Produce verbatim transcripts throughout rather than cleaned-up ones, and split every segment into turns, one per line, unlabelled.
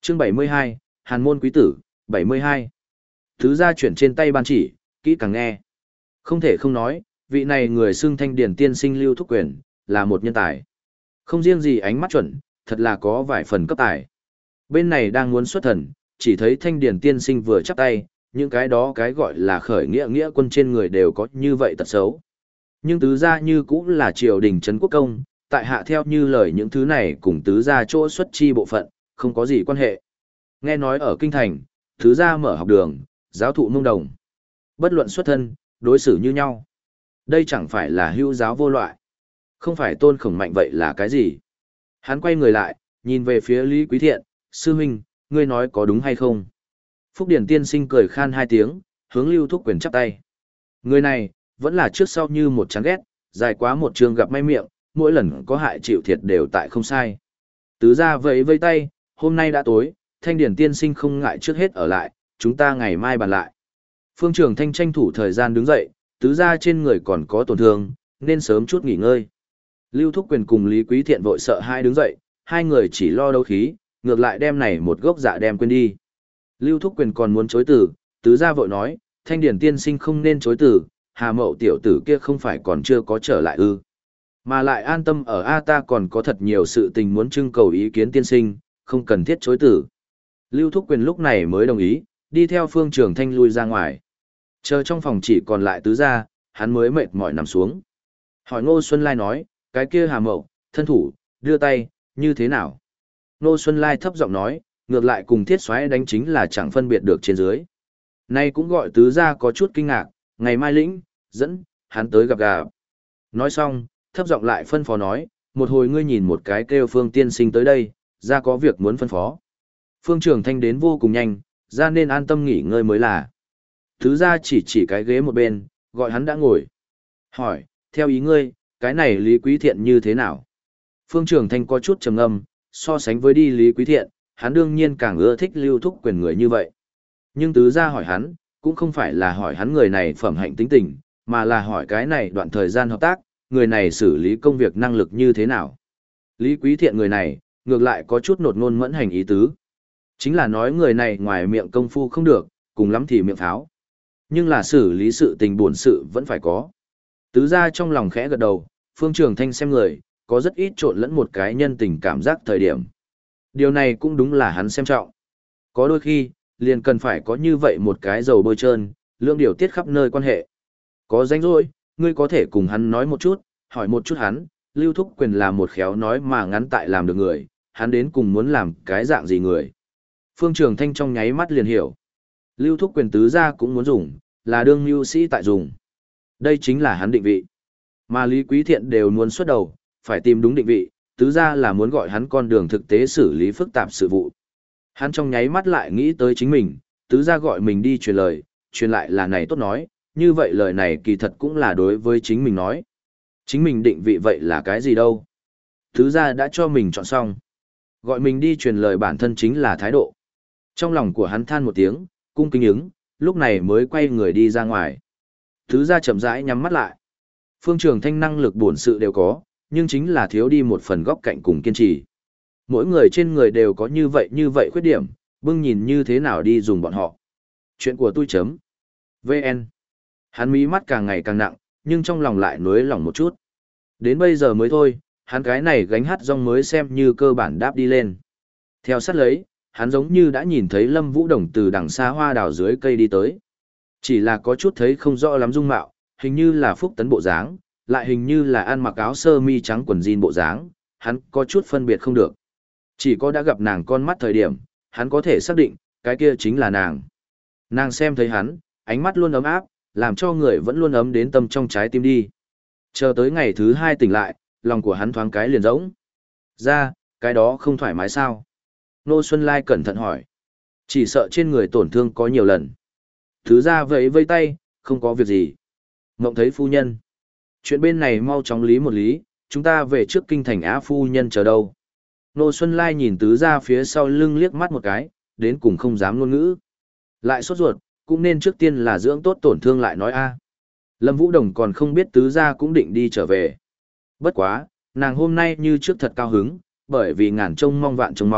Chương bảy mươi hai, Hàn môn quý tử, bảy mươi hai. Thứ gia chuyển trên tay ban chỉ, kỹ càng nghe. Không thể không nói, vị này người xưng Thanh Điển tiên sinh Lưu Thúc Quyền, là một nhân tài. Không riêng gì ánh mắt chuẩn, thật là có vài phần cấp tài. Bên này đang muốn xuất thần, chỉ thấy Thanh Điển tiên sinh vừa chắp tay, những cái đó cái gọi là khởi nghĩa nghĩa quân trên người đều có như vậy tật xấu. Nhưng tứ gia như cũng là triều đình trấn quốc công, tại hạ theo như lời những thứ này cùng tứ gia chỗ xuất chi bộ phận, không có gì quan hệ. Nghe nói ở kinh thành, tứ gia mở học đường, giáo thụ mông đồng. Bất luận xuất thân, đối xử như nhau. Đây chẳng phải là hữu giáo vô loại. Không phải tôn khổng mạnh vậy là cái gì? Hắn quay người lại, nhìn về phía Lý Quý Thiện, sư huynh, ngươi nói có đúng hay không? Phúc Điển tiên sinh cười khan hai tiếng, hướng Lưu Thúc Quyền chắp tay. Người này, vẫn là trước sau như một chán ghét, dài quá một trường gặp may miệng, mỗi lần có hại chịu thiệt đều tại không sai. Tứ gia vẫy vây tay, hôm nay đã tối, Thanh Điển tiên sinh không ngại trước hết ở lại, chúng ta ngày mai bàn lại. Phương Trường Thanh tranh thủ thời gian đứng dậy, tứ gia trên người còn có tổn thương, nên sớm chút nghỉ ngơi. Lưu Thúc Quyền cùng Lý Quý Thiện vội sợ hai đứng dậy, hai người chỉ lo đấu khí, ngược lại đem này một gốc dạ đem quên đi. Lưu Thúc Quyền còn muốn chối từ, tứ gia vội nói, Thanh Điển tiên sinh không nên chối từ, Hà Mậu tiểu tử kia không phải còn chưa có trở lại ư. Mà lại an tâm ở A ta còn có thật nhiều sự tình muốn trưng cầu ý kiến tiên sinh, không cần thiết chối từ. Lưu Thúc Quyền lúc này mới đồng ý, đi theo Phương Trường Thanh lui ra ngoài. Chờ trong phòng chỉ còn lại tứ gia, hắn mới mệt mỏi nằm xuống. Hỏi Ngô Xuân Lai nói, cái kia Hà Mậu, thân thủ, đưa tay, như thế nào? Ngô Xuân Lai thấp giọng nói, ngược lại cùng thiết xoáy đánh chính là chẳng phân biệt được trên dưới. Nay cũng gọi tứ gia có chút kinh ngạc, ngày mai lĩnh, dẫn, hắn tới gặp gà. Nói xong, thấp giọng lại phân phó nói, một hồi ngươi nhìn một cái kêu Phương tiên sinh tới đây, ra có việc muốn phân phó. Phương Trường Thanh đến vô cùng nhanh, ra nên an tâm nghỉ ngơi mới là. Tứ gia chỉ chỉ cái ghế một bên, gọi hắn đã ngồi. Hỏi, theo ý ngươi, cái này Lý Quý Thiện như thế nào? Phương Trường Thanh có chút trầm ngâm, so sánh với đi Lý Quý Thiện, hắn đương nhiên càng ưa thích Lưu Thúc Quyền người như vậy. Nhưng tứ gia hỏi hắn, cũng không phải là hỏi hắn người này phẩm hạnh tính tình, mà là hỏi cái này đoạn thời gian hợp tác, người này xử lý công việc năng lực như thế nào. Lý Quý Thiện người này, ngược lại có chút nột ngôn mẫn hành ý tứ. Chính là nói người này ngoài miệng công phu không được, cùng lắm thì miệng pháo. Nhưng là xử lý sự tình buồn sự vẫn phải có. Tứ gia trong lòng khẽ gật đầu, Phương Trường Thanh xem người, có rất ít trộn lẫn một cái nhân tình cảm giác thời điểm. Điều này cũng đúng là hắn xem trọng. Có đôi khi, liền cần phải có như vậy một cái dầu bôi trơn, lương điều tiết khắp nơi quan hệ. Có rảnh rỗi, ngươi có thể cùng hắn nói một chút, hỏi một chút hắn, Lưu Thúc Quyền là một khéo nói mà ngắn tại làm được người, hắn đến cùng muốn làm cái dạng gì người. Phương Trường Thanh trong nháy mắt liền hiểu. Lưu Thúc Quyền tứ gia cũng muốn dùng, là đương lưu sĩ tại dùng. Đây chính là hắn định vị. Mà Lý Quý Thiện đều muốn xuất đầu, phải tìm đúng định vị, tứ gia là muốn gọi hắn con đường thực tế xử lý phức tạp sự vụ. Hắn trong nháy mắt lại nghĩ tới chính mình, tứ gia gọi mình đi truyền lời, truyền lại là này tốt nói, như vậy lời này kỳ thật cũng là đối với chính mình nói. Chính mình định vị vậy là cái gì đâu? Tứ gia đã cho mình chọn xong. Gọi mình đi truyền lời bản thân chính là thái độ. Trong lòng của hắn than một tiếng, cung kính ứng, lúc này mới quay người đi ra ngoài. Tứ gia chậm rãi nhắm mắt lại. Phương Trường Thanh năng lực bổn sự đều có, nhưng chính là thiếu đi một phần góc cạnh cùng kiên trì. Mỗi người trên người đều có như vậy như vậy khuyết điểm, bưng nhìn như thế nào đi dùng bọn họ. Chuyện của tôi chấm. vê en. Hắn mí mắt càng ngày càng nặng, nhưng trong lòng lại nuối lòng một chút. Đến bây giờ mới thôi, hắn cái này gánh hát rong mới xem như cơ bản đáp đi lên. Theo sát lấy, hắn giống như đã nhìn thấy Lâm Vũ Đồng từ đằng xa hoa đào dưới cây đi tới. Chỉ là có chút thấy không rõ lắm dung mạo, hình như là Phúc Tấn bộ dáng, lại hình như là ăn mặc áo sơ mi trắng quần jean bộ dáng, hắn có chút phân biệt không được. Chỉ có đã gặp nàng con mắt thời điểm, hắn có thể xác định, cái kia chính là nàng. Nàng xem thấy hắn, ánh mắt luôn ấm áp, làm cho người vẫn luôn ấm đến tâm trong trái tim đi. Chờ tới ngày thứ hai tỉnh lại, lòng của hắn thoáng cái liền rỗng. Ra, cái đó không thoải mái sao? Nô Xuân Lai cẩn thận hỏi. Chỉ sợ trên người tổn thương có nhiều lần. Thứ ra vẫy vây tay, không có việc gì. Mộng thấy phu nhân. Chuyện bên này mau chóng lý một lý, chúng ta về trước kinh thành Á phu nhân chờ đâu. Nô Xuân Lai nhìn tứ ra phía sau lưng liếc mắt một cái, đến cùng không dám ngôn ngữ. Lại sốt ruột, cũng nên trước tiên là dưỡng tốt tổn thương lại nói a. Lâm Vũ Đồng còn không biết tứ ra cũng định đi trở về. Bất quá, nàng hôm nay như trước thật cao hứng, bởi vì ngàn trông mong vạn trông mong,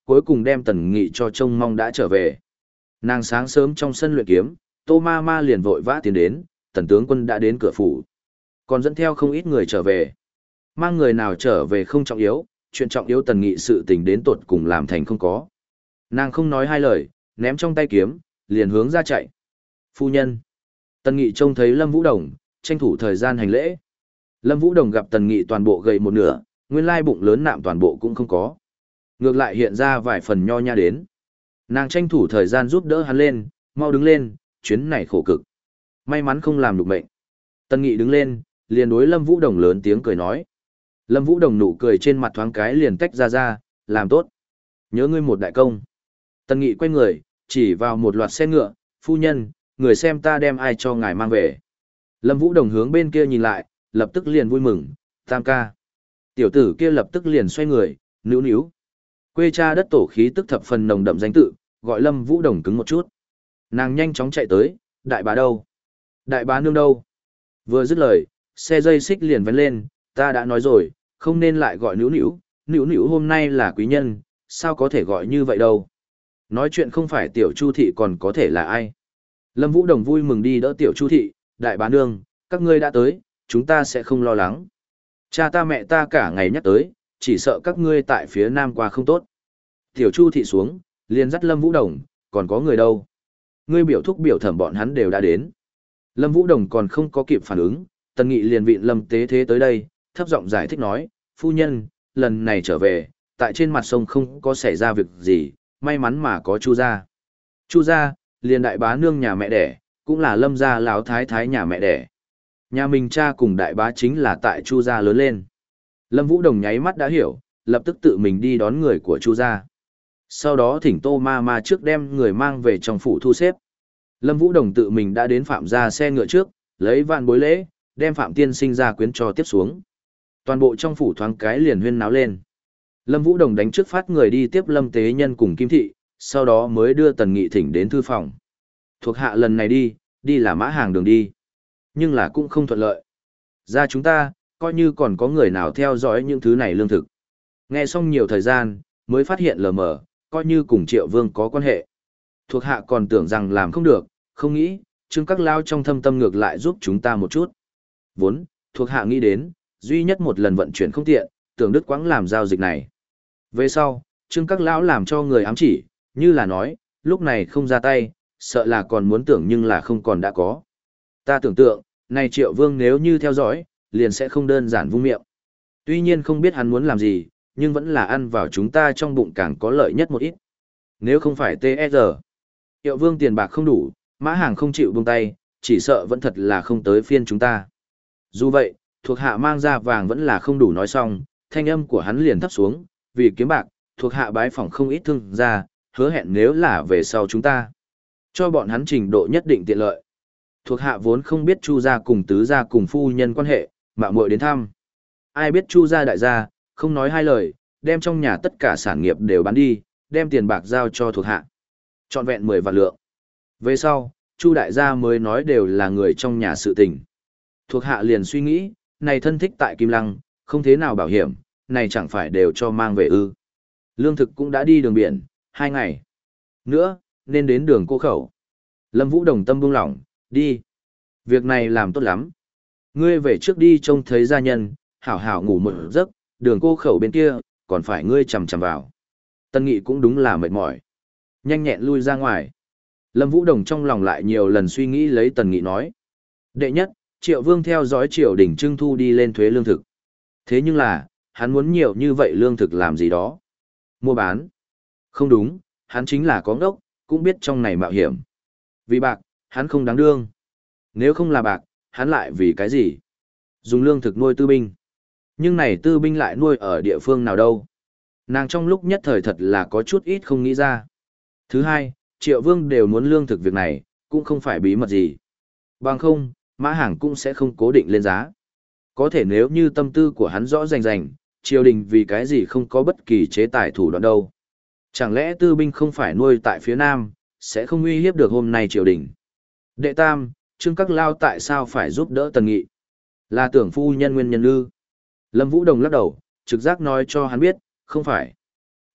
cuối cùng đem Tần Nghị cho trông mong đã trở về. Nàng sáng sớm trong sân luyện kiếm, Tô Ma Ma liền vội vã tiến đến, Tần tướng quân đã đến cửa phủ. Còn dẫn theo không ít người trở về. Mang người nào trở về không trọng yếu, chuyện trọng yếu Tần Nghị sự tình đến tột cùng làm thành không có. Nàng không nói hai lời, ném trong tay kiếm, liền hướng ra chạy. Phu nhân. Tần Nghị trông thấy Lâm Vũ Đồng, tranh thủ thời gian hành lễ. Lâm Vũ Đồng gặp Tần Nghị toàn bộ gầy một nửa, nguyên lai bụng lớn nạm toàn bộ cũng không có. Ngược lại hiện ra vài phần nho nha đến. Nàng tranh thủ thời gian giúp đỡ hắn lên, mau đứng lên, chuyến này khổ cực. May mắn không làm được mệnh. Tần Nghị đứng lên, liền đối Lâm Vũ Đồng lớn tiếng cười nói. Lâm Vũ Đồng nụ cười trên mặt thoáng cái liền tách ra ra, làm tốt. Nhớ ngươi một đại công. Tần Nghị quay người, chỉ vào một loạt xe ngựa, phu nhân, người xem ta đem ai cho ngài mang về. Lâm Vũ Đồng hướng bên kia nhìn lại, lập tức liền vui mừng, tam ca. Tiểu tử kia lập tức liền xoay người, níu níu. Quê cha đất tổ khí tức thập phần nồng đậm danh tự, gọi Lâm Vũ Đồng cứng một chút. Nàng nhanh chóng chạy tới, đại bá đâu? Đại bá nương đâu? Vừa dứt lời, xe dây xích liền vén lên, ta đã nói rồi, không nên lại gọi níu níu, níu níu hôm nay là quý nhân, sao có thể gọi như vậy đâu? Nói chuyện không phải tiểu Chu thị còn có thể là ai? Lâm Vũ Đồng vui mừng đi đỡ tiểu Chu thị, đại bá nương, các ngươi đã tới, chúng ta sẽ không lo lắng. Cha ta mẹ ta cả ngày nhắc tới, chỉ sợ các ngươi tại phía nam qua không tốt. Tiểu Chu thị xuống, liền dắt Lâm Vũ Đồng, còn có người đâu? Ngươi biểu thúc biểu thẩm bọn hắn đều đã đến. Lâm Vũ Đồng còn không có kịp phản ứng, Tần Nghị liền vịn Lâm Tế Thế tới đây, thấp giọng giải thích nói, phu nhân, lần này trở về, tại trên mặt sông không có xảy ra việc gì, may mắn mà có Chu gia. Chu gia, liền đại bá nương nhà mẹ đẻ, cũng là Lâm gia láo thái thái nhà mẹ đẻ. Nhà mình cha cùng đại bá chính là tại Chu gia lớn lên. Lâm Vũ Đồng nháy mắt đã hiểu, lập tức tự mình đi đón người của Chu gia. Sau đó thỉnh Tô Ma Ma trước đem người mang về trong phủ thu xếp. Lâm Vũ Đồng tự mình đã đến Phạm gia xe ngựa trước, lấy vạn bối lễ, đem Phạm tiên sinh ra quyến cho tiếp xuống. Toàn bộ trong phủ thoáng cái liền huyên náo lên. Lâm Vũ Đồng đánh trước phát người đi tiếp Lâm Tế Nhân cùng Kim Thị, sau đó mới đưa Tần Nghị thỉnh đến thư phòng. Thuộc hạ lần này đi, đi là mã hàng đường đi. Nhưng là cũng không thuận lợi. Ra chúng ta, coi như còn có người nào theo dõi những thứ này lương thực. Nghe xong nhiều thời gian, mới phát hiện lờ mờ, coi như cùng Triệu Vương có quan hệ. Thuộc hạ còn tưởng rằng làm không được, không nghĩ, Trương Các Lao trong thâm tâm ngược lại giúp chúng ta một chút. Vốn, thuộc hạ nghĩ đến, duy nhất một lần vận chuyển không tiện, tưởng Đức Quãng làm giao dịch này. Về sau, Trương Các Lão làm cho người ám chỉ, như là nói, lúc này không ra tay, sợ là còn muốn tưởng nhưng là không còn đã có. Ta tưởng tượng, này Triệu Vương nếu như theo dõi, liền sẽ không đơn giản vung miệng. Tuy nhiên không biết hắn muốn làm gì, nhưng vẫn là ăn vào chúng ta trong bụng càng có lợi nhất một ít. Nếu không phải tê ét rờ, Triệu Vương tiền bạc không đủ, mã hàng không chịu buông tay, chỉ sợ vẫn thật là không tới phiên chúng ta. Dù vậy, thuộc hạ mang ra vàng vẫn là không đủ nói xong, thanh âm của hắn liền thấp xuống, vì kiếm bạc, thuộc hạ bái phỏng không ít thương gia, hứa hẹn nếu là về sau chúng ta, cho bọn hắn trình độ nhất định tiện lợi. Thuộc hạ vốn không biết Chu gia cùng tứ gia cùng phu nhân quan hệ, mạo muội đến thăm. Ai biết Chu gia đại gia, không nói hai lời, đem trong nhà tất cả sản nghiệp đều bán đi, đem tiền bạc giao cho thuộc hạ. Trọn vẹn mười vạn lượng. Về sau, Chu đại gia mới nói đều là người trong nhà sự tình. Thuộc hạ liền suy nghĩ, này thân thích tại Kim Lăng, không thế nào bảo hiểm, này chẳng phải đều cho mang về ư. Lương thực cũng đã đi đường biển, hai ngày. Nữa, nên đến đường Cô Khẩu. Lâm Vũ Đồng tâm buông lỏng, đi. Việc này làm tốt lắm. Ngươi về trước đi trông thấy gia nhân, hảo hảo ngủ một giấc, đường Cô Khẩu bên kia, còn phải ngươi chằm chằm vào. Tân Nghị cũng đúng là mệt mỏi. Nhanh nhẹn lui ra ngoài. Lâm Vũ Đồng trong lòng lại nhiều lần suy nghĩ lấy Tần Nghị nói. Đệ nhất, Triệu Vương theo dõi Triều đình trưng thu đi lên thuế lương thực. Thế nhưng là, hắn muốn nhiều như vậy lương thực làm gì đó? Mua bán? Không đúng, hắn chính là có ngốc, cũng biết trong này mạo hiểm. Vì bạc, hắn không đáng đương. Nếu không là bạc, hắn lại vì cái gì? Dùng lương thực nuôi tư binh. Nhưng này tư binh lại nuôi ở địa phương nào đâu? Nàng trong lúc nhất thời thật là có chút ít không nghĩ ra. Thứ hai, Triệu Vương đều muốn lương thực việc này, cũng không phải bí mật gì. Bằng không, mã hàng cũng sẽ không cố định lên giá. Có thể nếu như tâm tư của hắn rõ rành rành, triều đình vì cái gì không có bất kỳ chế tài thủ đoạn đâu. Chẳng lẽ tư binh không phải nuôi tại phía nam, sẽ không uy hiếp được hôm nay triều đình. Đệ tam, Trương Các Lao tại sao phải giúp đỡ Tần Nghị? Là tưởng phu nhân nguyên nhân ư? Lâm Vũ Đồng lắc đầu, trực giác nói cho hắn biết, không phải.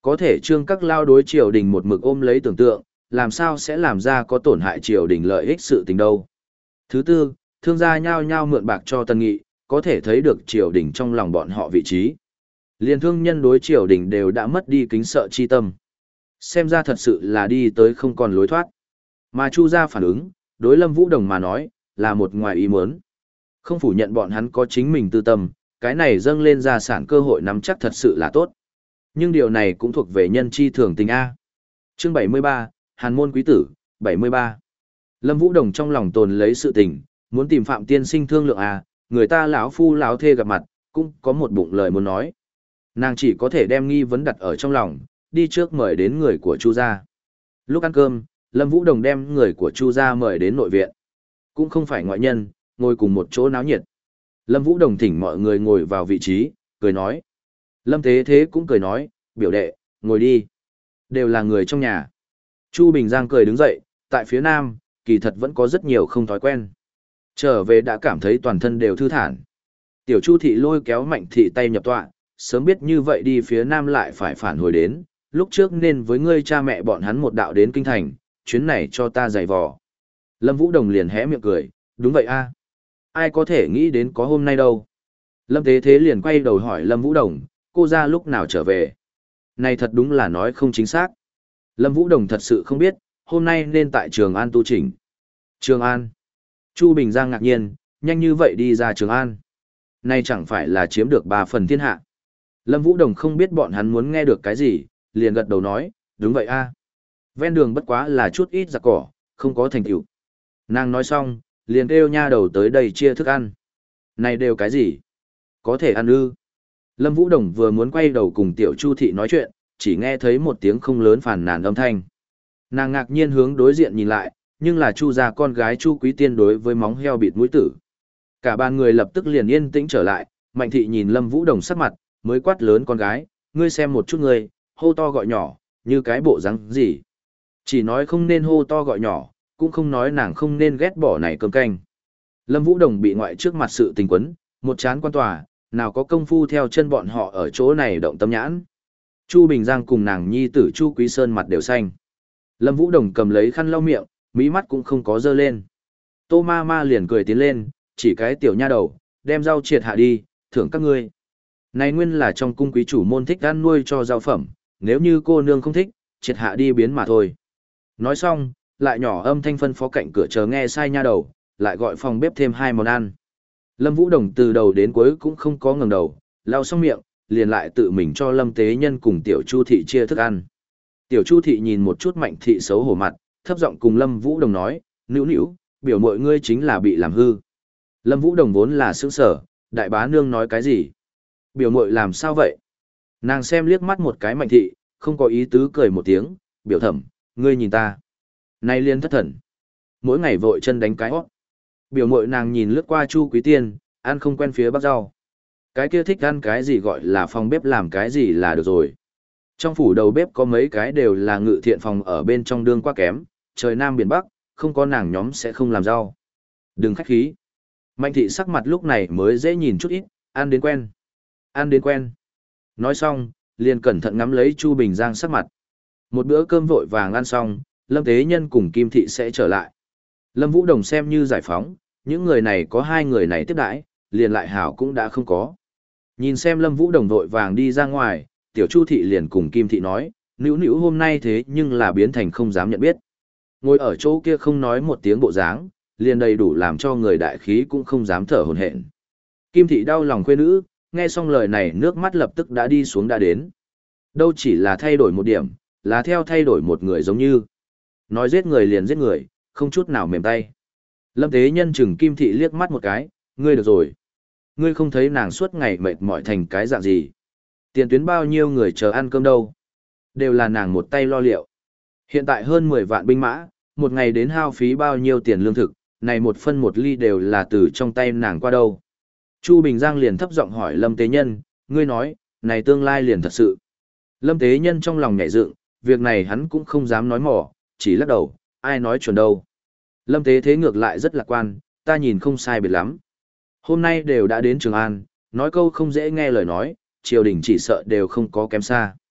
Có thể trương các lao đối triều đình một mực ôm lấy tưởng tượng, làm sao sẽ làm ra có tổn hại triều đình lợi ích sự tình đâu. Thứ tư, thương gia nhao nhao mượn bạc cho Tân Nghị, có thể thấy được triều đình trong lòng bọn họ vị trí. Liên thương nhân đối triều đình đều đã mất đi kính sợ chi tâm. Xem ra thật sự là đi tới không còn lối thoát. Mà Chu gia phản ứng, đối Lâm Vũ Đồng mà nói, là một ngoài ý muốn. Không phủ nhận bọn hắn có chính mình tư tâm, cái này dâng lên gia sản cơ hội nắm chắc thật sự là tốt. Nhưng điều này cũng thuộc về nhân chi thường tình A. Chương bảy mươi ba, Hàn môn quý tử, bảy mươi ba. Lâm Vũ Đồng trong lòng tồn lấy sự tình, muốn tìm Phạm tiên sinh thương lượng A, người ta lão phu lão thê gặp mặt, cũng có một bụng lời muốn nói. Nàng chỉ có thể đem nghi vấn đặt ở trong lòng, đi trước mời đến người của Chu gia. Lúc ăn cơm, Lâm Vũ Đồng đem người của Chu gia mời đến nội viện. Cũng không phải ngoại nhân, ngồi cùng một chỗ náo nhiệt. Lâm Vũ Đồng thỉnh mọi người ngồi vào vị trí, cười nói. Lâm Thế Thế cũng cười nói, biểu đệ, ngồi đi. Đều là người trong nhà. Chu Bình Giang cười đứng dậy, tại phía nam, kỳ thật vẫn có rất nhiều không thói quen. Trở về đã cảm thấy toàn thân đều thư thản. Tiểu Chu Thị lôi kéo Mạnh Thị tay nhập tọa, sớm biết như vậy đi phía nam lại phải phản hồi đến, lúc trước nên với ngươi cha mẹ bọn hắn một đạo đến kinh thành, chuyến này cho ta giày vò. Lâm Vũ Đồng liền hé miệng cười, đúng vậy a, ai có thể nghĩ đến có hôm nay đâu. Lâm Thế Thế liền quay đầu hỏi Lâm Vũ Đồng, cô ra lúc nào trở về. Này thật đúng là nói không chính xác. Lâm Vũ Đồng thật sự không biết, hôm nay nên tại Trường An tu chỉnh. Trường An. Chu Bình Giang ngạc nhiên, nhanh như vậy đi ra Trường An. Này chẳng phải là chiếm được ba phần thiên hạ. Lâm Vũ Đồng không biết bọn hắn muốn nghe được cái gì, liền gật đầu nói, đúng vậy a. Ven đường bất quá là chút ít giặc cỏ, không có thành tựu. Nàng nói xong, liền kêu nha đầu tới đây chia thức ăn. Này đều cái gì? Có thể ăn ư? Lâm Vũ Đồng vừa muốn quay đầu cùng Tiểu Chu Thị nói chuyện, chỉ nghe thấy một tiếng không lớn phàn nàn âm thanh. Nàng ngạc nhiên hướng đối diện nhìn lại, nhưng là Chu gia con gái Chu Quý Tiên đối với móng heo bịt mũi tử. Cả ba người lập tức liền yên tĩnh trở lại, Mạnh Thị nhìn Lâm Vũ Đồng sắc mặt, mới quát lớn con gái, ngươi xem một chút ngươi, hô to gọi nhỏ, như cái bộ rắn gì. Chỉ nói không nên hô to gọi nhỏ, cũng không nói nàng không nên ghét bỏ này cơm canh. Lâm Vũ Đồng bị ngoại trước mặt sự tình quấn, một chán quan tòa, nào có công phu theo chân bọn họ ở chỗ này động tâm nhãn. Chu Bình Giang cùng nàng nhi tử Chu Quý Sơn mặt đều xanh. Lâm Vũ Đồng cầm lấy khăn lau miệng, mí mắt cũng không có dơ lên. Tô ma ma liền cười tiến lên, chỉ cái tiểu nha đầu, đem rau triệt hạ đi, thưởng các ngươi. Này nguyên là trong cung quý chủ môn thích ăn nuôi cho rau phẩm, nếu như cô nương không thích, triệt hạ đi biến mà thôi. Nói xong, lại nhỏ âm thanh phân phó cạnh cửa chờ nghe sai nha đầu, lại gọi phòng bếp thêm hai món ăn. Lâm Vũ Đồng từ đầu đến cuối cũng không có ngẩng đầu, lau xong miệng, liền lại tự mình cho Lâm Tế Nhân cùng Tiểu Chu Thị chia thức ăn. Tiểu Chu Thị nhìn một chút Mạnh Thị xấu hổ mặt, thấp giọng cùng Lâm Vũ Đồng nói, nữu nữu, biểu mội ngươi chính là bị làm hư. Lâm Vũ Đồng vốn là sững sở, đại bá nương nói cái gì? Biểu mội làm sao vậy? Nàng xem liếc mắt một cái Mạnh Thị, không có ý tứ cười một tiếng, biểu thẩm, ngươi nhìn ta. Nay liên thất thần. Mỗi ngày vội chân đánh cái hót. Biểu mội nàng nhìn lướt qua Chu Quý Tiên, ăn không quen phía bắc rau. Cái kia thích ăn cái gì gọi là phòng bếp làm cái gì là được rồi. Trong phủ đầu bếp có mấy cái đều là ngự thiện phòng ở bên trong đương quá kém, trời Nam biển Bắc, không có nàng nhóm sẽ không làm rau. Đừng khách khí. Mạnh thị sắc mặt lúc này mới dễ nhìn chút ít, ăn đến quen. Ăn đến quen. Nói xong, liền cẩn thận ngắm lấy Chu Bình Giang sắc mặt. Một bữa cơm vội vàng ăn xong, Lâm Tế Nhân cùng Kim Thị sẽ trở lại. Lâm Vũ Đồng xem như giải phóng, những người này có hai người này tiếp đãi, liền lại hảo cũng đã không có. Nhìn xem Lâm Vũ Đồng vội vàng đi ra ngoài, Tiểu Chu Thị liền cùng Kim Thị nói, nữu nữu hôm nay thế nhưng là biến thành không dám nhận biết. Ngồi ở chỗ kia không nói một tiếng bộ dáng, liền đầy đủ làm cho người đại khí cũng không dám thở hổn hển. Kim Thị đau lòng khuê nữ, nghe xong lời này nước mắt lập tức đã đi xuống đã đến. Đâu chỉ là thay đổi một điểm, là theo thay đổi một người giống như. Nói giết người liền giết người, không chút nào mềm tay. Lâm Tế Nhân chừng Kim Thị liếc mắt một cái, ngươi được rồi. Ngươi không thấy nàng suốt ngày mệt mỏi thành cái dạng gì. Tiền tuyến bao nhiêu người chờ ăn cơm đâu. Đều là nàng một tay lo liệu. Hiện tại hơn mười vạn binh mã, một ngày đến hao phí bao nhiêu tiền lương thực, này một phân một ly đều là từ trong tay nàng qua đâu. Chu Bình Giang liền thấp giọng hỏi Lâm Tế Nhân, ngươi nói, này tương lai liền thật sự. Lâm Tế Nhân trong lòng nhảy dựng, việc này hắn cũng không dám nói mỏ, chỉ lắc đầu, ai nói chuẩn đâu. Lâm Tế Thế ngược lại rất lạc quan, ta nhìn không sai biệt lắm. Hôm nay đều đã đến Trường An, nói câu không dễ nghe lời nói, triều đình chỉ sợ đều không có kém xa.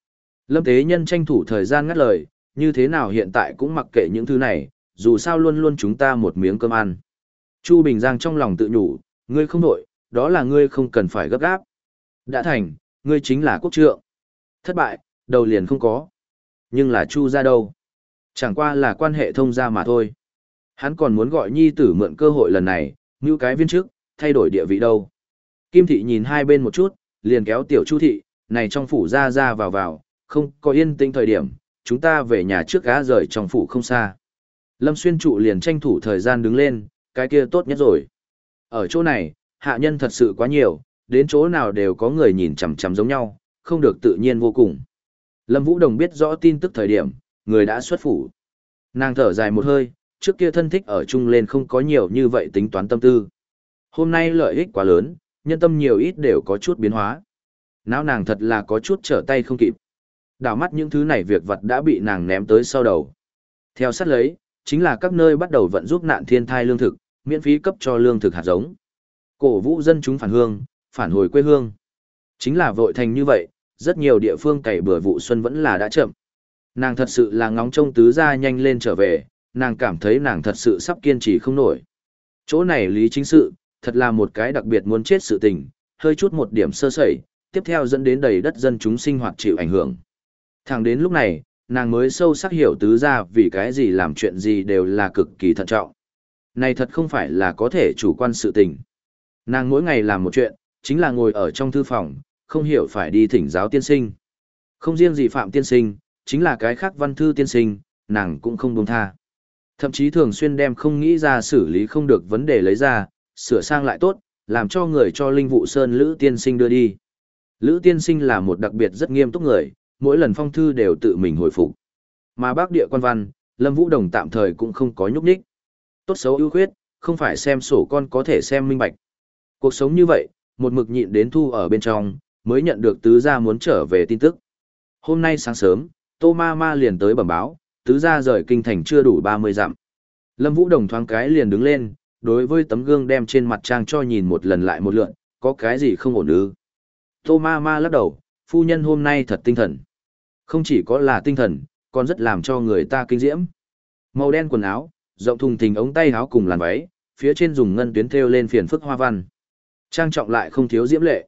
Lâm Tế Nhân tranh thủ thời gian ngắt lời, như thế nào hiện tại cũng mặc kệ những thứ này, dù sao luôn luôn chúng ta một miếng cơm ăn. Chu Bình Giang trong lòng tự nhủ, ngươi không nội, đó là ngươi không cần phải gấp gáp. Đã thành, ngươi chính là quốc trượng. Thất bại, đầu liền không có. Nhưng là Chu ra đâu? Chẳng qua là quan hệ thông gia mà thôi. Hắn còn muốn gọi nhi tử mượn cơ hội lần này, như cái viên chức, thay đổi địa vị đâu. Kim thị nhìn hai bên một chút, liền kéo tiểu Chu thị, này trong phủ ra ra vào vào, không có yên tĩnh thời điểm, chúng ta về nhà trước gã rời trong phủ không xa. Lâm Xuyên trụ liền tranh thủ thời gian đứng lên, cái kia tốt nhất rồi. Ở chỗ này, hạ nhân thật sự quá nhiều, đến chỗ nào đều có người nhìn chằm chằm giống nhau, không được tự nhiên vô cùng. Lâm Vũ Đồng biết rõ tin tức thời điểm, người đã xuất phủ. Nàng thở dài một hơi, trước kia thân thích ở chung lên không có nhiều như vậy tính toán tâm tư. Hôm nay lợi ích quá lớn, nhân tâm nhiều ít đều có chút biến hóa. Não nàng thật là có chút trở tay không kịp. Đảo mắt những thứ này việc vật đã bị nàng ném tới sau đầu. Theo sát lấy, chính là các nơi bắt đầu vận giúp nạn thiên thai lương thực, miễn phí cấp cho lương thực hạt giống. Cổ vũ dân chúng phản hương, phản hồi quê hương. Chính là vội thành như vậy, rất nhiều địa phương cày bừa vụ xuân vẫn là đã chậm. Nàng thật sự là ngóng trông tứ gia nhanh lên trở về, nàng cảm thấy nàng thật sự sắp kiên trì không nổi. Chỗ này lý chính sự, thật là một cái đặc biệt muốn chết sự tình, hơi chút một điểm sơ sẩy, tiếp theo dẫn đến đầy đất dân chúng sinh hoạt chịu ảnh hưởng. Thẳng đến lúc này, nàng mới sâu sắc hiểu tứ gia vì cái gì làm chuyện gì đều là cực kỳ thận trọng. Này thật không phải là có thể chủ quan sự tình. Nàng mỗi ngày làm một chuyện, chính là ngồi ở trong thư phòng, không hiểu phải đi thỉnh giáo tiên sinh. Không riêng gì Phạm tiên sinh, chính là cái khác văn thư tiên sinh, nàng cũng không buông tha. Thậm chí thường xuyên đem không nghĩ ra xử lý không được vấn đề lấy ra, sửa sang lại tốt, làm cho người cho Linh Vụ Sơn Lữ tiên sinh đưa đi. Lữ tiên sinh là một đặc biệt rất nghiêm túc người, mỗi lần phong thư đều tự mình hồi phục. Mà bác địa quan văn, Lâm Vũ Đồng tạm thời cũng không có nhúc nhích. Tốt xấu ưu khuyết, không phải xem sổ con có thể xem minh bạch. Cuộc sống như vậy, một mực nhịn đến thu ở bên trong, mới nhận được tứ gia muốn trở về tin tức. Hôm nay sáng sớm, Tô Ma Ma liền tới bẩm báo, tứ gia rời kinh thành chưa đủ ba mươi dặm. Lâm Vũ Đồng thoáng cái liền đứng lên, đối với tấm gương đem trên mặt trang cho nhìn một lần lại một lượn, có cái gì không ổn ư? Tô Ma Ma lắc đầu, phu nhân hôm nay thật tinh thần. Không chỉ có là tinh thần, còn rất làm cho người ta kinh diễm. Màu đen quần áo, rộng thùng thình ống tay áo cùng làn váy, phía trên dùng ngân tuyến thêu lên phiền phức hoa văn. Trang trọng lại không thiếu diễm lệ.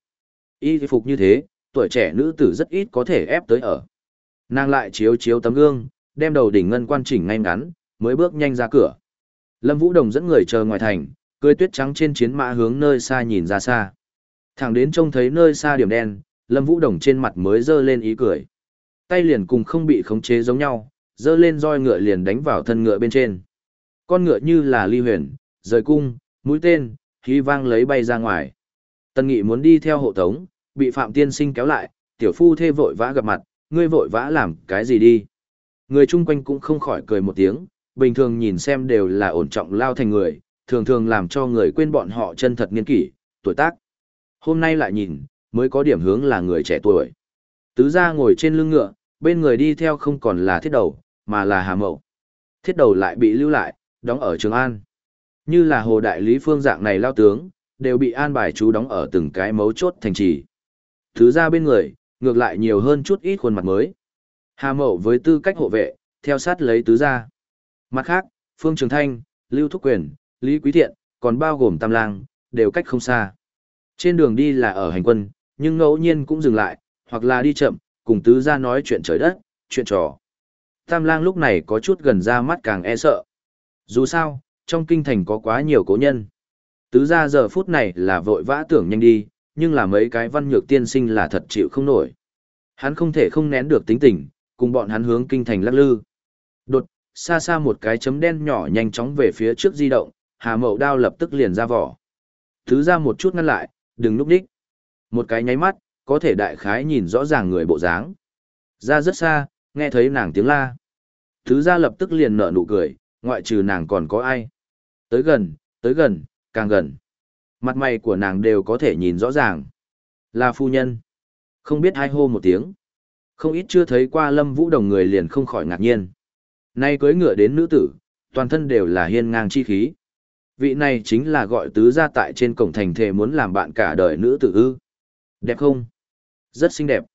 Y phục như thế, tuổi trẻ nữ tử rất ít có thể ép tới ở. Nàng lại chiếu chiếu tấm gương, đem đầu đỉnh ngân quan chỉnh ngay ngắn, mới bước nhanh ra cửa. Lâm Vũ Đồng dẫn người chờ ngoài thành, cưỡi tuyết trắng trên chiến mã hướng nơi xa nhìn ra xa. Thẳng đến trông thấy nơi xa điểm đen, Lâm Vũ Đồng trên mặt mới dơ lên ý cười. Tay liền cùng không bị khống chế giống nhau, dơ lên roi ngựa liền đánh vào thân ngựa bên trên. Con ngựa như là ly huyền, rời cung, mũi tên, khí vang lấy bay ra ngoài. Tân Nghị muốn đi theo hộ tống, bị Phạm Tiên Sinh kéo lại, tiểu phu thê vội vã gặp mặt, ngươi vội vã làm cái gì đi. Người chung quanh cũng không khỏi cười một tiếng, bình thường nhìn xem đều là ổn trọng lao thành người, thường thường làm cho người quên bọn họ chân thật niên kỷ, tuổi tác. Hôm nay lại nhìn, mới có điểm hướng là người trẻ tuổi. Tứ gia ngồi trên lưng ngựa, bên người đi theo không còn là thiết đầu, mà là Hà Mậu. Thiết đầu lại bị lưu lại, đóng ở Trường An. Như là Hồ Đại Lý Phương dạng này lao tướng, đều bị an bài chú đóng ở từng cái mấu chốt thành trì. Tứ gia bên người, ngược lại nhiều hơn chút ít khuôn mặt mới. Hà Mậu với tư cách hộ vệ, theo sát lấy tứ gia. Mặt khác, Phương Trường Thanh, Lưu Thúc Quyền, Lý Quý Thiện, còn bao gồm Tam Lang, đều cách không xa. Trên đường đi là ở hành quân, nhưng ngẫu nhiên cũng dừng lại, hoặc là đi chậm, cùng tứ gia nói chuyện trời đất, chuyện trò. Tam Lang lúc này có chút gần ra mắt càng e sợ. Dù sao, trong kinh thành có quá nhiều cố nhân. Tứ gia giờ phút này là vội vã tưởng nhanh đi, nhưng là mấy cái văn nhược tiên sinh là thật chịu không nổi. Hắn không thể không nén được tính tình, cùng bọn hắn hướng kinh thành lắc lư. Đột, xa xa một cái chấm đen nhỏ nhanh chóng về phía trước di động, Hà Mậu đao lập tức liền ra vỏ. Tứ gia một chút ngăn lại, đừng núp đích. Một cái nháy mắt, có thể đại khái nhìn rõ ràng người bộ dáng. Ra rất xa, nghe thấy nàng tiếng la. Tứ gia lập tức liền nở nụ cười, ngoại trừ nàng còn có ai. Tới gần, tới gần, càng gần. Mặt mày của nàng đều có thể nhìn rõ ràng. Là phu nhân. Không biết ai hô một tiếng. Không ít chưa thấy qua Lâm Vũ Đồng người liền không khỏi ngạc nhiên. Nay cưới ngựa đến nữ tử, toàn thân đều là hiên ngang chi khí. Vị này chính là gọi tứ gia tại trên cổng thành thề muốn làm bạn cả đời nữ tử ư. Đẹp không? Rất xinh đẹp.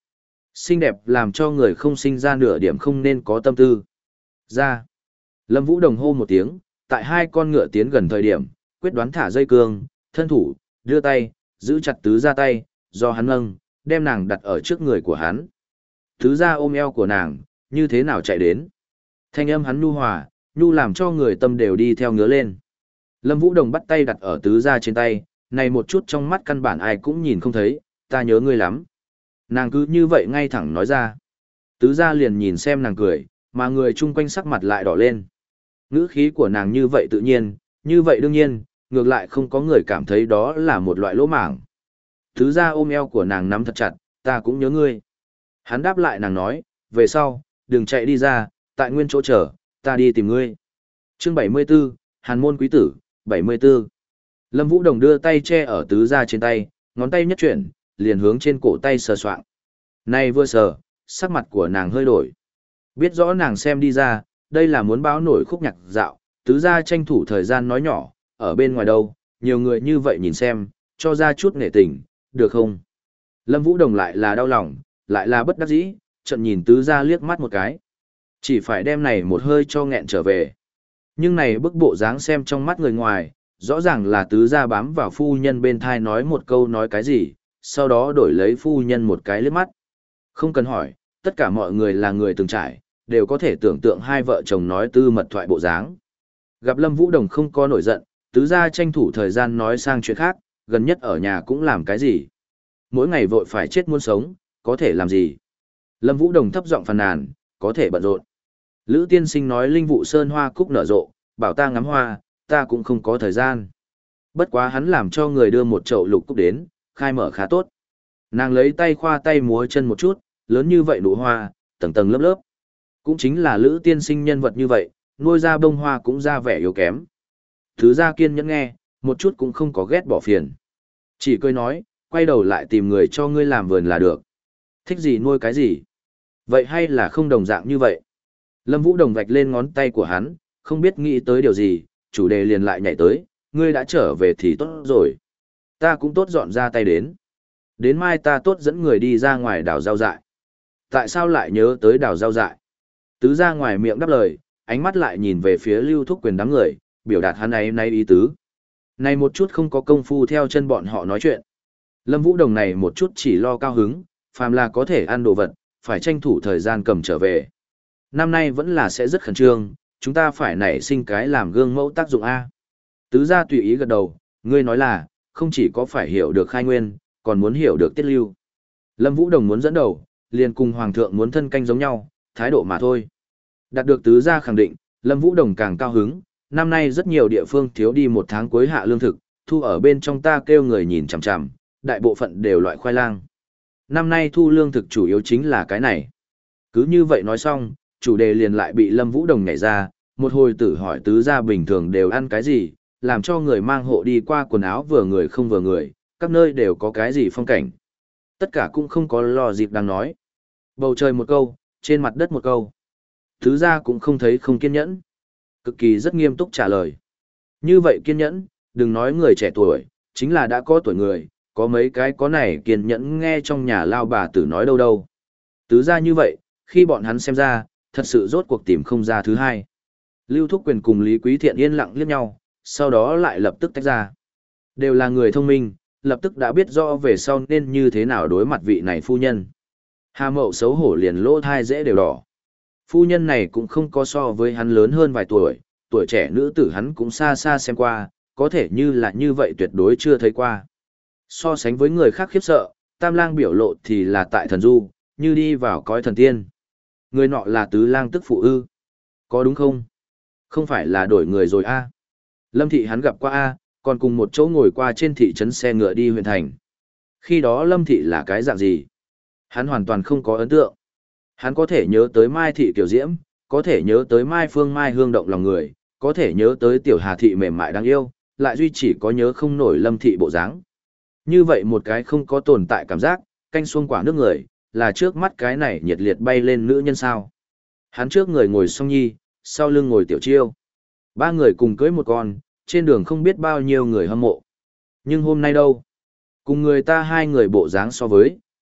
Xinh đẹp làm cho người không sinh ra nửa điểm không nên có tâm tư. Ra. Lâm Vũ Đồng hô một tiếng, tại hai con ngựa tiến gần thời điểm, quyết đoán thả dây cương, thân thủ, đưa tay, giữ chặt tứ ra tay, do hắn nâng, đem nàng đặt ở trước người của hắn. Tứ ra ôm eo của nàng, như thế nào chạy đến. Thanh âm hắn nhu hòa, nhu làm cho người tâm đều đi theo ngứa lên. Lâm Vũ Đồng bắt tay đặt ở tứ ra trên tay, này một chút trong mắt căn bản ai cũng nhìn không thấy, ta nhớ ngươi lắm. Nàng cứ như vậy ngay thẳng nói ra. Tứ ra liền nhìn xem nàng cười, mà người chung quanh sắc mặt lại đỏ lên. Ngữ khí của nàng như vậy tự nhiên, như vậy đương nhiên, ngược lại không có người cảm thấy đó là một loại lỗ mảng. Tứ ra ôm eo của nàng nắm thật chặt, ta cũng nhớ ngươi. Hắn đáp lại nàng nói, về sau, đừng chạy đi ra, tại nguyên chỗ chờ, ta đi tìm ngươi. Chương bảy mươi 74, Hàn môn quý tử, bảy mươi 74. Lâm Vũ Đồng đưa tay che ở tứ ra trên tay, ngón tay nhất chuyển, liền hướng trên cổ tay sờ soạng. Nay vừa sờ, sắc mặt của nàng hơi đổi. Biết rõ nàng xem đi ra, đây là muốn báo nổi khúc nhạc dạo, tứ ra tranh thủ thời gian nói nhỏ, ở bên ngoài đâu, nhiều người như vậy nhìn xem, cho ra chút nể tình, được không? Lâm Vũ Đồng lại là đau lòng, lại là bất đắc dĩ, trận nhìn tứ ra liếc mắt một cái. Chỉ phải đem này một hơi cho nghẹn trở về. Nhưng này bức bộ dáng xem trong mắt người ngoài, rõ ràng là tứ ra bám vào phu nhân bên thai nói một câu nói cái gì, sau đó đổi lấy phu nhân một cái liếc mắt. Không cần hỏi, tất cả mọi người là người từng trải, đều có thể tưởng tượng hai vợ chồng nói tư mật thoại bộ dáng. Gặp Lâm Vũ Đồng không có nổi giận, tứ ra tranh thủ thời gian nói sang chuyện khác, gần nhất ở nhà cũng làm cái gì. Mỗi ngày vội phải chết muốn sống, có thể làm gì. Lâm Vũ Đồng thấp giọng phàn nàn, có thể bận rộn. Lữ tiên sinh nói linh vụ sơn hoa cúc nở rộ, bảo ta ngắm hoa, ta cũng không có thời gian. Bất quá hắn làm cho người đưa một chậu lục cúc đến, khai mở khá tốt. Nàng lấy tay khoa tay múa chân một chút, lớn như vậy nụ hoa, tầng tầng lớp lớp. Cũng chính là Lữ tiên sinh nhân vật như vậy, nuôi ra bông hoa cũng ra vẻ yếu kém. Thứ ra kiên nhẫn nghe, một chút cũng không có ghét bỏ phiền. Chỉ cười nói, quay đầu lại tìm người cho ngươi làm vườn là được. Thích gì nuôi cái gì. Vậy hay là không đồng dạng như vậy? Lâm Vũ Đồng vạch lên ngón tay của hắn, không biết nghĩ tới điều gì, chủ đề liền lại nhảy tới, ngươi đã trở về thì tốt rồi. Ta cũng tốt dọn ra tay đến. Đến mai ta tốt dẫn người đi ra ngoài đào rau dại. Tại sao lại nhớ tới đào rau dại? Tứ ra ngoài miệng đáp lời, ánh mắt lại nhìn về phía Lưu Thúc Quyền đám người, biểu đạt hắn ấy nay ý tứ. Này một chút không có công phu theo chân bọn họ nói chuyện. Lâm Vũ Đồng này một chút chỉ lo cao hứng, phàm là có thể ăn đồ vật, phải tranh thủ thời gian cầm trở về. Năm nay vẫn là sẽ rất khẩn trương, chúng ta phải nảy sinh cái làm gương mẫu tác dụng A. Tứ gia tùy ý gật đầu, ngươi nói là, không chỉ có phải hiểu được khai nguyên, còn muốn hiểu được tiết lưu. Lâm Vũ Đồng muốn dẫn đầu, liền cùng Hoàng thượng muốn thân canh giống nhau, thái độ mà thôi. Đạt được tứ gia khẳng định, Lâm Vũ Đồng càng cao hứng, năm nay rất nhiều địa phương thiếu đi một tháng cuối hạ lương thực, thu ở bên trong ta kêu người nhìn chằm chằm, đại bộ phận đều loại khoai lang. Năm nay thu lương thực chủ yếu chính là cái này. Cứ như vậy nói xong, chủ đề liền lại bị Lâm Vũ Đồng nhảy ra, một hồi tử hỏi tứ gia bình thường đều ăn cái gì, làm cho người mang hộ đi qua quần áo vừa người không vừa người, các nơi đều có cái gì phong cảnh. Tất cả cũng không có lo dịp đang nói. Bầu trời một câu, trên mặt đất một câu. Tứ gia cũng không thấy không kiên nhẫn. Cực kỳ rất nghiêm túc trả lời. Như vậy kiên nhẫn, đừng nói người trẻ tuổi, chính là đã có tuổi người, có mấy cái có này kiên nhẫn nghe trong nhà lao bà tử nói đâu đâu. Tứ gia như vậy, khi bọn hắn xem ra, thật sự rốt cuộc tìm không ra thứ hai. Lưu Thúc Quyền cùng Lý Quý Thiện yên lặng liếc nhau, sau đó lại lập tức tách ra. Đều là người thông minh, lập tức đã biết rõ về sau nên như thế nào đối mặt vị này phu nhân. Hà Mậu xấu hổ liền lỗ thai dễ đều đỏ. Phu nhân này cũng không có so với hắn lớn hơn vài tuổi, tuổi trẻ nữ tử hắn cũng xa xa xem qua, có thể như là như vậy tuyệt đối chưa thấy qua. So sánh với người khác khiếp sợ, Tam Lang biểu lộ thì là tại thần du, như đi vào cõi thần tiên. Người nọ là tứ lang tức phụ ư. Có đúng không? Không phải là đổi người rồi a? Lâm thị hắn gặp qua a, còn cùng một chỗ ngồi qua trên thị trấn xe ngựa đi huyện thành. Khi đó Lâm thị là cái dạng gì? Hắn hoàn toàn không có ấn tượng. Hắn có thể nhớ tới Mai thị Kiều Diễm, có thể nhớ tới Mai Phương Mai hương động lòng người, có thể nhớ tới Tiểu Hà thị mềm mại đáng yêu, lại duy chỉ có nhớ không nổi Lâm thị bộ dáng. Như vậy một cái không có tồn tại cảm giác, canh xuông quả nước người, là trước mắt cái này nhiệt liệt bay lên nữ nhân sao. Hắn trước người ngồi Song Nhi, sau lưng ngồi Tiểu Chiêu. Ba người cùng cưới một con, trên đường không biết bao nhiêu người hâm mộ. Nhưng hôm nay đâu? Cùng người ta hai người bộ dáng so với,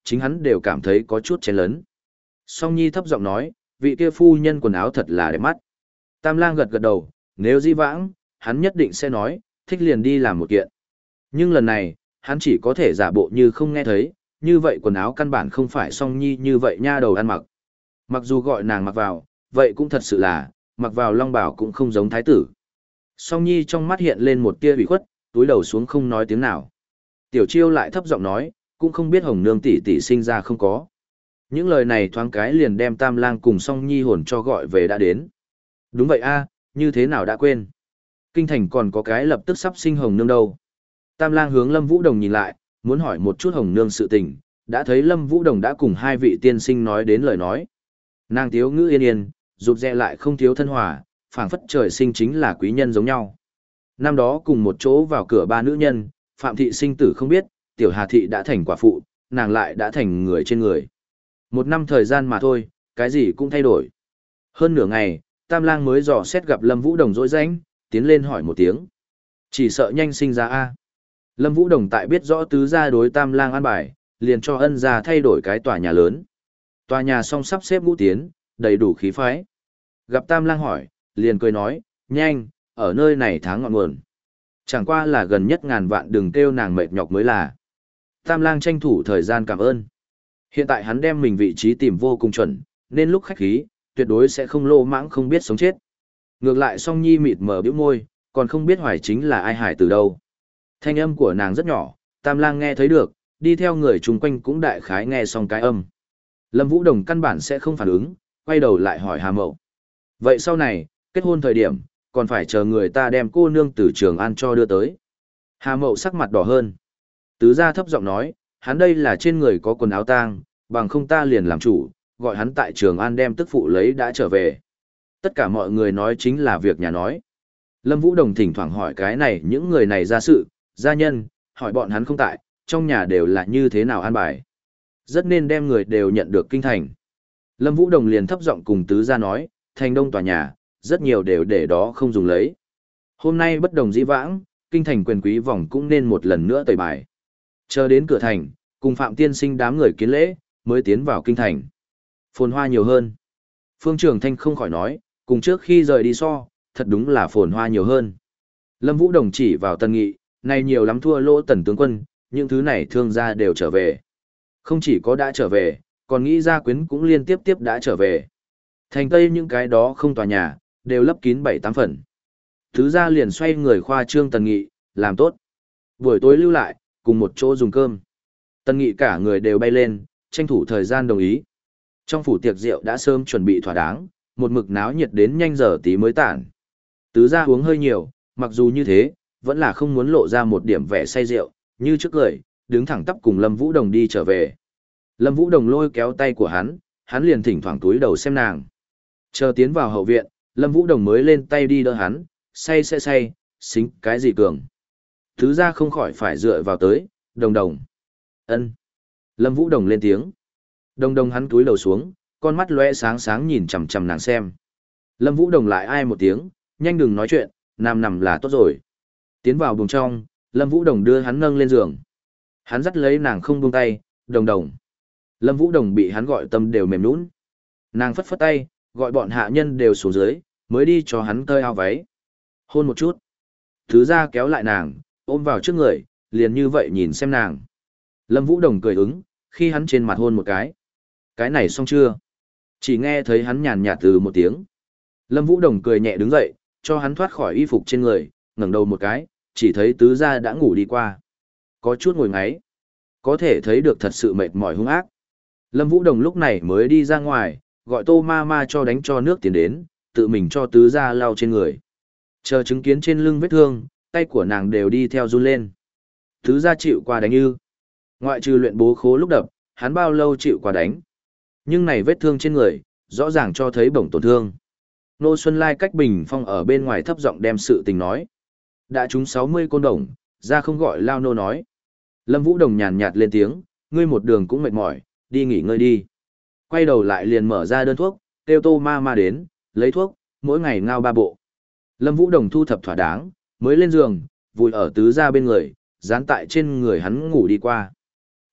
chính hắn đều cảm thấy có chút chén lớn. Song Nhi thấp giọng nói, vị kia phu nhân quần áo thật là đẹp mắt. Tam Lang gật gật đầu, nếu di vãng, hắn nhất định sẽ nói, thích liền đi làm một kiện. Nhưng lần này, hắn chỉ có thể giả bộ như không nghe thấy, như vậy quần áo căn bản không phải Song Nhi như vậy nha đầu ăn mặc. Mặc dù gọi nàng mặc vào, vậy cũng thật sự là, mặc vào long bào cũng không giống thái tử. Song Nhi trong mắt hiện lên một tia ủy khuất, túi đầu xuống không nói tiếng nào. Tiểu Chiêu lại thấp giọng nói, cũng không biết Hồng Nương tỷ tỷ sinh ra không có. Những lời này thoáng cái liền đem Tam Lang cùng Song Nhi hồn cho gọi về đã đến. Đúng vậy a, như thế nào đã quên. Kinh thành còn có cái lập tức sắp sinh Hồng Nương đâu. Tam Lang hướng Lâm Vũ Đồng nhìn lại, muốn hỏi một chút Hồng Nương sự tình, đã thấy Lâm Vũ Đồng đã cùng hai vị tiên sinh nói đến lời nói. Nàng thiếu ngữ yên yên, rụt rè lại không thiếu thân hòa, phảng phất trời sinh chính là quý nhân giống nhau. Năm đó cùng một chỗ vào cửa ba nữ nhân, Phạm thị sinh tử không biết, Tiểu Hà thị đã thành quả phụ, nàng lại đã thành người trên người. Một năm thời gian mà thôi, cái gì cũng thay đổi. Hơn nửa ngày, Tam Lang mới dò xét gặp Lâm Vũ Đồng rỗi rãnh, tiến lên hỏi một tiếng. Chỉ sợ nhanh sinh ra a. Lâm Vũ Đồng tại biết rõ tứ gia đối Tam Lang an bài, liền cho ân gia thay đổi cái tòa nhà lớn. Tòa nhà song sắp xếp ngũ tiến, đầy đủ khí phái. Gặp Tam Lang hỏi, liền cười nói, nhanh, ở nơi này tháng ngọn nguồn. Chẳng qua là gần nhất ngàn vạn đừng kêu nàng mệt nhọc mới là. Tam Lang tranh thủ thời gian cảm ơn. Hiện tại hắn đem mình vị trí tìm vô cùng chuẩn, nên lúc khách khí, tuyệt đối sẽ không lô mãng không biết sống chết. Ngược lại Song Nhi mịt mờ bĩu môi, còn không biết Hoài chính là ai hải từ đâu. Thanh âm của nàng rất nhỏ, Tam Lang nghe thấy được, đi theo người chung quanh cũng đại khái nghe xong cái âm. Lâm Vũ Đồng căn bản sẽ không phản ứng, quay đầu lại hỏi Hà Mậu. Vậy sau này, kết hôn thời điểm, còn phải chờ người ta đem cô nương từ Trường An cho đưa tới. Hà Mậu sắc mặt đỏ hơn. Tứ gia thấp giọng nói, hắn đây là trên người có quần áo tang, bằng không ta liền làm chủ, gọi hắn tại Trường An đem tức phụ lấy đã trở về. Tất cả mọi người nói chính là việc nhà nói. Lâm Vũ Đồng thỉnh thoảng hỏi cái này những người này ra sự, gia nhân, hỏi bọn hắn không tại, trong nhà đều là như thế nào an bài. Rất nên đem người đều nhận được kinh thành. Lâm Vũ Đồng liền thấp giọng cùng tứ gia nói, thành đông tòa nhà, rất nhiều đều để đó không dùng lấy. Hôm nay bất đồng dĩ vãng, kinh thành quyền quý vòng cũng nên một lần nữa tẩy bài. Chờ đến cửa thành, cùng Phạm Tiên Sinh đám người kiến lễ, mới tiến vào kinh thành. Phồn hoa nhiều hơn. Phương Trường Thanh không khỏi nói, cùng trước khi rời đi so, thật đúng là phồn hoa nhiều hơn. Lâm Vũ Đồng chỉ vào Tần Nghị, này nhiều lắm thua lỗ Tần tướng quân, những thứ này thương gia đều trở về. Không chỉ có đã trở về, còn nghĩ gia quyến cũng liên tiếp tiếp đã trở về. Thành Tây những cái đó không tòa nhà, đều lấp kín bảy tám phần. Thứ gia liền xoay người khoa trương Tần Nghị, làm tốt. Buổi tối lưu lại, cùng một chỗ dùng cơm. Tần Nghị cả người đều bay lên, tranh thủ thời gian đồng ý. Trong phủ tiệc rượu đã sớm chuẩn bị thỏa đáng, một mực náo nhiệt đến nhanh giờ tí mới tản. Tứ gia uống hơi nhiều, mặc dù như thế, vẫn là không muốn lộ ra một điểm vẻ say rượu, như trước cười, đứng thẳng tắp cùng Lâm Vũ Đồng đi trở về. Lâm Vũ Đồng lôi kéo tay của hắn, hắn liền thỉnh thoảng túi đầu xem nàng. Chờ tiến vào hậu viện, Lâm Vũ Đồng mới lên tay đi đỡ hắn, say say say, xính cái gì cường. Tứ gia không khỏi phải dựa vào tới, Đồng Đồng. Ân. Lâm Vũ Đồng lên tiếng. Đồng Đồng hắn túi đầu xuống, con mắt lóe sáng sáng nhìn chằm chằm nàng xem. Lâm Vũ Đồng lại ai một tiếng, nhanh đừng nói chuyện, nằm nằm là tốt rồi. Tiến vào buồng trong, Lâm Vũ Đồng đưa hắn nâng lên giường. Hắn dắt lấy nàng không buông tay, Đồng Đồng. Lâm Vũ Đồng bị hắn gọi tâm đều mềm nhũn. Nàng phất phất tay, gọi bọn hạ nhân đều xuống dưới, mới đi cho hắn tơi áo váy. Hôn một chút. Thứ ra kéo lại nàng, ôm vào trước người, liền như vậy nhìn xem nàng. Lâm Vũ Đồng cười ứng, khi hắn trên mặt hôn một cái. Cái này xong chưa? Chỉ nghe thấy hắn nhàn nhạt từ một tiếng. Lâm Vũ Đồng cười nhẹ đứng dậy, cho hắn thoát khỏi y phục trên người, ngẩng đầu một cái, chỉ thấy tứ gia đã ngủ đi qua. Có chút ngồi ngáy. Có thể thấy được thật sự mệt mỏi hung ác. Lâm Vũ Đồng lúc này mới đi ra ngoài, gọi Tô Ma Ma cho đánh cho nước tiền đến, tự mình cho tứ gia lau trên người. Chờ chứng kiến trên lưng vết thương, tay của nàng đều đi theo run lên. Tứ gia chịu qua đánh ư? Ngoại trừ luyện bố khố lúc đập, hắn bao lâu chịu qua đánh? Nhưng này vết thương trên người, rõ ràng cho thấy bổng tổn thương. Nô Xuân Lai cách bình phong ở bên ngoài thấp giọng đem sự tình nói. Đã trúng sáu mươi côn đồng, ra không gọi lao nô nói. Lâm Vũ Đồng nhàn nhạt lên tiếng, ngươi một đường cũng mệt mỏi, đi nghỉ ngơi đi. Quay đầu lại liền mở ra đơn thuốc, kêu Tô Ma Ma đến, lấy thuốc, mỗi ngày ngao ba bộ. Lâm Vũ Đồng thu thập thỏa đáng, mới lên giường, vùi ở tứ gia bên người, dán tại trên người hắn ngủ đi qua.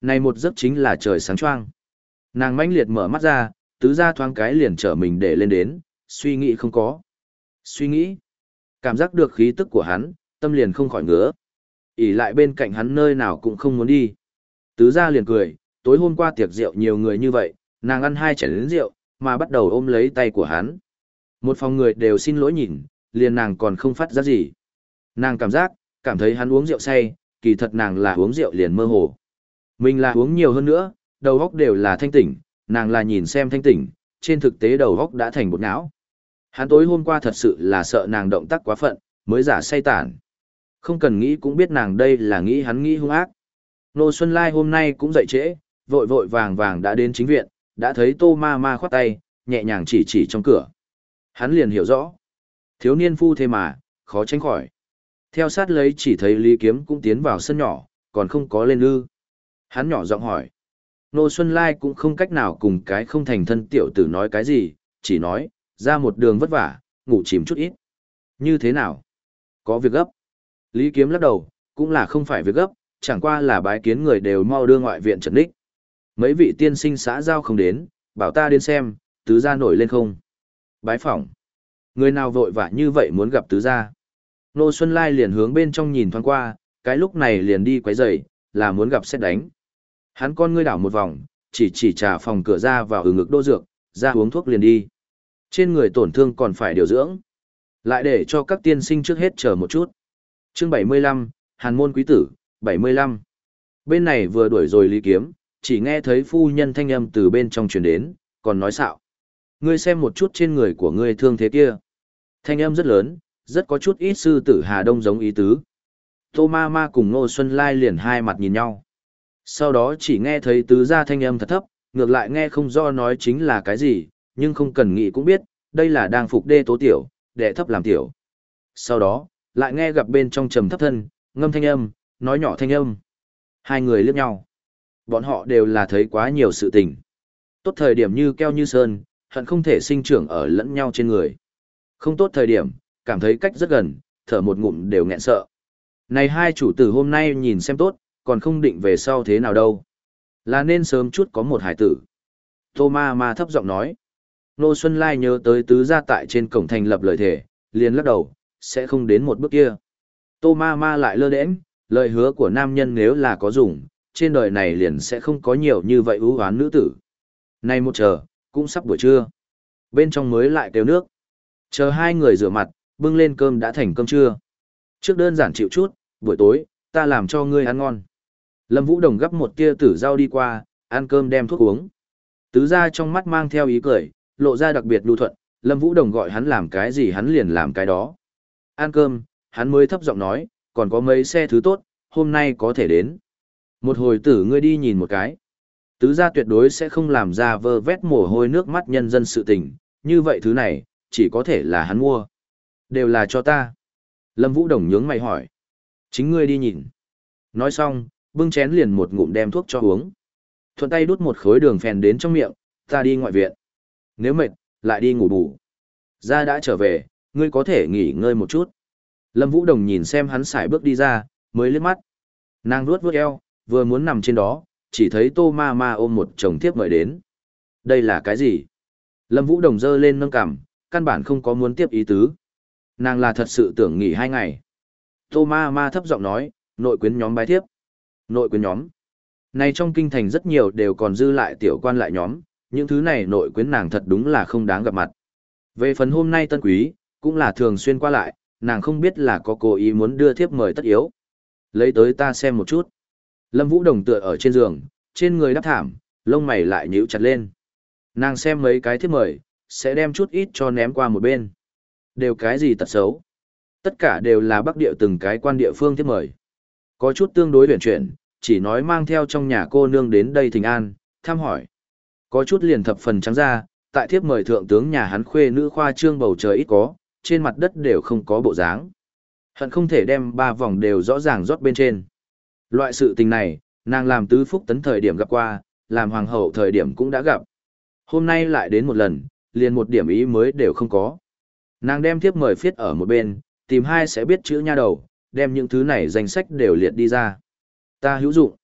Này một giấc chính là trời sáng choang. Nàng mãnh liệt mở mắt ra, tứ gia thoáng cái liền trở mình để lên đến, suy nghĩ không có. Suy nghĩ. Cảm giác được khí tức của hắn, tâm liền không khỏi ngứa. ỉ lại bên cạnh hắn nơi nào cũng không muốn đi. Tứ gia liền cười, tối hôm qua tiệc rượu nhiều người như vậy, nàng ăn hai chén lớn rượu, mà bắt đầu ôm lấy tay của hắn. Một phòng người đều xin lỗi nhìn, liền nàng còn không phát ra gì. Nàng cảm giác, cảm thấy hắn uống rượu say, kỳ thật nàng là uống rượu liền mơ hồ. Mình là uống nhiều hơn nữa, đầu óc đều là thanh tỉnh, nàng là nhìn xem thanh tỉnh, trên thực tế đầu óc đã thành bột não. Hắn tối hôm qua thật sự là sợ nàng động tác quá phận, mới giả say tản. Không cần nghĩ cũng biết nàng đây là nghĩ hắn nghĩ hung ác. Nô Xuân Lai hôm nay cũng dậy trễ, vội vội vàng vàng đã đến chính viện, đã thấy Tô Ma Ma khoát tay, nhẹ nhàng chỉ chỉ trong cửa. Hắn liền hiểu rõ. Thiếu niên phu thế mà, khó tránh khỏi. Theo sát lấy chỉ thấy Lý Kiếm cũng tiến vào sân nhỏ, còn không có lên ư. Hắn nhỏ giọng hỏi. Nô Xuân Lai cũng không cách nào cùng cái không thành thân tiểu tử nói cái gì, chỉ nói, ra một đường vất vả, ngủ chìm chút ít. Như thế nào? Có việc gấp. Lý Kiếm lắc đầu, cũng là không phải việc gấp, chẳng qua là bái kiến người đều mau đưa ngoại viện trần đích. Mấy vị tiên sinh xã giao không đến, bảo ta đến xem, tứ gia nổi lên không. Bái phỏng. Người nào vội vã như vậy muốn gặp tứ gia. Nô Xuân Lai liền hướng bên trong nhìn thoáng qua, cái lúc này liền đi quấy rầy, là muốn gặp xét đánh. Hắn con ngươi đảo một vòng, chỉ chỉ trà phòng cửa ra vào ừ ngực đô dược, ra uống thuốc liền đi. Trên người tổn thương còn phải điều dưỡng. Lại để cho các tiên sinh trước hết chờ một chút. Chương bảy mươi lăm, Hàn môn quý tử, bảy mươi lăm. Bên này vừa đuổi rồi Lý Kiếm, chỉ nghe thấy phu nhân thanh âm từ bên trong truyền đến, còn nói xạo. Ngươi xem một chút trên người của ngươi thương thế kia. Thanh âm rất lớn, rất có chút ít sư tử Hà Đông giống ý tứ. Tô Ma Ma cùng Ngô Xuân Lai liền hai mặt nhìn nhau. Sau đó chỉ nghe thấy tứ gia thanh âm thật thấp, ngược lại nghe không rõ nói chính là cái gì, nhưng không cần nghĩ cũng biết, đây là đang phục đê tố tiểu, đệ thấp làm tiểu. Sau đó, lại nghe gặp bên trong trầm thấp thân, ngâm thanh âm, nói nhỏ thanh âm. Hai người liếc nhau. Bọn họ đều là thấy quá nhiều sự tình. Tốt thời điểm như keo như sơn, hận không thể sinh trưởng ở lẫn nhau trên người. Không tốt thời điểm, cảm thấy cách rất gần, thở một ngụm đều nghẹn sợ. Này hai chủ tử hôm nay nhìn xem tốt, còn không định về sau thế nào đâu. Là nên sớm chút có một hải tử. Tô Ma Ma thấp giọng nói. Nô Xuân Lai nhớ tới tứ gia tại trên cổng thành lập lời thể, liền lắc đầu, sẽ không đến một bước kia. Tô Ma Ma lại lơ đễnh, lời hứa của nam nhân nếu là có dùng, trên đời này liền sẽ không có nhiều như vậy ưu hoán nữ tử. Nay một chờ, cũng sắp buổi trưa. Bên trong mới lại kêu nước. Chờ hai người rửa mặt, bưng lên cơm đã thành cơm trưa. Trước đơn giản chịu chút, buổi tối, ta làm cho ngươi ăn ngon. Lâm Vũ Đồng gắp một tia tử rau đi qua, ăn cơm đem thuốc uống. Tứ gia trong mắt mang theo ý cười, lộ ra đặc biệt lưu thuận, Lâm Vũ Đồng gọi hắn làm cái gì hắn liền làm cái đó. Ăn cơm, hắn mới thấp giọng nói, còn có mấy xe thứ tốt, hôm nay có thể đến. Một hồi tử ngươi đi nhìn một cái. Tứ gia tuyệt đối sẽ không làm ra vơ vét mồ hôi nước mắt nhân dân sự tình, như vậy thứ này, chỉ có thể là hắn mua. Đều là cho ta. Lâm Vũ Đồng nhướng mày hỏi. Chính ngươi đi nhìn. Nói xong, bưng chén liền một ngụm đem thuốc cho uống. Thuận tay đút một khối đường phèn đến trong miệng, ta đi ngoại viện. Nếu mệt, lại đi ngủ bù. Gia đã trở về, ngươi có thể nghỉ ngơi một chút. Lâm Vũ Đồng nhìn xem hắn xài bước đi ra, mới liếc mắt. Nàng vuốt vuốt eo, vừa muốn nằm trên đó, chỉ thấy Tô Ma Ma ôm một chồng thiếp mời đến. Đây là cái gì? Lâm Vũ Đồng giơ lên nâng cằm, căn bản không có muốn tiếp ý tứ. Nàng là thật sự tưởng nghỉ hai ngày. Tô Ma Ma thấp giọng nói, nội quyến nhóm bái thiếp. Nội quyến nhóm. Này trong kinh thành rất nhiều đều còn dư lại tiểu quan lại nhóm, những thứ này nội quyến nàng thật đúng là không đáng gặp mặt. Về phần hôm nay tân quý, cũng là thường xuyên qua lại, nàng không biết là có cố ý muốn đưa thiếp mời tất yếu. Lấy tới ta xem một chút. Lâm Vũ Đồng tựa ở trên giường, trên người đắp thảm, lông mày lại nhíu chặt lên. Nàng xem mấy cái thiếp mời, sẽ đem chút ít cho ném qua một bên. Đều cái gì tật xấu? Tất cả đều là bắc địa từng cái quan địa phương thiếp mời. Có chút tương đối huyền chuyển, chỉ nói mang theo trong nhà cô nương đến đây thỉnh an, thăm hỏi. Có chút liền thập phần trắng ra, tại thiếp mời thượng tướng nhà hắn khuê nữ khoa trương bầu trời ít có, trên mặt đất đều không có bộ dáng. Hận không thể đem ba vòng đều rõ ràng rót bên trên. Loại sự tình này, nàng làm tứ phúc tấn thời điểm gặp qua, làm hoàng hậu thời điểm cũng đã gặp. Hôm nay lại đến một lần, liền một điểm ý mới đều không có. Nàng đem thiếp mời viết ở một bên, tìm hai sẽ biết chữ nha đầu, đem những thứ này danh sách đều liệt đi ra. Ta hữu dụng.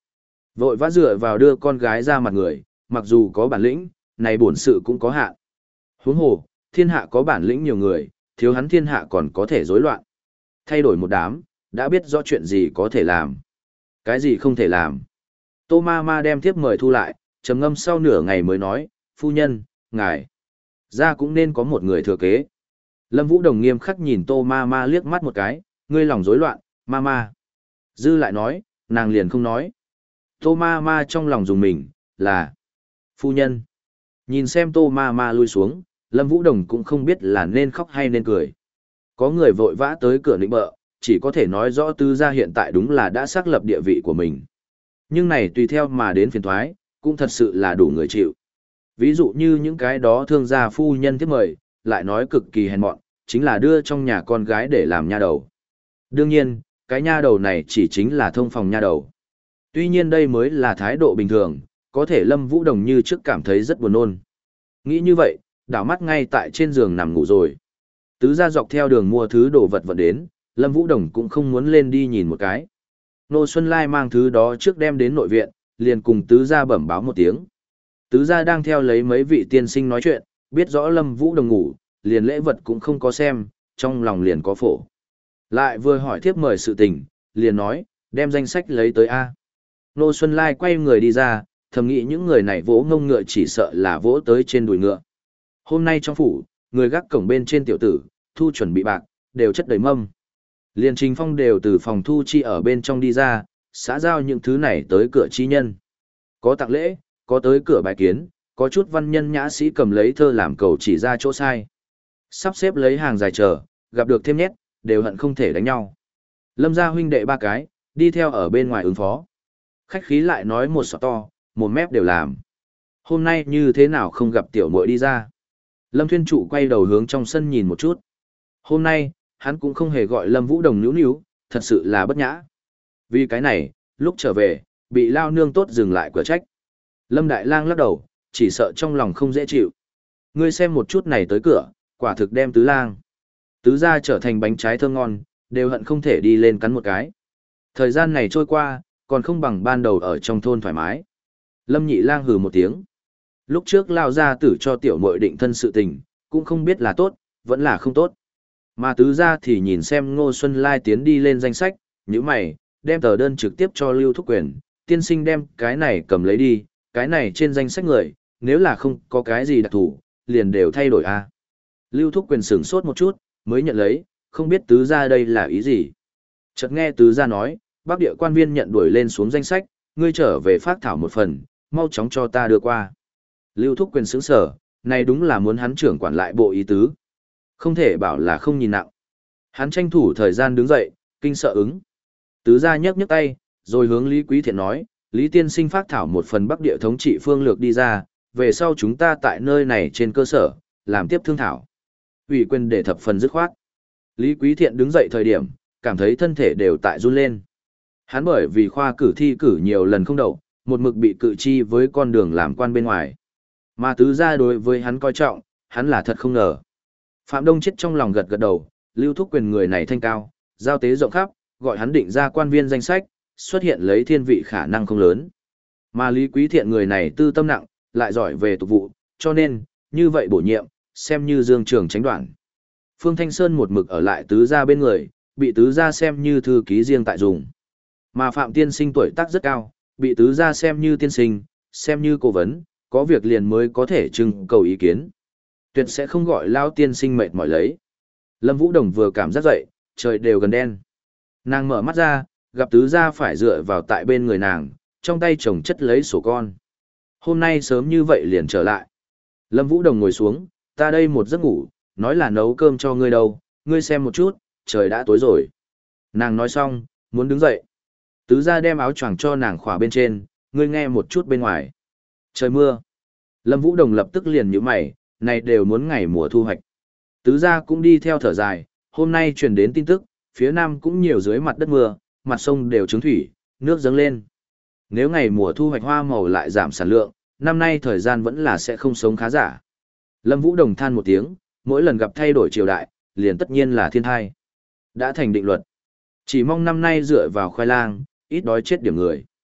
Vội vã dựa vào đưa con gái ra mặt người, mặc dù có bản lĩnh, này bổn sự cũng có hạn. Huống hồ, thiên hạ có bản lĩnh nhiều người, thiếu hắn thiên hạ còn có thể rối loạn. Thay đổi một đám, đã biết rõ chuyện gì có thể làm. Cái gì không thể làm. Tô ma ma đem thiếp mời thu lại, trầm ngâm sau nửa ngày mới nói, phu nhân, ngài, ra cũng nên có một người thừa kế. Lâm Vũ Đồng nghiêm khắc nhìn Tô ma ma liếc mắt một cái, ngươi lòng rối loạn, ma ma. Dư lại nói, nàng liền không nói. Tô ma ma trong lòng dùng mình, là phu nhân. Nhìn xem Tô ma ma lui xuống, Lâm Vũ Đồng cũng không biết là nên khóc hay nên cười. Có người vội vã tới cửa nịnh bợ, chỉ có thể nói rõ Tứ gia hiện tại đúng là đã xác lập địa vị của mình. Nhưng này tùy theo mà đến phiền thoái, cũng thật sự là đủ người chịu. Ví dụ như những cái đó thương gia phu nhân tiếp mời, lại nói cực kỳ hèn mọn, chính là đưa trong nhà con gái để làm nha đầu. Đương nhiên, cái nha đầu này chỉ chính là thông phòng nha đầu. Tuy nhiên đây mới là thái độ bình thường, có thể Lâm Vũ Đồng như trước cảm thấy rất buồn nôn. Nghĩ như vậy, đảo mắt ngay tại trên giường nằm ngủ rồi. Tứ gia dọc theo đường mua thứ đồ vật vật đến, Lâm Vũ Đồng cũng không muốn lên đi nhìn một cái. Nô Xuân Lai mang thứ đó trước đem đến nội viện, liền cùng tứ gia bẩm báo một tiếng. Tứ gia đang theo lấy mấy vị tiên sinh nói chuyện, biết rõ Lâm Vũ Đồng ngủ, liền lễ vật cũng không có xem, trong lòng liền có phổ. Lại vừa hỏi thiếp mời sự tình, liền nói, đem danh sách lấy tới A. Nô Xuân Lai quay người đi ra, thầm nghĩ những người này vỗ ngông ngựa chỉ sợ là vỗ tới trên đùi ngựa. Hôm nay trong phủ, người gác cổng bên trên tiểu tử, thu chuẩn bị bạc, đều chất đầy mâm. Liên Trình Phong đều từ phòng thu chi ở bên trong đi ra, xã giao những thứ này tới cửa chi nhân. Có tặng lễ, có tới cửa bài kiến, có chút văn nhân nhã sĩ cầm lấy thơ làm cầu chỉ ra chỗ sai. Sắp xếp lấy hàng dài chờ, gặp được thêm nhét, đều hận không thể đánh nhau. Lâm gia huynh đệ ba cái, đi theo ở bên ngoài ứng phó. Khách khí lại nói một sọ to, một mép đều làm. Hôm nay như thế nào không gặp tiểu muội đi ra. Lâm Thuyên Trụ quay đầu hướng trong sân nhìn một chút. Hôm nay, hắn cũng không hề gọi Lâm Vũ Đồng níu níu, thật sự là bất nhã. Vì cái này, lúc trở về, bị lao nương tốt dừng lại cửa trách. Lâm Đại Lang lắc đầu, chỉ sợ trong lòng không dễ chịu. Ngươi xem một chút này tới cửa, quả thực đem tứ lang. Tứ gia trở thành bánh trái thơm ngon, đều hận không thể đi lên cắn một cái. Thời gian này trôi qua, còn không bằng ban đầu ở trong thôn thoải mái. Lâm Nhị Lang hừ một tiếng. Lúc trước lao ra tử cho tiểu muội định thân sự tình, cũng không biết là tốt, vẫn là không tốt. Mà tứ gia thì nhìn xem Ngô Xuân Lai tiến đi lên danh sách, như mày, đem tờ đơn trực tiếp cho Lưu Thúc Quyền, tiên sinh đem cái này cầm lấy đi, cái này trên danh sách người, nếu là không có cái gì đặc thủ, liền đều thay đổi a. Lưu Thúc Quyền sửng sốt một chút, mới nhận lấy, không biết tứ gia đây là ý gì. Chợt nghe tứ gia nói, Bắc địa quan viên nhận đuổi lên xuống danh sách, ngươi trở về phát thảo một phần, mau chóng cho ta đưa qua. Lưu Thúc Quyền sững sở, này đúng là muốn hắn trưởng quản lại bộ ý tứ. Không thể bảo là không nhìn nặng. Hắn tranh thủ thời gian đứng dậy, kinh sợ ứng. Tứ gia nhấc nhấc tay, rồi hướng Lý Quý Thiện nói, Lý Tiên Sinh phát thảo một phần Bắc địa thống trị phương lược đi ra, về sau chúng ta tại nơi này trên cơ sở, làm tiếp thương thảo. Ủy quyền để thập phần dứt khoát. Lý Quý Thiện đứng dậy thời điểm, cảm thấy thân thể đều tại run lên. Hắn bởi vì khoa cử thi cử nhiều lần không đậu, một mực bị cự chi với con đường làm quan bên ngoài. Mà tứ gia đối với hắn coi trọng, hắn là thật không ngờ. Phạm Đông chết trong lòng gật gật đầu, Lưu Thúc Quyền người này thanh cao, giao tế rộng khắp, gọi hắn định ra quan viên danh sách, xuất hiện lấy thiên vị khả năng không lớn. Mà Lý Quý Thiện người này tư tâm nặng, lại giỏi về tục vụ, cho nên, như vậy bổ nhiệm, xem như dương trường tránh đoạn. Phương Thanh Sơn một mực ở lại tứ gia bên người, bị tứ gia xem như thư ký riêng tại dùng. Mà Phạm Tiên Sinh tuổi tác rất cao, bị tứ gia xem như tiên sinh, xem như cố vấn, có việc liền mới có thể trưng cầu ý kiến. Tuyệt sẽ không gọi lao tiên sinh mệt mỏi lấy. Lâm Vũ Đồng vừa cảm giác dậy, trời đều gần đen. Nàng mở mắt ra, gặp tứ gia phải dựa vào tại bên người nàng, trong tay chồng chất lấy sổ con. Hôm nay sớm như vậy liền trở lại. Lâm Vũ Đồng ngồi xuống, ta đây một giấc ngủ, nói là nấu cơm cho ngươi đâu, ngươi xem một chút, trời đã tối rồi. Nàng nói xong, muốn đứng dậy. Tứ gia đem áo choàng cho nàng khỏa bên trên, ngươi nghe một chút bên ngoài. Trời mưa. Lâm Vũ Đồng lập tức liền nhíu mày, này đều muốn ngày mùa thu hoạch. Tứ gia cũng đi theo thở dài, hôm nay truyền đến tin tức, phía nam cũng nhiều dưới mặt đất mưa, mặt sông đều trướng thủy, nước dâng lên. Nếu ngày mùa thu hoạch hoa màu lại giảm sản lượng, năm nay thời gian vẫn là sẽ không sống khá giả. Lâm Vũ Đồng than một tiếng, mỗi lần gặp thay đổi triều đại, liền tất nhiên là thiên thai. Đã thành định luật. Chỉ mong năm nay dựa vào khoai lang, ít đói chết điểm người.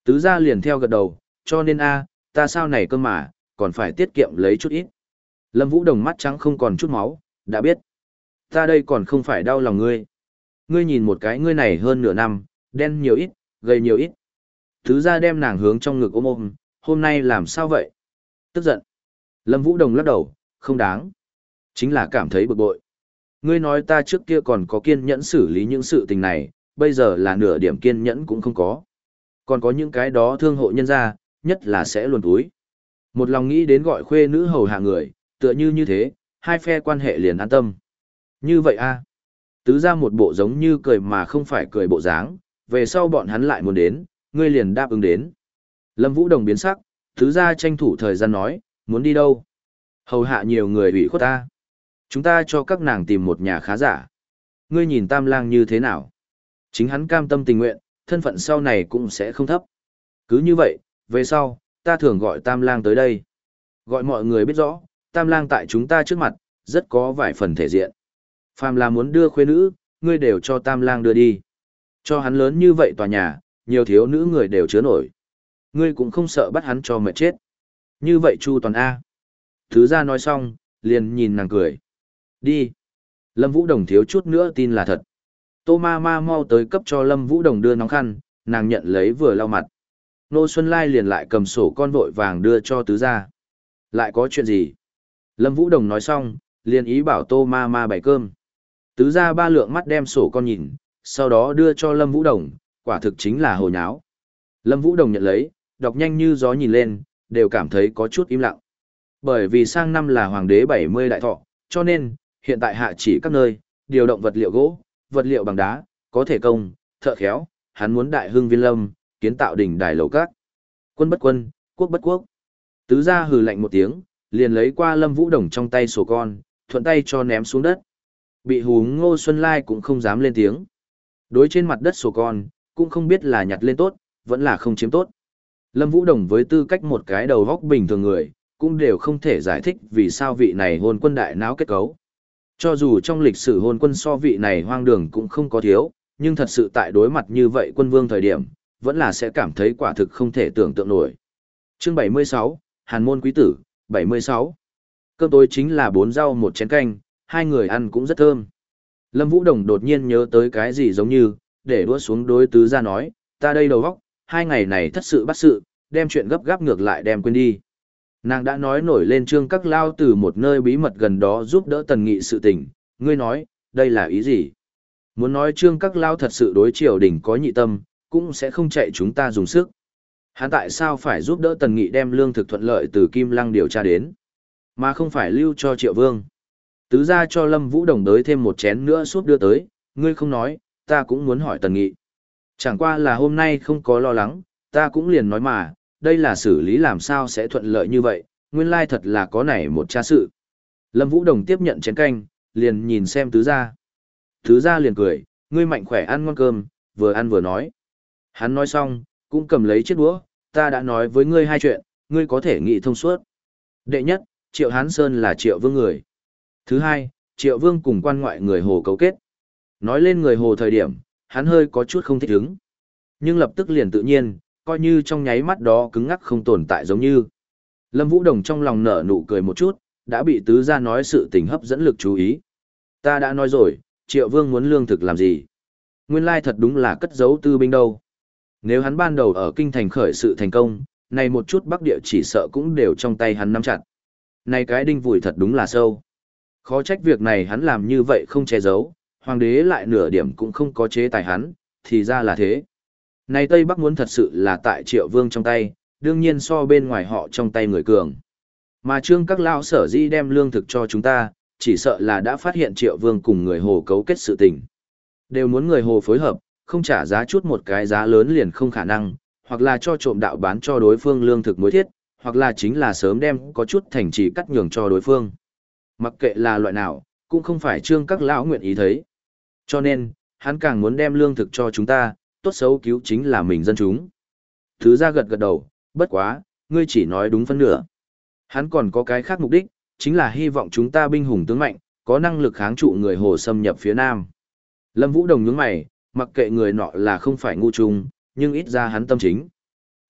Tứ gia liền theo gật đầu, cho nên a, ta sao này cơ mà, còn phải tiết kiệm lấy chút ít. Lâm Vũ Đồng mắt trắng không còn chút máu, đã biết. Ta đây còn không phải đau lòng ngươi. Ngươi nhìn một cái ngươi này hơn nửa năm, đen nhiều ít, gầy nhiều ít. Tứ gia đem nàng hướng trong ngực ôm ôm, hôm nay làm sao vậy? Tức giận. Lâm Vũ Đồng lắc đầu, không đáng. Chính là cảm thấy bực bội. Ngươi nói ta trước kia còn có kiên nhẫn xử lý những sự tình này, bây giờ là nửa điểm kiên nhẫn cũng không có. Còn có những cái đó thương hộ nhân ra, nhất là sẽ luồn túi. Một lòng nghĩ đến gọi khuê nữ hầu hạ người, tựa như như thế, hai phe quan hệ liền an tâm. Như vậy a, tứ ra một bộ giống như cười mà không phải cười bộ dáng, về sau bọn hắn lại muốn đến, ngươi liền đáp ứng đến. Lâm Vũ Đồng biến sắc, tứ ra tranh thủ thời gian nói, muốn đi đâu? Hầu hạ nhiều người ủy khuất ta. Chúng ta cho các nàng tìm một nhà khá giả. Ngươi nhìn Tam Lang như thế nào? Chính hắn cam tâm tình nguyện, thân phận sau này cũng sẽ không thấp. Cứ như vậy, về sau, ta thường gọi Tam Lang tới đây. Gọi mọi người biết rõ, Tam Lang tại chúng ta trước mặt, rất có vài phần thể diện. Phàm là muốn đưa khuê nữ, ngươi đều cho Tam Lang đưa đi. Cho hắn lớn như vậy tòa nhà, nhiều thiếu nữ người đều chứa nổi. Ngươi cũng không sợ bắt hắn cho mệt chết. Như vậy Chu Toàn A. Thứ ra nói xong, liền nhìn nàng cười. Đi. Lâm Vũ Đồng thiếu chút nữa tin là thật. Tô ma ma mau tới cấp cho Lâm Vũ Đồng đưa nóng khăn, nàng nhận lấy vừa lau mặt. Nô Xuân Lai liền lại cầm sổ con vội vàng đưa cho tứ gia. Lại có chuyện gì? Lâm Vũ Đồng nói xong, liền ý bảo Tô ma ma bày cơm. Tứ gia ba lượng mắt đem sổ con nhìn, sau đó đưa cho Lâm Vũ Đồng, quả thực chính là hồ nháo. Lâm Vũ Đồng nhận lấy, đọc nhanh như gió nhìn lên, đều cảm thấy có chút im lặng. Bởi vì sang năm là hoàng đế bảy mươi đại thọ, cho nên, hiện tại hạ chỉ các nơi, điều động vật liệu gỗ, vật liệu bằng đá, có thể công, thợ khéo, hắn muốn đại hưng viên lâm, kiến tạo đỉnh đài lầu các. Quân bất quân, quốc bất quốc. Tứ gia hừ lạnh một tiếng, liền lấy qua Lâm Vũ Đồng trong tay sổ con, thuận tay cho ném xuống đất. Bị hú Ngô Xuân Lai cũng không dám lên tiếng. Đối trên mặt đất sổ con, cũng không biết là nhặt lên tốt, vẫn là không chiếm tốt. Lâm Vũ Đồng với tư cách một cái đầu góc bình thường người, cũng đều không thể giải thích vì sao vị này hôn quân đại não kết cấu. Cho dù trong lịch sử hôn quân so vị này hoang đường cũng không có thiếu, nhưng thật sự tại đối mặt như vậy quân vương thời điểm, vẫn là sẽ cảm thấy quả thực không thể tưởng tượng nổi. Chương bảy mươi sáu, Hàn môn quý tử, bảy mươi sáu. Cơm tối chính là bốn rau một chén canh, hai người ăn cũng rất thơm. Lâm Vũ Đồng đột nhiên nhớ tới cái gì giống như, để đũa xuống đối tứ ra nói, ta đây đầu góc, hai ngày này thất sự bắt sự, đem chuyện gấp gáp ngược lại đem quên đi. Nàng đã nói nổi lên Trương Các Lao từ một nơi bí mật gần đó giúp đỡ Tần Nghị sự tình, ngươi nói, đây là ý gì? Muốn nói Trương Các Lao thật sự đối triều đình có nhị tâm, cũng sẽ không chạy chúng ta dùng sức. Hắn tại sao phải giúp đỡ Tần Nghị đem lương thực thuận lợi từ Kim Lăng điều tra đến, mà không phải lưu cho Triệu Vương? Tứ ra cho Lâm Vũ Đồng đới thêm một chén nữa suốt đưa tới, ngươi không nói, ta cũng muốn hỏi Tần Nghị. Chẳng qua là hôm nay không có lo lắng, ta cũng liền nói mà, đây là xử lý làm sao sẽ thuận lợi như vậy, nguyên lai thật là có nảy một tra sự. Lâm Vũ Đồng tiếp nhận chén canh, liền nhìn xem tứ gia. Tứ gia liền cười, ngươi mạnh khỏe ăn ngon cơm, vừa ăn vừa nói. Hắn nói xong, cũng cầm lấy chiếc đũa, ta đã nói với ngươi hai chuyện, ngươi có thể nghĩ thông suốt. Đệ nhất, Triệu Hán Sơn là Triệu Vương người. Thứ hai, Triệu Vương cùng quan ngoại người Hồ cấu kết. Nói lên người Hồ thời điểm, hắn hơi có chút không thích ứng. Nhưng lập tức liền tự nhiên, coi như trong nháy mắt đó cứng ngắc không tồn tại giống như. Lâm Vũ Đồng trong lòng nở nụ cười một chút, đã bị tứ gia nói sự tình hấp dẫn lực chú ý. Ta đã nói rồi, Triệu Vương muốn lương thực làm gì? Nguyên lai thật đúng là cất giấu tư binh đâu. Nếu hắn ban đầu ở kinh thành khởi sự thành công, này một chút bắc địa chỉ sợ cũng đều trong tay hắn nắm chặt. Này cái đinh vùi thật đúng là sâu. Khó trách việc này hắn làm như vậy không che giấu, hoàng đế lại nửa điểm cũng không có chế tài hắn, thì ra là thế. Này Tây Bắc muốn thật sự là tại Triệu Vương trong tay, đương nhiên so bên ngoài họ trong tay người cường. Mà Trương Các Lão sở dĩ đem lương thực cho chúng ta, chỉ sợ là đã phát hiện Triệu Vương cùng người Hồ cấu kết sự tình. Đều muốn người Hồ phối hợp, không trả giá chút một cái giá lớn liền không khả năng, hoặc là cho trộm đạo bán cho đối phương lương thực mối thiết, hoặc là chính là sớm đem có chút thành trì cắt nhường cho đối phương. Mặc kệ là loại nào, cũng không phải Trương Các Lão nguyện ý thấy. Cho nên, hắn càng muốn đem lương thực cho chúng ta, tốt xấu cứu chính là mình dân chúng. Thứ ra gật gật đầu, bất quá, ngươi chỉ nói đúng phân nửa. Hắn còn có cái khác mục đích, chính là hy vọng chúng ta binh hùng tướng mạnh, có năng lực kháng trụ người Hồ xâm nhập phía Nam. Lâm Vũ Đồng nhướng mày, mặc kệ người nọ là không phải ngu trùng, nhưng ít ra hắn tâm chính.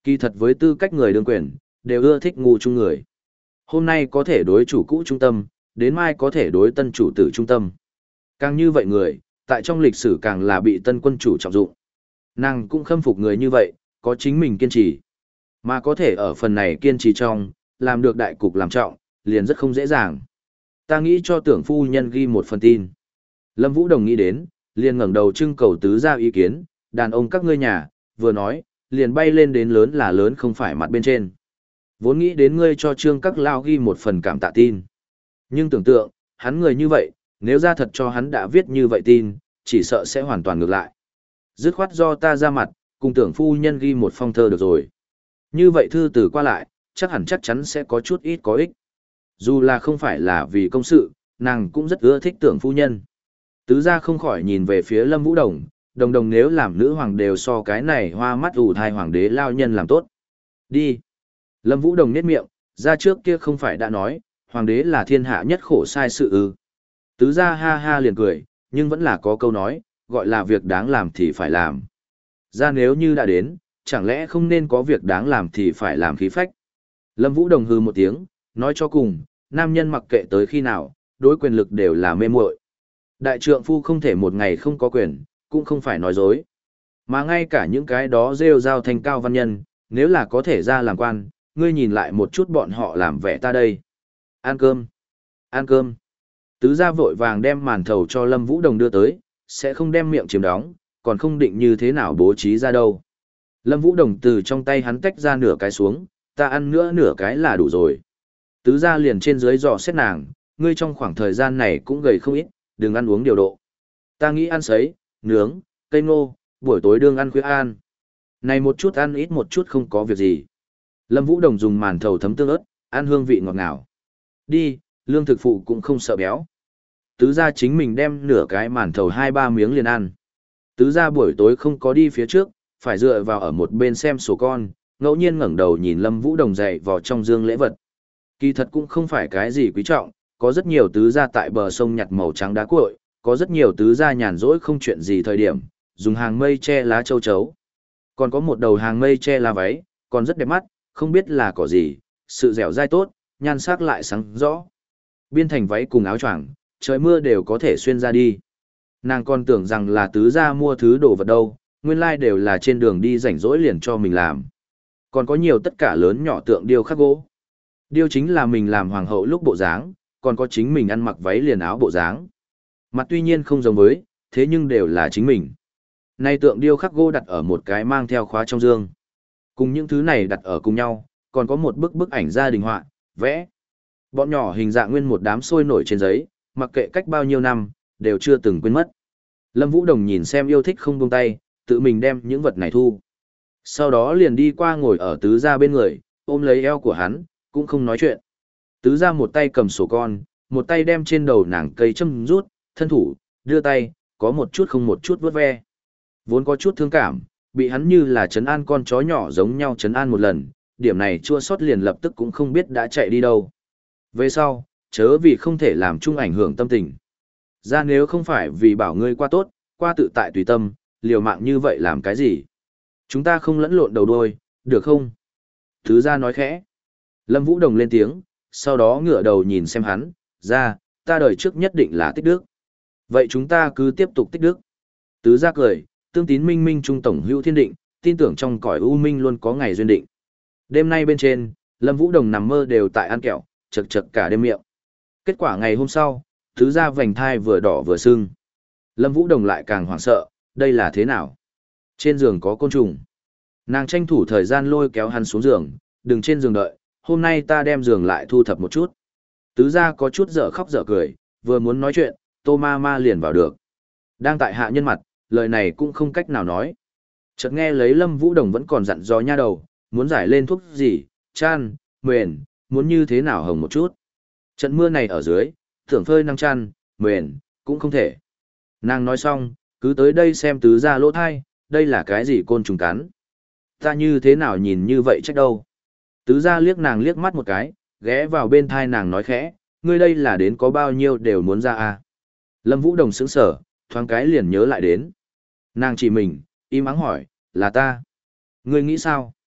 Kỳ thật với tư cách người đương quyền, đều ưa thích ngu chung người. Hôm nay có thể đối chủ cũ trung tâm, đến mai có thể đối tân chủ tử trung tâm. Càng như vậy người, tại trong lịch sử càng là bị tân quân chủ trọng dụng. Nàng cũng khâm phục người như vậy, có chính mình kiên trì. Mà có thể ở phần này kiên trì trong, làm được đại cục làm trọng, liền rất không dễ dàng. Ta nghĩ cho tưởng phu nhân ghi một phần tin. Lâm Vũ Đồng nghĩ đến, liền ngẩng đầu trưng cầu tứ gia ý kiến, đàn ông các ngươi nhà, vừa nói, liền bay lên đến lớn là lớn không phải mặt bên trên. Vốn nghĩ đến ngươi cho trương các lao ghi một phần cảm tạ tin. Nhưng tưởng tượng, hắn người như vậy, nếu ra thật cho hắn đã viết như vậy tin, chỉ sợ sẽ hoàn toàn ngược lại. Dứt khoát do ta ra mặt, cùng tưởng phu nhân ghi một phong thơ được rồi. Như vậy thư từ qua lại, chắc hẳn chắc chắn sẽ có chút ít có ích. Dù là không phải là vì công sự, nàng cũng rất ưa thích tưởng phu nhân. Tứ gia không khỏi nhìn về phía Lâm Vũ Đồng, đồng đồng nếu làm nữ hoàng đều so cái này hoa mắt ủ thai hoàng đế lao nhân làm tốt. Đi. Lâm Vũ Đồng nhếch miệng, ra trước kia không phải đã nói, hoàng đế là thiên hạ nhất khổ sai sự ư. Tứ gia ha ha liền cười, nhưng vẫn là có câu nói, gọi là việc đáng làm thì phải làm. Ra nếu như đã đến, chẳng lẽ không nên có việc đáng làm thì phải làm khí phách. Lâm Vũ Đồng hừ một tiếng, nói cho cùng, nam nhân mặc kệ tới khi nào, đối quyền lực đều là mê muội. Đại trượng phu không thể một ngày không có quyền, cũng không phải nói dối. Mà ngay cả những cái đó rêu rao thành cao văn nhân, nếu là có thể ra làm quan, ngươi nhìn lại một chút bọn họ làm vẻ ta đây. Ăn cơm, ăn cơm. Tứ gia vội vàng đem màn thầu cho Lâm Vũ Đồng đưa tới, sẽ không đem miệng chiếm đóng, còn không định như thế nào bố trí ra đâu. Lâm Vũ Đồng từ trong tay hắn tách ra nửa cái xuống, ta ăn nữa nửa cái là đủ rồi. Tứ gia liền trên dưới dò xét nàng, ngươi trong khoảng thời gian này cũng gầy không ít, đừng ăn uống điều độ. Ta nghĩ ăn sấy, nướng, cây ngô, buổi tối đương ăn khuya ăn. Này một chút ăn ít một chút không có việc gì. Lâm Vũ Đồng dùng màn thầu thấm tương ớt, ăn hương vị ngọt ngào. Đi, lương thực phụ cũng không sợ béo. Tứ gia chính mình đem nửa cái màn thầu hai ba miếng liền ăn. Tứ gia buổi tối không có đi phía trước, phải dựa vào ở một bên xem sổ con, ngẫu nhiên ngẩng đầu nhìn Lâm Vũ Đồng dậy vào trong dương lễ vật. Kỳ thật cũng không phải cái gì quý trọng, có rất nhiều tứ gia tại bờ sông nhặt màu trắng đá cuội, có rất nhiều tứ gia nhàn rỗi không chuyện gì thời điểm, dùng hàng mây che lá châu chấu. Còn có một đầu hàng mây che lá váy, còn rất đẹp mắt, không biết là cỏ gì, sự dẻo dai tốt, nhan sắc lại sáng rõ. Biên thành váy cùng áo choàng, trời mưa đều có thể xuyên ra đi. Nàng còn tưởng rằng là tứ gia mua thứ đồ vật đâu, nguyên lai like đều là trên đường đi rảnh rỗi liền cho mình làm. Còn có nhiều tất cả lớn nhỏ tượng điêu khắc gỗ. Điêu chính là mình làm hoàng hậu lúc bộ dáng, còn có chính mình ăn mặc váy liền áo bộ dáng. Mặt tuy nhiên không giống với, thế nhưng đều là chính mình. Nay tượng điêu khắc gỗ đặt ở một cái mang theo khóa trong dương. Cùng những thứ này đặt ở cùng nhau, còn có một bức bức ảnh gia đình họa, vẽ. Bọn nhỏ hình dạng nguyên một đám sôi nổi trên giấy, mặc kệ cách bao nhiêu năm, đều chưa từng quên mất. Lâm Vũ Đồng nhìn xem yêu thích không buông tay, tự mình đem những vật này thu. Sau đó liền đi qua ngồi ở tứ gia bên người, ôm lấy eo của hắn, cũng không nói chuyện. Tứ gia một tay cầm sổ con, một tay đem trên đầu nàng cây châm rút, thân thủ, đưa tay, có một chút không một chút vuốt ve. Vốn có chút thương cảm, bị hắn như là trấn an con chó nhỏ giống nhau trấn an một lần, điểm này chua xót liền lập tức cũng không biết đã chạy đi đâu. Về sau, chớ vì không thể làm chung ảnh hưởng tâm tình. Ra nếu không phải vì bảo ngươi qua tốt, qua tự tại tùy tâm, liều mạng như vậy làm cái gì? Chúng ta không lẫn lộn đầu đuôi, được không? Thứ gia nói khẽ. Lâm Vũ Đồng lên tiếng, sau đó ngửa đầu nhìn xem hắn, ra, ta đời trước nhất định là tích đức. Vậy chúng ta cứ tiếp tục tích đức. Tứ gia cười, tương tín minh minh trung tổng hữu thiên định, tin tưởng trong cõi u minh luôn có ngày duyên định. Đêm nay bên trên, Lâm Vũ Đồng nằm mơ đều tại ăn kẹo, chật chật cả đêm miệng. Kết quả ngày hôm sau, tứ gia vành thai vừa đỏ vừa sưng. Lâm Vũ Đồng lại càng hoảng sợ, đây là thế nào? Trên giường có côn trùng. Nàng tranh thủ thời gian lôi kéo hắn xuống giường, đừng trên giường đợi, hôm nay ta đem giường lại thu thập một chút. Tứ gia có chút dở khóc dở cười, vừa muốn nói chuyện, Tô Ma Ma liền vào được. Đang tại hạ nhân mặt, lời này cũng không cách nào nói. Chợt nghe lấy Lâm Vũ Đồng vẫn còn dặn dò nha đầu, muốn giải lên thuốc gì, chan, mền, muốn như thế nào hồng một chút. Trận mưa này ở dưới, tưởng phơi năng chăn, mền, cũng không thể. Nàng nói xong, cứ tới đây xem tứ gia lỗ thai, đây là cái gì côn trùng cắn. Ta như thế nào nhìn như vậy trách đâu. Tứ gia liếc nàng liếc mắt một cái, ghé vào bên thai nàng nói khẽ, ngươi đây là đến có bao nhiêu đều muốn ra à. Lâm Vũ Đồng sững sở, thoáng cái liền nhớ lại đến. Nàng chỉ mình, im ắng hỏi, là ta. Ngươi nghĩ sao?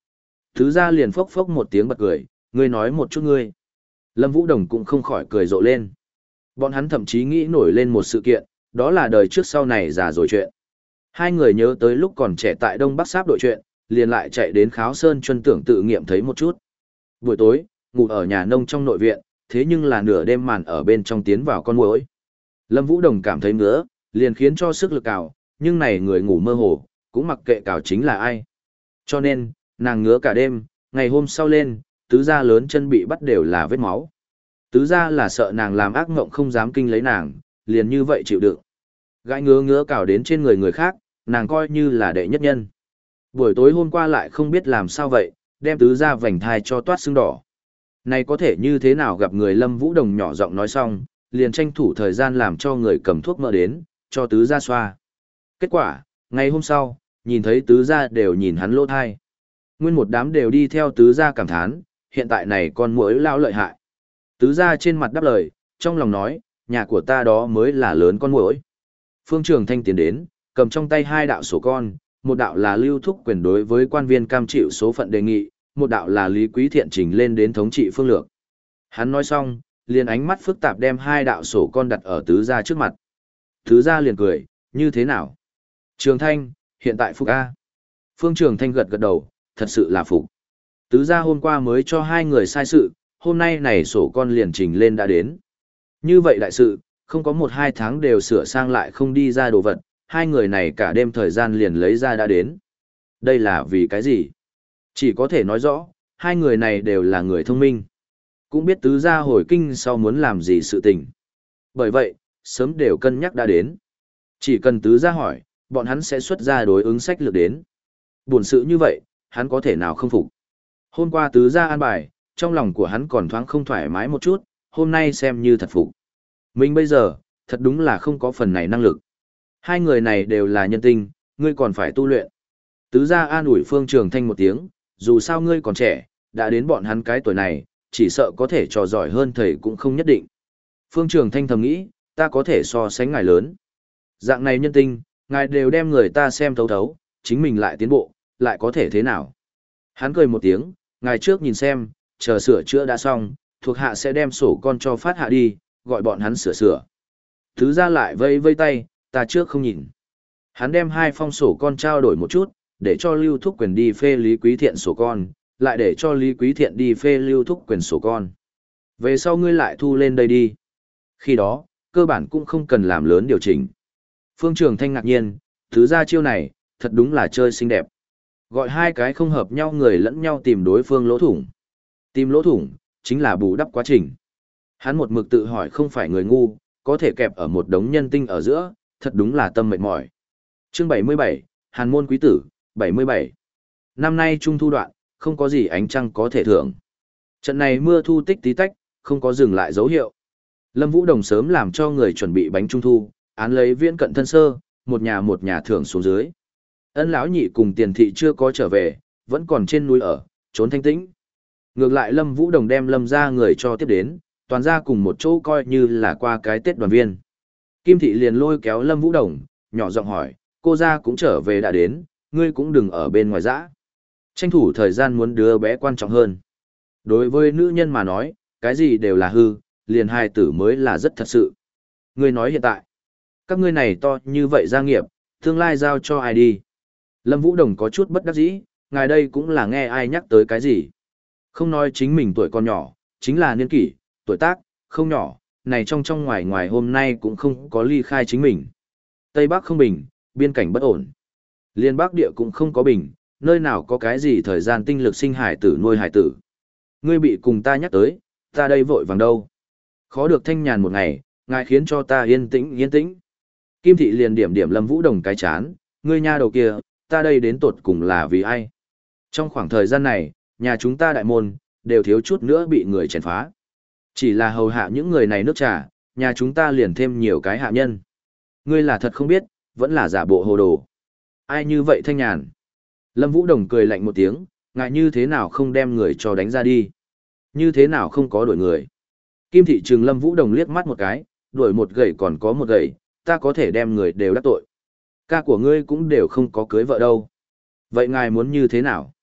Tứ gia liền phốc phốc một tiếng bật cười, ngươi nói một chút ngươi. Lâm Vũ Đồng cũng không khỏi cười rộ lên. Bọn hắn thậm chí nghĩ nổi lên một sự kiện, đó là đời trước sau này già rồi chuyện. Hai người nhớ tới lúc còn trẻ tại Đông Bắc Sáp đội chuyện, liền lại chạy đến Kháo Sơn Chuân tưởng tự nghiệm thấy một chút. Buổi tối, ngủ ở nhà nông trong nội viện, thế nhưng là nửa đêm màn ở bên trong tiến vào con muỗi. Lâm Vũ Đồng cảm thấy ngứa, liền khiến cho sức lực cào, nhưng này người ngủ mơ hồ, cũng mặc kệ cào chính là ai. Cho nên, nàng ngứa cả đêm, ngày hôm sau lên, tứ gia lớn chân bị bắt đều là vết máu. Tứ gia là sợ nàng làm ác mộng không dám kinh lấy nàng, liền như vậy chịu đựng. Gãi ngứa ngứa cào đến trên người người khác, nàng coi như là đệ nhất nhân. Buổi tối hôm qua lại không biết làm sao vậy, đem tứ gia vành thai cho toát sưng đỏ. Này có thể như thế nào gặp người Lâm Vũ Đồng nhỏ giọng nói xong, liền tranh thủ thời gian làm cho người cầm thuốc mỡ đến, cho tứ gia xoa. Kết quả, ngày hôm sau, nhìn thấy tứ gia đều nhìn hắn lỗ thai. Nguyên một đám đều đi theo tứ gia cảm thán, hiện tại này con muỗi lao lợi hại. Tứ gia trên mặt đáp lời, trong lòng nói, nhà của ta đó mới là lớn con muỗi. Phương Trường Thanh tiến đến, cầm trong tay hai đạo sổ con, một đạo là lưu thúc quyền đối với quan viên cam chịu số phận đề nghị, một đạo là Lý Quý Thiện trình lên đến thống trị phương lược. Hắn nói xong, liền ánh mắt phức tạp đem hai đạo sổ con đặt ở tứ gia trước mặt. Tứ gia liền cười, như thế nào? Trường Thanh, hiện tại phục A. Phương Trường Thanh gật gật đầu, thật sự là phục. Tứ gia hôm qua mới cho hai người sai sự, hôm nay này sổ con liền trình lên đã đến. Như vậy đại sự, không có một hai tháng đều sửa sang lại không đi ra đồ vật, hai người này cả đêm thời gian liền lấy ra đã đến. Đây là vì cái gì? Chỉ có thể nói rõ, hai người này đều là người thông minh. Cũng biết tứ gia hồi kinh sau muốn làm gì sự tình. Bởi vậy, sớm đều cân nhắc đã đến. Chỉ cần tứ gia hỏi, bọn hắn sẽ xuất ra đối ứng sách lược đến. Buồn sự như vậy, hắn có thể nào không phục. Hôm qua tứ gia an bài, trong lòng của hắn còn thoáng không thoải mái một chút, hôm nay xem như thật phục. Mình bây giờ, thật đúng là không có phần này năng lực. Hai người này đều là nhân tinh, ngươi còn phải tu luyện. Tứ gia an ủi Phương Trường Thanh một tiếng, dù sao ngươi còn trẻ, đã đến bọn hắn cái tuổi này, chỉ sợ có thể trò giỏi hơn thầy cũng không nhất định. Phương Trường Thanh thầm nghĩ, ta có thể so sánh ngài lớn. Dạng này nhân tinh, ngài đều đem người ta xem thấu thấu, chính mình lại tiến bộ, lại có thể thế nào? Hắn cười một tiếng, ngài trước nhìn xem, chờ sửa chữa đã xong, thuộc hạ sẽ đem sổ con cho phát hạ đi, gọi bọn hắn sửa sửa. Tứ gia lại vây vây tay, ta trước không nhìn. Hắn đem hai phong sổ con trao đổi một chút, để cho Lưu Thúc Quyền đi phê Lý Quý Thiện sổ con, lại để cho Lý Quý Thiện đi phê Lưu Thúc Quyền sổ con. Về sau ngươi lại thu lên đây đi. Khi đó, cơ bản cũng không cần làm lớn điều chỉnh. Phương Trường Thanh ngạc nhiên, thứ ra chiêu này, thật đúng là chơi xinh đẹp. Gọi hai cái không hợp nhau người lẫn nhau tìm đối phương lỗ thủng. Tìm lỗ thủng, chính là bù đắp quá trình. Hắn một mực tự hỏi không phải người ngu, có thể kẹp ở một đống nhân tinh ở giữa, thật đúng là tâm mệt mỏi. Chương bảy mươi bảy, Hàn môn quý tử, bảy mươi bảy. Năm nay trung thu đoạn, không có gì ánh trăng có thể thưởng. Trận này mưa thu tích tí tách, không có dừng lại dấu hiệu. Lâm Vũ Đồng sớm làm cho người chuẩn bị bánh trung thu, án lấy viễn cận thân sơ, một nhà một nhà thưởng xuống dưới. Ân lão nhị cùng Tiền thị chưa có trở về, vẫn còn trên núi ở, trốn thanh tĩnh. Ngược lại Lâm Vũ Đồng đem Lâm ra người cho tiếp đến, toàn ra cùng một chỗ coi như là qua cái Tết đoàn viên. Kim thị liền lôi kéo Lâm Vũ Đồng, nhỏ giọng hỏi, cô ra cũng trở về đã đến, ngươi cũng đừng ở bên ngoài dã. Tranh thủ thời gian muốn đứa bé quan trọng hơn. Đối với nữ nhân mà nói, cái gì đều là hư, liền hai tử mới là rất thật sự. Ngươi nói hiện tại, các ngươi này to như vậy gia nghiệp, tương lai giao cho ai đi. Lâm Vũ Đồng có chút bất đắc dĩ, ngài đây cũng là nghe ai nhắc tới cái gì. Không nói chính mình tuổi còn nhỏ, chính là niên kỷ, tuổi tác, không nhỏ, này trong trong ngoài ngoài hôm nay cũng không có ly khai chính mình. Tây Bắc không bình, biên cảnh bất ổn. Liên Bắc địa cũng không có bình, nơi nào có cái gì thời gian tinh lực sinh hải tử nuôi hải tử. Ngươi bị cùng ta nhắc tới, ta đây vội vàng đâu. Khó được thanh nhàn một ngày, ngài khiến cho ta yên tĩnh yên tĩnh. Kim thị liền điểm điểm Lâm Vũ Đồng cái chán, ngươi nha đầu kia, ta đây đến tột cùng là vì ai? Trong khoảng thời gian này, nhà chúng ta đại môn, đều thiếu chút nữa bị người chèn phá. Chỉ là hầu hạ những người này nước trà, nhà chúng ta liền thêm nhiều cái hạ nhân. Ngươi là thật không biết, vẫn là giả bộ hồ đồ. Ai như vậy thanh nhàn? Lâm Vũ Đồng cười lạnh một tiếng, ngại như thế nào không đem người cho đánh ra đi? Như thế nào không có đuổi người? Kim thị trừng Lâm Vũ Đồng liếc mắt một cái, đuổi một gậy còn có một gậy, ta có thể đem người đều đắc tội. Ca của ngươi cũng đều không có cưới vợ đâu. Vậy ngài muốn như thế nào?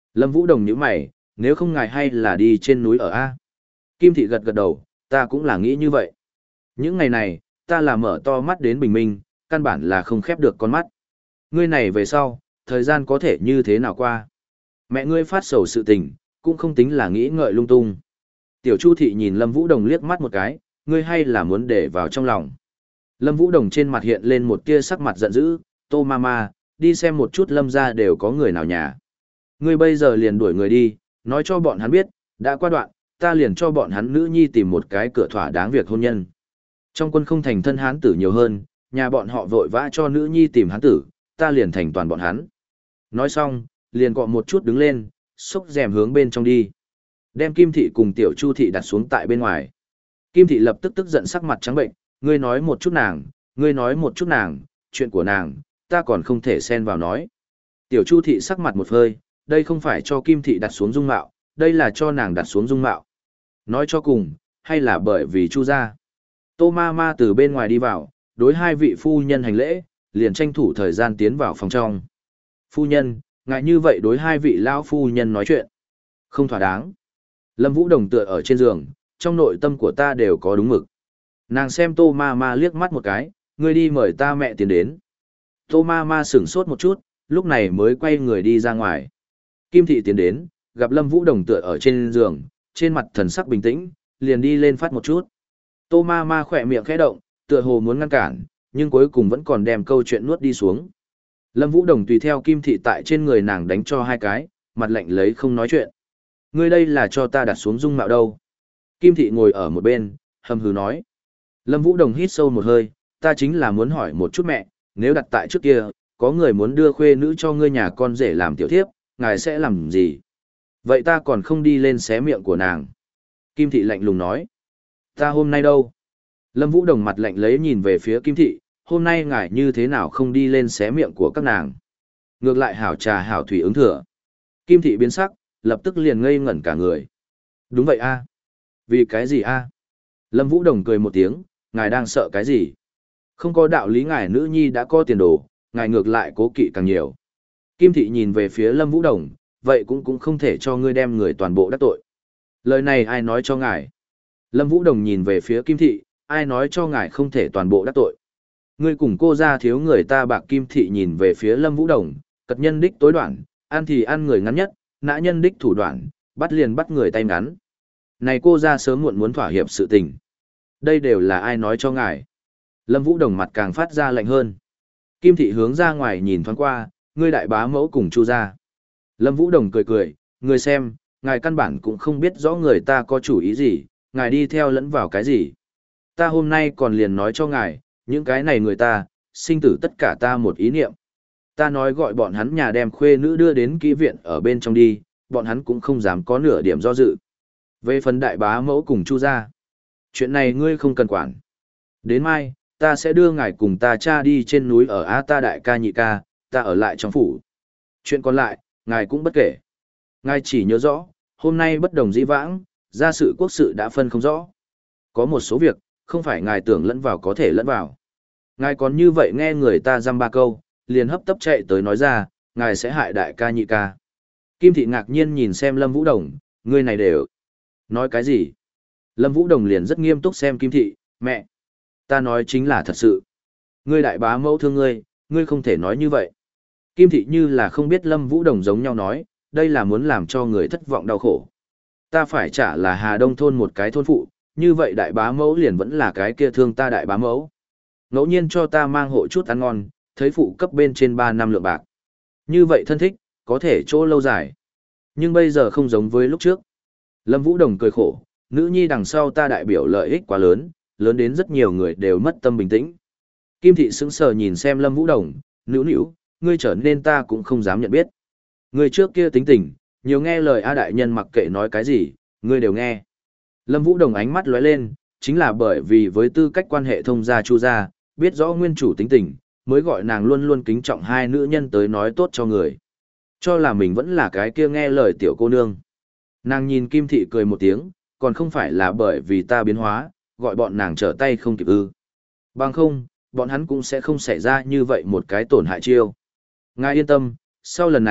Lâm Vũ Đồng nhíu mày, nếu không ngài hay là đi trên núi ở A. Kim Thị gật gật đầu, ta cũng là nghĩ như vậy. Những ngày này, ta là mở to mắt đến bình minh, căn bản là không khép được con mắt. Ngươi này về sau, thời gian có thể như thế nào qua? Mẹ ngươi phát sầu sự tình, cũng không tính là nghĩ ngợi lung tung. Tiểu Chu Thị nhìn Lâm Vũ Đồng liếc mắt một cái, ngươi hay là muốn để vào trong lòng. Lâm Vũ Đồng trên mặt hiện lên một tia sắc mặt giận dữ, Tô Mama, đi xem một chút Lâm gia đều có người nào nhà. Ngươi bây giờ liền đuổi người đi, nói cho bọn hắn biết, đã qua đoạn, ta liền cho bọn hắn nữ nhi tìm một cái cửa thỏa đáng việc hôn nhân. Trong quân không thành thân hán tử nhiều hơn, nhà bọn họ vội vã cho nữ nhi tìm hán tử, ta liền thành toàn bọn hắn. Nói xong, liền cọ một chút đứng lên, xốc rèm hướng bên trong đi. Đem Kim Thị cùng Tiểu Chu Thị đặt xuống tại bên ngoài. Kim Thị lập tức tức giận sắc mặt trắng bệnh, ngươi nói một chút nàng, ngươi nói một chút nàng, chuyện của nàng, ta còn không thể xen vào nói. Tiểu Chu Thị sắc mặt một hơi, đây không phải cho Kim Thị đặt xuống dung mạo, đây là cho nàng đặt xuống dung mạo. Nói cho cùng, hay là bởi vì Chu gia. Tô Ma Ma từ bên ngoài đi vào, đối hai vị phu nhân hành lễ, liền tranh thủ thời gian tiến vào phòng trong. Phu nhân, ngại như vậy đối hai vị lão phu nhân nói chuyện. Không thỏa đáng. Lâm Vũ Đồng tựa ở trên giường, trong nội tâm của ta đều có đúng mực. Nàng xem Tô Ma Ma liếc mắt một cái, ngươi đi mời ta mẹ tiến đến. Tô Ma Ma sửng sốt một chút, lúc này mới quay người đi ra ngoài. Kim Thị tiến đến, gặp Lâm Vũ Đồng tựa ở trên giường, trên mặt thần sắc bình tĩnh, liền đi lên phát một chút. Tô Ma Ma khỏe miệng khẽ động, tựa hồ muốn ngăn cản, nhưng cuối cùng vẫn còn đem câu chuyện nuốt đi xuống. Lâm Vũ Đồng tùy theo Kim Thị tại trên người nàng đánh cho hai cái, mặt lạnh lấy không nói chuyện. Ngươi đây là cho ta đặt xuống dung mạo đâu. Kim Thị ngồi ở một bên, hầm hừ nói. Lâm Vũ Đồng hít sâu một hơi, ta chính là muốn hỏi một chút mẹ, nếu đặt tại trước kia, có người muốn đưa khuê nữ cho ngươi nhà con rể làm tiểu thiếp, ngài sẽ làm gì? Vậy ta còn không đi lên xé miệng của nàng. Kim Thị lạnh lùng nói. Ta hôm nay đâu? Lâm Vũ Đồng mặt lạnh lấy nhìn về phía Kim Thị, hôm nay ngài như thế nào không đi lên xé miệng của các nàng? Ngược lại hảo trà hảo thủy ứng thừa. Kim Thị biến sắc, lập tức liền ngây ngẩn cả người. Đúng vậy a. Vì cái gì a? Lâm Vũ Đồng cười một tiếng, ngài đang sợ cái gì? Không có đạo lý ngài nữ nhi đã có tiền đồ, ngài ngược lại cố kỵ càng nhiều. Kim Thị nhìn về phía Lâm Vũ Đồng, vậy cũng cũng không thể cho ngươi đem người toàn bộ đắc tội. Lời này ai nói cho ngài? Lâm Vũ Đồng nhìn về phía Kim Thị, ai nói cho ngài không thể toàn bộ đắc tội? Ngươi cùng cô ra thiếu người ta bạc. Kim Thị nhìn về phía Lâm Vũ Đồng, cật nhân đích tối đoạn, ăn thì ăn người ngắn nhất, nã nhân đích thủ đoạn, bắt liền bắt người tay ngắn. Này cô ra sớm muộn muốn thỏa hiệp sự tình. Đây đều là ai nói cho ngài? Lâm Vũ Đồng mặt càng phát ra lạnh hơn. Kim Thị hướng ra ngoài nhìn thoáng qua, ngươi đại bá mẫu cùng Chu gia. Lâm Vũ Đồng cười cười, ngươi xem, ngài căn bản cũng không biết rõ người ta có chủ ý gì, ngài đi theo lẫn vào cái gì. Ta hôm nay còn liền nói cho ngài, những cái này người ta, sinh tử tất cả ta một ý niệm. Ta nói gọi bọn hắn nhà đem khuê nữ đưa đến kỹ viện ở bên trong đi, bọn hắn cũng không dám có nửa điểm do dự. Về phần đại bá mẫu cùng Chu gia, chuyện này ngươi không cần quản. Đến mai, ta sẽ đưa ngài cùng ta cha đi trên núi ở A ta đại ca nhị ca, ta ở lại trong phủ. Chuyện còn lại, ngài cũng bất kể. Ngài chỉ nhớ rõ, hôm nay bất đồng dĩ vãng, gia sự quốc sự đã phân không rõ. Có một số việc, không phải ngài tưởng lẫn vào có thể lẫn vào. Ngài còn như vậy nghe người ta dăm ba câu, liền hấp tấp chạy tới nói ra, ngài sẽ hại đại ca nhị ca. Kim Thị ngạc nhiên nhìn xem Lâm Vũ Đồng, ngươi này đều nói cái gì? Lâm Vũ Đồng liền rất nghiêm túc xem Kim Thị, mẹ, ta nói chính là thật sự. Ngươi đại bá mẫu thương ngươi, ngươi không thể nói như vậy. Kim Thị như là không biết Lâm Vũ Đồng giống nhau nói, đây là muốn làm cho người thất vọng đau khổ. Ta phải trả là Hà Đông thôn một cái thôn phụ, như vậy đại bá mẫu liền vẫn là cái kia thương ta đại bá mẫu. Ngẫu nhiên cho ta mang hộ chút ăn ngon, thấy phụ cấp bên trên ba năm lượng bạc. Như vậy thân thích, có thể chỗ lâu dài. Nhưng bây giờ không giống với lúc trước. Lâm Vũ Đồng cười khổ, nữ nhi đằng sau ta đại biểu lợi ích quá lớn, lớn đến rất nhiều người đều mất tâm bình tĩnh. Kim Thị sững sờ nhìn xem Lâm Vũ Đồng, nữu nữu, ngươi trở nên ta cũng không dám nhận biết. Ngươi trước kia tính tình, nhiều nghe lời A đại nhân mặc kệ nói cái gì, ngươi đều nghe. Lâm Vũ Đồng ánh mắt lóe lên, chính là bởi vì với tư cách quan hệ thông gia Chu gia, biết rõ nguyên chủ tính tình, mới gọi nàng luôn luôn kính trọng hai nữ nhân tới nói tốt cho người. Cho là mình vẫn là cái kia nghe lời tiểu cô nương. Nàng nhìn Kim Thị cười một tiếng, còn không phải là bởi vì ta biến hóa, gọi bọn nàng trở tay không kịp ư. Bằng không, bọn hắn cũng sẽ không xảy ra như vậy một cái tổn hại chiêu. Ngài yên tâm, sau lần này,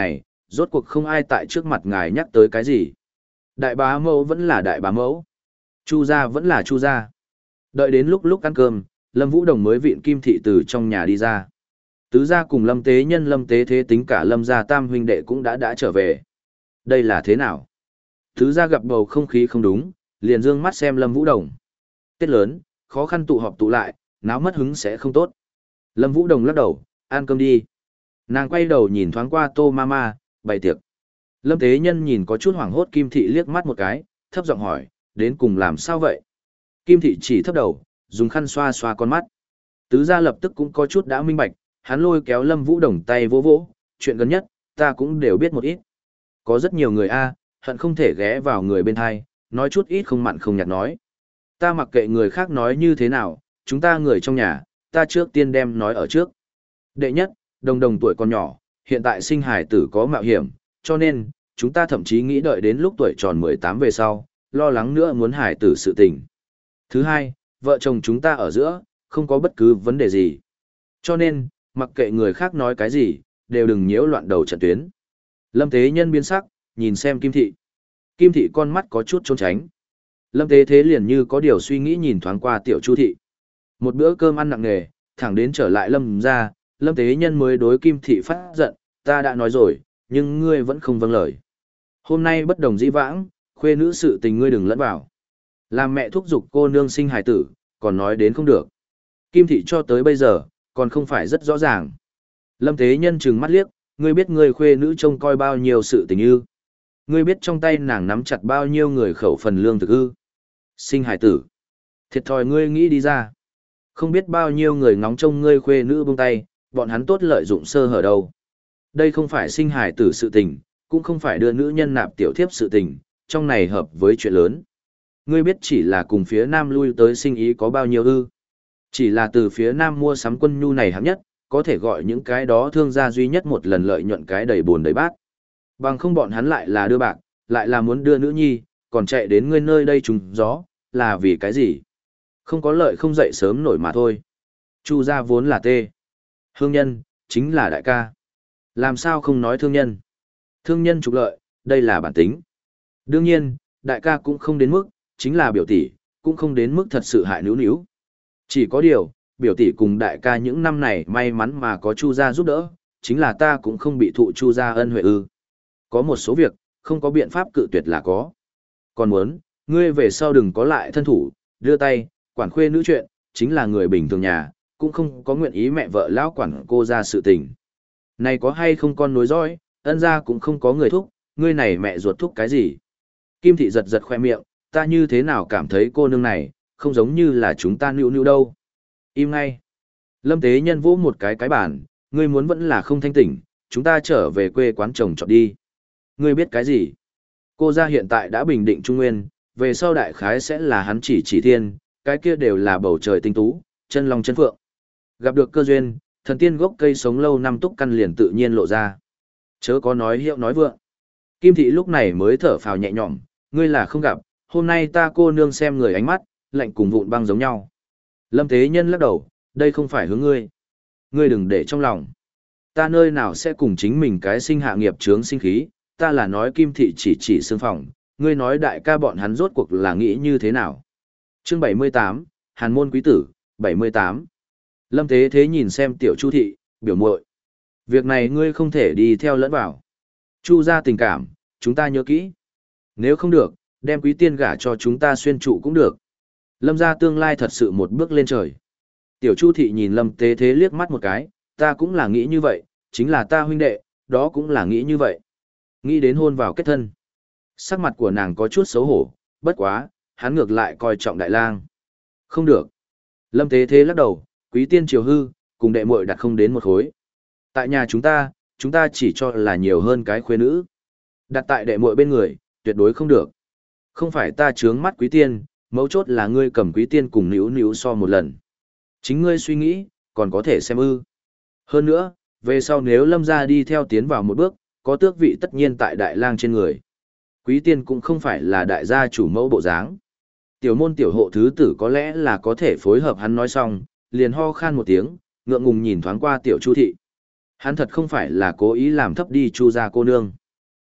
rốt cuộc không ai tại trước mặt ngài nhắc tới cái gì. Đại bá mẫu vẫn là đại bá mẫu. Chu gia vẫn là chu gia. Đợi đến lúc lúc ăn cơm, Lâm Vũ Đồng mới vịn Kim Thị từ trong nhà đi ra. Tứ gia cùng Lâm Tế Nhân Lâm Tế Thế tính cả Lâm gia tam huynh đệ cũng đã đã trở về. Đây là thế nào? Tứ gia gặp bầu không khí không đúng, liền dương mắt xem Lâm Vũ Đồng. Tết lớn, khó khăn tụ họp tụ lại, náo mất hứng sẽ không tốt. Lâm Vũ Đồng lắc đầu, ăn cơm đi. Nàng quay đầu nhìn thoáng qua Tô Mama, bày tiệc. Lâm Tế Nhân nhìn có chút hoảng hốt Kim Thị liếc mắt một cái, thấp giọng hỏi, đến cùng làm sao vậy? Kim Thị chỉ thấp đầu, dùng khăn xoa xoa con mắt. Tứ gia lập tức cũng có chút đã minh bạch, hắn lôi kéo Lâm Vũ Đồng tay vỗ vỗ, chuyện gần nhất, ta cũng đều biết một ít. Có rất nhiều người a, hận không thể ghé vào người bên hai, nói chút ít không mặn không nhạt nói. Ta mặc kệ người khác nói như thế nào, chúng ta người trong nhà, ta trước tiên đem nói ở trước. Đệ nhất, Đồng Đồng tuổi còn nhỏ, hiện tại sinh hải tử có mạo hiểm, cho nên, chúng ta thậm chí nghĩ đợi đến lúc tuổi tròn mười tám về sau, lo lắng nữa muốn hải tử sự tình. Thứ hai, vợ chồng chúng ta ở giữa, không có bất cứ vấn đề gì. Cho nên, mặc kệ người khác nói cái gì, đều đừng nhiễu loạn đầu trận tuyến. Lâm Tế Nhân biến sắc, nhìn xem Kim Thị. Kim Thị con mắt có chút trốn tránh. Lâm Tế Thế liền như có điều suy nghĩ nhìn thoáng qua Tiểu Chu Thị. Một bữa cơm ăn nặng nề, thẳng đến trở lại Lâm ra, Lâm Tế Nhân mới đối Kim Thị phát giận, ta đã nói rồi, nhưng ngươi vẫn không vâng lời. Hôm nay bất đồng dĩ vãng, khuê nữ sự tình ngươi đừng lẫn vào. Làm mẹ thúc giục cô nương sinh hài tử, còn nói đến không được. Kim Thị cho tới bây giờ, còn không phải rất rõ ràng. Lâm Tế Nhân trừng mắt liếc, ngươi biết ngươi khuê nữ trông coi bao nhiêu sự tình ư. Ngươi biết trong tay nàng nắm chặt bao nhiêu người khẩu phần lương thực ư. Sinh hài tử. Thiệt thòi ngươi nghĩ đi ra. Không biết bao nhiêu người ngóng trông ngươi khuê nữ buông tay, bọn hắn tốt lợi dụng sơ hở đâu. Đây không phải sinh hài tử sự tình, cũng không phải đưa nữ nhân nạp tiểu thiếp sự tình, trong này hợp với chuyện lớn. Ngươi biết chỉ là cùng phía Nam lui tới sinh ý có bao nhiêu ư. Chỉ là từ phía Nam mua sắm quân nhu này hạng nhất, có thể gọi những cái đó thương gia duy nhất một lần lợi nhuận cái đầy buồn đầy bát. Bằng không bọn hắn lại là đưa bạc, lại là muốn đưa nữ nhi, còn chạy đến ngươi nơi đây trùng gió, là vì cái gì? Không có lợi không dậy sớm nổi mà thôi. Chu gia vốn là tê. Hương nhân, chính là đại ca. Làm sao không nói thương nhân? Thương nhân trục lợi, đây là bản tính. Đương nhiên, đại ca cũng không đến mức, chính là biểu tỷ, cũng không đến mức thật sự hại níu níu. Chỉ có điều, biểu tỷ cùng đại ca những năm này may mắn mà có Chu gia giúp đỡ, chính là ta cũng không bị thụ Chu gia ân huệ ư. Có một số việc, không có biện pháp cự tuyệt là có. Còn muốn, ngươi về sau đừng có lại thân thủ, đưa tay, quản khuê nữ chuyện, chính là người bình thường nhà, cũng không có nguyện ý mẹ vợ lão quản cô ra sự tình. Này có hay không con nối dõi, ân gia cũng không có người thúc, ngươi này mẹ ruột thúc cái gì. Kim Thị giật giật khoe miệng, ta như thế nào cảm thấy cô nương này, không giống như là chúng ta nữu nữu đâu. Im ngay. Lâm Tế Nhân vỗ một cái cái bàn, ngươi muốn vẫn là không thanh tỉnh, chúng ta trở về quê quán chồng chọn đi. Ngươi biết cái gì? Cô gia hiện tại đã bình định Trung Nguyên, về sau đại khái sẽ là hắn chỉ chỉ thiên, cái kia đều là bầu trời tinh tú, chân long chân phượng. Gặp được cơ duyên, thần tiên gốc cây sống lâu năm túc căn liền tự nhiên lộ ra. Chớ có nói hiệu nói vượng. Kim Thị lúc này mới thở phào nhẹ nhõm, ngươi là không gặp, hôm nay ta cô nương xem người ánh mắt, lạnh cùng vụn băng giống nhau. Lâm Tế Nhân lắc đầu, đây không phải hướng ngươi. Ngươi đừng để trong lòng. Ta nơi nào sẽ cùng chính mình cái sinh hạ nghiệp chướng sinh khí, ta là nói Kim Thị chỉ chỉ xương phòng, ngươi nói đại ca bọn hắn rốt cuộc là nghĩ như thế nào. Chương bảy mươi tám, Hàn môn quý tử, bảy mươi tám. Lâm Tế Thế nhìn xem Tiểu Chu Thị, biểu muội. Việc này ngươi không thể đi theo lẫn vào. Chu gia tình cảm, chúng ta nhớ kỹ. Nếu không được, đem quý tiên gả cho chúng ta xuyên trụ cũng được. Lâm gia tương lai thật sự một bước lên trời. Tiểu Chu Thị nhìn Lâm Tế Thế liếc mắt một cái, ta cũng là nghĩ như vậy, chính là ta huynh đệ, đó cũng là nghĩ như vậy. Nghĩ đến hôn vào kết thân. Sắc mặt của nàng có chút xấu hổ, bất quá, hắn ngược lại coi trọng đại lang. Không được. Lâm Tế Thế lắc đầu, quý tiên triều hư, cùng đệ muội đặt không đến một khối. Tại nhà chúng ta, chúng ta chỉ cho là nhiều hơn cái khuê nữ. Đặt tại đệ muội bên người, tuyệt đối không được. Không phải ta trướng mắt quý tiên, mấu chốt là ngươi cầm quý tiên cùng níu níu so một lần. Chính ngươi suy nghĩ, còn có thể xem ư. Hơn nữa, về sau nếu Lâm gia đi theo tiến vào một bước, có tước vị tất nhiên tại đại lang trên người. Quý tiên cũng không phải là đại gia chủ mẫu bộ dáng. Tiểu môn tiểu hộ thứ tử có lẽ là có thể phối hợp hắn nói xong, liền ho khan một tiếng, ngượng ngùng nhìn thoáng qua Tiểu Chu Thị. Hắn thật không phải là cố ý làm thấp đi Chu gia cô nương.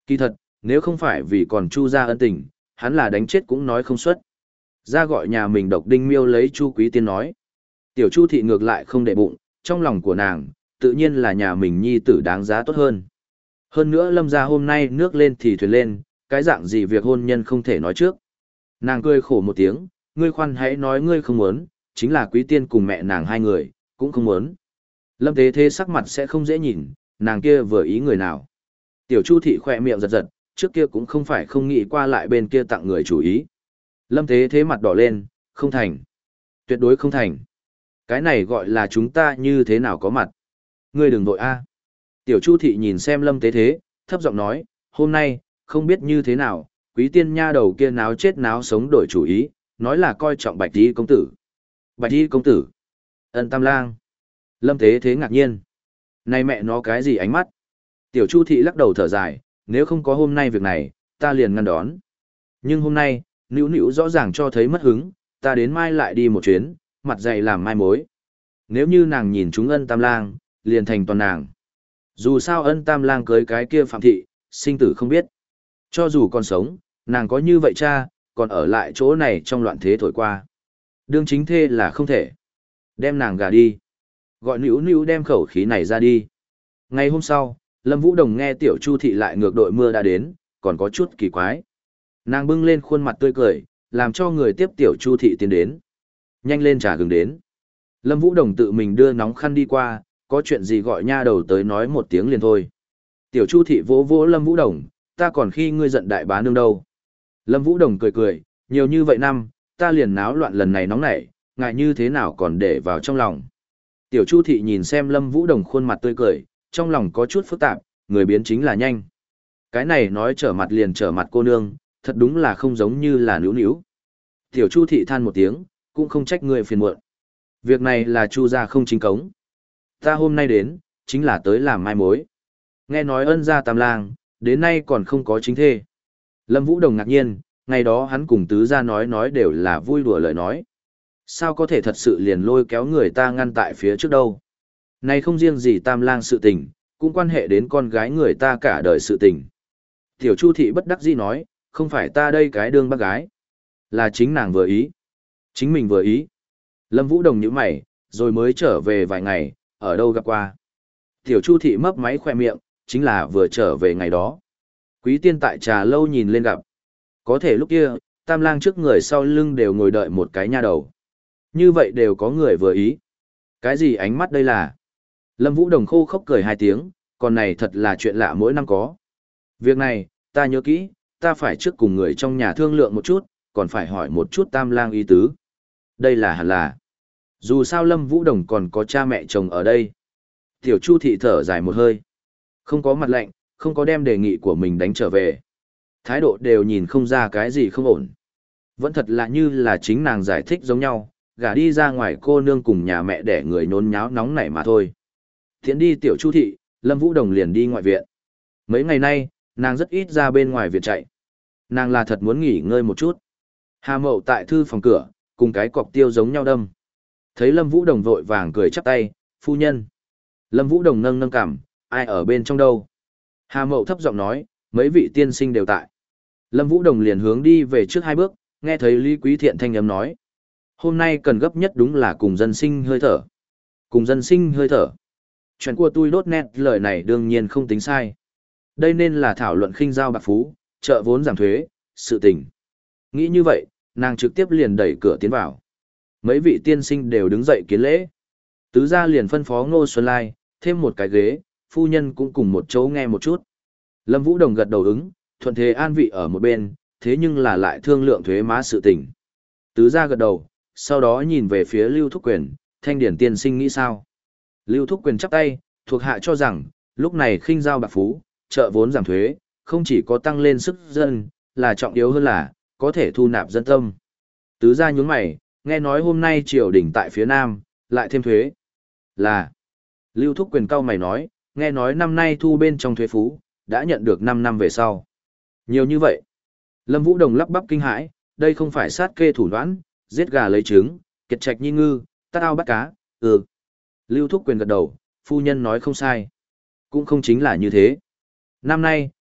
Kỳ thật, nếu không phải vì còn Chu gia ân tình, hắn là đánh chết cũng nói không xuất. Ra gọi nhà mình độc đinh miêu lấy Chu Quý Tiên nói. Tiểu Chu thị ngược lại không để bụng, trong lòng của nàng, tự nhiên là nhà mình nhi tử đáng giá tốt hơn. Hơn nữa Lâm gia hôm nay nước lên thì thuyền lên, cái dạng gì việc hôn nhân không thể nói trước. Nàng cười khổ một tiếng, ngươi khoan hãy nói ngươi không muốn, chính là Quý Tiên cùng mẹ nàng hai người, cũng không muốn. Lâm Thế Thế sắc mặt sẽ không dễ nhìn, nàng kia vừa ý người nào. Tiểu Chu thị khỏe miệng giật giật, trước kia cũng không phải không nghĩ qua lại bên kia tặng người chủ ý. Lâm Thế Thế mặt đỏ lên, không thành. Tuyệt đối không thành. Cái này gọi là chúng ta như thế nào có mặt. Ngươi đừng vội a. Tiểu Chu thị nhìn xem Lâm Thế Thế, thấp giọng nói, hôm nay, không biết như thế nào, Quý Tiên nha đầu kia náo chết náo sống đổi chủ ý, nói là coi trọng Bạch Y công tử. Bạch Y công tử? Ân Tam Lang. Lâm Thế Thế ngạc nhiên. Này mẹ nó cái gì ánh mắt? Tiểu Chu thị lắc đầu thở dài, nếu không có hôm nay việc này, ta liền ngăn đón. Nhưng hôm nay, Nữu Nữu rõ ràng cho thấy mất hứng, ta đến mai lại đi một chuyến, mặt dày làm mai mối. Nếu như nàng nhìn chúng Ân Tam Lang, liền thành toàn nàng. Dù sao Ân Tam Lang cưới cái kia Phạm thị, sinh tử không biết. Cho dù còn sống, nàng có như vậy cha, còn ở lại chỗ này trong loạn thế thổi qua. Đương chính thê là không thể. Đem nàng gả đi. Gọi Nữu Nữu đem khẩu khí này ra đi. Ngày hôm sau, Lâm Vũ Đồng nghe Tiểu Chu thị lại ngược đội mưa đã đến, còn có chút kỳ quái. Nàng bưng lên khuôn mặt tươi cười, làm cho người tiếp Tiểu Chu thị tiến đến. Nhanh lên trà gừng đến. Lâm Vũ Đồng tự mình đưa nóng khăn đi qua, có chuyện gì gọi nha đầu tới nói một tiếng liền thôi. Tiểu Chu thị vỗ vỗ Lâm Vũ Đồng, ta còn khi ngươi giận đại bá nương đâu. Lâm Vũ Đồng cười cười, nhiều như vậy năm, ta liền náo loạn lần này nóng nảy, ngại như thế nào còn để vào trong lòng. Tiểu Chu thị nhìn xem Lâm Vũ Đồng khuôn mặt tươi cười, trong lòng có chút phức tạp, người biến chính là nhanh. Cái này nói trở mặt liền trở mặt cô nương, thật đúng là không giống như là Nữu Nữu. Tiểu Chu thị than một tiếng, cũng không trách người phiền muộn. Việc này là Chu gia không chính cống. Ta hôm nay đến, chính là tới làm mai mối. Nghe nói Ân gia Tam Lang, đến nay còn không có chính thê. Lâm Vũ Đồng ngạc nhiên, ngày đó hắn cùng tứ gia nói nói đều là vui đùa lời nói. Sao có thể thật sự liền lôi kéo người ta ngăn tại phía trước đâu. Này không riêng gì Tam Lang sự tình, cũng quan hệ đến con gái người ta cả đời sự tình. Tiểu Chu thị bất đắc dĩ nói, không phải ta đây cái đương bác gái. Là chính nàng vừa ý. Chính mình vừa ý. Lâm Vũ Đồng nhíu mày, rồi mới trở về vài ngày, ở đâu gặp qua. Tiểu Chu thị mấp máy khoe miệng, chính là vừa trở về ngày đó. Quý Tiên tại trà lâu nhìn lên gặp. Có thể lúc kia, Tam Lang trước người sau lưng đều ngồi đợi một cái nha đầu. Như vậy đều có người vừa ý. Cái gì ánh mắt đây là? Lâm Vũ Đồng khô khốc cười hai tiếng, còn này thật là chuyện lạ mỗi năm có. Việc này, ta nhớ kỹ, ta phải trước cùng người trong nhà thương lượng một chút, còn phải hỏi một chút Tam Lang ý tứ. Đây là hẳn là. Dù sao Lâm Vũ Đồng còn có cha mẹ chồng ở đây. Tiểu Chu thị thở dài một hơi. Không có mặt lạnh, không có đem đề nghị của mình đánh trở về. Thái độ đều nhìn không ra cái gì không ổn. Vẫn thật là như là chính nàng giải thích giống nhau, gả đi ra ngoài cô nương cùng nhà mẹ để người nhốn nháo nóng nảy mà thôi. Thiện đi Tiểu Chu thị, Lâm Vũ Đồng liền đi ngoại viện. Mấy ngày nay, nàng rất ít ra bên ngoài viện chạy. Nàng là thật muốn nghỉ ngơi một chút. Hà Mậu tại thư phòng cửa, cùng cái cọc tiêu giống nhau đâm. Thấy Lâm Vũ Đồng vội vàng cười chắp tay, phu nhân. Lâm Vũ Đồng nâng nâng cằm, ai ở bên trong đâu? Hà Mậu thấp giọng nói, mấy vị tiên sinh đều tại. Lâm Vũ Đồng liền hướng đi về trước hai bước, nghe thấy Lý Quý Thiện thanh âm nói. Hôm nay cần gấp nhất đúng là cùng dân sinh hơi thở. Cùng dân sinh hơi thở. Chuyện của tôi đốt nét lời này đương nhiên không tính sai. Đây nên là thảo luận khinh giao bạc phú, trợ vốn giảm thuế, sự tình. Nghĩ như vậy, nàng trực tiếp liền đẩy cửa tiến vào. Mấy vị tiên sinh đều đứng dậy kiến lễ. Tứ gia liền phân phó Ngô Xuân Lai, thêm một cái ghế, phu nhân cũng cùng một chỗ nghe một chút. Lâm Vũ Đồng gật đầu ứng, thuận thế an vị ở một bên, thế nhưng là lại thương lượng thuế má sự tình. Tứ gia gật đầu, sau đó nhìn về phía Lưu Thúc Quyền, Thanh Điển tiên sinh nghĩ sao? Lưu Thúc Quyền chắp tay, thuộc hạ cho rằng, lúc này khinh giao bạc phú, trợ vốn giảm thuế, không chỉ có tăng lên sức dân, là trọng yếu hơn là, có thể thu nạp dân tâm. Tứ gia nhướng mày, nghe nói hôm nay triều đình tại phía Nam, lại thêm thuế. Là, Lưu Thúc Quyền cao mày nói, nghe nói năm nay thu bên trong thuế phú, đã nhận được năm năm về sau. Nhiều như vậy. Lâm Vũ Đồng lắp bắp kinh hãi, đây không phải sát kê thủ đoán, giết gà lấy trứng, kiệt trạch nhi ngư, tát ao bắt cá, ừ. Lưu Thúc Quyền gật đầu, phu nhân nói không sai. Cũng không chính là như thế. Năm nay,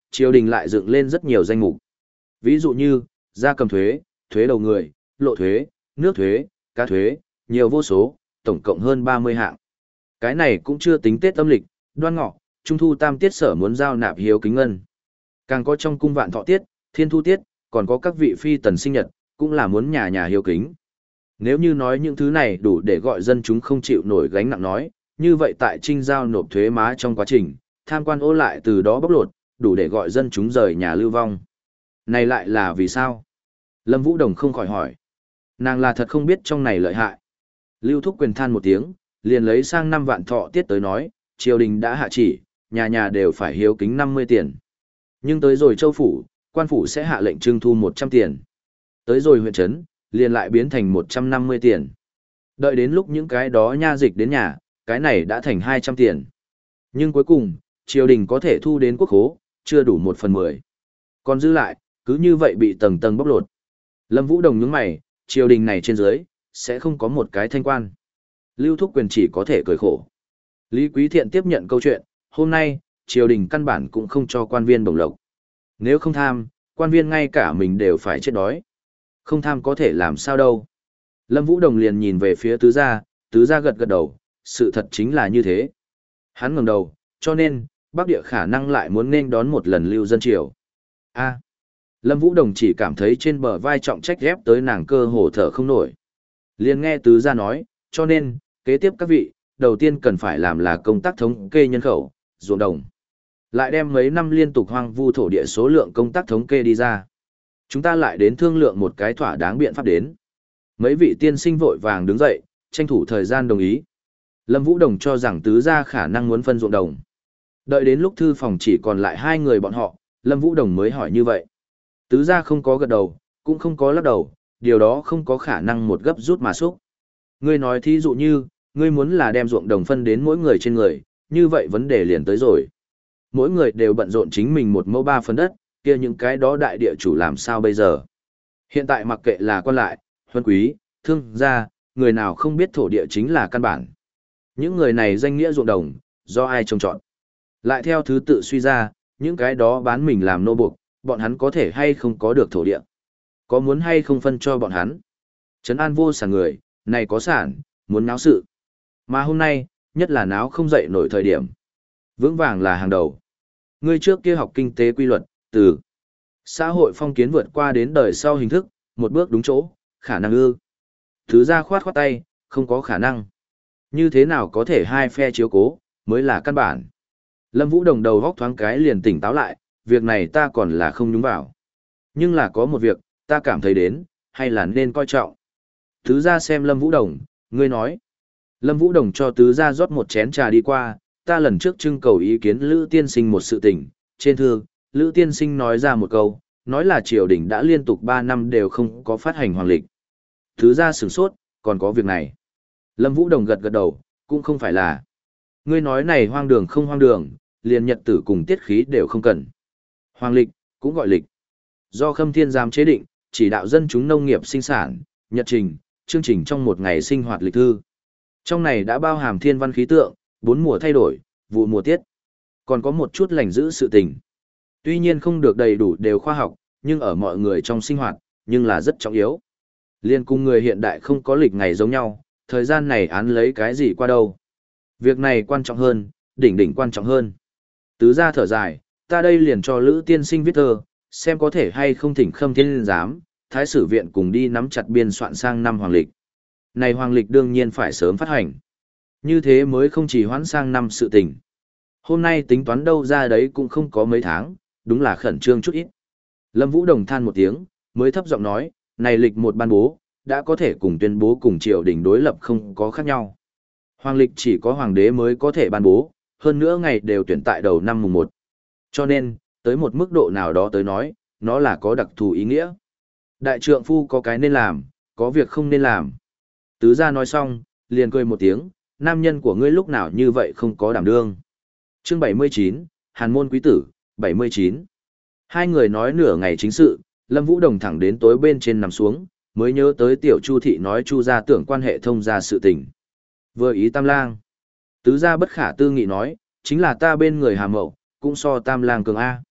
triều đình lại dựng lên rất nhiều danh mục. Ví dụ như, gia cầm thuế, thuế đầu người, lộ thuế, nước thuế, cá thuế, nhiều vô số, tổng cộng hơn ba mươi hạng. Cái này cũng chưa tính Tết âm lịch, Đoan Ngọ, Trung thu tam tiết sở muốn giao nạp hiếu kính ngân. Càng có trong cung vạn thọ tiết, thiên thu tiết, còn có các vị phi tần sinh nhật, cũng là muốn nhà nhà hiếu kính. Nếu như nói những thứ này đủ để gọi dân chúng không chịu nổi gánh nặng nói, như vậy tại trinh giao nộp thuế má trong quá trình, tham quan ô lại từ đó bóc lột, đủ để gọi dân chúng rời nhà lưu vong. Này lại là vì sao? Lâm Vũ Đồng không khỏi hỏi. Nàng là thật không biết trong này lợi hại. Lưu Thúc Quyền than một tiếng, liền lấy sang năm vạn thọ tiết tới nói, triều đình đã hạ chỉ, nhà nhà đều phải hiếu kính năm mươi tiền. Nhưng tới rồi châu phủ, quan phủ sẽ hạ lệnh trưng thu một trăm tiền. Tới rồi huyện trấn, liền lại biến thành một trăm năm mươi tiền. Đợi đến lúc những cái đó nha dịch đến nhà, cái này đã thành hai trăm tiền. Nhưng cuối cùng, triều đình có thể thu đến quốc khố, chưa đủ một phần mười. Còn dư lại, cứ như vậy bị tầng tầng bóc lột. Lâm Vũ Đồng nhướng mày, triều đình này trên dưới, sẽ không có một cái thanh quan. Lưu Thúc Quyền chỉ có thể cười khổ. Lý Quý Thiện tiếp nhận câu chuyện, hôm nay, triều đình căn bản cũng không cho quan viên bổng lộc. Nếu không tham, quan viên ngay cả mình đều phải chết đói. Không tham có thể làm sao đâu. Lâm Vũ Đồng liền nhìn về phía tứ gia, tứ gia gật gật đầu, sự thật chính là như thế. Hắn ngẩng đầu, cho nên, Bắc Địa khả năng lại muốn nên đón một lần lưu dân triều. A. Lâm Vũ Đồng chỉ cảm thấy trên bờ vai trọng trách ghép tới nàng cơ hồ thở không nổi. Liền nghe tứ gia nói, cho nên, kế tiếp các vị, đầu tiên cần phải làm là công tác thống kê nhân khẩu, ruộng đồng. Lại đem mấy năm liên tục hoang vu thổ địa số lượng công tác thống kê đi ra. Chúng ta lại đến thương lượng một cái thỏa đáng biện pháp đến. Mấy vị tiên sinh vội vàng đứng dậy, tranh thủ thời gian đồng ý. Lâm Vũ Đồng cho rằng tứ gia khả năng muốn phân ruộng đồng. Đợi đến lúc thư phòng chỉ còn lại hai người bọn họ, Lâm Vũ Đồng mới hỏi như vậy. Tứ gia không có gật đầu, cũng không có lắc đầu, điều đó không có khả năng một gấp rút mà xúc. Ngươi nói thí dụ như, ngươi muốn là đem ruộng đồng phân đến mỗi người trên người, như vậy vấn đề liền tới rồi. Mỗi người đều bận rộn chính mình một mẫu ba phần đất, kia những cái đó đại địa chủ làm sao bây giờ? Hiện tại mặc kệ là quan lại, huân quý, thương gia, người nào không biết thổ địa chính là căn bản. Những người này danh nghĩa ruộng đồng, do ai trông chọn. Lại theo thứ tự suy ra, những cái đó bán mình làm nô buộc, bọn hắn có thể hay không có được thổ địa. Có muốn hay không phân cho bọn hắn. Trấn an vô sản người, này có sản, muốn náo sự. Mà hôm nay, nhất là náo không dậy nổi thời điểm. Vững vàng là hàng đầu. Ngươi trước kia học kinh tế quy luật, từ xã hội phong kiến vượt qua đến đời sau hình thức, một bước đúng chỗ, khả năng ư. Thứ ra khoát khoát tay, không có khả năng. Như thế nào có thể hai phe chiếu cố, mới là căn bản. Lâm Vũ Đồng đầu góc thoáng cái liền tỉnh táo lại, việc này ta còn là không nhúng vào. Nhưng là có một việc, ta cảm thấy đến, hay là nên coi trọng. Tứ gia xem Lâm Vũ Đồng, ngươi nói. Lâm Vũ Đồng cho tứ gia rót một chén trà đi qua, ta lần trước trưng cầu ý kiến Lữ Tiên Sinh một sự tình. Trên thư, Lữ Tiên Sinh nói ra một câu, nói là triều đình đã liên tục ba năm đều không có phát hành hoàng lịch. Tứ gia sửng sốt, còn có việc này. Lâm Vũ Đồng gật gật đầu, cũng không phải là. Ngươi nói này hoang đường không hoang đường, liền nhật tử cùng tiết khí đều không cần. Hoàng lịch, cũng gọi lịch. Do Khâm Thiên giám chế định, chỉ đạo dân chúng nông nghiệp sinh sản, nhật trình, chương trình trong một ngày sinh hoạt lịch thư. Trong này đã bao hàm thiên văn khí tượng, bốn mùa thay đổi, vụ mùa tiết. Còn có một chút lành giữ sự tình. Tuy nhiên không được đầy đủ đều khoa học, nhưng ở mọi người trong sinh hoạt, nhưng là rất trọng yếu. Liên cùng người hiện đại không có lịch ngày giống nhau, thời gian này án lấy cái gì qua đâu. Việc này quan trọng hơn, đỉnh đỉnh quan trọng hơn. Tứ gia thở dài, ta đây liền cho Lữ Tiên Sinh viết thơ, xem có thể hay không thỉnh Khâm Thiên giám, Thái sử viện cùng đi nắm chặt biên soạn sang năm hoàng lịch. Này hoàng lịch đương nhiên phải sớm phát hành. Như thế mới không chỉ hoãn sang năm sự tình. Hôm nay tính toán đâu ra đấy cũng không có mấy tháng, đúng là khẩn trương chút ít. Lâm Vũ Đồng than một tiếng, mới thấp giọng nói, này lịch một ban bố, đã có thể cùng tuyên bố cùng triều đình đối lập không có khác nhau. Hoàng lịch chỉ có hoàng đế mới có thể ban bố, hơn nữa ngày đều tuyển tại đầu năm mùng một. Cho nên, tới một mức độ nào đó tới nói, nó là có đặc thù ý nghĩa. Đại trượng phu có cái nên làm, có việc không nên làm. Tứ gia nói xong, liền cười một tiếng, nam nhân của ngươi lúc nào như vậy không có đảm đương. Chương bảy mươi chín, Hàn môn quý tử, bảy mươi chín. Hai người nói nửa ngày chính sự, Lâm Vũ Đồng thẳng đến tối bên trên nằm xuống, mới nhớ tới tiểu Chu thị nói Chu gia tưởng quan hệ thông gia sự tình. Vừa ý Tam Lang. Tứ gia bất khả tư nghị nói, chính là ta bên người Hà Mậu, cũng so Tam Lang cường A.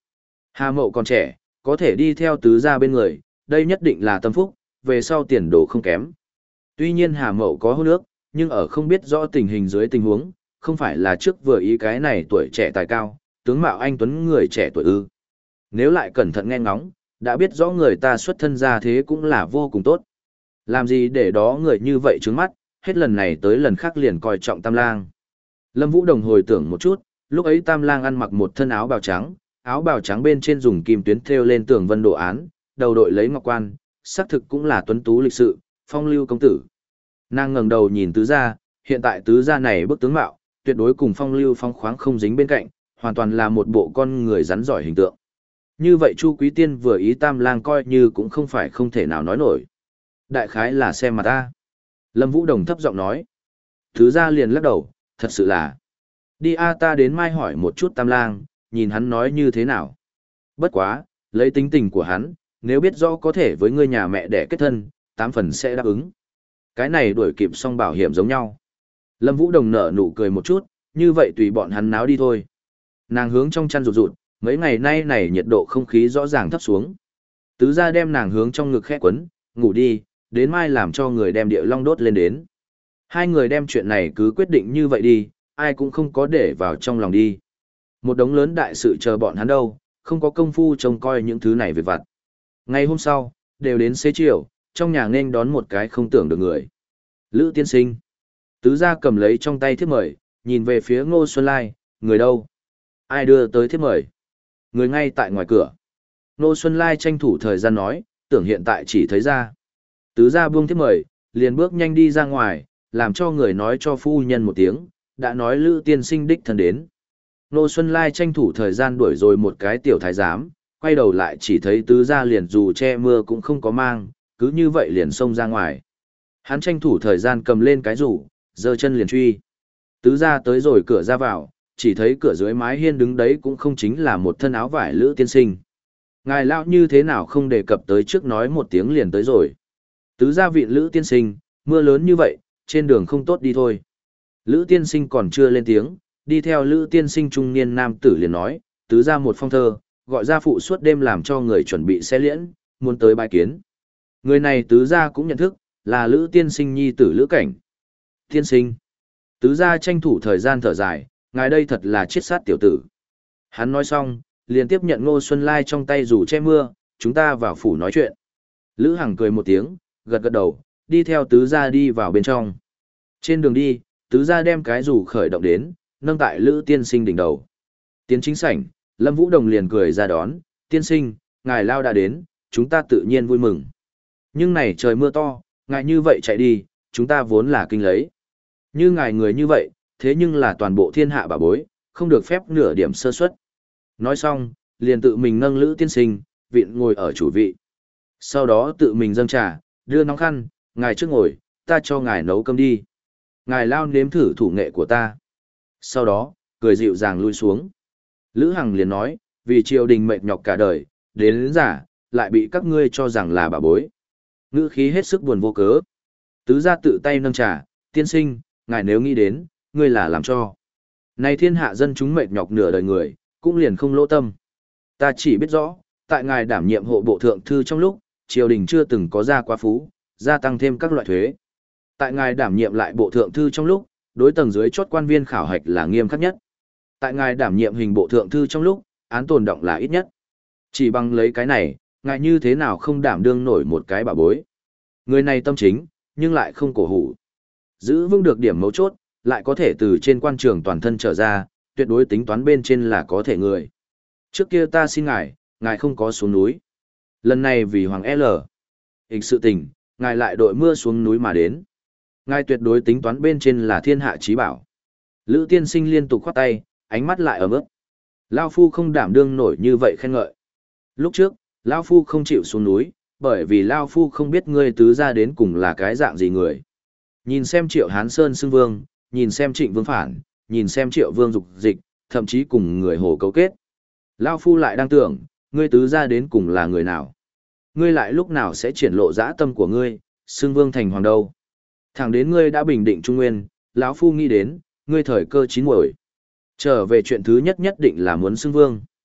Hà Mậu còn trẻ, có thể đi theo tứ gia bên người, đây nhất định là tâm phúc, về sau tiền đồ không kém. Tuy nhiên Hà Mậu có hôn ước, nhưng ở không biết rõ tình hình dưới tình huống, không phải là trước vừa ý cái này tuổi trẻ tài cao, tướng mạo anh tuấn người trẻ tuổi ư. Nếu lại cẩn thận nghe ngóng, đã biết rõ người ta xuất thân ra thế cũng là vô cùng tốt. Làm gì để đó người như vậy trướng mắt, hết lần này tới lần khác liền coi trọng Tam Lang. Lâm Vũ Đồng hồi tưởng một chút, lúc ấy Tam Lang ăn mặc một thân áo bào trắng, áo bào trắng bên trên dùng kim tuyến thêu lên tường vân đồ án, đầu đội lấy ngọc quan, xác thực cũng là tuấn tú lịch sự, phong lưu công tử. Nàng ngẩng đầu nhìn tứ gia, hiện tại tứ gia này bức tướng mạo, tuyệt đối cùng phong lưu phong khoáng không dính bên cạnh, hoàn toàn là một bộ con người rắn giỏi hình tượng. Như vậy Chu Quý Tiên vừa ý Tam Lang coi như cũng không phải không thể nào nói nổi. Đại khái là xem mặt ta. Lâm Vũ Đồng thấp giọng nói. Tứ gia liền lắc đầu, thật sự là. Đi a ta đến mai hỏi một chút Tam Lang, nhìn hắn nói như thế nào. Bất quá, lấy tính tình của hắn, nếu biết rõ có thể với ngươi nhà mẹ đẻ kết thân, tám phần sẽ đáp ứng. Cái này đuổi kịp xong bảo hiểm giống nhau. Lâm Vũ Đồng nở nụ cười một chút, như vậy tùy bọn hắn náo đi thôi. Nàng hướng trong chăn rụt rụt, mấy ngày nay này nhiệt độ không khí rõ ràng thấp xuống. Tứ gia đem nàng hướng trong ngực khẽ quấn, ngủ đi, đến mai làm cho người đem địa long đốt lên đến. Hai người đem chuyện này cứ quyết định như vậy đi, ai cũng không có để vào trong lòng đi. Một đống lớn đại sự chờ bọn hắn đâu, không có công phu trông coi những thứ này về vặt. Ngày hôm sau, đều đến xế chiều, trong nhà nghênh đón một cái không tưởng được người. Lữ tiên sinh. Tứ gia cầm lấy trong tay thiếp mời, nhìn về phía Ngô Xuân Lai, người đâu? Ai đưa tới thiếp mời? Người ngay tại ngoài cửa. Ngô Xuân Lai tranh thủ thời gian nói, tưởng hiện tại chỉ thấy ra. Tứ gia buông thiếp mời, liền bước nhanh đi ra ngoài, làm cho người nói cho phu nhân một tiếng, đã nói Lữ tiên sinh đích thân đến. Ngô Xuân Lai tranh thủ thời gian đuổi rồi một cái tiểu thái giám, quay đầu lại chỉ thấy tứ gia liền dù che mưa cũng không có mang, cứ như vậy liền xông ra ngoài. Hắn tranh thủ thời gian cầm lên cái rủ, giơ chân liền truy. Tứ gia tới rồi cửa ra vào, chỉ thấy cửa dưới mái hiên đứng đấy cũng không chính là một thân áo vải Lữ tiên sinh. Ngài lão như thế nào không đề cập tới trước nói một tiếng liền tới rồi. Tứ gia viện Lữ tiên sinh, mưa lớn như vậy, trên đường không tốt đi thôi. Lữ tiên sinh còn chưa lên tiếng, đi theo Lữ tiên sinh trung niên nam tử liền nói, tứ gia một phong thơ, gọi gia phụ suốt đêm làm cho người chuẩn bị xe liễn, muốn tới bái kiến. Người này tứ gia cũng nhận thức, là Lữ tiên sinh nhi tử Lữ Cảnh. Tiên sinh. Tứ gia tranh thủ thời gian thở dài, ngài đây thật là chiết sát tiểu tử. Hắn nói xong, liền tiếp nhận Ngô Xuân Lai trong tay dù che mưa, chúng ta vào phủ nói chuyện. Lữ Hằng cười một tiếng, gật gật đầu, đi theo tứ gia đi vào bên trong. Trên đường đi, tứ gia đem cái dù khởi động đến, nâng tại Lữ tiên sinh đỉnh đầu. Tiến chính sảnh, Lâm Vũ Đồng liền cười ra đón, tiên sinh, ngài lao đã đến, chúng ta tự nhiên vui mừng. Nhưng này trời mưa to, ngài như vậy chạy đi, chúng ta vốn là kinh lấy. Như ngài người như vậy, thế nhưng là toàn bộ thiên hạ bà bối, không được phép nửa điểm sơ suất. Nói xong, liền tự mình nâng Lữ tiên sinh, viện ngồi ở chủ vị. Sau đó tự mình dâng trà, đưa nóng khăn, ngài trước ngồi, ta cho ngài nấu cơm đi. Ngài lao nếm thử thủ nghệ của ta. Sau đó, cười dịu dàng lui xuống. Lữ Hằng liền nói, vì triều đình mệt nhọc cả đời, đến, đến giả, lại bị các ngươi cho rằng là bà bối. Ngữ khí hết sức buồn vô cớ. Tứ gia tự tay nâng trà, tiên sinh, ngài nếu nghĩ đến, ngươi là làm cho. Này thiên hạ dân chúng mệt nhọc nửa đời người, cũng liền không lỗ tâm. Ta chỉ biết rõ, tại ngài đảm nhiệm hộ bộ thượng thư trong lúc, triều đình chưa từng có gia quá phú, gia tăng thêm các loại thuế. Tại ngài đảm nhiệm lại bộ thượng thư trong lúc, đối tầng dưới chốt quan viên khảo hạch là nghiêm khắc nhất. Tại ngài đảm nhiệm hình bộ thượng thư trong lúc, án tồn động là ít nhất. Chỉ bằng lấy cái này, ngài như thế nào không đảm đương nổi một cái bà bối. Người này tâm chính, nhưng lại không cổ hủ. Giữ vững được điểm mấu chốt, lại có thể từ trên quan trường toàn thân trở ra, tuyệt đối tính toán bên trên là có thể người. Trước kia ta xin ngài, ngài không có xuống núi. Lần này vì Hoàng L. Hình sự tình, ngài lại đội mưa xuống núi mà đến. Ngài tuyệt đối tính toán bên trên là thiên hạ chí bảo. Lữ tiên sinh liên tục khoát tay, ánh mắt lại ấm ức. Lao Phu không đảm đương nổi như vậy khen ngợi. Lúc trước, Lao Phu không chịu xuống núi, bởi vì Lao Phu không biết ngươi tứ ra đến cùng là cái dạng gì người. Nhìn xem Triệu Hán Sơn xưng vương, nhìn xem Trịnh Vương phản, nhìn xem Triệu Vương dục dịch, thậm chí cùng người hồ cấu kết. Lao Phu lại đang tưởng, ngươi tứ ra đến cùng là người nào. Ngươi lại lúc nào sẽ triển lộ dã tâm của ngươi, xưng vương thành hoàng đâu. Thẳng đến ngươi đã bình định Trung Nguyên, lão Phu nghĩ đến, ngươi thời cơ chín muồi. Trở về chuyện thứ nhất nhất định là muốn xưng vương.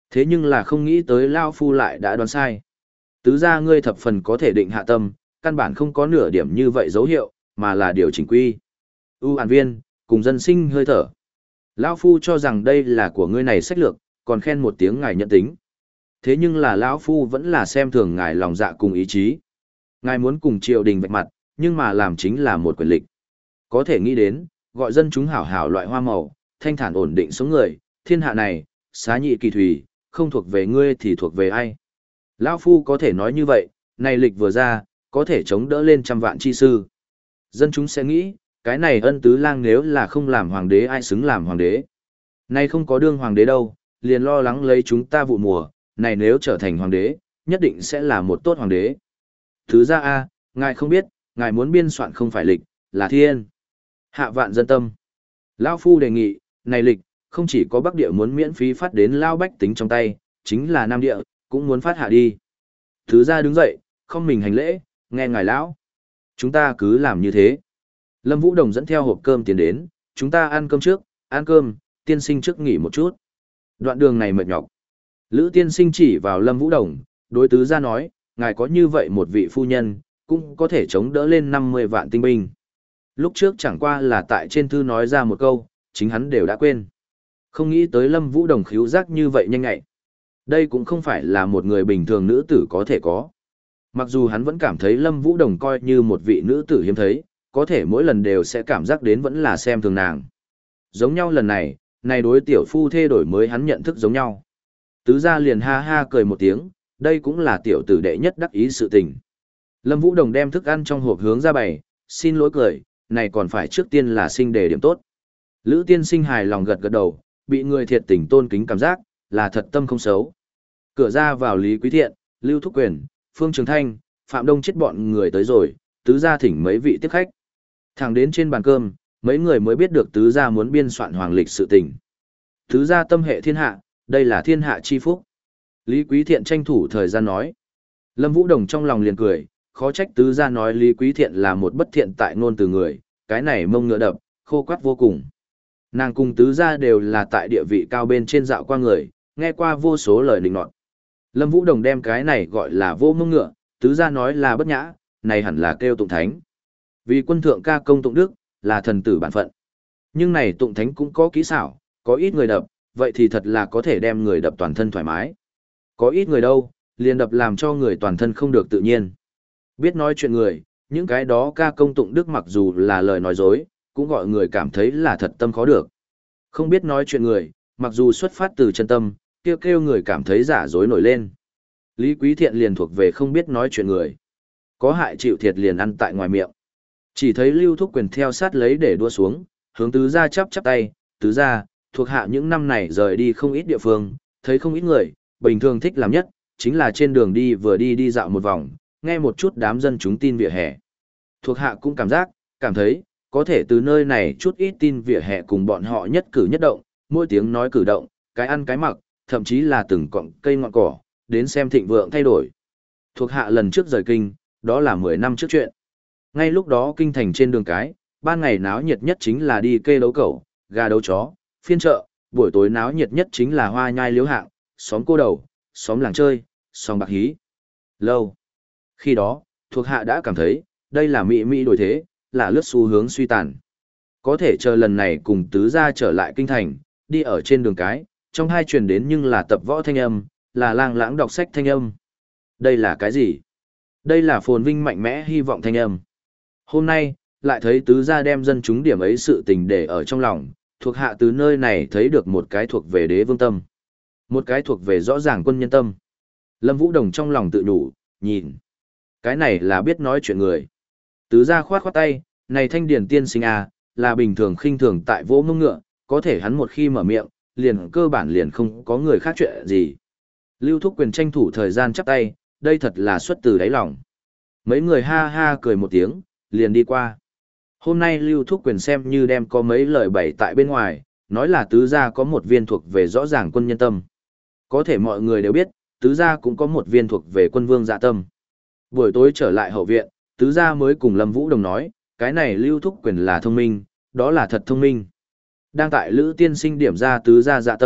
Thế nhưng là không nghĩ tới Lao Phu lại đã đoán sai. Tứ ra ngươi thập phần có thể định hạ tâm, căn bản không có nửa điểm như vậy dấu hiệu, mà là điều chỉnh quy. ưu ản viên, cùng dân sinh hơi thở. Lão Phu cho rằng đây là của ngươi này sách lược, còn khen một tiếng ngài nhận tính. Thế nhưng là Lão Phu vẫn là xem thường ngài lòng dạ cùng ý chí. Ngài muốn cùng triều đình vạch mặt, nhưng mà làm chính là một quyền lịch. Có thể nghĩ đến, gọi dân chúng hảo hảo loại hoa màu, thanh thản ổn định sống người, thiên hạ này, xá nhị kỳ thủy, không thuộc về ngươi thì thuộc về ai. Lão Phu có thể nói như vậy, này lịch vừa ra, có thể chống đỡ lên trăm vạn chi sư. Dân chúng sẽ nghĩ, cái này ân tứ lang nếu là không làm hoàng đế ai xứng làm hoàng đế. Này không có đương hoàng đế đâu, liền lo lắng lấy chúng ta vụ mùa, này nếu trở thành hoàng đế, nhất định sẽ là một tốt hoàng đế. Thứ ra a, ngài không biết, ngài muốn biên soạn không phải lịch, là thiên. Hạ vạn dân tâm. Lão Phu đề nghị, này lịch, không chỉ có Bắc Địa muốn miễn phí phát đến Lao Bách tính trong tay, chính là Nam Địa, cũng muốn phát hạ đi. Thứ ra đứng dậy, không mình hành lễ, nghe ngài lão. Chúng ta cứ làm như thế. Lâm Vũ Đồng dẫn theo hộp cơm tiến đến, chúng ta ăn cơm trước, ăn cơm, tiên sinh trước nghỉ một chút. Đoạn đường này mệt nhọc. Lữ tiên sinh chỉ vào Lâm Vũ Đồng, đối tứ ra nói, ngài có như vậy một vị phu nhân, cũng có thể chống đỡ lên năm mươi vạn tinh binh. Lúc trước chẳng qua là tại trên thư nói ra một câu, chính hắn đều đã quên. Không nghĩ tới Lâm Vũ Đồng khíu giác như vậy nhanh ngại. Đây cũng không phải là một người bình thường nữ tử có thể có. Mặc dù hắn vẫn cảm thấy Lâm Vũ Đồng coi như một vị nữ tử hiếm thấy, có thể mỗi lần đều sẽ cảm giác đến vẫn là xem thường nàng. Giống nhau lần này, này đối tiểu phu thê đổi mới hắn nhận thức giống nhau. Tứ gia liền ha ha cười một tiếng, đây cũng là tiểu tử đệ nhất đắc ý sự tình. Lâm Vũ Đồng đem thức ăn trong hộp hướng ra bày, xin lỗi cười, này còn phải trước tiên là sinh đề điểm tốt. Lữ tiên sinh hài lòng gật gật đầu, bị người thiệt tình tôn kính cảm giác, là thật tâm không xấu. Cửa ra vào Lý Quý Thiện, Lưu Thúc Quyền, Phương Trường Thanh, Phạm Đông chết bọn người tới rồi, tứ gia thỉnh mấy vị tiếp khách. Thẳng đến trên bàn cơm, mấy người mới biết được tứ gia muốn biên soạn hoàng lịch sự tình. Tứ gia tâm hệ thiên hạ, đây là thiên hạ chi phúc. Lý Quý Thiện tranh thủ thời gian nói. Lâm Vũ Đồng trong lòng liền cười, khó trách tứ gia nói Lý Quý Thiện là một bất thiện tại ngôn từ người, cái này mông ngựa đập, khô quắt vô cùng. Nàng cùng tứ gia đều là tại địa vị cao bên trên dạo qua người, nghe qua vô số lời định nọt. Lâm Vũ Đồng đem cái này gọi là vô mông ngựa, tứ gia nói là bất nhã, này hẳn là kêu tụng thánh. Vì quân thượng ca công tụng đức, là thần tử bản phận. Nhưng này tụng thánh cũng có kỹ xảo, có ít người đập, vậy thì thật là có thể đem người đập toàn thân thoải mái. Có ít người đâu, liền đập làm cho người toàn thân không được tự nhiên. Biết nói chuyện người, những cái đó ca công tụng đức mặc dù là lời nói dối, cũng gọi người cảm thấy là thật tâm khó được. Không biết nói chuyện người, mặc dù xuất phát từ chân tâm, kêu kêu người cảm thấy giả dối nổi lên. Lý Quý Thiện liền thuộc về không biết nói chuyện người. Có hại chịu thiệt liền ăn tại ngoài miệng. Chỉ thấy Lưu Thúc Quyền theo sát lấy để đua xuống, hướng tứ gia chắp chắp tay, tứ gia, thuộc hạ những năm này rời đi không ít địa phương, thấy không ít người, bình thường thích làm nhất, chính là trên đường đi vừa đi đi dạo một vòng, nghe một chút đám dân chúng tin vỉa hè. Thuộc hạ cũng cảm giác, cảm thấy, có thể từ nơi này chút ít tin vỉa hè cùng bọn họ nhất cử nhất động, mỗi tiếng nói cử động, cái ăn cái mặc, thậm chí là từng cọng cây ngọn cỏ, đến xem thịnh vượng thay đổi. Thuộc hạ lần trước rời kinh, đó là mười năm trước chuyện. Ngay lúc đó kinh thành trên đường cái, ban ngày náo nhiệt nhất chính là đi kê đấu cẩu, gà đấu chó, phiên chợ, buổi tối náo nhiệt nhất chính là hoa nhai liếu hạng, xóm cô đầu, xóm làng chơi, xóm bạc hí. Lâu. Khi đó, thuộc hạ đã cảm thấy, đây là mỹ mỹ đổi thế, là lướt xu hướng suy tàn. Có thể chờ lần này cùng tứ gia trở lại kinh thành, đi ở trên đường cái, trong hai truyền đến nhưng là tập võ thanh âm, là lang lãng đọc sách thanh âm. Đây là cái gì? Đây là phồn vinh mạnh mẽ hy vọng thanh âm. Hôm nay, lại thấy tứ gia đem dân chúng điểm ấy sự tình để ở trong lòng, thuộc hạ từ nơi này thấy được một cái thuộc về đế vương tâm. Một cái thuộc về rõ ràng quân nhân tâm. Lâm Vũ Đồng trong lòng tự nhủ, nhìn. Cái này là biết nói chuyện người. Tứ gia khoát khoát tay, này thanh điển tiên sinh à, là bình thường khinh thường tại vỗ mông ngựa, có thể hắn một khi mở miệng, liền cơ bản liền không có người khác chuyện gì. Lưu Thúc Quyền tranh thủ thời gian chắp tay, đây thật là xuất từ đáy lòng. Mấy người ha ha cười một tiếng, liền đi qua. Hôm nay Lưu Thúc Quyền xem như đem có mấy lời bày tại bên ngoài, nói là tứ gia có một viên thuộc về rõ ràng quân nhân tâm. Có thể mọi người đều biết, tứ gia cũng có một viên thuộc về quân vương dạ tâm. Buổi tối trở lại hậu viện, tứ gia mới cùng Lâm Vũ Đồng nói, cái này Lưu Thúc Quyền là thông minh, đó là thật thông minh. Đang tại Lữ tiên sinh điểm ra tứ gia dạ tâm,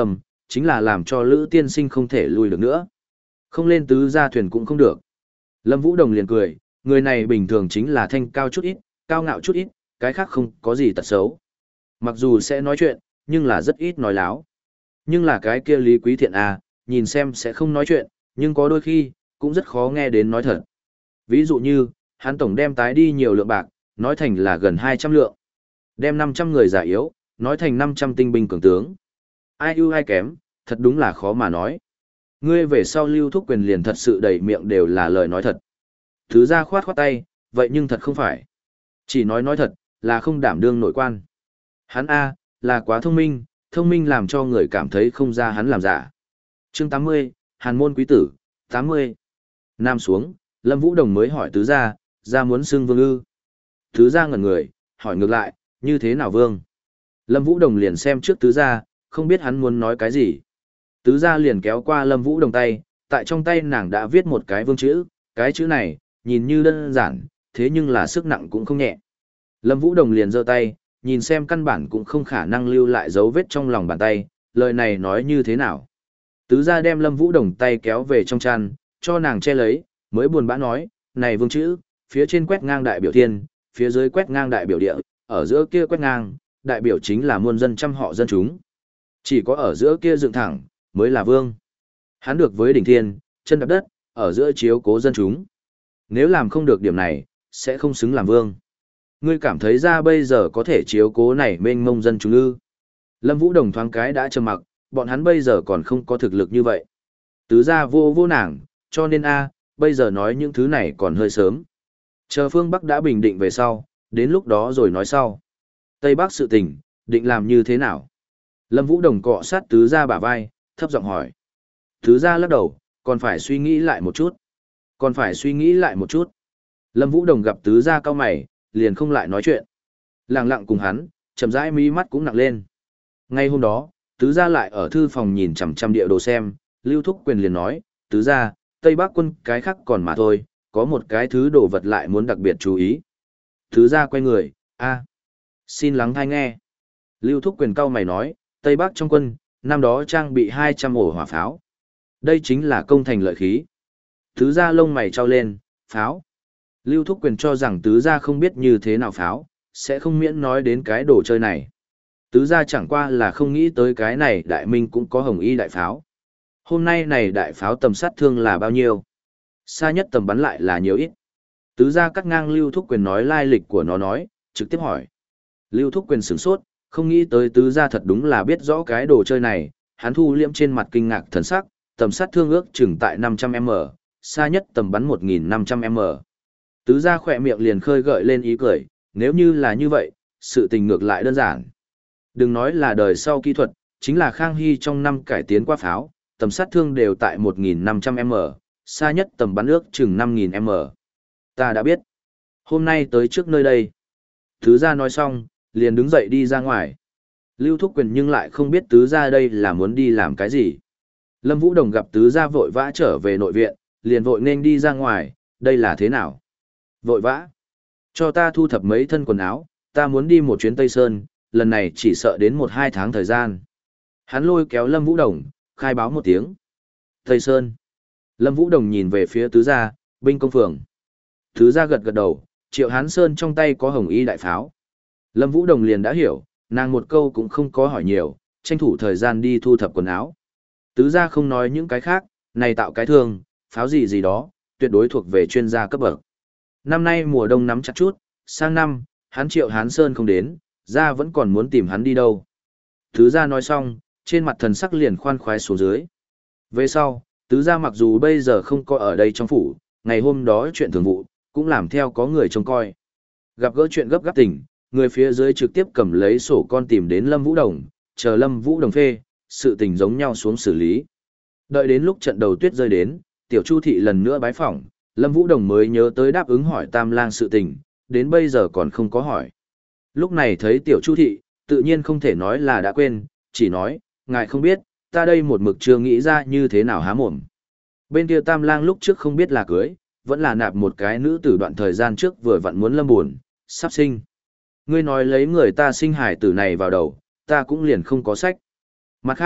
chính là làm cho Lữ tiên sinh không thể lui được nữa. Không lên tứ gia thuyền cũng không được. Lâm Vũ Đồng liền cười, người này bình thường chính là thanh cao chút ít, cao ngạo chút ít, cái khác không có gì tật xấu. Mặc dù sẽ nói chuyện, nhưng là rất ít nói láo. Nhưng là cái kia Lý Quý Thiện à, nhìn xem sẽ không nói chuyện, nhưng có đôi khi, cũng rất khó nghe đến nói thật. Ví dụ như, hắn tổng đem tái đi nhiều lượng bạc, nói thành là gần hai trăm lượng. Đem năm trăm người già yếu, nói thành năm trăm tinh binh cường tướng. Ai ưu ai kém, thật đúng là khó mà nói. Ngươi về sau Lưu Thúc Quyền liền thật sự đầy miệng đều là lời nói thật. Thứ ra khoát khoát tay, vậy nhưng thật không phải. Chỉ nói nói thật, là không đảm đương nội quan. Hắn A, là quá thông minh, thông minh làm cho người cảm thấy không ra hắn làm giả. Chương tám mươi, Hàn môn quý tử, tám mươi. Nam xuống, Lâm Vũ Đồng mới hỏi tứ gia, gia muốn xưng vương ư. Tứ gia ngẩn người, hỏi ngược lại, như thế nào vương? Lâm Vũ Đồng liền xem trước tứ gia, không biết hắn muốn nói cái gì. Tứ gia liền kéo qua Lâm Vũ Đồng tay, tại trong tay nàng đã viết một cái vương chữ, cái chữ này, nhìn như đơn giản, thế nhưng là sức nặng cũng không nhẹ. Lâm Vũ Đồng liền giơ tay, nhìn xem căn bản cũng không khả năng lưu lại dấu vết trong lòng bàn tay, lời này nói như thế nào. Tứ gia đem Lâm Vũ Đồng tay kéo về trong chăn, cho nàng che lấy, mới buồn bã nói, này vương chữ, phía trên quét ngang đại biểu thiên, phía dưới quét ngang đại biểu địa, ở giữa kia quét ngang, đại biểu chính là muôn dân trăm họ dân chúng. Chỉ có ở giữa kia dựng thẳng, mới là vương. Hắn được với đỉnh thiên, chân đạp đất, ở giữa chiếu cố dân chúng. Nếu làm không được điểm này, sẽ không xứng làm vương. Ngươi cảm thấy ra bây giờ có thể chiếu cố này mênh mông dân chúng ư? Lâm Vũ Đồng thoáng cái đã trầm mặc, bọn hắn bây giờ còn không có thực lực như vậy. Tứ gia vô vô nàng, cho nên a, bây giờ nói những thứ này còn hơi sớm. Chờ phương Bắc đã bình định về sau, đến lúc đó rồi nói sau. Tây Bắc sự tình, định làm như thế nào? Lâm Vũ Đồng cọ sát tứ gia bả vai, thấp giọng hỏi. Tứ gia lắc đầu, còn phải suy nghĩ lại một chút. Còn phải suy nghĩ lại một chút. Lâm Vũ Đồng gặp tứ gia cao mày, liền không lại nói chuyện. Lặng lặng cùng hắn, chậm rãi mí mắt cũng nặng lên. Ngay hôm đó, tứ gia lại ở thư phòng nhìn chằm chằm địa đồ xem, Lưu Thúc Quyền liền nói, tứ gia, Tây Bắc quân cái khác còn mà thôi, có một cái thứ đồ vật lại muốn đặc biệt chú ý. Tứ gia quay người, a, xin lắng thai nghe. Lưu Thúc Quyền cao mày nói, Tây Bắc trong quân, năm đó trang bị hai trăm ổ hỏa pháo. Đây chính là công thành lợi khí. Tứ gia lông mày trao lên, pháo. Lưu Thúc Quyền cho rằng tứ gia không biết như thế nào pháo, sẽ không miễn nói đến cái đồ chơi này. Tứ gia chẳng qua là không nghĩ tới cái này đại minh cũng có hồng y đại pháo. Hôm nay này đại pháo tầm sát thương là bao nhiêu? Xa nhất tầm bắn lại là nhiều ít. Tứ gia cắt ngang Lưu Thúc Quyền nói lai lịch của nó nói, trực tiếp hỏi. Lưu Thúc Quyền sửng sốt, không nghĩ tới tứ gia thật đúng là biết rõ cái đồ chơi này, hắn thu liễm trên mặt kinh ngạc thần sắc, tầm sát thương ước chừng tại năm trăm m, xa nhất tầm bắn một nghìn năm trăm m. Tứ gia khỏe miệng liền khơi gợi lên ý cười, nếu như là như vậy, sự tình ngược lại đơn giản. Đừng nói là đời sau kỹ thuật, chính là Khang Hy trong năm cải tiến qua pháo, tầm sát thương đều tại một nghìn năm trăm m, xa nhất tầm bắn ước chừng năm nghìn m. Ta đã biết. Hôm nay tới trước nơi đây. Tứ gia nói xong, liền đứng dậy đi ra ngoài. Lưu Thúc Quyền nhưng lại không biết tứ gia đây là muốn đi làm cái gì. Lâm Vũ Đồng gặp tứ gia vội vã trở về nội viện, liền vội nên đi ra ngoài, đây là thế nào? Vội vã. Cho ta thu thập mấy thân quần áo, ta muốn đi một chuyến Tây Sơn, lần này chỉ sợ đến một hai tháng thời gian. Hắn lôi kéo Lâm Vũ Đồng, khai báo một tiếng. Tây Sơn. Lâm Vũ Đồng nhìn về phía tứ gia, binh công phường. Tứ gia gật gật đầu, Triệu Hán Sơn trong tay có hồng y đại pháo. Lâm Vũ Đồng liền đã hiểu, nàng một câu cũng không có hỏi nhiều, tranh thủ thời gian đi thu thập quần áo. Tứ gia không nói những cái khác, này tạo cái thương, pháo gì gì đó, tuyệt đối thuộc về chuyên gia cấp bậc. Năm nay mùa đông nắm chặt chút, sang năm, hắn Triệu Hán Sơn không đến, gia vẫn còn muốn tìm hắn đi đâu. Tứ gia nói xong, trên mặt thần sắc liền khoan khoái xuống dưới. Về sau, tứ gia mặc dù bây giờ không có ở đây trong phủ, ngày hôm đó chuyện thường vụ, cũng làm theo có người trông coi. Gặp gỡ chuyện gấp gáp tình, người phía dưới trực tiếp cầm lấy sổ con tìm đến Lâm Vũ Đồng, chờ Lâm Vũ Đồng phê, sự tình giống nhau xuống xử lý. Đợi đến lúc trận đầu tuyết rơi đến, Tiểu Chu Thị lần nữa bái phỏng, Lâm Vũ Đồng mới nhớ tới đáp ứng hỏi Tam Lang sự tình, đến bây giờ còn không có hỏi. Lúc này thấy Tiểu Chu Thị, tự nhiên không thể nói là đã quên, chỉ nói, ngài không biết, ta đây một mực chưa nghĩ ra như thế nào há mồm. Bên kia Tam Lang lúc trước không biết là cưới, vẫn là nạp một cái nữ tử đoạn thời gian trước vừa vặn muốn lâm buồn, sắp sinh. Ngươi nói lấy người ta sinh hải tử này vào đầu, ta cũng liền không có sách. Mặt khác,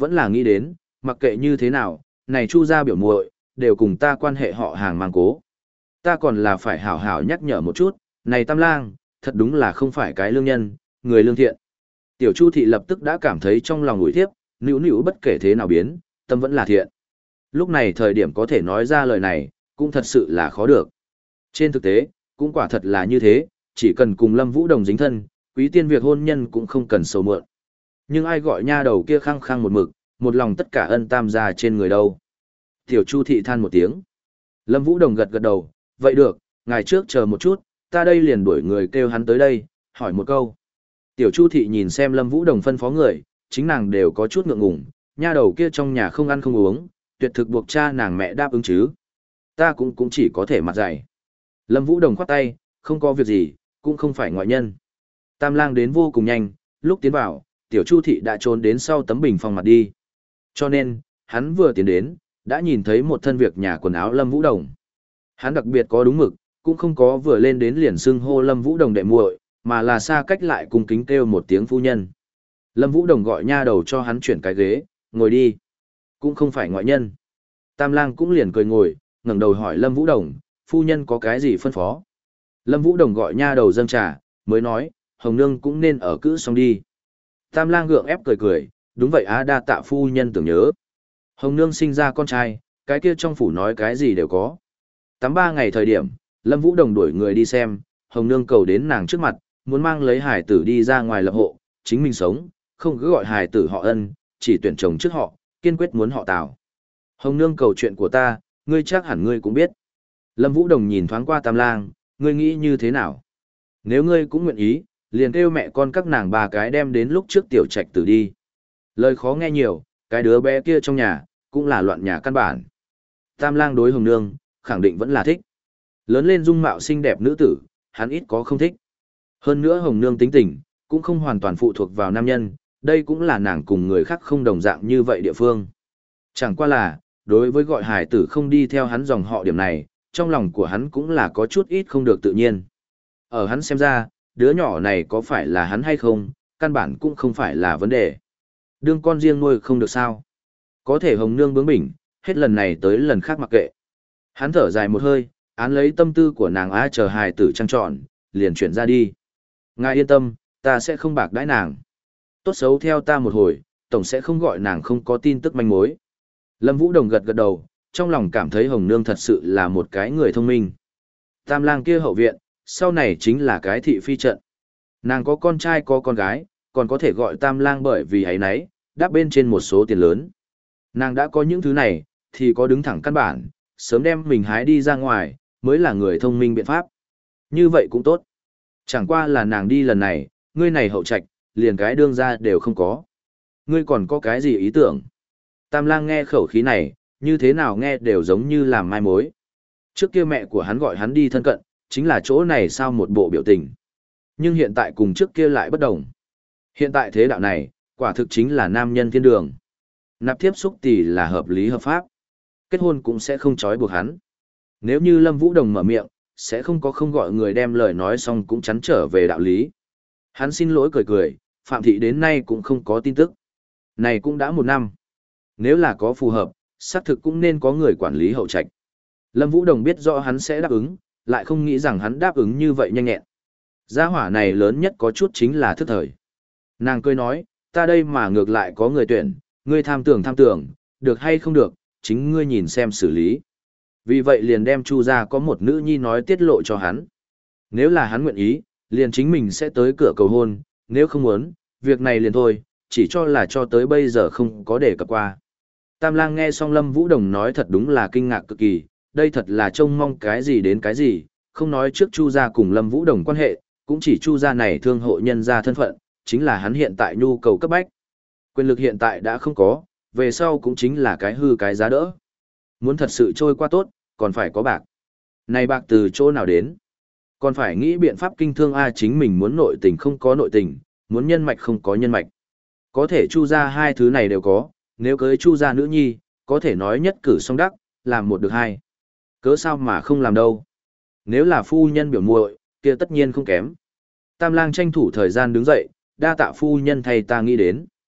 vẫn là nghĩ đến, mặc kệ như thế nào, này Chu gia biểu muội đều cùng ta quan hệ họ hàng mang cố. Ta còn là phải hảo hảo nhắc nhở một chút, này Tam Lang, thật đúng là không phải cái lương nhân, người lương thiện. Tiểu Chu thị lập tức đã cảm thấy trong lòng ủi thiếp, nữu nữu bất kể thế nào biến, tâm vẫn là thiện. Lúc này thời điểm có thể nói ra lời này, cũng thật sự là khó được. Trên thực tế, cũng quả thật là như thế, chỉ cần cùng Lâm Vũ Đồng dính thân, quý tiên việc hôn nhân cũng không cần sầu mượn. Nhưng ai gọi nha đầu kia khăng khăng một mực, một lòng tất cả ân tam gia trên người đâu. Tiểu Chu thị than một tiếng. Lâm Vũ Đồng gật gật đầu, vậy được, ngài trước chờ một chút, ta đây liền đuổi người kêu hắn tới đây, hỏi một câu. Tiểu Chu thị nhìn xem Lâm Vũ Đồng phân phó người, chính nàng đều có chút ngượng ngùng, nha đầu kia trong nhà không ăn không uống, tuyệt thực buộc cha nàng mẹ đáp ứng chứ. Ta cũng cũng chỉ có thể mặt dày. Lâm Vũ Đồng khoát tay, không có việc gì, cũng không phải ngoại nhân. Tam Lang đến vô cùng nhanh, lúc tiến vào, Tiểu Chu thị đã trốn đến sau tấm bình phong mặt đi. Cho nên, hắn vừa tiến đến, đã nhìn thấy một thân việc nhà quần áo Lâm Vũ Đồng. Hắn đặc biệt có đúng mực, cũng không có vừa lên đến liền xưng hô Lâm Vũ Đồng đệ muội, mà là xa cách lại cung kính kêu một tiếng phu nhân. Lâm Vũ Đồng gọi nha đầu cho hắn chuyển cái ghế, ngồi đi. Cũng không phải ngoại nhân. Tam Lang cũng liền cười ngồi, ngẩng đầu hỏi Lâm Vũ Đồng, phu nhân có cái gì phân phó. Lâm Vũ Đồng gọi nha đầu dâng trà, mới nói, Hồng Nương cũng nên ở cữ xong đi. Tam Lang gượng ép cười cười, đúng vậy á, đa tạ phu nhân tưởng nhớ. Hồng Nương sinh ra con trai, cái kia trong phủ nói cái gì đều có. Tắm ba ngày thời điểm, Lâm Vũ Đồng đuổi người đi xem, Hồng Nương cầu đến nàng trước mặt, muốn mang lấy hải tử đi ra ngoài lập hộ, chính mình sống, không cứ gọi hải tử họ Ân, chỉ tuyển chồng trước họ, kiên quyết muốn họ Tào. Hồng Nương cầu chuyện của ta, ngươi chắc hẳn ngươi cũng biết. Lâm Vũ Đồng nhìn thoáng qua Tam Lang, ngươi nghĩ như thế nào? Nếu ngươi cũng nguyện ý, liền kêu mẹ con các nàng ba cái đem đến lúc trước tiểu trạch tử đi. Lời khó nghe nhiều, cái đứa bé kia trong nhà, cũng là loạn nhà căn bản. Tam Lang đối Hồng Nương, khẳng định vẫn là thích. Lớn lên dung mạo xinh đẹp nữ tử, hắn ít có không thích. Hơn nữa Hồng Nương tính tình, cũng không hoàn toàn phụ thuộc vào nam nhân, đây cũng là nàng cùng người khác không đồng dạng như vậy địa phương. Chẳng qua là, đối với gọi hải tử không đi theo hắn dòng họ điểm này, trong lòng của hắn cũng là có chút ít không được tự nhiên. Ở hắn xem ra, đứa nhỏ này có phải là hắn hay không, căn bản cũng không phải là vấn đề. Đương con riêng nuôi không được sao. Có thể Hồng Nương bướng bỉnh, hết lần này tới lần khác mặc kệ. Hắn thở dài một hơi, án lấy tâm tư của nàng á chờ hài tử trăng trọn, liền chuyển ra đi. Ngài yên tâm, ta sẽ không bạc đãi nàng. Tốt xấu theo ta một hồi, tổng sẽ không gọi nàng không có tin tức manh mối. Lâm Vũ Đồng gật gật đầu, trong lòng cảm thấy Hồng Nương thật sự là một cái người thông minh. Tam Lang kia hậu viện, sau này chính là cái thị phi trận. Nàng có con trai có con gái, còn có thể gọi Tam Lang bởi vì ấy nấy, đáp bên trên một số tiền lớn. Nàng đã có những thứ này, thì có đứng thẳng căn bản, sớm đem mình hái đi ra ngoài, mới là người thông minh biện pháp. Như vậy cũng tốt. Chẳng qua là nàng đi lần này, ngươi này hậu trạch, liền cái đương ra đều không có. Ngươi còn có cái gì ý tưởng? Tam Lang nghe khẩu khí này, như thế nào nghe đều giống như làm mai mối. Trước kia mẹ của hắn gọi hắn đi thân cận, chính là chỗ này sao một bộ biểu tình. Nhưng hiện tại cùng trước kia lại bất đồng. Hiện tại thế đạo này, quả thực chính là nam nhân thiên đường. Nạp thiếp xúc tỷ là hợp lý hợp pháp. Kết hôn cũng sẽ không trói buộc hắn. Nếu như Lâm Vũ Đồng mở miệng, sẽ không có không gọi người đem lời nói xong cũng chắn trở về đạo lý. Hắn xin lỗi cười cười, Phạm Thị đến nay cũng không có tin tức. Này cũng đã một năm. Nếu là có phù hợp, xác thực cũng nên có người quản lý hậu trạch. Lâm Vũ Đồng biết rõ hắn sẽ đáp ứng, lại không nghĩ rằng hắn đáp ứng như vậy nhanh nhẹn. Gia hỏa này lớn nhất có chút chính là thức thời. Nàng cười nói, ta đây mà ngược lại có người tuyển, ngươi tham tưởng tham tưởng, được hay không được, chính ngươi nhìn xem xử lý. Vì vậy liền đem Chu gia có một nữ nhi nói tiết lộ cho hắn. Nếu là hắn nguyện ý, liền chính mình sẽ tới cửa cầu hôn, nếu không muốn, việc này liền thôi, chỉ cho là cho tới bây giờ không có để cập qua. Tam Lang nghe xong Lâm Vũ Đồng nói thật đúng là kinh ngạc cực kỳ, đây thật là trông mong cái gì đến cái gì, không nói trước Chu gia cùng Lâm Vũ Đồng quan hệ, cũng chỉ Chu gia này thương hộ nhân gia thân phận, chính là hắn hiện tại nhu cầu cấp bách. Quyền lực hiện tại đã không có, về sau cũng chính là cái hư cái giá đỡ. Muốn thật sự trôi qua tốt, còn phải có bạc. Này bạc từ chỗ nào đến? Còn phải nghĩ biện pháp kinh thương a chính mình muốn nội tình không có nội tình, muốn nhân mạch không có nhân mạch. Có thể Chu gia hai thứ này đều có, nếu cưới Chu gia nữ nhi, có thể nói nhất cử song đắc, làm một được hai. Cớ sao mà không làm đâu? Nếu là phu nhân biểu muội, kia tất nhiên không kém. Tam Lang tranh thủ thời gian đứng dậy, đa tạ phu nhân thay ta nghĩ đến.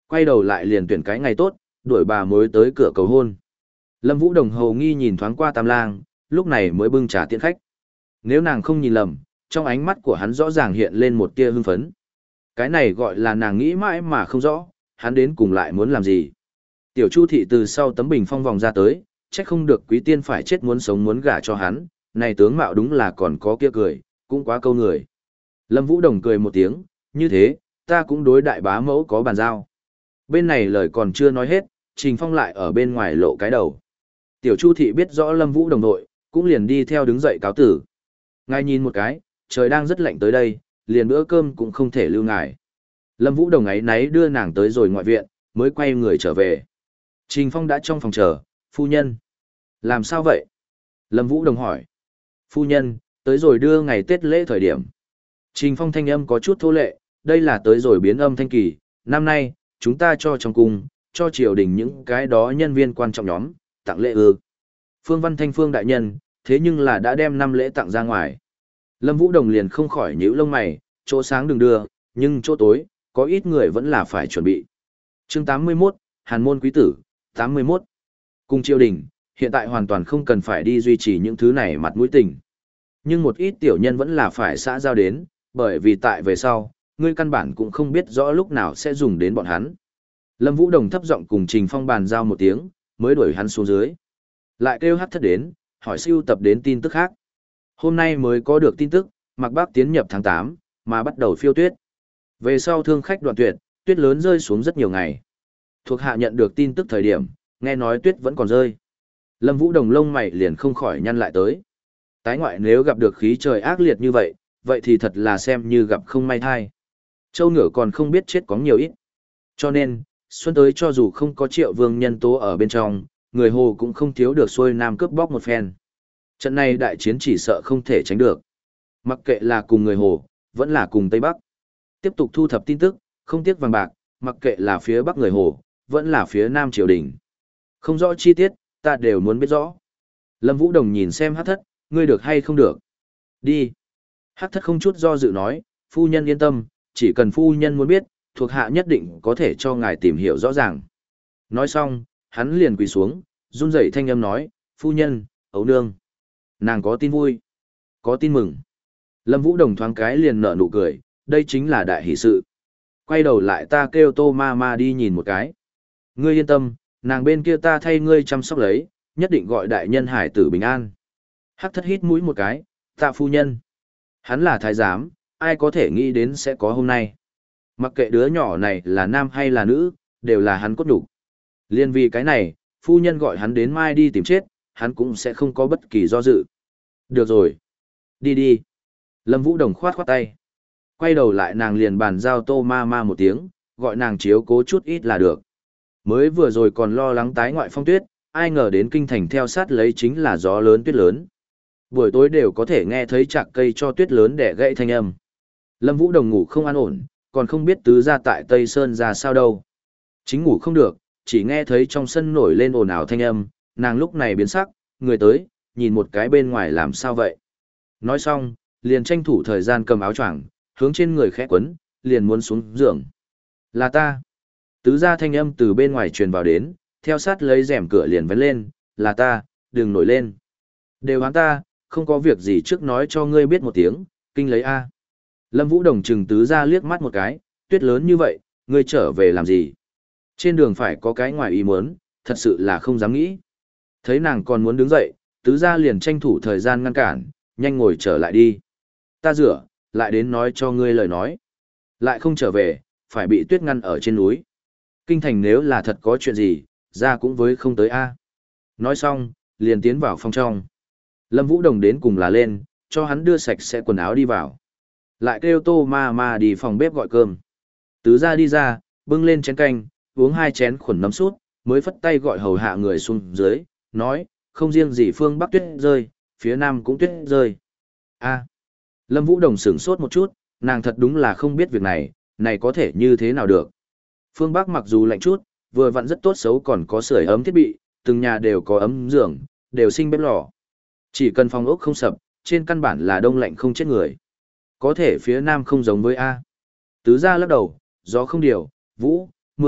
Quay đầu lại liền tuyển cái ngày tốt, đuổi bà mối tới cửa cầu hôn. Lâm Vũ Đồng hầu nghi nhìn thoáng qua Tam Lang, lúc này mới bưng trà tiễn khách. Nếu nàng không nhìn lầm, trong ánh mắt của hắn rõ ràng hiện lên một tia hưng phấn. Cái này gọi là nàng nghĩ mãi mà không rõ, hắn đến cùng lại muốn làm gì. Tiểu Chu thị từ sau tấm bình phong vòng ra tới, trách không được quý tiên phải chết muốn sống muốn gả cho hắn, này tướng mạo đúng là còn có kia cười, cũng quá câu người. Lâm Vũ Đồng cười một tiếng, như thế, ta cũng đối đại bá mẫu có bàn giao. Bên này lời còn chưa nói hết, Trình Phong lại ở bên ngoài lộ cái đầu. Tiểu Chu thị biết rõ Lâm Vũ Đồng nội, cũng liền đi theo đứng dậy cáo tử. Ngài nhìn một cái, trời đang rất lạnh tới đây, liền bữa cơm cũng không thể lưu ngài. Lâm Vũ Đồng ấy náy đưa nàng tới rồi ngoại viện, mới quay người trở về. Trình Phong đã trong phòng chờ, phu nhân. Làm sao vậy? Lâm Vũ Đồng hỏi. Phu nhân, tới rồi đưa ngày Tết lễ thời điểm. Trình Phong thanh âm có chút thô lệ, đây là tới rồi biến âm thanh kỳ, năm nay, chúng ta cho trong cung, cho triều đình những cái đó nhân viên quan trọng nhóm, tặng lễ ư. Phương Văn Thanh Phương đại nhân, thế nhưng là đã đem năm lễ tặng ra ngoài. Lâm Vũ Đồng liền không khỏi nhíu lông mày, chỗ sáng đừng đưa, nhưng chỗ tối, có ít người vẫn là phải chuẩn bị. Chương tám mươi mốt, Hàn môn quý tử, tám mươi mốt. Cung triều đình, hiện tại hoàn toàn không cần phải đi duy trì những thứ này mặt mũi tình. Nhưng một ít tiểu nhân vẫn là phải xã giao đến, bởi vì tại về sau, ngươi căn bản cũng không biết rõ lúc nào sẽ dùng đến bọn hắn. Lâm Vũ Đồng thấp giọng cùng Trình Phong bàn giao một tiếng, mới đuổi hắn xuống dưới. Lại kêu Hắc Thất đến, hỏi siêu tập đến tin tức khác. Hôm nay mới có được tin tức, Mạc Bắc tiến nhập tháng tám, mà bắt đầu phiêu tuyết. Về sau thương khách đoạn tuyệt, tuyết lớn rơi xuống rất nhiều ngày. Thuộc hạ nhận được tin tức thời điểm, nghe nói tuyết vẫn còn rơi. Lâm Vũ Đồng lông mày liền không khỏi nhăn lại tới. Tái ngoại nếu gặp được khí trời ác liệt như vậy, vậy thì thật là xem như gặp không may thai. Châu ngựa còn không biết chết có nhiều ít. Cho nên, xuân tới cho dù không có Triệu Vương nhân tố ở bên trong, người Hồ cũng không thiếu được xuôi nam cướp bóc một phen. Trận này đại chiến chỉ sợ không thể tránh được. Mặc kệ là cùng người Hồ, vẫn là cùng Tây Bắc. Tiếp tục thu thập tin tức, không tiếc vàng bạc, mặc kệ là phía Bắc người Hồ, vẫn là phía Nam triều đình. Không rõ chi tiết, ta đều muốn biết rõ. Lâm Vũ Đồng nhìn xem Hắc Thất, ngươi được hay không được. Đi. Hắc Thất không chút do dự nói, phu nhân yên tâm, chỉ cần phu nhân muốn biết, thuộc hạ nhất định có thể cho ngài tìm hiểu rõ ràng. Nói xong, hắn liền quỳ xuống, run rẩy thanh âm nói, phu nhân, ấu nương. Nàng có tin vui, có tin mừng. Lâm Vũ Đồng thoáng cái liền nở nụ cười, đây chính là đại hỷ sự. Quay đầu lại ta kêu Tô ma ma đi nhìn một cái. Ngươi yên tâm, nàng bên kia ta thay ngươi chăm sóc lấy, nhất định gọi đại nhân hải tử bình an. Hắc Thất hít mũi một cái, tạ phu nhân. Hắn là thái giám, ai có thể nghĩ đến sẽ có hôm nay. Mặc kệ đứa nhỏ này là nam hay là nữ, đều là hắn cốt đủ. Liên vì cái này, phu nhân gọi hắn đến mai đi tìm chết, hắn cũng sẽ không có bất kỳ do dự. Được rồi. Đi đi. Lâm Vũ Đồng khoát khoát tay. Quay đầu lại nàng liền bàn giao Tô ma ma một tiếng, gọi nàng chiếu cố chút ít là được. Mới vừa rồi còn lo lắng tái ngoại phong tuyết, ai ngờ đến kinh thành theo sát lấy chính là gió lớn tuyết lớn. Buổi tối đều có thể nghe thấy chạc cây cho tuyết lớn để gãy thanh âm. Lâm Vũ Đồng ngủ không an ổn, còn không biết tứ ra tại Tây Sơn ra sao đâu. Chính ngủ không được, chỉ nghe thấy trong sân nổi lên ồn ào thanh âm, nàng lúc này biến sắc, người tới, nhìn một cái bên ngoài làm sao vậy. Nói xong, liền tranh thủ thời gian cầm áo choàng, hướng trên người khẽ quấn, liền muốn xuống giường. Là ta. Tứ ra thanh âm từ bên ngoài truyền vào đến, theo sát lấy rèm cửa liền vén lên, là ta, đừng nổi lên. Đều hắn ta, không có việc gì trước nói cho ngươi biết một tiếng, kinh lấy A. Lâm Vũ Đồng trừng tứ ra liếc mắt một cái, tuyết lớn như vậy, ngươi trở về làm gì? Trên đường phải có cái ngoài ý muốn, thật sự là không dám nghĩ. Thấy nàng còn muốn đứng dậy, tứ ra liền tranh thủ thời gian ngăn cản, nhanh ngồi trở lại đi. Ta rửa, lại đến nói cho ngươi lời nói. Lại không trở về, phải bị tuyết ngăn ở trên núi. Kinh thành nếu là thật có chuyện gì, ra cũng với không tới A. Nói xong, liền tiến vào phòng trong. Lâm Vũ Đồng đến cùng là lên, cho hắn đưa sạch sẽ quần áo đi vào. Lại kêu Tô ma ma đi phòng bếp gọi cơm. Tứ ra đi ra, bưng lên chén canh, uống hai chén khuẩn nấm sút, mới phất tay gọi hầu hạ người xuống dưới, nói, không riêng gì phương Bắc tuyết rơi, phía Nam cũng tuyết rơi. A. Lâm Vũ Đồng sửng sốt một chút, nàng thật đúng là không biết việc này, này có thể như thế nào được. Phương Bắc mặc dù lạnh chút, vừa vặn rất tốt xấu còn có sưởi ấm thiết bị, từng nhà đều có ấm giường, đều sinh bếp lò. Chỉ cần phòng ốc không sập, trên căn bản là đông lạnh không chết người. Có thể phía Nam không giống với A. Tứ gia lắc đầu, gió không điều, vũ, mưa,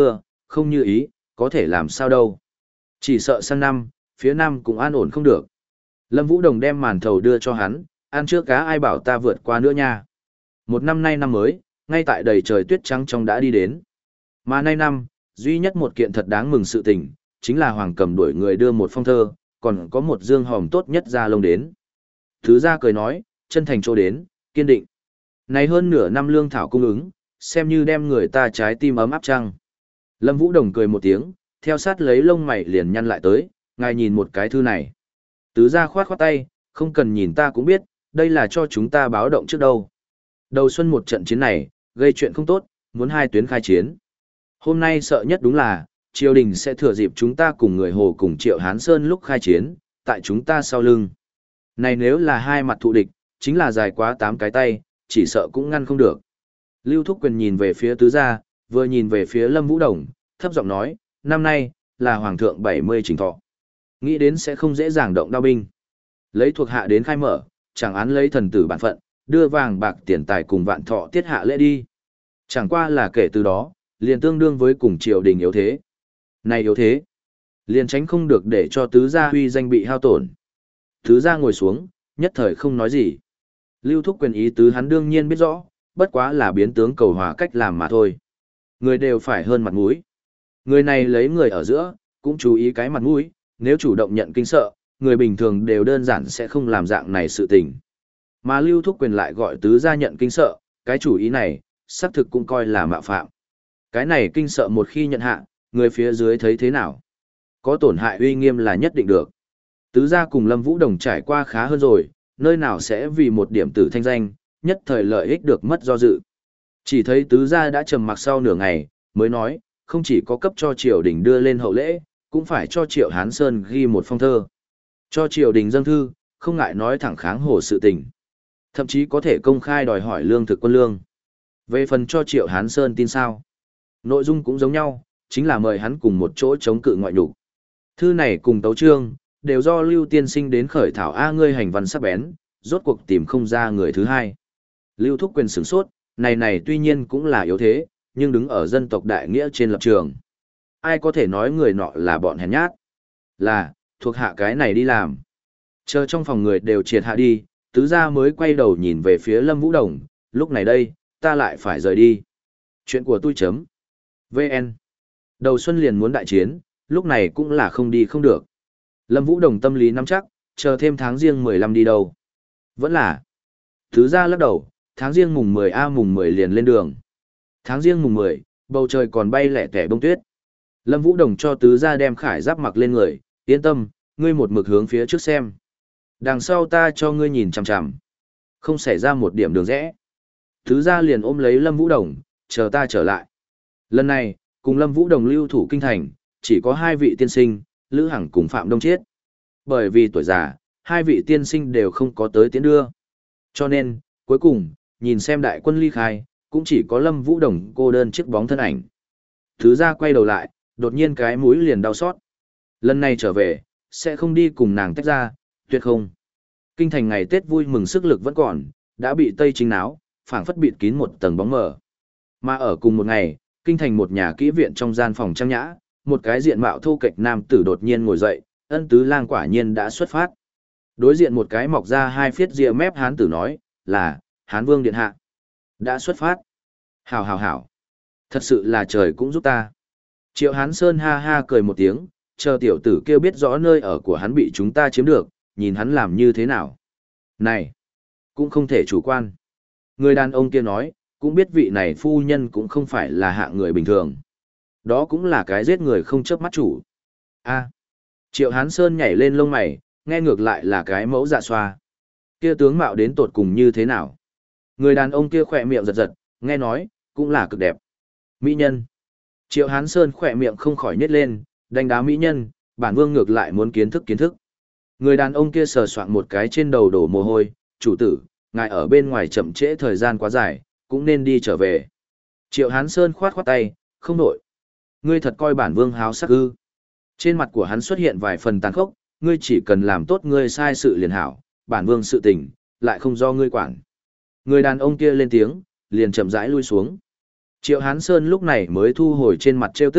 không như ý, có thể làm sao đâu. Chỉ sợ sang năm, phía nam cũng an ổn không được. Lâm Vũ Đồng đem màn thầu đưa cho hắn, ăn trước cá ai bảo ta vượt qua nữa nha. Một năm nay năm mới, ngay tại đầy trời tuyết trắng trong đã đi đến. Mà nay năm, duy nhất một kiện thật đáng mừng sự tình, chính là Hoàng Cầm đuổi người đưa một phong thơ, còn có một dương hòm tốt nhất ra lông đến. Thứ ra cười nói, chân thành chỗ đến, kiên định. Này hơn nửa năm lương thảo cung ứng, xem như đem người ta trái tim ấm áp chăng. Lâm Vũ Đồng cười một tiếng, theo sát lấy lông mày liền nhăn lại tới, ngài nhìn một cái thư này. Tứ gia khoát khoát tay, không cần nhìn ta cũng biết, đây là cho chúng ta báo động trước đâu. Đầu xuân một trận chiến này, gây chuyện không tốt, muốn hai tuyến khai chiến. Hôm nay sợ nhất đúng là, triều đình sẽ thừa dịp chúng ta cùng người Hồ cùng Triệu Hán Sơn lúc khai chiến, tại chúng ta sau lưng. Này nếu là hai mặt thù địch, chính là dài quá tám cái tay, chỉ sợ cũng ngăn không được. Lưu Thúc Quyền nhìn về phía tứ gia, vừa nhìn về phía Lâm Vũ Đồng, thấp giọng nói, năm nay, là Hoàng thượng bảy mươi trình thọ. Nghĩ đến sẽ không dễ dàng động đao binh. Lấy thuộc hạ đến khai mở, chẳng án lấy thần tử bản phận, đưa vàng bạc tiền tài cùng vạn thọ tiết hạ lễ đi. Chẳng qua là kể từ đó, liền tương đương với cùng triều đình yếu thế. Này yếu thế, liền tránh không được để cho tứ gia huy danh bị hao tổn. Tứ gia ngồi xuống, nhất thời không nói gì. Lưu Thúc Quyền ý tứ hắn đương nhiên biết rõ, bất quá là biến tướng cầu hòa cách làm mà thôi. Người đều phải hơn mặt mũi. Người này lấy người ở giữa, cũng chú ý cái mặt mũi, nếu chủ động nhận kinh sợ, người bình thường đều đơn giản sẽ không làm dạng này sự tình. Mà Lưu Thúc Quyền lại gọi tứ gia nhận kinh sợ, cái chủ ý này, xác thực cũng coi là mạo phạm. Cái này kinh sợ một khi nhận hạ, người phía dưới thấy thế nào? Có tổn hại uy nghiêm là nhất định được. Tứ gia cùng Lâm Vũ Đồng trải qua khá hơn rồi, nơi nào sẽ vì một điểm tử thanh danh, nhất thời lợi ích được mất do dự. Chỉ thấy tứ gia đã trầm mặc sau nửa ngày, mới nói, không chỉ có cấp cho triều đình đưa lên hậu lễ, cũng phải cho Triệu Hán Sơn ghi một phong thơ. Cho triều đình dâng thư, không ngại nói thẳng kháng hồ sự tình. Thậm chí có thể công khai đòi hỏi lương thực quân lương. Về phần cho Triệu Hán Sơn tin sao? Nội dung cũng giống nhau, chính là mời hắn cùng một chỗ chống cự ngoại nhục. Thư này cùng tấu chương, đều do Lưu Tiên Sinh đến khởi thảo A ngươi hành văn sắc bén, rốt cuộc tìm không ra người thứ hai. Lưu Thúc Quyền sửng sốt, này này tuy nhiên cũng là yếu thế, nhưng đứng ở dân tộc đại nghĩa trên lập trường. Ai có thể nói người nọ là bọn hèn nhát? Là, thuộc hạ cái này đi làm. Chờ trong phòng người đều triệt hạ đi, tứ gia mới quay đầu nhìn về phía Lâm Vũ Đồng, lúc này đây, ta lại phải rời đi. Chuyện của tôi chấm. vê en. Đầu xuân liền muốn đại chiến, lúc này cũng là không đi không được. Lâm Vũ Đồng tâm lý nắm chắc, chờ thêm tháng riêng mười lăm đi đâu. Vẫn là. Tứ gia lắc đầu, tháng riêng mùng mười a mùng mười liền lên đường. Tháng riêng mùng mười, bầu trời còn bay lẻ tẻ bông tuyết. Lâm Vũ Đồng cho tứ gia đem khải giáp mặc lên người, yên tâm, ngươi một mực hướng phía trước xem. Đằng sau ta cho ngươi nhìn chằm chằm. Không xảy ra một điểm đường rẽ. Tứ gia liền ôm lấy Lâm Vũ Đồng, chờ ta trở lại. Lần này, cùng Lâm Vũ Đồng lưu thủ kinh thành, chỉ có hai vị tiên sinh, Lữ Hằng cùng Phạm Đông Chiết. Bởi vì tuổi già, hai vị tiên sinh đều không có tới tiến đưa. Cho nên, cuối cùng, nhìn xem đại quân ly khai, cũng chỉ có Lâm Vũ Đồng cô đơn chiếc bóng thân ảnh. Thứ ra quay đầu lại, đột nhiên cái mũi liền đau xót. Lần này trở về, sẽ không đi cùng nàng tách ra, tuyệt không. Kinh thành ngày Tết vui mừng sức lực vẫn còn, đã bị Tây Chính náo, phảng phất bịt kín một tầng bóng mờ. Mà ở cùng một ngày, kinh thành một nhà kỹ viện trong gian phòng trang nhã, một cái diện mạo thô kệch nam tử đột nhiên ngồi dậy, Ân Tứ Lang quả nhiên đã xuất phát. Đối diện một cái mọc ra hai phiết ria mép hán tử nói, là, Hán Vương Điện Hạ. Đã xuất phát. Hảo hảo hảo. Thật sự là trời cũng giúp ta. Triệu Hán Sơn ha ha cười một tiếng, chờ tiểu tử kêu biết rõ nơi ở của hắn bị chúng ta chiếm được, nhìn hắn làm như thế nào. Này, cũng không thể chủ quan. Người đàn ông kia nói, cũng biết vị này phu nhân cũng không phải là hạng người bình thường. Đó cũng là cái giết người không chớp mắt chủ. A. Triệu Hán Sơn nhảy lên lông mày, nghe ngược lại là cái mẫu dạ xoa. Kia tướng mạo đến tột cùng như thế nào? Người đàn ông kia khỏe miệng giật giật, nghe nói, cũng là cực đẹp. Mỹ nhân. Triệu Hán Sơn khỏe miệng không khỏi nhếch lên, đánh đá mỹ nhân, bản vương ngược lại muốn kiến thức kiến thức. Người đàn ông kia sờ soạng một cái trên đầu đổ mồ hôi, chủ tử, ngài ở bên ngoài chậm trễ thời gian quá dài, cũng nên đi trở về. Triệu Hán Sơn khoát khoát tay, không nổi. Ngươi thật coi bản vương háo sắc ư. Trên mặt của hắn xuất hiện vài phần tàn khốc, ngươi chỉ cần làm tốt ngươi sai sự liền hảo, bản vương sự tình, lại không do ngươi quản. Người đàn ông kia lên tiếng, liền chậm rãi lui xuống. Triệu Hán Sơn lúc này mới thu hồi trên mặt trêu tức,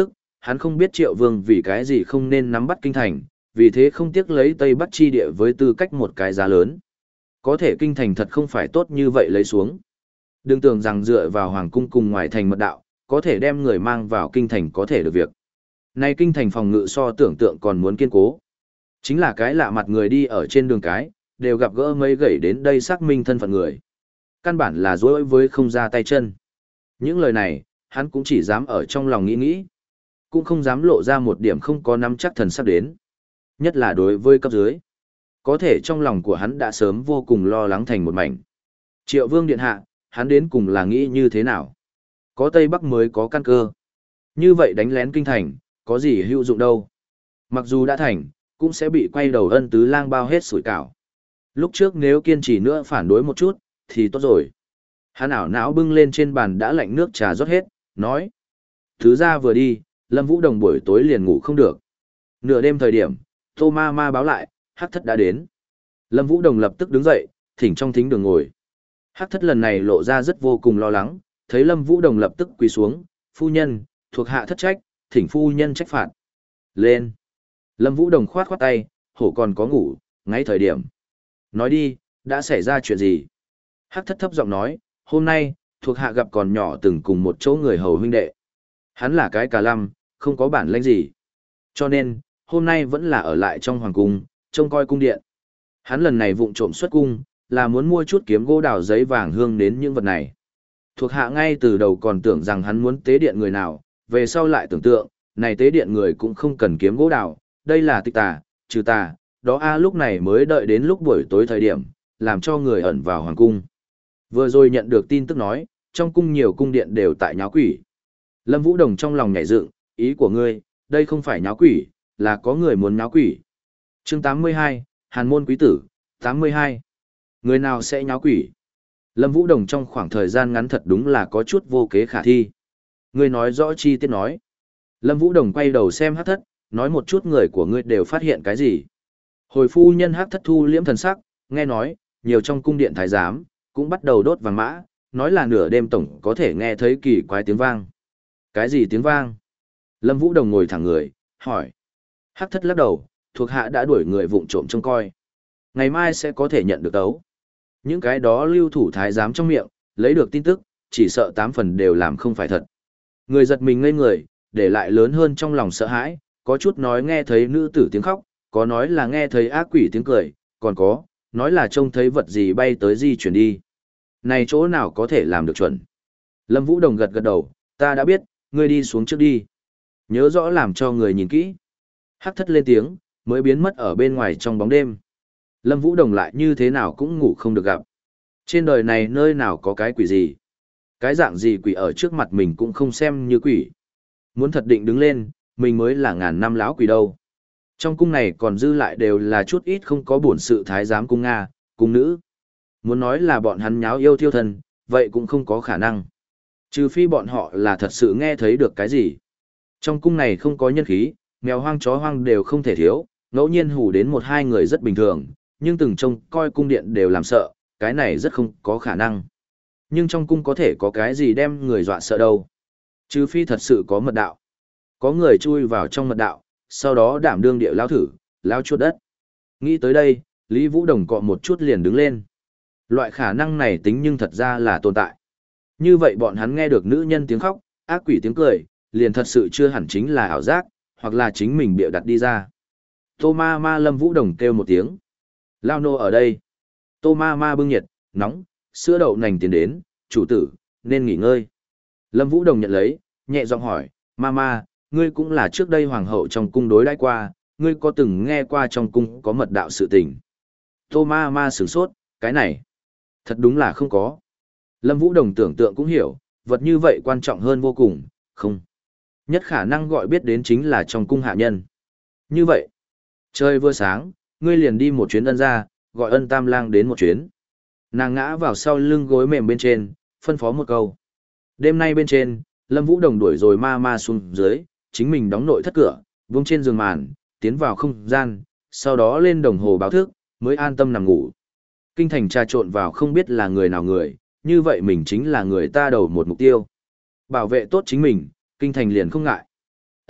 hắn không biết Triệu Vương vì cái gì không nên nắm bắt kinh thành, vì thế không tiếc lấy Tây Bắc chi địa với tư cách một cái giá lớn. Có thể kinh thành thật không phải tốt như vậy lấy xuống. Đừng tưởng rằng dựa vào hoàng cung cùng ngoài thành mật đạo, có thể đem người mang vào kinh thành có thể được việc. Nay kinh thành phòng ngự so tưởng tượng còn muốn kiên cố. Chính là cái lạ mặt người đi ở trên đường cái, đều gặp gỡ mấy gậy đến đây xác minh thân phận người. Căn bản là dối với không ra tay chân. Những lời này, hắn cũng chỉ dám ở trong lòng nghĩ nghĩ. Cũng không dám lộ ra một điểm không có nắm chắc thần sắp đến. Nhất là đối với cấp dưới. Có thể trong lòng của hắn đã sớm vô cùng lo lắng thành một mảnh. Triệu Vương Điện Hạ, hắn đến cùng là nghĩ như thế nào? Có Tây Bắc mới có căn cơ. Như vậy đánh lén kinh thành, có gì hữu dụng đâu. Mặc dù đã thành, cũng sẽ bị quay đầu ân tứ lang bao hết sủi cảo. Lúc trước nếu kiên trì nữa phản đối một chút, thì tốt rồi. Hắn ảo não bưng lên trên bàn đã lạnh nước trà rót hết, nói. Thứ ra vừa đi, Lâm Vũ Đồng buổi tối liền ngủ không được. Nửa đêm thời điểm, Tô Ma Ma báo lại, Hắc Thất đã đến. Lâm Vũ Đồng lập tức đứng dậy, thỉnh trong thính đường ngồi. Hắc Thất lần này lộ ra rất vô cùng lo lắng, thấy Lâm Vũ Đồng lập tức quỳ xuống, phu nhân, thuộc hạ thất trách, thỉnh phu nhân trách phạt. Lên. Lâm Vũ Đồng khoát khoát tay, hổ còn có ngủ, ngay thời điểm. Nói đi, đã xảy ra chuyện gì? Hắc Thất thấp giọng nói, hôm nay, thuộc hạ gặp còn nhỏ từng cùng một chỗ người hầu huynh đệ. Hắn là cái cà lăm, không có bản lĩnh gì. Cho nên, hôm nay vẫn là ở lại trong hoàng cung, trông coi cung điện. Hắn lần này vụng trộm xuất cung, là muốn mua chút kiếm gỗ đào giấy vàng hương đến những vật này. Thuộc hạ ngay từ đầu còn tưởng rằng hắn muốn tế điện người nào, về sau lại tưởng tượng, này tế điện người cũng không cần kiếm gỗ đào, đây là tịch tà, trừ tà, đó a lúc này mới đợi đến lúc buổi tối thời điểm, làm cho người ẩn vào hoàng cung. Vừa rồi nhận được tin tức nói, trong cung nhiều cung điện đều tại nháo quỷ. Lâm Vũ Đồng trong lòng nhảy dựng, ý của ngươi, đây không phải nháo quỷ, là có người muốn nháo quỷ. Chương tám mươi hai, Hàn môn quý tử, tám mươi hai. Người nào sẽ nháo quỷ? Lâm Vũ Đồng trong khoảng thời gian ngắn thật đúng là có chút vô kế khả thi. Ngươi nói rõ chi tiết nói. Lâm Vũ Đồng quay đầu xem Hắc Thất, nói một chút người của ngươi đều phát hiện cái gì. Hồi phu nhân Hắc Thất thu liễm thần sắc, nghe nói, nhiều trong cung điện thái giám, cũng bắt đầu đốt vàng mã, nói là nửa đêm tổng có thể nghe thấy kỳ quái tiếng vang. Cái gì tiếng vang? Lâm Vũ Đồng ngồi thẳng người, hỏi. Hắc Thất lắc đầu, thuộc hạ đã đuổi người vụng trộm trông coi. Ngày mai sẽ có thể nhận được tấu. Những cái đó lưu thủ thái giám trong miệng, lấy được tin tức, chỉ sợ tám phần đều làm không phải thật. Người giật mình ngây người, để lại lớn hơn trong lòng sợ hãi, có chút nói nghe thấy nữ tử tiếng khóc, có nói là nghe thấy ác quỷ tiếng cười, còn có, nói là trông thấy vật gì bay tới di chuyển đi. Này chỗ nào có thể làm được chuẩn? Lâm Vũ Đồng gật gật đầu, ta đã biết, ngươi đi xuống trước đi. Nhớ rõ làm cho người nhìn kỹ. Hắc Thất lên tiếng, mới biến mất ở bên ngoài trong bóng đêm. Lâm Vũ Đồng lại như thế nào cũng ngủ không được gặp. Trên đời này nơi nào có cái quỷ gì? Cái dạng gì quỷ ở trước mặt mình cũng không xem như quỷ. Muốn thật định đứng lên, mình mới là ngàn năm lão quỷ đâu. Trong cung này còn dư lại đều là chút ít không có bổn sự thái giám cung Nga, cung nữ. Muốn nói là bọn hắn nháo yêu thiêu thân, vậy cũng không có khả năng. Trừ phi bọn họ là thật sự nghe thấy được cái gì. Trong cung này không có nhân khí, mèo hoang chó hoang đều không thể thiếu, ngẫu nhiên hù đến một hai người rất bình thường, nhưng từng trông coi cung điện đều làm sợ, cái này rất không có khả năng. Nhưng trong cung có thể có cái gì đem người dọa sợ đâu. Trừ phi thật sự có mật đạo. Có người chui vào trong mật đạo, sau đó đảm đương địa lao thử, lao chuột đất. Nghĩ tới đây, Lý Vũ Đồng cọ một chút liền đứng lên. Loại khả năng này tính nhưng thật ra là tồn tại. Như vậy bọn hắn nghe được nữ nhân tiếng khóc, ác quỷ tiếng cười, liền thật sự chưa hẳn chính là ảo giác, hoặc là chính mình bịa đặt đi ra. Tô ma ma Lâm Vũ Đồng kêu một tiếng. Lao nô ở đây. Tô ma ma bưng nhiệt, nóng, sữa đậu nành tiến đến, chủ tử, nên nghỉ ngơi. Lâm Vũ Đồng nhận lấy, nhẹ giọng hỏi, ma ma, ngươi cũng là trước đây hoàng hậu trong cung đối đãi qua, ngươi có từng nghe qua trong cung có mật đạo sự tình. Tô ma ma sửng sốt, cái này, thật đúng là không có. Lâm Vũ Đồng tưởng tượng cũng hiểu, vật như vậy quan trọng hơn vô cùng, không. Nhất khả năng gọi biết đến chính là trong cung hạ nhân. Như vậy, trời vừa sáng, ngươi liền đi một chuyến ân ra, gọi ân tam lang đến một chuyến. Nàng ngã vào sau lưng gối mềm bên trên, phân phó một câu. Đêm nay bên trên, Lâm Vũ Đồng đuổi rồi ma ma xuống dưới, chính mình đóng nội thất cửa, buông trên giường màn, tiến vào không gian, sau đó lên đồng hồ báo thức, mới an tâm nằm ngủ. Kinh thành trà trộn vào không biết là người nào người, như vậy mình chính là người ta đầu một mục tiêu. Bảo vệ tốt chính mình, kinh thành liền không ngại.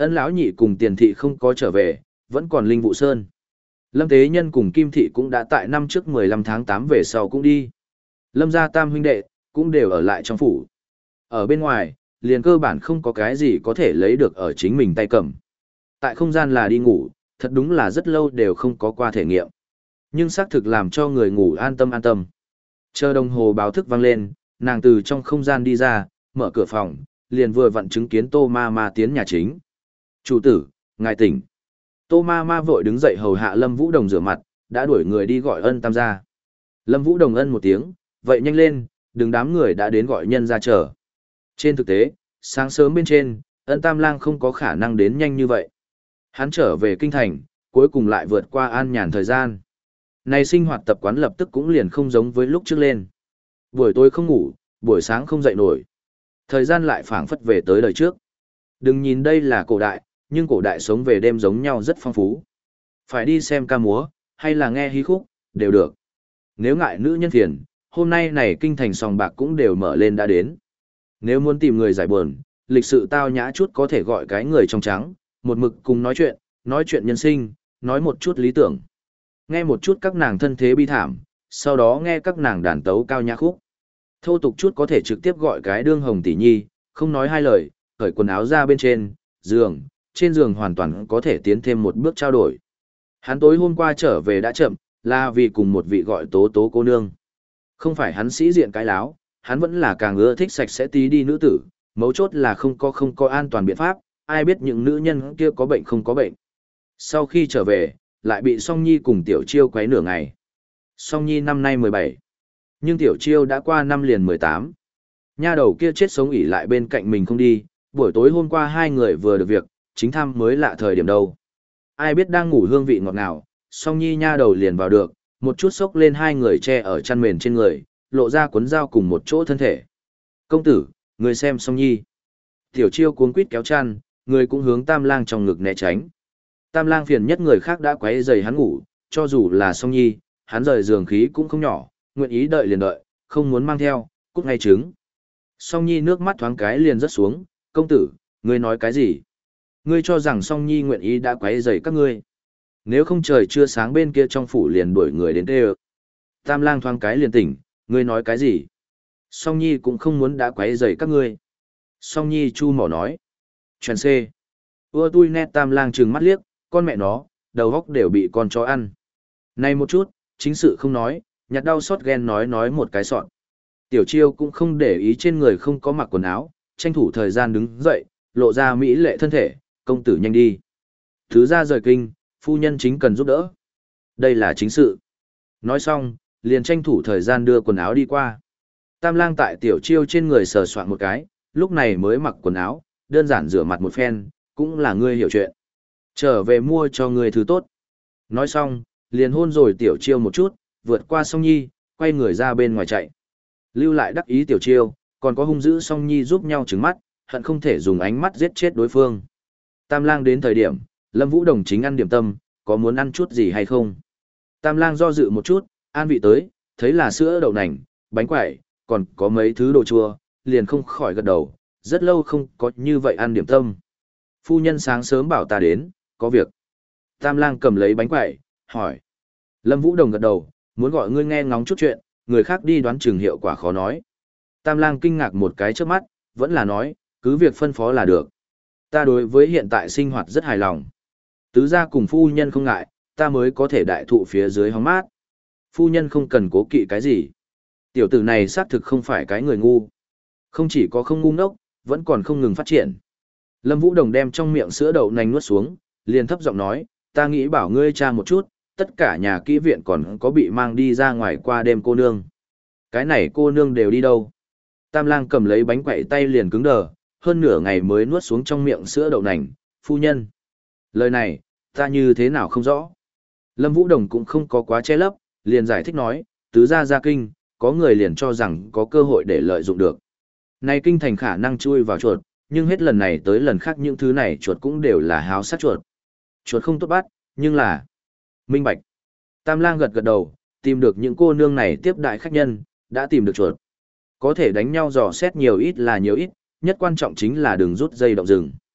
Ân lão nhị cùng Tiền thị không có trở về, vẫn còn Linh Vũ Sơn. Lâm Tế Nhân cùng Kim thị cũng đã tại năm trước mười lăm tháng tám về sau cũng đi. Lâm gia tam huynh đệ cũng đều ở lại trong phủ. Ở bên ngoài, liền cơ bản không có cái gì có thể lấy được ở chính mình tay cầm. Tại không gian là đi ngủ, thật đúng là rất lâu đều không có qua thể nghiệm. Nhưng xác thực làm cho người ngủ an tâm an tâm. Chờ đồng hồ báo thức vang lên, nàng từ trong không gian đi ra, mở cửa phòng, liền vừa vặn chứng kiến Tô Ma Ma tiến nhà chính. Chủ tử, ngài tỉnh. Tô Ma Ma vội đứng dậy hầu hạ Lâm Vũ Đồng rửa mặt, đã đuổi người đi gọi Ân Tam ra. Lâm Vũ Đồng ân một tiếng, vậy nhanh lên, đừng đám người đã đến gọi nhân ra chờ. Trên thực tế, sáng sớm bên trên, Ân Tam Lang không có khả năng đến nhanh như vậy. Hắn trở về kinh thành, cuối cùng lại vượt qua an nhàn thời gian. Này sinh hoạt tập quán lập tức cũng liền không giống với lúc trước lên. Buổi tối không ngủ, buổi sáng không dậy nổi. Thời gian lại phảng phất về tới đời trước. Đừng nhìn đây là cổ đại, nhưng cổ đại sống về đêm giống nhau rất phong phú. Phải đi xem ca múa, hay là nghe hí khúc, đều được. Nếu ngại nữ nhân phiền, hôm nay này kinh thành sòng bạc cũng đều mở lên đã đến. Nếu muốn tìm người giải buồn, lịch sự tao nhã chút có thể gọi cái người trong trắng, một mực cùng nói chuyện, nói chuyện nhân sinh, nói một chút lý tưởng. Nghe một chút các nàng thân thế bi thảm, sau đó nghe các nàng đàn tấu cao nhã khúc. Thô tục chút có thể trực tiếp gọi cái đương hồng tỷ nhi, không nói hai lời, cởi quần áo ra bên trên, giường, trên giường hoàn toàn có thể tiến thêm một bước trao đổi. Hắn tối hôm qua trở về đã chậm, là vì cùng một vị gọi tố tố cô nương. Không phải hắn sĩ diện cái láo, hắn vẫn là càng ưa thích sạch sẽ tí đi nữ tử, mấu chốt là không có không có an toàn biện pháp, ai biết những nữ nhân kia có bệnh không có bệnh. Sau khi trở về, lại bị Song Nhi cùng Tiểu Chiêu quấy nửa ngày. Song Nhi năm nay mười bảy, nhưng Tiểu Chiêu đã qua năm liền mười tám. Nha đầu kia chết sống ỉ lại bên cạnh mình không đi, buổi tối hôm qua hai người vừa được việc, chính thăm mới lạ thời điểm đâu. Ai biết đang ngủ hương vị ngọt ngào, Song Nhi nha đầu liền vào được, một chút xốc lên hai người che ở chăn mền trên người, lộ ra cuốn dao cùng một chỗ thân thể. Công tử, người xem Song Nhi. Tiểu Chiêu cuống quýt kéo chăn, người cũng hướng Tam Lang trong ngực né tránh. Tam Lang phiền nhất người khác đã quấy rầy hắn ngủ, cho dù là Song Nhi, hắn rời giường khí cũng không nhỏ, nguyện ý đợi liền đợi, không muốn mang theo, cút ngay trứng. Song Nhi nước mắt thoáng cái liền rớt xuống, công tử, ngươi nói cái gì? Ngươi cho rằng Song Nhi nguyện ý đã quấy rầy các ngươi. Nếu không trời chưa sáng bên kia trong phủ liền đuổi người đến tê. Tam Lang thoáng cái liền tỉnh, ngươi nói cái gì? Song Nhi cũng không muốn đã quấy rầy các ngươi. Song Nhi chu mỏ nói. Chuyện C. Ưa tui nét Tam Lang trừng mắt liếc, con mẹ nó, đầu góc đều bị con chó ăn. Này một chút, chính sự không nói, nhặt đau xót ghen nói nói một cái sọn. Tiểu Chiêu cũng không để ý trên người không có mặc quần áo, tranh thủ thời gian đứng dậy, lộ ra mỹ lệ thân thể, công tử nhanh đi. Thứ ra rời kinh, phu nhân chính cần giúp đỡ. Đây là chính sự. Nói xong, liền tranh thủ thời gian đưa quần áo đi qua. Tam Lang tại Tiểu Chiêu trên người sờ soạn một cái, lúc này mới mặc quần áo, đơn giản rửa mặt một phen, cũng là ngươi hiểu chuyện. Trở về mua cho ngươi thứ tốt. Nói xong, liền hôn rồi Tiểu Chiêu một chút, vượt qua Song Nhi, quay người ra bên ngoài chạy. Lưu lại đắc ý Tiểu Chiêu, còn có hung dữ Song Nhi giúp nhau trừng mắt, hận không thể dùng ánh mắt giết chết đối phương. Tam Lang đến thời điểm, Lâm Vũ Đồng chính ăn điểm tâm, có muốn ăn chút gì hay không? Tam Lang do dự một chút, an vị tới, thấy là sữa đậu nành, bánh quẩy, còn có mấy thứ đồ chua, liền không khỏi gật đầu, rất lâu không có như vậy ăn điểm tâm. Phu nhân sáng sớm bảo ta đến, có việc. Tam Lang cầm lấy bánh quẩy, hỏi. Lâm Vũ Đồng gật đầu, muốn gọi ngươi nghe ngóng chút chuyện, người khác đi đoán chừng hiệu quả khó nói. Tam Lang kinh ngạc một cái trước mắt, vẫn là nói, cứ việc phân phó là được. Ta đối với hiện tại sinh hoạt rất hài lòng. Tứ gia cùng phu nhân không ngại, ta mới có thể đại thụ phía dưới hóng mát. Phu nhân không cần cố kỵ cái gì. Tiểu tử này xác thực không phải cái người ngu. Không chỉ có không ngu ngốc, vẫn còn không ngừng phát triển. Lâm Vũ Đồng đem trong miệng sữa đậu nành nuốt xuống, liền thấp giọng nói, ta nghĩ bảo ngươi tra một chút, tất cả nhà kỹ viện còn có bị mang đi ra ngoài qua đêm cô nương. Cái này cô nương đều đi đâu? Tam Lang cầm lấy bánh quẩy tay liền cứng đờ, hơn nửa ngày mới nuốt xuống trong miệng sữa đậu nành, phu nhân. Lời này, ta như thế nào không rõ. Lâm Vũ Đồng cũng không có quá che lấp, liền giải thích nói, tứ gia ra kinh, có người liền cho rằng có cơ hội để lợi dụng được. Này kinh thành khả năng chui vào chuột, nhưng hết lần này tới lần khác những thứ này chuột cũng đều là háo sát chuột. Chuột không tốt bắt, nhưng là minh bạch. Tam Lang gật gật đầu, tìm được những cô nương này tiếp đại khách nhân, đã tìm được chuột. Có thể đánh nhau dò xét nhiều ít là nhiều ít, nhất quan trọng chính là đừng rút dây động rừng.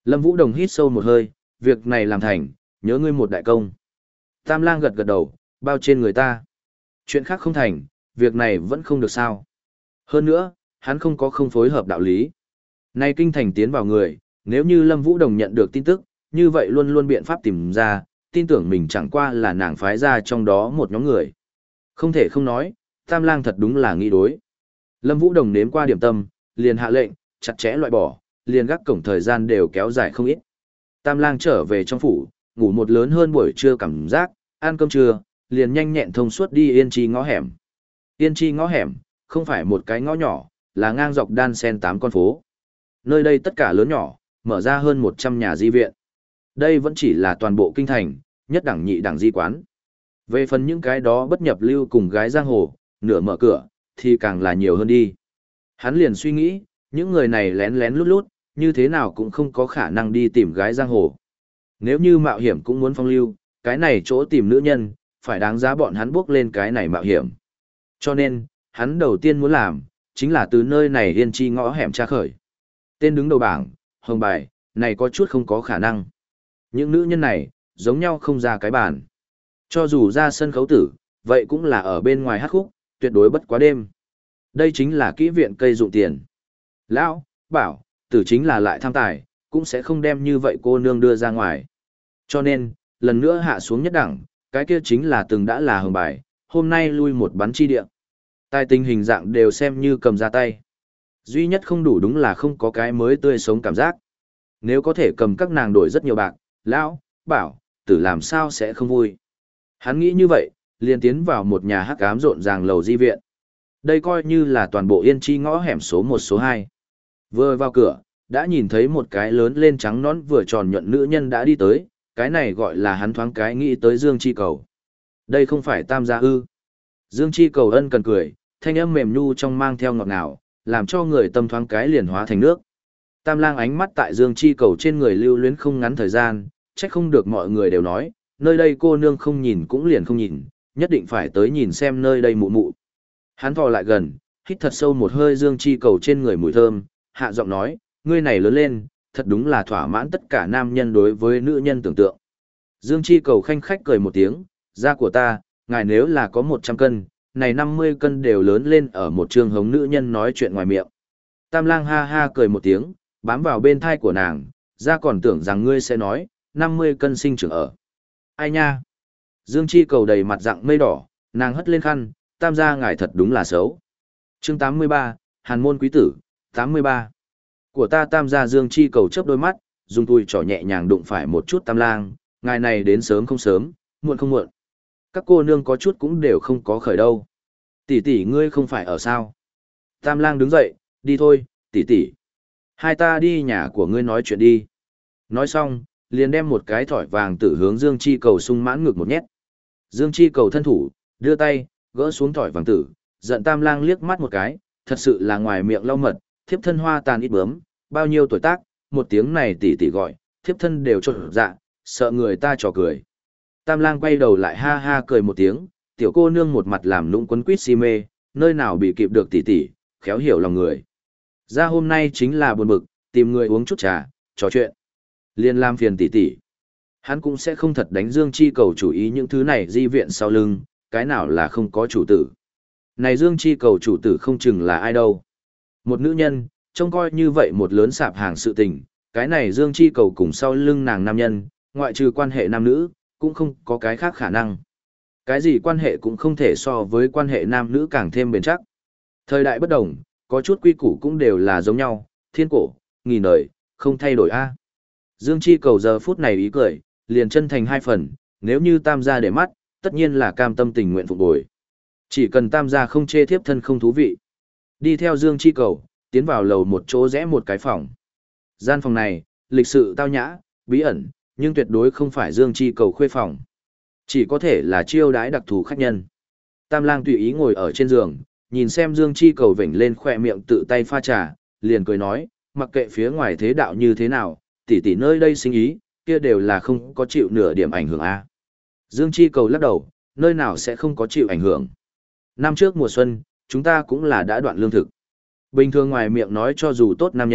Lâm Vũ Đồng hít sâu một hơi, việc này làm thành, nhớ ngươi một đại công. Tam lang gật gật đầu, bao trên người ta. Chuyện khác không thành, việc này vẫn không được sao. Hơn nữa, hắn không có không phối hợp đạo lý. Nay kinh thành tiến vào người, nếu như Lâm Vũ Đồng nhận được tin tức, như vậy luôn luôn biện pháp tìm ra, tin tưởng mình chẳng qua là nàng phái ra trong đó một nhóm người. Không thể không nói, Tam lang thật đúng là nghi đối. Lâm Vũ Đồng nếm qua điểm tâm, liền hạ lệnh, chặt chẽ loại bỏ, liền gác cổng thời gian đều kéo dài không ít. Tam lang trở về trong phủ, ngủ một lớn hơn buổi trưa cảm giác, ăn cơm trưa, liền nhanh nhẹn thông suốt đi Yên Chi ngõ hẻm. Yên Chi ngõ hẻm, không phải một cái ngõ nhỏ, là ngang dọc đan xen tám con phố. Nơi đây tất cả lớn nhỏ, mở ra hơn một trăm nhà di viện. Đây vẫn chỉ là toàn bộ kinh thành, nhất đẳng nhị đẳng di quán. Về phần những cái đó bất nhập lưu cùng gái giang hồ, nửa mở cửa, thì càng là nhiều hơn đi. Hắn liền suy nghĩ, những người này lén lén lút lút, như thế nào cũng không có khả năng đi tìm gái giang hồ. Nếu như mạo hiểm cũng muốn phong lưu, cái này chỗ tìm nữ nhân, phải đáng giá bọn hắn bước lên cái này mạo hiểm. Cho nên, hắn đầu tiên muốn làm, chính là từ nơi này Yên Chi ngõ hẻm tra khởi. Tên đứng đầu bảng, hồng bài, này có chút không có khả năng. Những nữ nhân này, giống nhau không ra cái bàn. Cho dù ra sân khấu tử, vậy cũng là ở bên ngoài hát khúc, tuyệt đối bất quá đêm. Đây chính là kỹ viện cây dụng tiền. Lão, bảo, tử chính là lại tham tài, cũng sẽ không đem như vậy cô nương đưa ra ngoài. Cho nên, lần nữa hạ xuống nhất đẳng, cái kia chính là từng đã là hồng bài, hôm nay lui một bắn chi địa. Tài tình hình dạng đều xem như cầm ra tay. Duy nhất không đủ đúng là không có cái mới tươi sống cảm giác. Nếu có thể cầm các nàng đổi rất nhiều bạc, lão, bảo, tử làm sao sẽ không vui. Hắn nghĩ như vậy, liền tiến vào một nhà hắc ám rộn ràng lầu di viện. Đây coi như là toàn bộ Yên Chi ngõ hẻm số một số hai. Vừa vào cửa, đã nhìn thấy một cái lớn lên trắng nõn vừa tròn nhuận nữ nhân đã đi tới, cái này gọi là hắn thoáng cái nghĩ tới Dương Chi Cầu. Đây không phải Tam gia ư. Dương Chi Cầu ân cần cười, thanh âm mềm nhu trong mang theo ngọt ngào, làm cho người tâm thoáng cái liền hóa thành nước. Tam lang ánh mắt tại Dương Chi Cầu trên người lưu luyến không ngắn thời gian, trách không được mọi người đều nói, nơi đây cô nương không nhìn cũng liền không nhìn, nhất định phải tới nhìn xem nơi đây mụ mụ. Hắn thò lại gần, hít thật sâu một hơi Dương Chi Cầu trên người mùi thơm, hạ giọng nói, ngươi này lớn lên, thật đúng là thỏa mãn tất cả nam nhân đối với nữ nhân tưởng tượng. Dương Chi Cầu khanh khách cười một tiếng, da của ta, ngài nếu là có một trăm cân, này năm mươi cân đều lớn lên ở một trường hống nữ nhân nói chuyện ngoài miệng. Tam lang ha ha cười một tiếng, bám vào bên thai của nàng, ra còn tưởng rằng ngươi sẽ nói, năm mươi cân sinh trưởng ở. Ai nha? Dương Chi Cầu đầy mặt dạng mây đỏ, nàng hất lên khăn, tam gia ngài thật đúng là xấu. Chương tám mươi ba, Hàn môn quý tử, tám mươi ba. Của ta tam gia Dương Chi Cầu chớp đôi mắt, dùng tùi trỏ nhẹ nhàng đụng phải một chút tam lang, ngài này đến sớm không sớm, muộn không muộn. Các cô nương có chút cũng đều không có khởi đâu. Tỷ tỷ ngươi không phải ở sao? Tam lang đứng dậy, đi thôi, tỷ tỷ. Hai ta đi nhà của ngươi nói chuyện đi. Nói xong, liền đem một cái thỏi vàng tử hướng Dương Chi Cầu sung mãn ngực một nhét. Dương Chi Cầu thân thủ, đưa tay, gỡ xuống thỏi vàng tử, giận Tam lang liếc mắt một cái, thật sự là ngoài miệng lau mật, thiếp thân hoa tàn ít bướm, bao nhiêu tuổi tác, một tiếng này tỷ tỷ gọi, thiếp thân đều trộn dạ, sợ người ta trò cười. Tam lang quay đầu lại ha ha cười một tiếng, tiểu cô nương một mặt làm nũng quấn quýt si mê, nơi nào bị kịp được tỷ tỷ, khéo hiểu lòng người. Ra hôm nay chính là buồn bực, tìm người uống chút trà, trò chuyện. Liên làm phiền tỷ tỷ. Hắn cũng sẽ không thật đánh Dương Chi Cầu chủ ý những thứ này di viện sau lưng, cái nào là không có chủ tử. Này Dương Chi Cầu chủ tử không chừng là ai đâu. Một nữ nhân, trông coi như vậy một lớn sạp hàng sự tình, cái này Dương Chi Cầu cùng sau lưng nàng nam nhân, ngoại trừ quan hệ nam nữ, cũng không có cái khác khả năng. Cái gì quan hệ cũng không thể so với quan hệ nam nữ càng thêm bền chắc. Thời đại bất đồng, có chút quy củ cũng đều là giống nhau, thiên cổ, nghìn đời, không thay đổi a. Dương Chi Cầu giờ phút này ý cười, liền chân thành hai phần, nếu như tam gia để mắt, tất nhiên là cam tâm tình nguyện phục bồi. Chỉ cần tam gia không chê thiếp thân không thú vị. Đi theo Dương Chi Cầu, tiến vào lầu một chỗ rẽ một cái phòng. Gian phòng này, lịch sự tao nhã, bí ẩn, nhưng tuyệt đối không phải Dương Chi Cầu khuê phòng. Chỉ có thể là chiêu đãi đặc thù khách nhân. Tam lang tùy ý ngồi ở trên giường, nhìn xem Dương Chi Cầu vểnh lên khỏe miệng tự tay pha trà, liền cười nói, mặc kệ phía ngoài thế đạo như thế nào, tỷ tỷ nơi đây sinh ý, kia đều là không có chịu nửa điểm ảnh hưởng a. Dương Chi Cầu lắc đầu, nơi nào sẽ không có chịu ảnh hưởng. Năm trước mùa xuân, chúng ta cũng là đã đoạn lương thực. Bình thường ngoài miệng nói cho dù tốt nam nhân,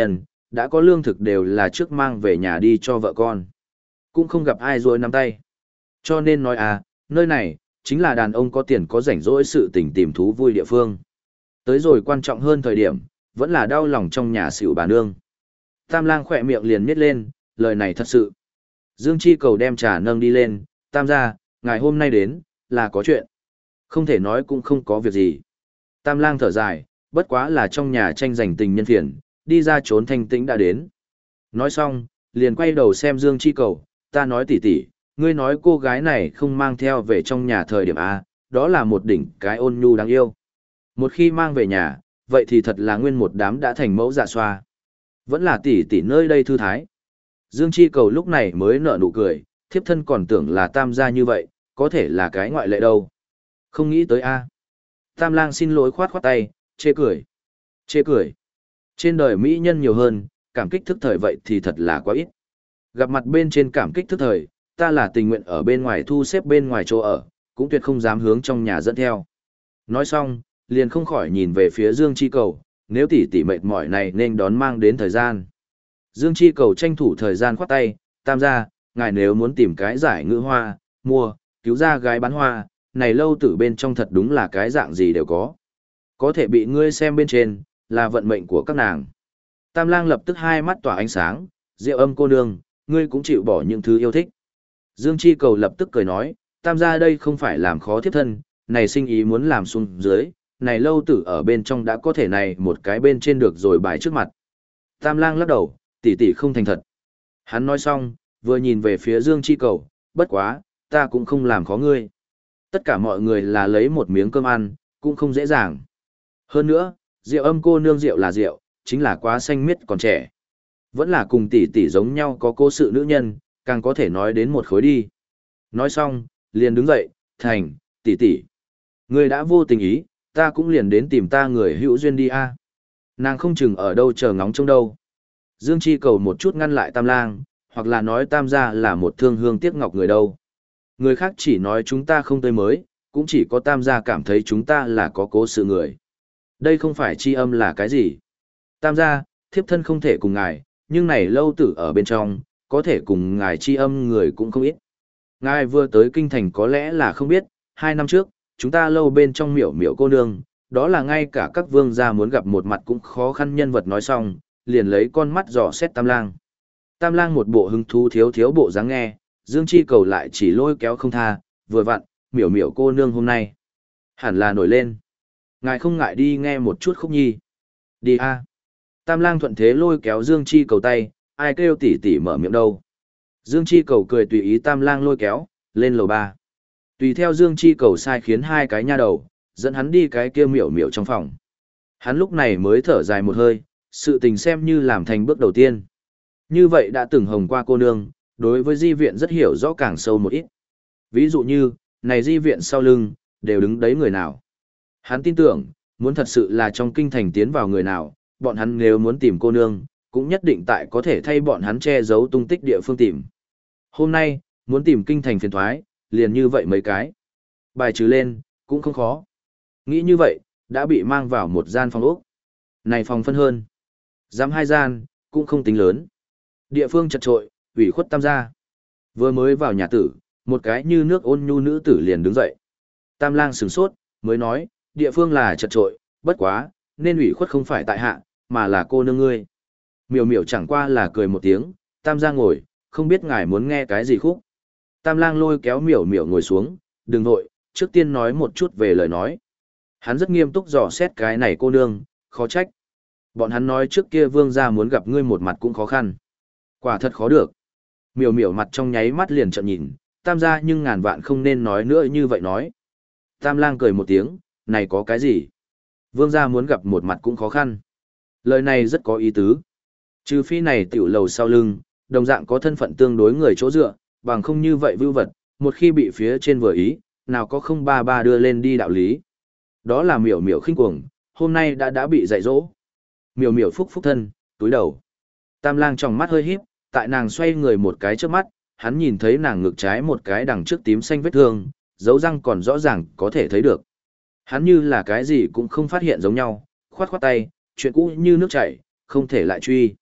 đã có lương thực đều là trước mang về nhà đi cho vợ con. Cũng không gặp ai rồi nắm tay. Cho nên nói à, nơi này, chính là đàn ông có tiền có rảnh rỗi sự tình tìm thú vui địa phương. Tới rồi quan trọng hơn thời điểm, vẫn là đau lòng trong nhà xỉu bà nương. Tam lang khỏe miệng liền miết lên, lời này thật sự. Dương Chi Cầu đem trà nâng đi lên, tam gia, ngày hôm nay đến, là có chuyện. Không thể nói cũng không có việc gì. Tam lang thở dài, bất quá là trong nhà tranh giành tình nhân phiền, đi ra trốn thanh tĩnh đã đến. Nói xong, liền quay đầu xem Dương Chi Cầu, ta nói tỉ tỉ, ngươi nói cô gái này không mang theo về trong nhà thời điểm A, đó là một đỉnh cái ôn nhu đáng yêu. Một khi mang về nhà, vậy thì thật là nguyên một đám đã thành mẫu dạ xoa. Vẫn là tỉ tỉ nơi đây thư thái. Dương Chi Cầu lúc này mới nở nụ cười, thiếp thân còn tưởng là tam gia như vậy, có thể là cái ngoại lệ đâu. Không nghĩ tới A. Tam lang xin lỗi khoát khoát tay, chê cười. Chê cười. Trên đời mỹ nhân nhiều hơn, cảm kích thức thời vậy thì thật là quá ít. Gặp mặt bên trên cảm kích thức thời, ta là tình nguyện ở bên ngoài thu xếp bên ngoài chỗ ở, cũng tuyệt không dám hướng trong nhà dẫn theo. Nói xong, liền không khỏi nhìn về phía Dương Chi Cầu, nếu tỷ tỷ mệt mỏi này nên đón mang đến thời gian. Dương Chi Cầu tranh thủ thời gian khoát tay, tam gia, ngài nếu muốn tìm cái giải ngữ hoa, mua, cứu ra gái bán hoa, này lâu tử bên trong thật đúng là cái dạng gì đều có. Có thể bị ngươi xem bên trên, là vận mệnh của các nàng. Tam lang lập tức hai mắt tỏa ánh sáng, Diệu Âm cô nương, ngươi cũng chịu bỏ những thứ yêu thích. Dương Chi Cầu lập tức cười nói, tam gia đây không phải làm khó thiếp thân, này sinh ý muốn làm xuống dưới, này lâu tử ở bên trong đã có thể này một cái bên trên được rồi bài trước mặt. Tam lang lắc đầu, tỷ tỷ không thành thật. Hắn nói xong, vừa nhìn về phía Dương Chi Cầu, bất quá, ta cũng không làm khó ngươi. Tất cả mọi người là lấy một miếng cơm ăn, cũng không dễ dàng. Hơn nữa, Diệu Âm cô nương rượu là rượu, chính là quá xanh miết còn trẻ. Vẫn là cùng tỷ tỷ giống nhau có cố sự nữ nhân, càng có thể nói đến một khối đi. Nói xong, liền đứng dậy, thành, tỷ tỷ. Ngươi đã vô tình ý, ta cũng liền đến tìm ta người hữu duyên đi a. Nàng không chừng ở đâu chờ ngóng trông đâu. Dương Chi Cầu một chút ngăn lại Tam lang, hoặc là nói Tam gia là một thương hương tiếc ngọc người đâu. Người khác chỉ nói chúng ta không tới mới, cũng chỉ có Tam gia cảm thấy chúng ta là có cố sự người. Đây không phải chi âm là cái gì. Tam gia, thiếp thân không thể cùng ngài, nhưng này lâu tử ở bên trong, có thể cùng ngài chi âm người cũng không ít. Ngài vừa tới kinh thành có lẽ là không biết, hai năm trước, chúng ta lâu bên trong miểu miểu cô nương, đó là ngay cả các vương gia muốn gặp một mặt cũng khó khăn nhân vật nói xong, liền lấy con mắt dò xét Tam lang. Tam lang một bộ hứng thú thiếu thiếu bộ dáng nghe, Dương Chi Cầu lại chỉ lôi kéo không tha, vừa vặn, miểu miểu cô nương hôm nay. Hẳn là nổi lên. Ngài không ngại đi nghe một chút khúc nhi. Đi a. Tam lang thuận thế lôi kéo Dương Chi Cầu tay, ai kêu tỉ tỉ mở miệng đâu. Dương Chi Cầu cười tùy ý Tam lang lôi kéo, lên lầu ba. Tùy theo Dương Chi Cầu sai khiến hai cái nha đầu, dẫn hắn đi cái kia miểu miểu trong phòng. Hắn lúc này mới thở dài một hơi, sự tình xem như làm thành bước đầu tiên. Như vậy đã từng hồng qua cô nương, đối với di viện rất hiểu rõ càng sâu một ít. Ví dụ như, này di viện sau lưng, đều đứng đấy người nào. Hắn tin tưởng, muốn thật sự là trong kinh thành tiến vào người nào, bọn hắn nếu muốn tìm cô nương, cũng nhất định tại có thể thay bọn hắn che giấu tung tích địa phương tìm. Hôm nay, muốn tìm kinh thành phiền thoái, liền như vậy mấy cái. Bài trừ lên, cũng không khó. Nghĩ như vậy, đã bị mang vào một gian phòng ốc. Này phòng phân hơn. Dám hai gian, cũng không tính lớn. Địa phương chật trội, ủy khuất Tam gia. Vừa mới vào nhà tử, một cái như nước ôn nhu nữ tử liền đứng dậy. Tam lang sửng sốt, mới nói, địa phương là chật trội, bất quá, nên ủy khuất không phải tại hạ, mà là cô nương ngươi. Miểu miểu chẳng qua là cười một tiếng, Tam gia ngồi, không biết ngài muốn nghe cái gì khúc. Tam lang lôi kéo miểu miểu ngồi xuống, đừng vội, trước tiên nói một chút về lời nói. Hắn rất nghiêm túc dò xét cái này cô nương, khó trách. Bọn hắn nói trước kia vương gia muốn gặp ngươi một mặt cũng khó khăn. Quả thật khó được. Miểu miểu mặt trong nháy mắt liền trợn nhìn, Tam gia nhưng ngàn vạn không nên nói nữa như vậy nói. Tam lang cười một tiếng, này có cái gì? Vương gia muốn gặp một mặt cũng khó khăn. Lời này rất có ý tứ. Trừ phi này tiểu lầu sau lưng, đồng dạng có thân phận tương đối người chỗ dựa, bằng không như vậy vưu vật, một khi bị phía trên vừa ý, nào có không ba ba đưa lên đi đạo lý. Đó là miểu miểu khinh cuồng, hôm nay đã đã bị dạy dỗ. Miểu miểu phúc phúc thân, túi đầu. Tam lang trong mắt hơi híp, tại nàng xoay người một cái trước mắt, hắn nhìn thấy nàng ngực trái một cái đằng trước tím xanh vết thương, dấu răng còn rõ ràng có thể thấy được. Hắn như là cái gì cũng không phát hiện giống nhau, khoát khoát tay, chuyện cũ như nước chảy, không thể lại truy.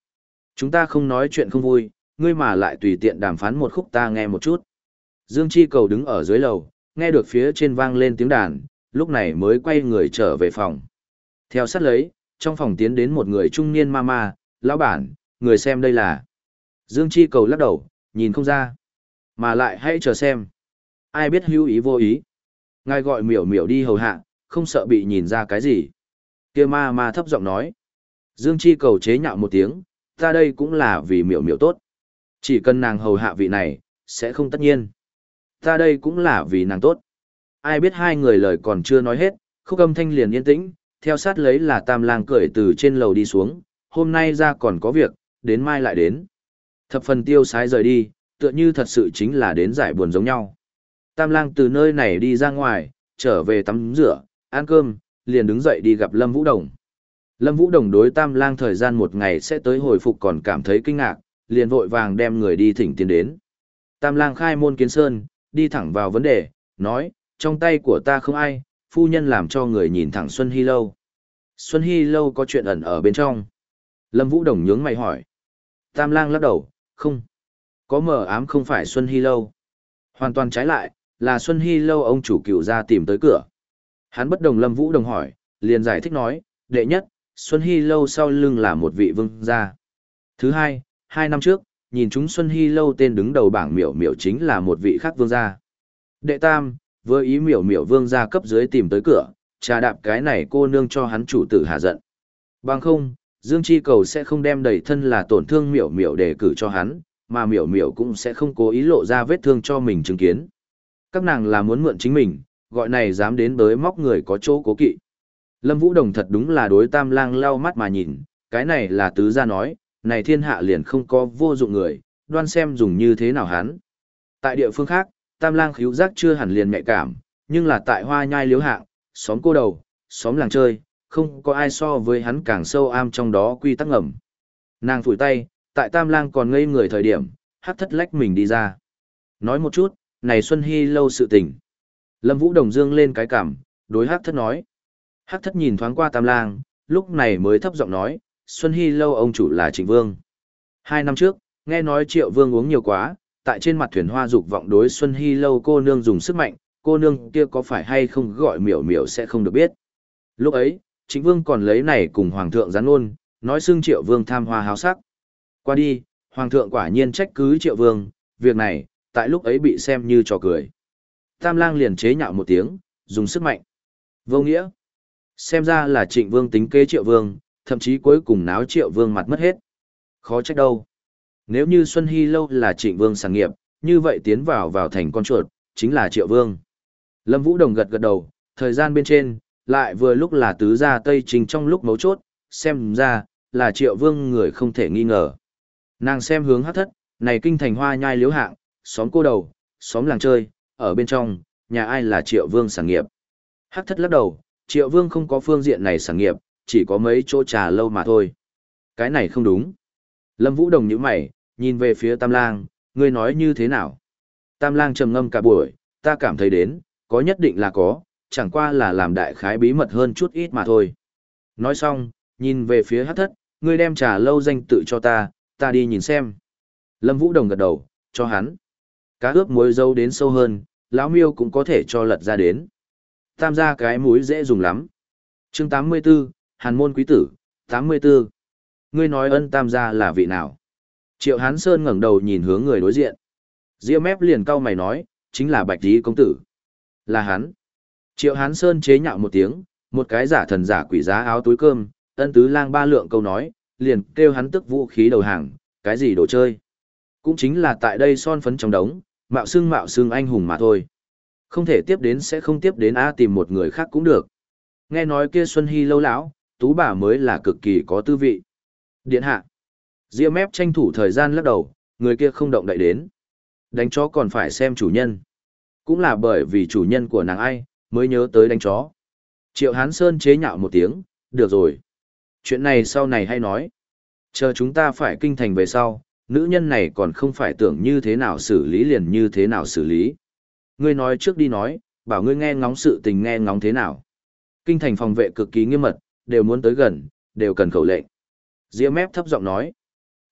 Chúng ta không nói chuyện không vui, ngươi mà lại tùy tiện đàm phán một khúc ta nghe một chút. Dương Chi Cầu đứng ở dưới lầu, nghe được phía trên vang lên tiếng đàn, lúc này mới quay người trở về phòng. Theo sát lấy, trong phòng tiến đến một người trung niên ma ma, lão bản, người xem đây là. Dương Chi Cầu lắc đầu, nhìn không ra. Mà lại hãy chờ xem. Ai biết hữu ý vô ý. Ngài gọi miểu miểu đi hầu hạ, không sợ bị nhìn ra cái gì. Kia ma ma thấp giọng nói. Dương Chi Cầu chế nhạo một tiếng, ta đây cũng là vì miểu miểu tốt. Chỉ cần nàng hầu hạ vị này, sẽ không tất nhiên. Ta đây cũng là vì nàng tốt. Ai biết hai người lời còn chưa nói hết, khúc âm thanh liền yên tĩnh, theo sát lấy là Tam Lang cười từ trên lầu đi xuống, hôm nay ra còn có việc, đến mai lại đến. Thập phần tiêu sái rời đi, tựa như thật sự chính là đến giải buồn giống nhau. Tam Lang từ nơi này đi ra ngoài, trở về tắm rửa, ăn cơm, liền đứng dậy đi gặp Lâm Vũ Đồng. Lâm Vũ Đồng đối Tam Lang thời gian một ngày sẽ tới hồi phục còn cảm thấy kinh ngạc, liền vội vàng đem người đi thỉnh tiến đến. Tam Lang khai môn kiến sơn, đi thẳng vào vấn đề, nói, trong tay của ta không ai, phu nhân làm cho người nhìn thẳng Xuân Hy Lâu. Xuân Hy Lâu có chuyện ẩn ở bên trong. Lâm Vũ Đồng nhướng mày hỏi. Tam Lang lắc đầu, không. Có mờ ám không phải Xuân Hy Lâu. Hoàn toàn trái lại, là Xuân Hy Lâu ông chủ cựu ra tìm tới cửa. Hắn bất đồng Lâm Vũ Đồng hỏi, liền giải thích nói, đệ nhất, Xuân Hy Lâu sau lưng là một vị vương gia. Thứ hai, hai năm trước, nhìn chúng Xuân Hy Lâu tên đứng đầu bảng miểu miểu chính là một vị khác vương gia. Đệ tam, vừa ý miểu miểu vương gia cấp dưới tìm tới cửa, trà đạp cái này cô nương cho hắn chủ tử hạ giận. Bằng không, Dương Chi Cầu sẽ không đem đầy thân là tổn thương miểu miểu đề cử cho hắn, mà miểu miểu cũng sẽ không cố ý lộ ra vết thương cho mình chứng kiến. Các nàng là muốn mượn chính mình, gọi này dám đến bới móc người có chỗ cố kỵ. Lâm Vũ Đồng thật đúng là đối Tam Lang lau mắt mà nhìn, cái này là tứ gia nói, này thiên hạ liền không có vô dụng người, đoan xem dùng như thế nào hắn. Tại địa phương khác, Tam Lang khíu giác chưa hẳn liền nhạy cảm, nhưng là tại Hoa Nhai Liếu Hạng, xóm cô đầu, xóm làng chơi, không có ai so với hắn càng sâu am trong đó quy tắc ngầm. Nàng phủi tay, tại Tam Lang còn ngây người thời điểm, hắc thất lách mình đi ra. Nói một chút, này Xuân Hy Lâu sự tình. Lâm Vũ Đồng dương lên cái cằm, đối hắc thất nói. Hắc thất nhìn thoáng qua Tam Lang, lúc này mới thấp giọng nói, Xuân Hy Lâu ông chủ là Trịnh Vương. Hai năm trước, nghe nói Triệu Vương uống nhiều quá, tại trên mặt thuyền hoa dục vọng đối Xuân Hy Lâu cô nương dùng sức mạnh, cô nương kia có phải hay không gọi miểu miểu sẽ không được biết. Lúc ấy, Trịnh Vương còn lấy này cùng Hoàng thượng gián ôn, nói xưng Triệu Vương tham hoa háo sắc. Qua đi, Hoàng thượng quả nhiên trách cứ Triệu Vương, việc này, tại lúc ấy bị xem như trò cười. Tam Lang liền chế nhạo một tiếng, dùng sức mạnh. Vô nghĩa. Xem ra là Trịnh Vương tính kế Triệu Vương, thậm chí cuối cùng náo Triệu Vương mặt mất hết. Khó trách đâu. Nếu như Xuân Hy Lâu là Trịnh Vương sản nghiệp, như vậy tiến vào vào thành con chuột, chính là Triệu Vương. Lâm Vũ Đồng gật gật đầu, thời gian bên trên, lại vừa lúc là tứ gia Tây Trình trong lúc mấu chốt, xem ra, là Triệu Vương người không thể nghi ngờ. Nàng xem hướng hắc thất, này kinh thành Hoa Nhai Liếu Hạng, xóm cô đầu, xóm làng chơi, ở bên trong, nhà ai là Triệu Vương sản nghiệp. Hắc thất lắc đầu, Triệu Vương không có phương diện này sản nghiệp, chỉ có mấy chỗ trà lâu mà thôi. Cái này không đúng. Lâm Vũ Đồng nhíu mày, nhìn về phía Tam Lang, ngươi nói như thế nào? Tam Lang trầm ngâm cả buổi, ta cảm thấy đến, có nhất định là có, chẳng qua là làm đại khái bí mật hơn chút ít mà thôi. Nói xong, nhìn về phía hắc thất, ngươi đem trà lâu danh tự cho ta, ta đi nhìn xem. Lâm Vũ Đồng gật đầu, cho hắn. Cá ướp muối dâu đến sâu hơn, lão miêu cũng có thể cho lật ra đến. Tam gia cái muối dễ dùng lắm. Chương tám mươi 84, Hàn môn quý tử, tám mươi 84. Ngươi nói ân tam gia là vị nào? Triệu Hán Sơn ngẩng đầu nhìn hướng người đối diện. Diêu mép liền cau mày nói, chính là Bạch Tí công tử. Là hắn. Triệu Hán Sơn chế nhạo một tiếng, một cái giả thần giả quỷ giá áo túi cơm, ân tứ lang ba lượng câu nói, liền kêu hắn tức vũ khí đầu hàng, cái gì đồ chơi. Cũng chính là tại đây son phấn trong đống, mạo xưng mạo xưng anh hùng mà thôi. Không thể tiếp đến sẽ không tiếp đến a tìm một người khác cũng được. Nghe nói kia Xuân Hy Lâu lão, tú bà mới là cực kỳ có tư vị. Điện hạ. Diêu mép tranh thủ thời gian lắc đầu, người kia không động đậy đến. Đánh chó còn phải xem chủ nhân. Cũng là bởi vì chủ nhân của nàng ai, mới nhớ tới đánh chó. Triệu Hán Sơn chế nhạo một tiếng, được rồi. Chuyện này sau này hay nói. Chờ chúng ta phải kinh thành về sau, nữ nhân này còn không phải tưởng như thế nào xử lý liền như thế nào xử lý. Ngươi nói trước đi nói, bảo ngươi nghe ngóng sự tình nghe ngóng thế nào. Kinh thành phòng vệ cực kỳ nghiêm mật, đều muốn tới gần, đều cần khẩu lệnh. Diêu mép thấp giọng nói.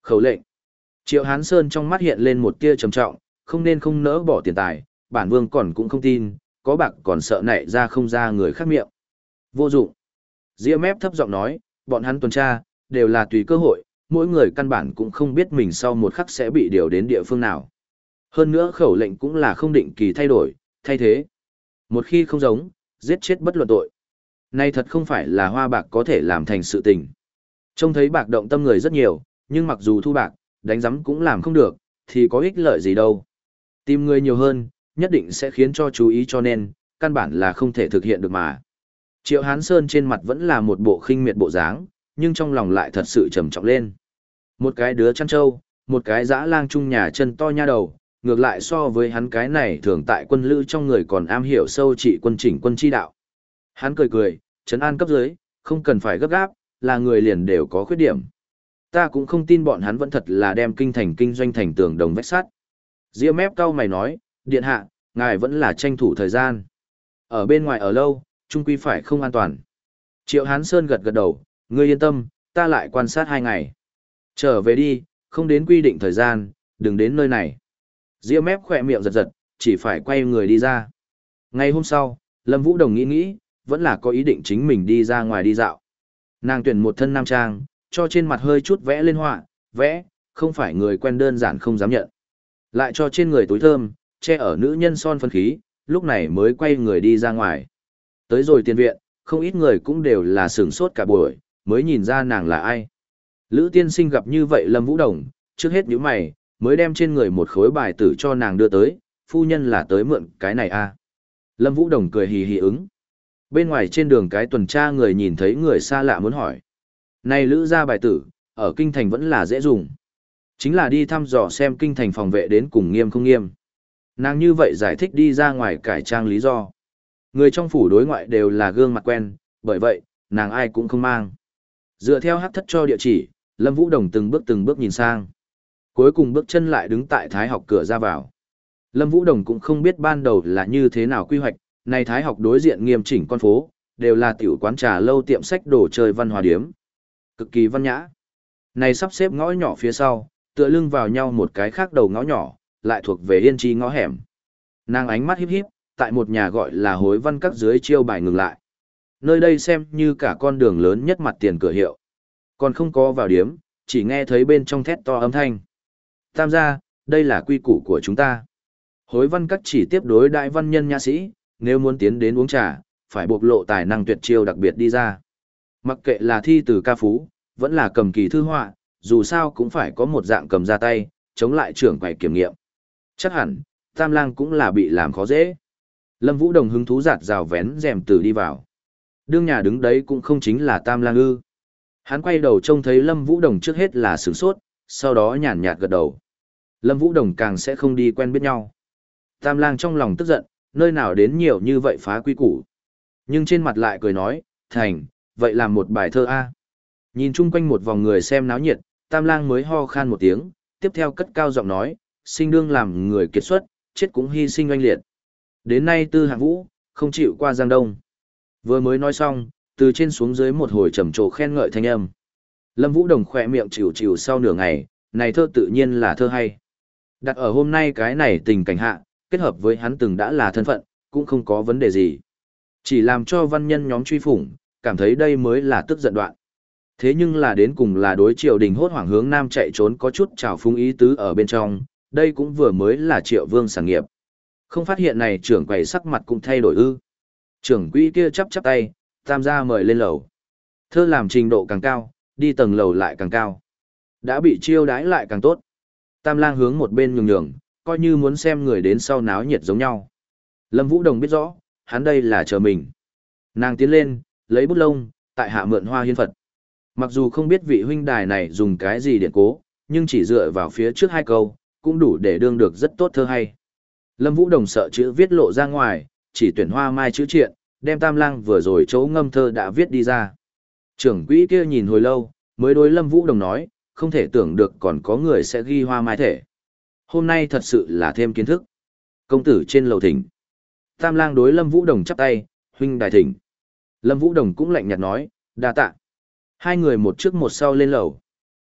Khẩu lệnh. Triệu Hán Sơn trong mắt hiện lên một tia trầm trọng, không nên không nỡ bỏ tiền tài, bản vương còn cũng không tin, có bạc còn sợ nảy ra không ra người khác miệng. Vô dụng. Ria mép thấp giọng nói, bọn hắn tuần tra, đều là tùy cơ hội, mỗi người căn bản cũng không biết mình sau một khắc sẽ bị điều đến địa phương nào. Hơn nữa khẩu lệnh cũng là không định kỳ thay đổi, thay thế. Một khi không giống, giết chết bất luận tội. Này thật không phải là hoa bạc có thể làm thành sự tình. Trông thấy bạc động tâm người rất nhiều, nhưng mặc dù thu bạc, đánh giấm cũng làm không được, thì có ích lợi gì đâu. Tìm người nhiều hơn, nhất định sẽ khiến cho chú ý cho nên, căn bản là không thể thực hiện được mà. Triệu Hán Sơn trên mặt vẫn là một bộ khinh miệt bộ dáng, nhưng trong lòng lại thật sự trầm trọng lên. Một cái đứa chăn trâu, một cái dã lang chung nhà chân to nha đầu, ngược lại so với hắn cái này thường tại quân lữ trong người còn am hiểu sâu trị quân chỉnh quân chi đạo. Hắn cười cười, trấn an cấp dưới, không cần phải gấp gáp, là người liền đều có khuyết điểm. Ta cũng không tin bọn hắn vẫn thật là đem kinh thành kinh doanh thành tường đồng vách sắt. Ria mép cau mày nói, điện hạ, ngài vẫn là tranh thủ thời gian. Ở bên ngoài ở lâu, chung quy phải không an toàn. Triệu Hán Sơn gật gật đầu, ngươi yên tâm, ta lại quan sát hai ngày. Trở về đi, không đến quy định thời gian, đừng đến nơi này. Ria mép khỏe miệng giật giật, chỉ phải quay người đi ra. Ngày hôm sau, Lâm Vũ Đồng nghĩ nghĩ, vẫn là có ý định chính mình đi ra ngoài đi dạo. Nàng tuyển một thân nam trang, cho trên mặt hơi chút vẽ lên họa, vẽ, không phải người quen đơn giản không dám nhận. Lại cho trên người túi thơm, che ở nữ nhân son phân khí, lúc này mới quay người đi ra ngoài. Tới rồi tiền viện, không ít người cũng đều là sửng sốt cả buổi, mới nhìn ra nàng là ai. Lữ tiên sinh gặp như vậy Lâm Vũ Đồng, trước hết nhíu mày, mới đem trên người một khối bài tử cho nàng đưa tới, phu nhân là tới mượn cái này à. Lâm Vũ Đồng cười hì hì ứng. Bên ngoài trên đường cái tuần tra người nhìn thấy người xa lạ muốn hỏi. Này Lữ gia bài tử, ở kinh thành vẫn là dễ dùng. Chính là đi thăm dò xem kinh thành phòng vệ đến cùng nghiêm không nghiêm. Nàng như vậy giải thích đi ra ngoài cải trang lý do. Người trong phủ đối ngoại đều là gương mặt quen, bởi vậy, nàng ai cũng không mang. Dựa theo hắc thất cho địa chỉ, Lâm Vũ Đồng từng bước từng bước nhìn sang. Cuối cùng bước chân lại đứng tại Thái học cửa ra vào. Lâm Vũ Đồng cũng không biết ban đầu là như thế nào quy hoạch, này Thái học đối diện nghiêm chỉnh con phố, đều là tiểu quán trà lâu tiệm sách đồ chơi văn hóa điếm. Cực kỳ văn nhã. Này sắp xếp ngõ nhỏ phía sau, tựa lưng vào nhau một cái khác đầu ngõ nhỏ, lại thuộc về yên trí ngõ hẻm. Nàng ánh mắt híp híp, tại một nhà gọi là hối văn các dưới chiêu bài ngừng lại. Nơi đây xem như cả con đường lớn nhất mặt tiền cửa hiệu. Còn không có vào điếm, chỉ nghe thấy bên trong thét to âm thanh. Tam gia, đây là quy củ của chúng ta. Hối văn các chỉ tiếp đối đại văn nhân nha sĩ, nếu muốn tiến đến uống trà, phải bộc lộ tài năng tuyệt chiêu đặc biệt đi ra. Mặc kệ là thi từ ca phú, vẫn là cầm kỳ thư họa, dù sao cũng phải có một dạng cầm ra tay, chống lại trưởng quầy kiểm nghiệm. Chắc hẳn, Tam Lang cũng là bị làm khó dễ. Lâm Vũ Đồng hứng thú giạt rào vén rèm từ đi vào. Đương nhà đứng đấy cũng không chính là Tam Lang ư. Hắn quay đầu trông thấy Lâm Vũ Đồng trước hết là sửng sốt, sau đó nhàn nhạt gật đầu. Lâm Vũ Đồng càng sẽ không đi quen biết nhau. Tam Lang trong lòng tức giận, nơi nào đến nhiều như vậy phá quy củ. Nhưng trên mặt lại cười nói, thành, vậy làm một bài thơ A. Nhìn chung quanh một vòng người xem náo nhiệt, Tam Lang mới ho khan một tiếng, tiếp theo cất cao giọng nói, sinh đương làm người kiệt xuất, chết cũng hy sinh oanh liệt. Đến nay Tư Hạng Vũ, không chịu qua Giang Đông. Vừa mới nói xong, từ trên xuống dưới một hồi trầm trồ khen ngợi thanh âm. Lâm Vũ Đồng khỏe miệng chịu chịu sau nửa ngày, này thơ tự nhiên là thơ hay. Đặt ở hôm nay cái này tình cảnh hạ, kết hợp với hắn từng đã là thân phận, cũng không có vấn đề gì. Chỉ làm cho văn nhân nhóm truy phủng, cảm thấy đây mới là tức giận đoạn. Thế nhưng là đến cùng là đối triều đình hốt hoảng hướng nam chạy trốn có chút trào phúng ý tứ ở bên trong, đây cũng vừa mới là Triệu Vương sản nghiệp. Không phát hiện này trưởng quầy sắc mặt cũng thay đổi ư. Trưởng quỹ kia chắp chắp tay, Tam gia mời lên lầu. Thơ làm trình độ càng cao, đi tầng lầu lại càng cao. Đã bị chiêu đãi lại càng tốt. Tam Lang hướng một bên nhường nhường, coi như muốn xem người đến sau náo nhiệt giống nhau. Lâm Vũ Đồng biết rõ, hắn đây là chờ mình. Nàng tiến lên, lấy bút lông, tại hạ mượn hoa hiến Phật. Mặc dù không biết vị huynh đài này dùng cái gì điện cố, nhưng chỉ dựa vào phía trước hai câu, cũng đủ để đương được rất tốt thơ hay. Lâm Vũ Đồng sợ chữ viết lộ ra ngoài, chỉ tuyển hoa mai chữ triện, đem Tam Lang vừa rồi chỗ ngâm thơ đã viết đi ra. Trưởng quỹ kia nhìn hồi lâu, mới đối Lâm Vũ Đồng nói, không thể tưởng được còn có người sẽ ghi hoa mai thể. Hôm nay thật sự là thêm kiến thức. Công tử trên lầu thỉnh. Tam Lang đối Lâm Vũ Đồng chắp tay, huynh đài thỉnh. Lâm Vũ Đồng cũng lạnh nhạt nói, đa tạ. Hai người một trước một sau lên lầu.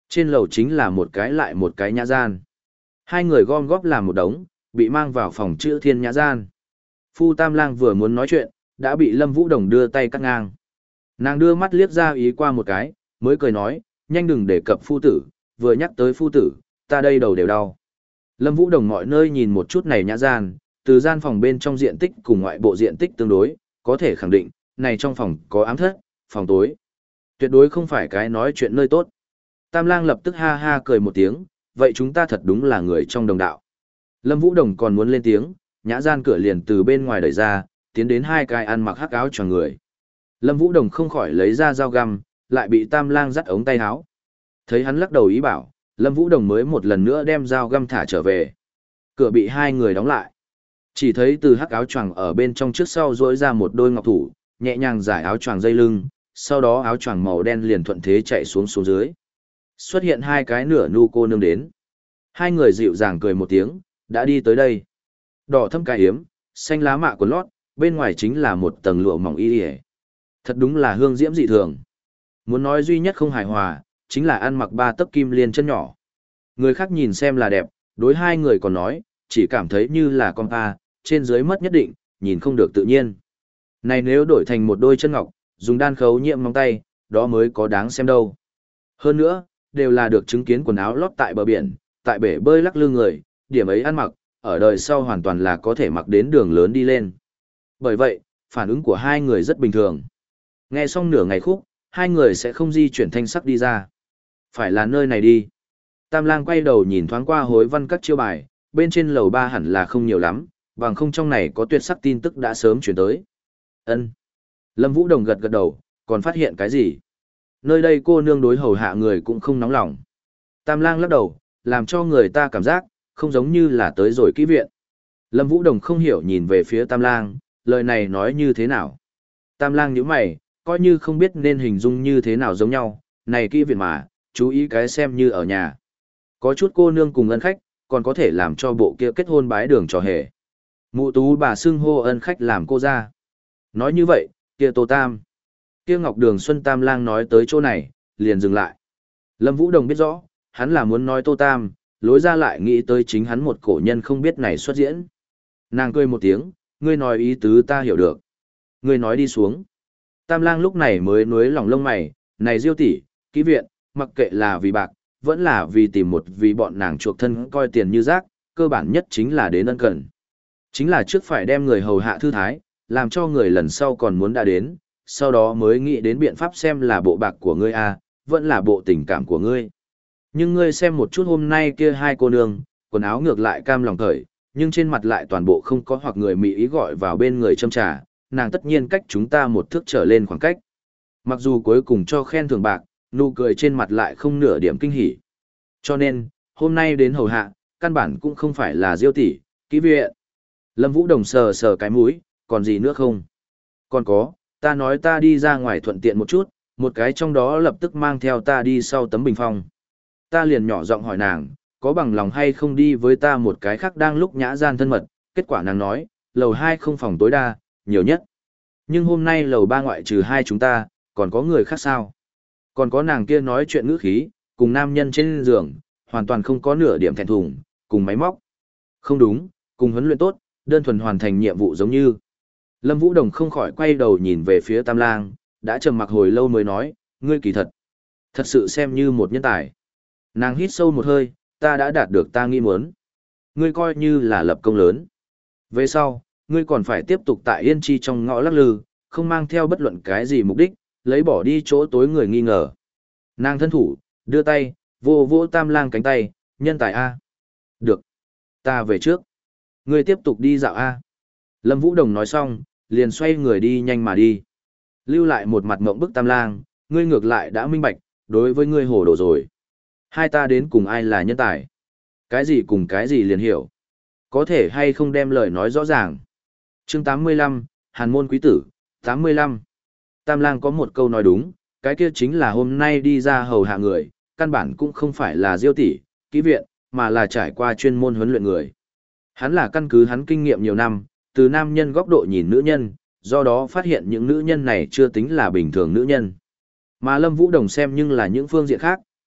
Trên lầu chính là một cái lại một cái nhã gian. Hai người gom góp làm một đống, bị mang vào phòng chữ thiên nhã gian. Phu Tam Lang vừa muốn nói chuyện, đã bị Lâm Vũ Đồng đưa tay cắt ngang. Nàng đưa mắt liếc ra ý qua một cái, mới cười nói, nhanh đừng đề cập phu tử, vừa nhắc tới phu tử, ta đây đầu đều đau. Lâm Vũ Đồng mọi nơi nhìn một chút này nhã gian, từ gian phòng bên trong diện tích cùng ngoại bộ diện tích tương đối, có thể khẳng định, này trong phòng có ám thất, phòng tối. Tuyệt đối không phải cái nói chuyện nơi tốt. Tam Lang lập tức ha ha cười một tiếng, vậy chúng ta thật đúng là người trong đồng đạo. Lâm Vũ Đồng còn muốn lên tiếng, nhã gian cửa liền từ bên ngoài đẩy ra, tiến đến hai cái ăn mặc hắc áo choàng người. Lâm Vũ Đồng không khỏi lấy ra dao găm, lại bị Tam Lang dắt ống tay áo. Thấy hắn lắc đầu ý bảo, Lâm Vũ Đồng mới một lần nữa đem dao găm thả trở về. Cửa bị hai người đóng lại. Chỉ thấy từ hắc áo choàng ở bên trong trước sau duỗi ra một đôi ngọc thủ, nhẹ nhàng giải áo choàng dây lưng, sau đó áo choàng màu đen liền thuận thế chạy xuống xuống dưới. Xuất hiện hai cái nửa nu cô nương đến. Hai người dịu dàng cười một tiếng, đã đi tới đây. Đỏ thâm cài hiếm, xanh lá mạ quần lót, bên ngoài chính là một tầng lụa mỏng y yể. Thật đúng là hương diễm dị thường. Muốn nói duy nhất không hài hòa, chính là ăn mặc ba tấc kim liên chân nhỏ. Người khác nhìn xem là đẹp, đối hai người còn nói, chỉ cảm thấy như là con pa, trên dưới mất nhất định, nhìn không được tự nhiên. Này nếu đổi thành một đôi chân ngọc, dùng đan khấu nhiệm móng tay, đó mới có đáng xem đâu. Hơn nữa, đều là được chứng kiến quần áo lót tại bờ biển, tại bể bơi lắc lư người, điểm ấy ăn mặc, ở đời sau hoàn toàn là có thể mặc đến đường lớn đi lên. Bởi vậy, phản ứng của hai người rất bình thường. Nghe xong nửa ngày khúc, hai người sẽ không di chuyển thanh sắc đi ra. Phải là nơi này đi. Tam Lang quay đầu nhìn thoáng qua hối văn các chiêu bài, bên trên lầu ba hẳn là không nhiều lắm, bằng không trong này có tuyệt sắc tin tức đã sớm chuyển tới. Ân. Lâm Vũ Đồng gật gật đầu, còn phát hiện cái gì? Nơi đây cô nương đối hầu hạ người cũng không nóng lòng. Tam Lang lắc đầu, làm cho người ta cảm giác, không giống như là tới rồi kỹ viện. Lâm Vũ Đồng không hiểu nhìn về phía Tam Lang, lời này nói như thế nào? Tam Lang nhíu mày, coi như không biết nên hình dung như thế nào giống nhau, này kỹ viện mà, chú ý cái xem như ở nhà. Có chút cô nương cùng ân khách, còn có thể làm cho bộ kia kết hôn bái đường trò hề. Mụ tú bà xưng hô ân khách làm cô ra. Nói như vậy, kia Tô Tam. Kia Ngọc Đường Xuân Tam Lang nói tới chỗ này, liền dừng lại. Lâm Vũ Đồng biết rõ, hắn là muốn nói Tô Tam, lối ra lại nghĩ tới chính hắn một cổ nhân không biết này xuất diễn. Nàng cười một tiếng, ngươi nói ý tứ ta hiểu được. Ngươi nói đi xuống. Tam Lang lúc này mới nuối lòng lông mày, này Diêu tỷ, kỹ viện, mặc kệ là vì bạc, vẫn là vì tìm một vì bọn nàng chuộc thân coi tiền như rác, cơ bản nhất chính là đến ân cần. Chính là trước phải đem người hầu hạ thư thái, làm cho người lần sau còn muốn đã đến, sau đó mới nghĩ đến biện pháp xem là bộ bạc của ngươi à, vẫn là bộ tình cảm của ngươi. Nhưng ngươi xem một chút hôm nay kia hai cô nương, quần áo ngược lại cam lòng cởi, nhưng trên mặt lại toàn bộ không có hoặc người mỹ ý gọi vào bên người châm trà, nàng tất nhiên cách chúng ta một thước trở lên khoảng cách. Mặc dù cuối cùng cho khen thưởng bạc, nụ cười trên mặt lại không nửa điểm kinh hỉ. Cho nên, hôm nay đến hầu hạ, căn bản cũng không phải là Diêu tỷ, kỹ viện. Lâm Vũ Đồng sờ sờ cái mũi, còn gì nữa không? Còn có, ta nói ta đi ra ngoài thuận tiện một chút, một cái trong đó lập tức mang theo ta đi sau tấm bình phong. Ta liền nhỏ giọng hỏi nàng, có bằng lòng hay không đi với ta một cái khác đang lúc nhã gian thân mật, kết quả nàng nói, lầu hai không phòng tối đa, nhiều nhất. Nhưng hôm nay lầu ba ngoại trừ hai chúng ta, còn có người khác sao? Còn có nàng kia nói chuyện ngữ khí, cùng nam nhân trên giường, hoàn toàn không có nửa điểm thẹn thùng, cùng máy móc. Không đúng, cùng huấn luyện tốt, đơn thuần hoàn thành nhiệm vụ giống như. Lâm Vũ Đồng không khỏi quay đầu nhìn về phía Tam Lang, đã trầm mặc hồi lâu mới nói, ngươi kỳ thật. Thật sự xem như một nhân tài. Nàng hít sâu một hơi, ta đã đạt được ta nghĩ muốn. Ngươi coi như là lập công lớn. Về sau, ngươi còn phải tiếp tục tại Yên Chi trong ngõ lắc lư, không mang theo bất luận cái gì mục đích, lấy bỏ đi chỗ tối người nghi ngờ. Nàng thân thủ, đưa tay, vô vô Tam Lang cánh tay, nhân tài A. Được. Ta về trước. Ngươi tiếp tục đi dạo A. Lâm Vũ Đồng nói xong, liền xoay người đi nhanh mà đi. Lưu lại một mặt mộng bức Tam Lang, ngươi ngược lại đã minh bạch, đối với ngươi hồ đồ rồi. Hai ta đến cùng ai là nhân tài? Cái gì cùng cái gì liền hiểu? Có thể hay không đem lời nói rõ ràng? Chương tám mươi lăm, Hàn môn quý tử, tám mươi lăm. Tam Lang có một câu nói đúng, cái kia chính là hôm nay đi ra hầu hạ người, căn bản cũng không phải là Diêu tỷ, kỹ viện, mà là trải qua chuyên môn huấn luyện người. Hắn là căn cứ hắn kinh nghiệm nhiều năm, từ nam nhân góc độ nhìn nữ nhân, do đó phát hiện những nữ nhân này chưa tính là bình thường nữ nhân. Mà Lâm Vũ Đồng xem nhưng là những phương diện khác,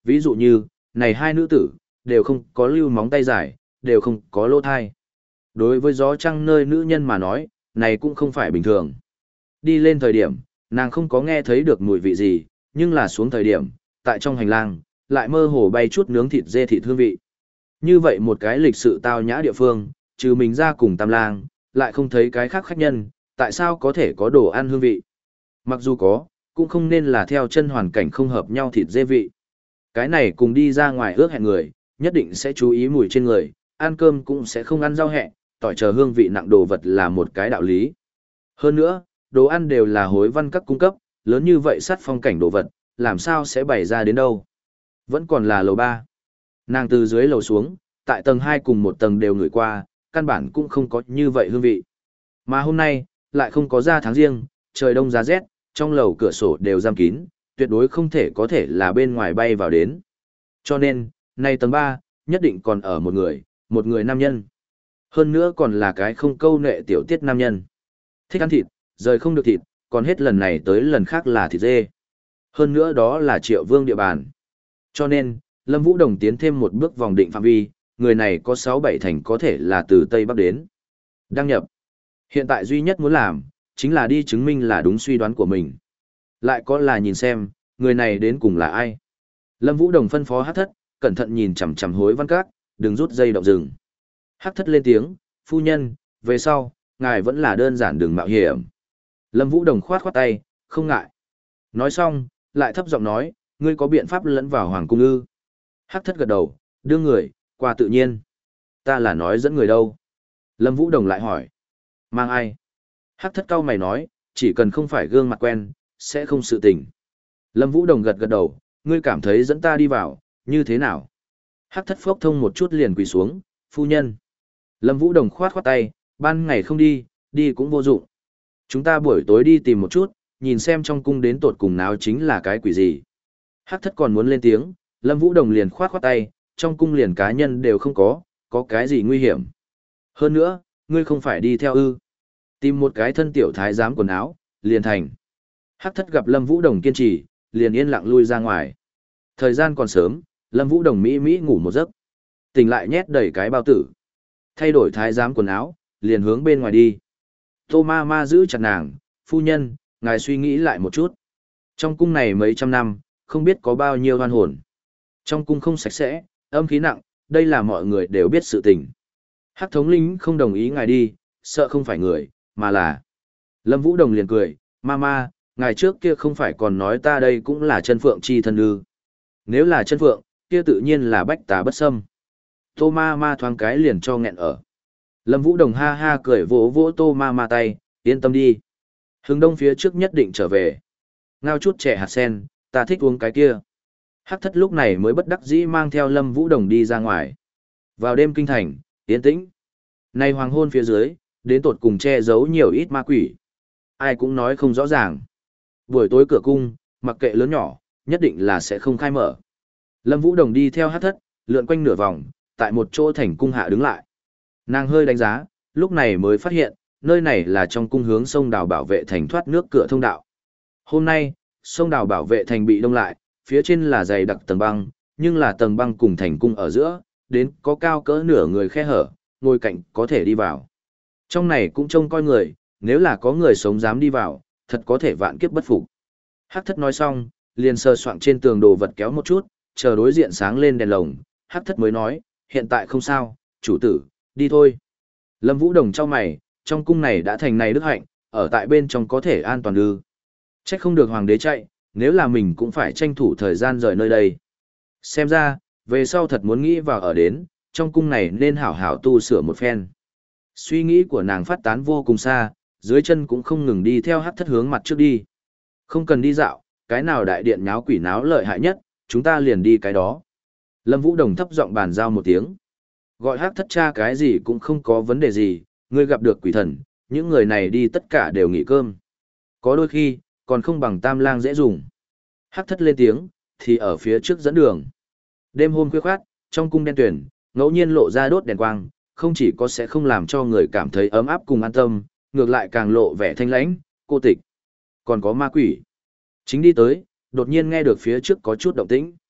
Ví dụ như, này hai nữ tử, đều không có lưu móng tay dài, đều không có lỗ thai. Đối với gió trăng nơi nữ nhân mà nói, này cũng không phải bình thường. Đi lên thời điểm, nàng không có nghe thấy được mùi vị gì, nhưng là xuống thời điểm, tại trong hành lang, lại mơ hồ bay chút nướng thịt dê thịt hương vị. Như vậy một cái lịch sự tao nhã địa phương, trừ mình ra cùng Tam Lang, lại không thấy cái khác khách nhân, tại sao có thể có đồ ăn hương vị. Mặc dù có, cũng không nên là theo chân hoàn cảnh không hợp nhau thịt dê vị. Cái này cùng đi ra ngoài ước hẹn người, nhất định sẽ chú ý mùi trên người, ăn cơm cũng sẽ không ăn rau hẹ, tỏi chờ hương vị nặng đồ vật là một cái đạo lý. Hơn nữa, đồ ăn đều là hối văn các cung cấp, lớn như vậy sát phong cảnh đồ vật, làm sao sẽ bày ra đến đâu. Vẫn còn là lầu ba. Nàng từ dưới lầu xuống, tại tầng hai cùng một tầng đều ngửi qua, căn bản cũng không có như vậy hương vị. Mà hôm nay, lại không có ra tháng riêng, trời đông giá rét, trong lầu cửa sổ đều giam kín, tuyệt đối không thể có thể là bên ngoài bay vào đến. Cho nên, nay tầng ba, nhất định còn ở một người, một người nam nhân. Hơn nữa còn là cái không câu nệ tiểu tiết nam nhân. Thích ăn thịt, rời không được thịt, còn hết lần này tới lần khác là thịt dê. Hơn nữa đó là Triệu Vương địa bàn. Cho nên, Lâm Vũ Đồng tiến thêm một bước vòng định phạm vi, người này có sáu bảy thành có thể là từ Tây Bắc đến. Đăng nhập. Hiện tại duy nhất muốn làm, chính là đi chứng minh là đúng suy đoán của mình. Lại có là nhìn xem, người này đến cùng là ai. Lâm Vũ Đồng phân phó Hắc Thất, cẩn thận nhìn chằm chằm Hối Văn Các, đừng rút dây động rừng. Hắc Thất lên tiếng, phu nhân, về sau, ngài vẫn là đơn giản đừng mạo hiểm. Lâm Vũ Đồng khoát khoát tay, không ngại. Nói xong, lại thấp giọng nói, ngươi có biện pháp lẫn vào hoàng cung ư? Hắc Thất gật đầu, đưa người, qua tự nhiên. Ta là nói dẫn người đâu? Lâm Vũ Đồng lại hỏi. Mang ai? Hắc Thất cau mày nói, chỉ cần không phải gương mặt quen, sẽ không sự tình. Lâm Vũ Đồng gật gật đầu, ngươi cảm thấy dẫn ta đi vào, như thế nào? Hắc Thất phốc thông một chút liền quỳ xuống, phu nhân. Lâm Vũ Đồng khoát khoát tay, ban ngày không đi, đi cũng vô dụng. Chúng ta buổi tối đi tìm một chút, nhìn xem trong cung đến tột cùng nào chính là cái quỷ gì. Hắc Thất còn muốn lên tiếng, Lâm Vũ Đồng liền khoát khoát tay, trong cung liền cá nhân đều không có, có cái gì nguy hiểm. Hơn nữa, ngươi không phải đi theo ư. Tìm một cái thân tiểu thái giám quần áo, liền thành. Hắc Thất gặp Lâm Vũ Đồng kiên trì, liền yên lặng lui ra ngoài. Thời gian còn sớm, Lâm Vũ Đồng mỹ mỹ ngủ một giấc. Tỉnh lại nhét đầy cái bao tử. Thay đổi thái giám quần áo, liền hướng bên ngoài đi. Tô ma ma giữ chặt nàng, phu nhân, ngài suy nghĩ lại một chút. Trong cung này mấy trăm năm, không biết có bao nhiêu hoan hồn. Trong cung không sạch sẽ, âm khí nặng, đây là mọi người đều biết sự tình. Hắc thống lĩnh không đồng ý ngài đi, sợ không phải người, mà là... Lâm Vũ Đồng liền cười, ma ma, ngài trước kia không phải còn nói ta đây cũng là chân phượng chi thân ư. Nếu là chân phượng, kia tự nhiên là bách tà bất xâm. Tô ma ma thoáng cái liền cho nghẹn ở. Lâm Vũ Đồng ha ha cười vỗ vỗ tô ma ma tay, yên tâm đi. Hướng đông phía trước nhất định trở về. Ngao chút trẻ hạt sen, ta thích uống cái kia. Hắc Thất lúc này mới bất đắc dĩ mang theo Lâm Vũ Đồng đi ra ngoài. Vào đêm kinh thành, yên tĩnh. Nay hoàng hôn phía dưới, đến tột cùng che giấu nhiều ít ma quỷ. Ai cũng nói không rõ ràng. Buổi tối cửa cung, mặc kệ lớn nhỏ, nhất định là sẽ không khai mở. Lâm Vũ Đồng đi theo Hắc Thất, lượn quanh nửa vòng, tại một chỗ thành cung hạ đứng lại. Nàng hơi đánh giá, lúc này mới phát hiện, nơi này là trong cung hướng sông đào bảo vệ thành thoát nước cửa thông đạo. Hôm nay, sông đào bảo vệ thành bị đông lại, phía trên là dày đặc tầng băng, nhưng là tầng băng cùng thành cung ở giữa, đến có cao cỡ nửa người khe hở, ngồi cạnh có thể đi vào. Trong này cũng trông coi người, nếu là có người sống dám đi vào, thật có thể vạn kiếp bất phục. Hắc Thất nói xong, liền sờ soạng trên tường đồ vật kéo một chút, chờ đối diện sáng lên đèn lồng, Hắc Thất mới nói, hiện tại không sao, chủ tử, đi thôi. Lâm Vũ Đồng trao mày, trong cung này đã thành này đức hạnh, ở tại bên trong có thể an toàn ư. Trách không được hoàng đế chạy, nếu là mình cũng phải tranh thủ thời gian rời nơi đây. Xem ra, về sau thật muốn nghĩ vào ở đến, trong cung này nên hảo hảo tu sửa một phen. Suy nghĩ của nàng phát tán vô cùng xa, dưới chân cũng không ngừng đi theo Hắc Thất hướng mặt trước đi. Không cần đi dạo, cái nào đại điện nháo quỷ náo lợi hại nhất, chúng ta liền đi cái đó. Lâm Vũ Đồng thấp giọng bàn giao một tiếng. Gọi Hắc Thất cha cái gì cũng không có vấn đề gì, ngươi gặp được quỷ thần, những người này đi tất cả đều nghỉ cơm. Có đôi khi, còn không bằng Tam Lang dễ dùng. Hắc Thất lên tiếng, thì ở phía trước dẫn đường. Đêm hôm khuya khoát, trong cung đen tuyển, ngẫu nhiên lộ ra đốt đèn quang, không chỉ có sẽ không làm cho người cảm thấy ấm áp cùng an tâm, ngược lại càng lộ vẻ thanh lãnh, cô tịch. Còn có ma quỷ. Chính đi tới, đột nhiên nghe được phía trước có chút động tĩnh.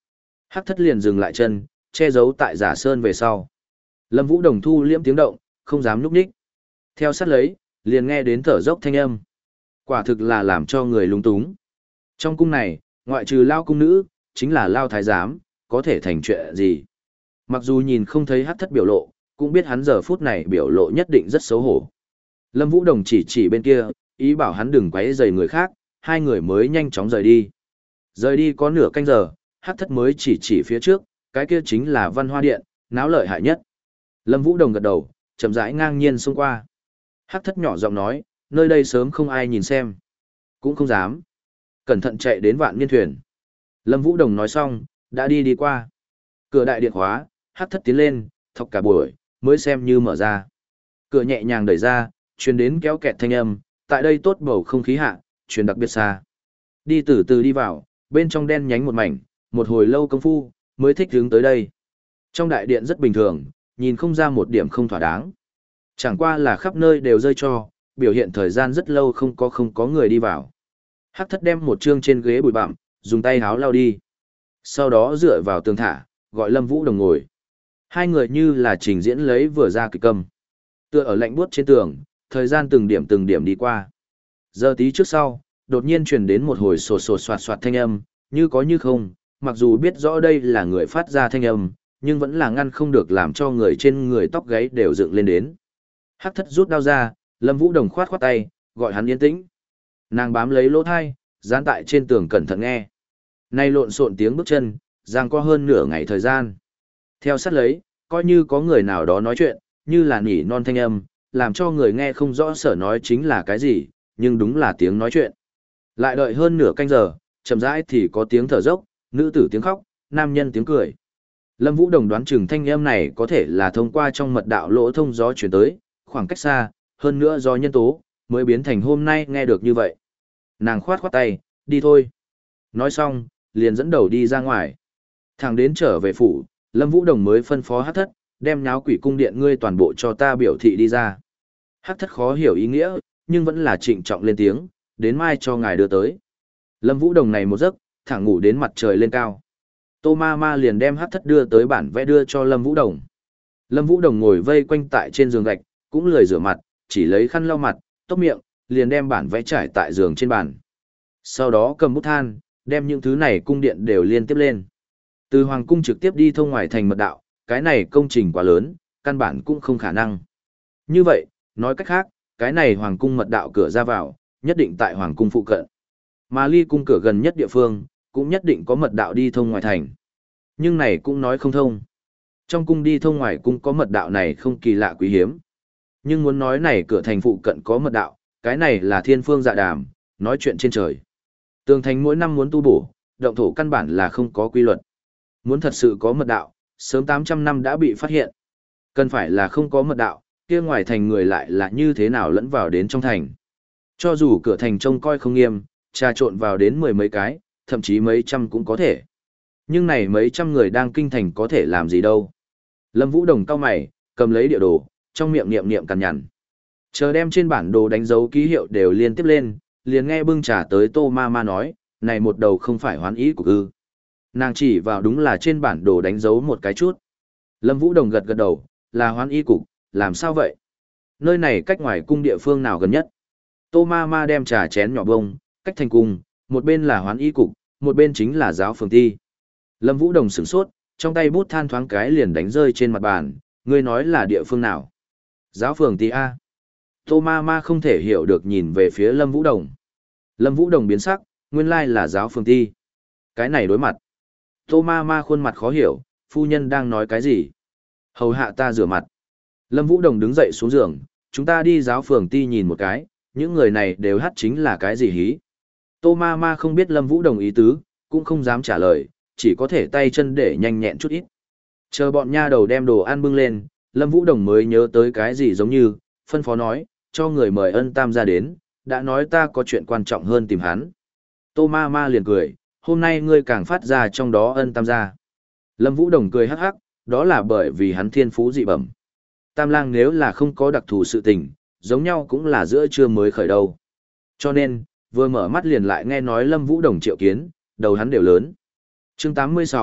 Hắc thất liền dừng lại chân, che giấu tại giả sơn về sau. Lâm Vũ Đồng thu liễm tiếng động, không dám núp ních. Theo sát lấy, liền nghe đến thở dốc thanh âm. Quả thực là làm cho người lung túng. Trong cung này, ngoại trừ lao cung nữ, chính là lao thái giám, có thể thành chuyện gì. Mặc dù nhìn không thấy hắc thất biểu lộ, cũng biết hắn giờ phút này biểu lộ nhất định rất xấu hổ. Lâm Vũ Đồng chỉ chỉ bên kia, ý bảo hắn đừng quấy rầy người khác, hai người mới nhanh chóng rời đi. Rời đi có nửa canh giờ, hắc thất mới chỉ chỉ phía trước, cái kia chính là Văn Hoa Điện, náo lợi hại nhất. Lâm Vũ Đồng gật đầu, chậm rãi ngang nhiên xông qua. Hắc thất nhỏ giọng nói, nơi đây sớm không ai nhìn xem. Cũng không dám. Cẩn thận chạy đến Vạn Niên thuyền. Lâm Vũ Đồng nói xong, đã đi đi qua. Cửa đại điện khóa, hắc thất tiến lên, thọc cả buổi, mới xem như mở ra. Cửa nhẹ nhàng đẩy ra, truyền đến kéo kẹt thanh âm, tại đây tốt bầu không khí hạ, truyền đặc biệt xa. Đi từ từ đi vào, bên trong đen nhánh một mảnh, một hồi lâu công phu, mới thích hướng tới đây. Trong đại điện rất bình thường, nhìn không ra một điểm không thỏa đáng. Chẳng qua là khắp nơi đều rơi cho, biểu hiện thời gian rất lâu không có không có người đi vào. Hắc thất đem một chương trên ghế bụi bặm, dùng tay háo lau đi. Sau đó dựa vào tường thả, gọi Lâm Vũ Đồng ngồi. Hai người như là trình diễn lấy vừa ra kịch câm. Tựa ở lạnh buốt trên tường, thời gian từng điểm từng điểm đi qua. Giờ tí trước sau, đột nhiên truyền đến một hồi sột sột soạt soạt thanh âm, như có như không, mặc dù biết rõ đây là người phát ra thanh âm, nhưng vẫn là ngăn không được làm cho người trên người tóc gáy đều dựng lên đến. Hắc thất rút đao ra, Lâm Vũ Đồng khoát khoát tay, gọi hắn yên tĩnh. Nàng bám lấy lỗ thai, dán tại trên tường cẩn thận nghe. Nay lộn xộn tiếng bước chân, giang qua hơn nửa ngày thời gian. Theo sát lấy, coi như có người nào đó nói chuyện, như là nỉ non thanh âm, làm cho người nghe không rõ sở nói chính là cái gì, nhưng đúng là tiếng nói chuyện. Lại đợi hơn nửa canh giờ, chậm rãi thì có tiếng thở dốc, nữ tử tiếng khóc, nam nhân tiếng cười. Lâm Vũ Đồng đoán chừng thanh âm này có thể là thông qua trong mật đạo lỗ thông gió chuyển tới, khoảng cách xa, hơn nữa do nhân tố, mới biến thành hôm nay nghe được như vậy. Nàng khoát khoát tay, đi thôi. Nói xong, liền dẫn đầu đi ra ngoài. Thẳng đến trở về phủ, Lâm Vũ Đồng mới phân phó Hắc thất, đem nháo quỷ cung điện ngươi toàn bộ cho ta biểu thị đi ra. Hắc thất khó hiểu ý nghĩa, nhưng vẫn là trịnh trọng lên tiếng, đến mai cho ngài đưa tới. Lâm Vũ Đồng này một giấc, thẳng ngủ đến mặt trời lên cao. Tô Ma Ma liền đem Hắc thất đưa tới bản vẽ đưa cho Lâm Vũ Đồng. Lâm Vũ Đồng ngồi vây quanh tại trên giường gạch, cũng lười rửa mặt, chỉ lấy khăn lau mặt, tóc miệng, liền đem bản vẽ trải tại giường trên bàn. Sau đó cầm bút than, đem những thứ này cung điện đều liên tiếp lên. Từ Hoàng cung trực tiếp đi thông ngoài thành mật đạo, cái này công trình quá lớn, căn bản cũng không khả năng. Như vậy, nói cách khác, cái này Hoàng cung mật đạo cửa ra vào, nhất định tại Hoàng cung phụ cận. Mà ly cung cửa gần nhất địa phương, cũng nhất định có mật đạo đi thông ngoài thành. Nhưng này cũng nói không thông. Trong cung đi thông ngoài cung có mật đạo này không kỳ lạ quý hiếm. Nhưng muốn nói này cửa thành phụ cận có mật đạo, cái này là thiên phương dạ đàm, nói chuyện trên trời. Tường thành mỗi năm muốn tu bổ, động thổ căn bản là không có quy luật. Muốn thật sự có mật đạo, sớm tám trăm năm đã bị phát hiện. Cần phải là không có mật đạo, kia ngoài thành người lại là như thế nào lẫn vào đến trong thành. Cho dù cửa thành trông coi không nghiêm, trà trộn vào đến mười mấy cái, thậm chí mấy trăm cũng có thể. Nhưng này mấy trăm người đang kinh thành có thể làm gì đâu. Lâm Vũ Đồng cau mày, cầm lấy địa đồ, trong miệng niệm niệm cằn nhằn. Chờ đem trên bản đồ đánh dấu ký hiệu đều liên tiếp lên, liền nghe bưng trà tới Tô Ma Ma nói, này một đầu không phải hoán ý của ư. Nàng chỉ vào đúng là trên bản đồ đánh dấu một cái chút. Lâm Vũ Đồng gật gật đầu, là hoán y cục, làm sao vậy? Nơi này cách ngoài cung địa phương nào gần nhất? Tô Ma Ma đem trà chén nhỏ bông, cách thành cung, một bên là hoán y cục, một bên chính là giáo phường ti. Lâm Vũ Đồng sửng sốt, trong tay bút than thoáng cái liền đánh rơi trên mặt bàn, ngươi nói là địa phương nào? Giáo phường ti A. Tô Ma Ma không thể hiểu được nhìn về phía Lâm Vũ Đồng. Lâm Vũ Đồng biến sắc, nguyên lai là giáo phường ti. Cái này đối mặt. Tô Ma Ma khuôn mặt khó hiểu, phu nhân đang nói cái gì? Hầu hạ ta rửa mặt. Lâm Vũ Đồng đứng dậy xuống giường, chúng ta đi giáo phường ti nhìn một cái, những người này đều hát chính là cái gì hí. Tô Ma Ma không biết Lâm Vũ Đồng ý tứ, cũng không dám trả lời, chỉ có thể tay chân để nhanh nhẹn chút ít. Chờ bọn nha đầu đem đồ ăn bưng lên, Lâm Vũ Đồng mới nhớ tới cái gì giống như, phân phó nói, cho người mời Ân Tam ra đến, đã nói ta có chuyện quan trọng hơn tìm hắn. Tô Ma Ma liền cười, hôm nay ngươi càng phát ra trong đó Ân Tam gia. Lâm Vũ Đồng cười hắc hắc, đó là bởi vì hắn thiên phú dị bẩm. Tam lang nếu là không có đặc thù sự tình, giống nhau cũng là giữa trưa mới khởi đầu. Cho nên, vừa mở mắt liền lại nghe nói Lâm Vũ Đồng triệu kiến, đầu hắn đều lớn. Chương tám mươi sáu,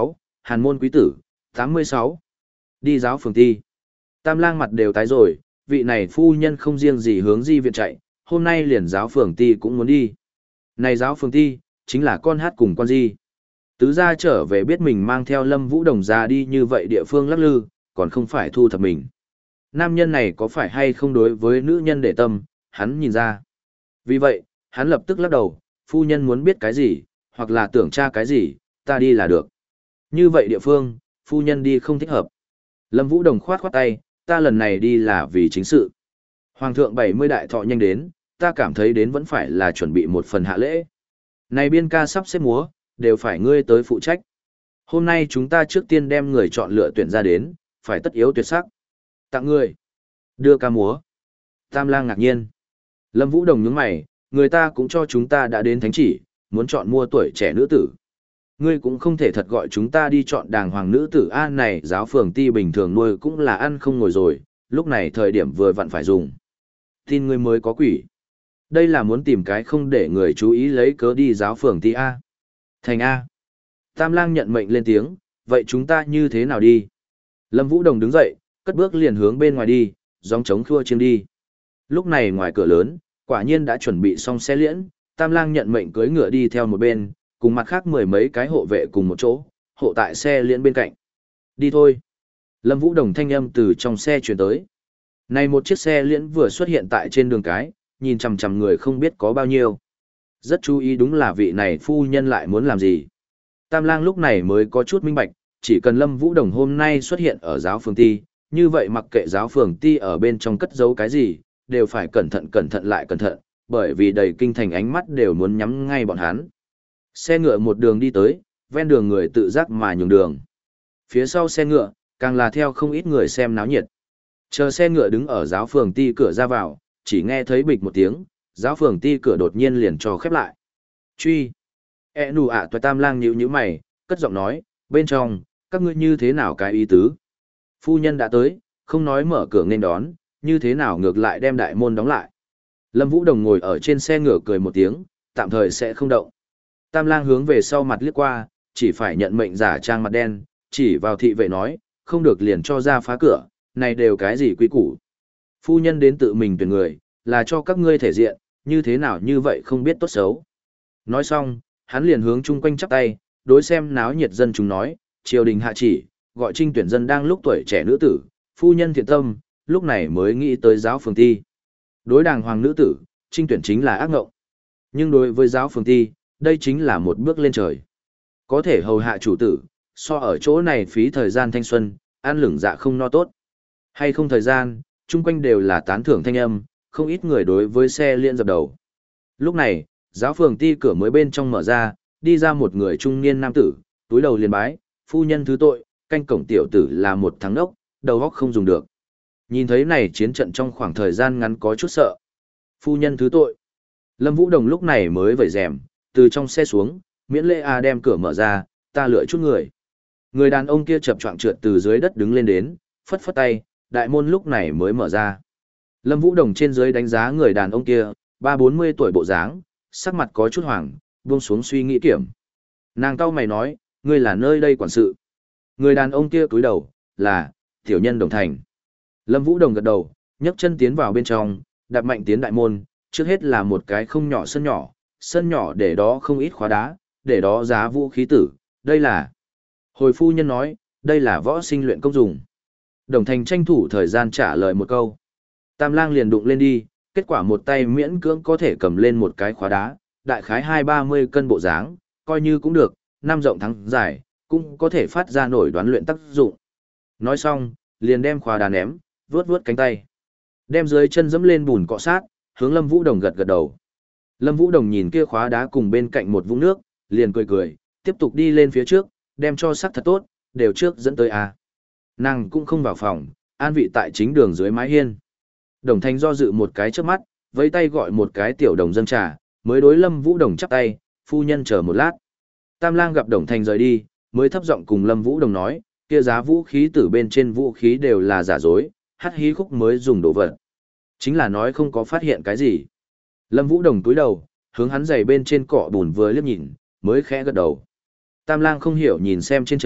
Hàn môn quý tử, tám mươi sáu. Đi giáo phường ti. Tam lang mặt đều tái rồi, vị này phu nhân không riêng gì hướng di viện chạy, hôm nay liền giáo phường ti cũng muốn đi. Này giáo phường ti, chính là con hát cùng con di. Tứ gia trở về biết mình mang theo Lâm Vũ Đồng ra đi như vậy địa phương lắc lư, còn không phải thu thập mình. Nam nhân này có phải hay không đối với nữ nhân để tâm, hắn nhìn ra. Vì vậy, hắn lập tức lắc đầu, phu nhân muốn biết cái gì, hoặc là tưởng tra cái gì, ta đi là được. Như vậy địa phương, phu nhân đi không thích hợp. Lâm Vũ Đồng khoát khoát tay, ta lần này đi là vì chính sự. Hoàng thượng bảy mươi đại thọ nhanh đến, ta cảm thấy đến vẫn phải là chuẩn bị một phần hạ lễ. Này biên ca sắp xếp múa, đều phải ngươi tới phụ trách. Hôm nay chúng ta trước tiên đem người chọn lựa tuyển ra đến, phải tất yếu tuyệt sắc. Tặng ngươi. Đưa ca múa. Tam lang ngạc nhiên. Lâm Vũ Đồng nhướng mày, người ta cũng cho chúng ta đã đến thánh chỉ, muốn chọn mua tuổi trẻ nữ tử. Ngươi cũng không thể thật gọi chúng ta đi chọn đàng hoàng nữ tử A này giáo phường ti bình thường nuôi cũng là ăn không ngồi rồi, lúc này thời điểm vừa vặn phải dùng. Tin ngươi mới có quỷ. Đây là muốn tìm cái không để người chú ý lấy cớ đi giáo phường ti A. Thành A. Tam lang nhận mệnh lên tiếng, vậy chúng ta như thế nào đi? Lâm Vũ Đồng đứng dậy, cất bước liền hướng bên ngoài đi, gióng trống khua chiêng đi. Lúc này ngoài cửa lớn, quả nhiên đã chuẩn bị xong xe liễn, Tam lang nhận mệnh cưỡi ngựa đi theo một bên, cùng mặt khác mười mấy cái hộ vệ cùng một chỗ, hộ tại xe liễn bên cạnh. Đi thôi. Lâm Vũ Đồng thanh âm từ trong xe truyền tới. Này một chiếc xe liễn vừa xuất hiện tại trên đường cái, nhìn chằm chằm người không biết có bao nhiêu. Rất chú ý đúng là vị này phu nhân lại muốn làm gì. Tam lang lúc này mới có chút minh bạch, chỉ cần Lâm Vũ Đồng hôm nay xuất hiện ở giáo phường ti, như vậy mặc kệ giáo phường ti ở bên trong cất giấu cái gì, đều phải cẩn thận cẩn thận lại cẩn thận, bởi vì đầy kinh thành ánh mắt đều muốn nhắm ngay bọn hắn. Xe ngựa một đường đi tới, ven đường người tự giác mà nhường đường. Phía sau xe ngựa, càng là theo không ít người xem náo nhiệt. Chờ xe ngựa đứng ở giáo phường ti cửa ra vào, chỉ nghe thấy bịch một tiếng, giáo phường ti cửa đột nhiên liền cho khép lại. Truy. E nù ạ toài Tam lang nhíu nhíu mày, cất giọng nói, bên trong, các ngươi như thế nào cái ý tứ? Phu nhân đã tới, không nói mở cửa nghênh đón, như thế nào ngược lại đem đại môn đóng lại. Lâm Vũ Đồng ngồi ở trên xe ngựa cười một tiếng, tạm thời sẽ không động. Tam lang hướng về sau mặt liếc qua, chỉ phải nhận mệnh giả trang mặt đen, chỉ vào thị vệ nói, không được liền cho ra phá cửa, này đều cái gì quý củ. Phu nhân đến tự mình tuyển người, là cho các ngươi thể diện, như thế nào như vậy không biết tốt xấu. Nói xong, hắn liền hướng chung quanh chắp tay, đối xem náo nhiệt dân chúng nói, triều đình hạ chỉ, gọi trinh tuyển dân đang lúc tuổi trẻ nữ tử, phu nhân thiện tâm, lúc này mới nghĩ tới giáo phường ti. Đối đàng hoàng nữ tử, trinh tuyển chính là ác ngộng. Nhưng đối với giáo phường ti, đây chính là một bước lên trời. Có thể hầu hạ chủ tử, so ở chỗ này phí thời gian thanh xuân, ăn lửng dạ không no tốt. Hay không thời gian, chung quanh đều là tán thưởng thanh âm, không ít người đối với xe liên dập đầu. Lúc này, giáo phường ti cửa mới bên trong mở ra, đi ra một người trung niên nam tử, túi đầu liền bái, phu nhân thứ tội, canh cổng tiểu tử là một thằng đốc, đầu óc không dùng được. Nhìn thấy này chiến trận trong khoảng thời gian ngắn có chút sợ. Phu nhân thứ tội. Lâm Vũ Đồng lúc này mới vẩy rèm, từ trong xe xuống, miễn lễ a đem cửa mở ra, ta lựa chút người. Người đàn ông kia chập choạng trượt từ dưới đất đứng lên đến, phất phất tay, đại môn lúc này mới mở ra. Lâm Vũ Đồng trên dưới đánh giá người đàn ông kia, ba bốn mươi tuổi bộ dáng, sắc mặt có chút hoảng, buông xuống suy nghĩ kiểm. Nàng cau mày nói, ngươi là nơi đây quản sự. Người đàn ông kia cúi đầu, là, tiểu nhân Đồng Thành. Lâm Vũ Đồng gật đầu, nhấc chân tiến vào bên trong, đạp mạnh tiến đại môn, trước hết là một cái không nhỏ sân nhỏ, sân nhỏ để đó không ít khóa đá, để đó giá vũ khí tử, đây là. Hồi phu nhân nói, đây là võ sinh luyện công dùng. Đồng Thành tranh thủ thời gian trả lời một câu. Tam lang liền đụng lên đi, kết quả một tay miễn cưỡng có thể cầm lên một cái khóa đá, đại khái hai ba mươi cân bộ dáng, coi như cũng được, năm rộng thắng dài, cũng có thể phát ra nổi đoán luyện tác dụng. Nói xong, liền đem khóa đá ném, vướt vướt cánh tay. Đem dưới chân dẫm lên bùn cọ sát, hướng Lâm Vũ Đồng gật gật đầu. Lâm Vũ Đồng nhìn kia khóa đá cùng bên cạnh một vũng nước, liền cười cười, tiếp tục đi lên phía trước, đem cho sắc thật tốt, đều trước dẫn tới a. Nàng cũng không vào phòng, an vị tại chính đường dưới mái hiên. Đồng Thành do dự một cái trước mắt, vẫy tay gọi một cái tiểu đồng dâng trà, mới đối Lâm Vũ Đồng chắp tay, phu nhân chờ một lát. Tam lang gặp Đồng Thành rời đi, mới thấp giọng cùng Lâm Vũ Đồng nói, kia giá vũ khí từ bên trên vũ khí đều là giả dối, hát hí khúc mới dùng đồ vật. Chính là nói không có phát hiện cái gì. Lâm Vũ Đồng túi đầu, hướng hắn giày bên trên cọ bùn vừa liếc nhìn, mới khẽ gật đầu. Tam lang không hiểu nhìn xem trên chân,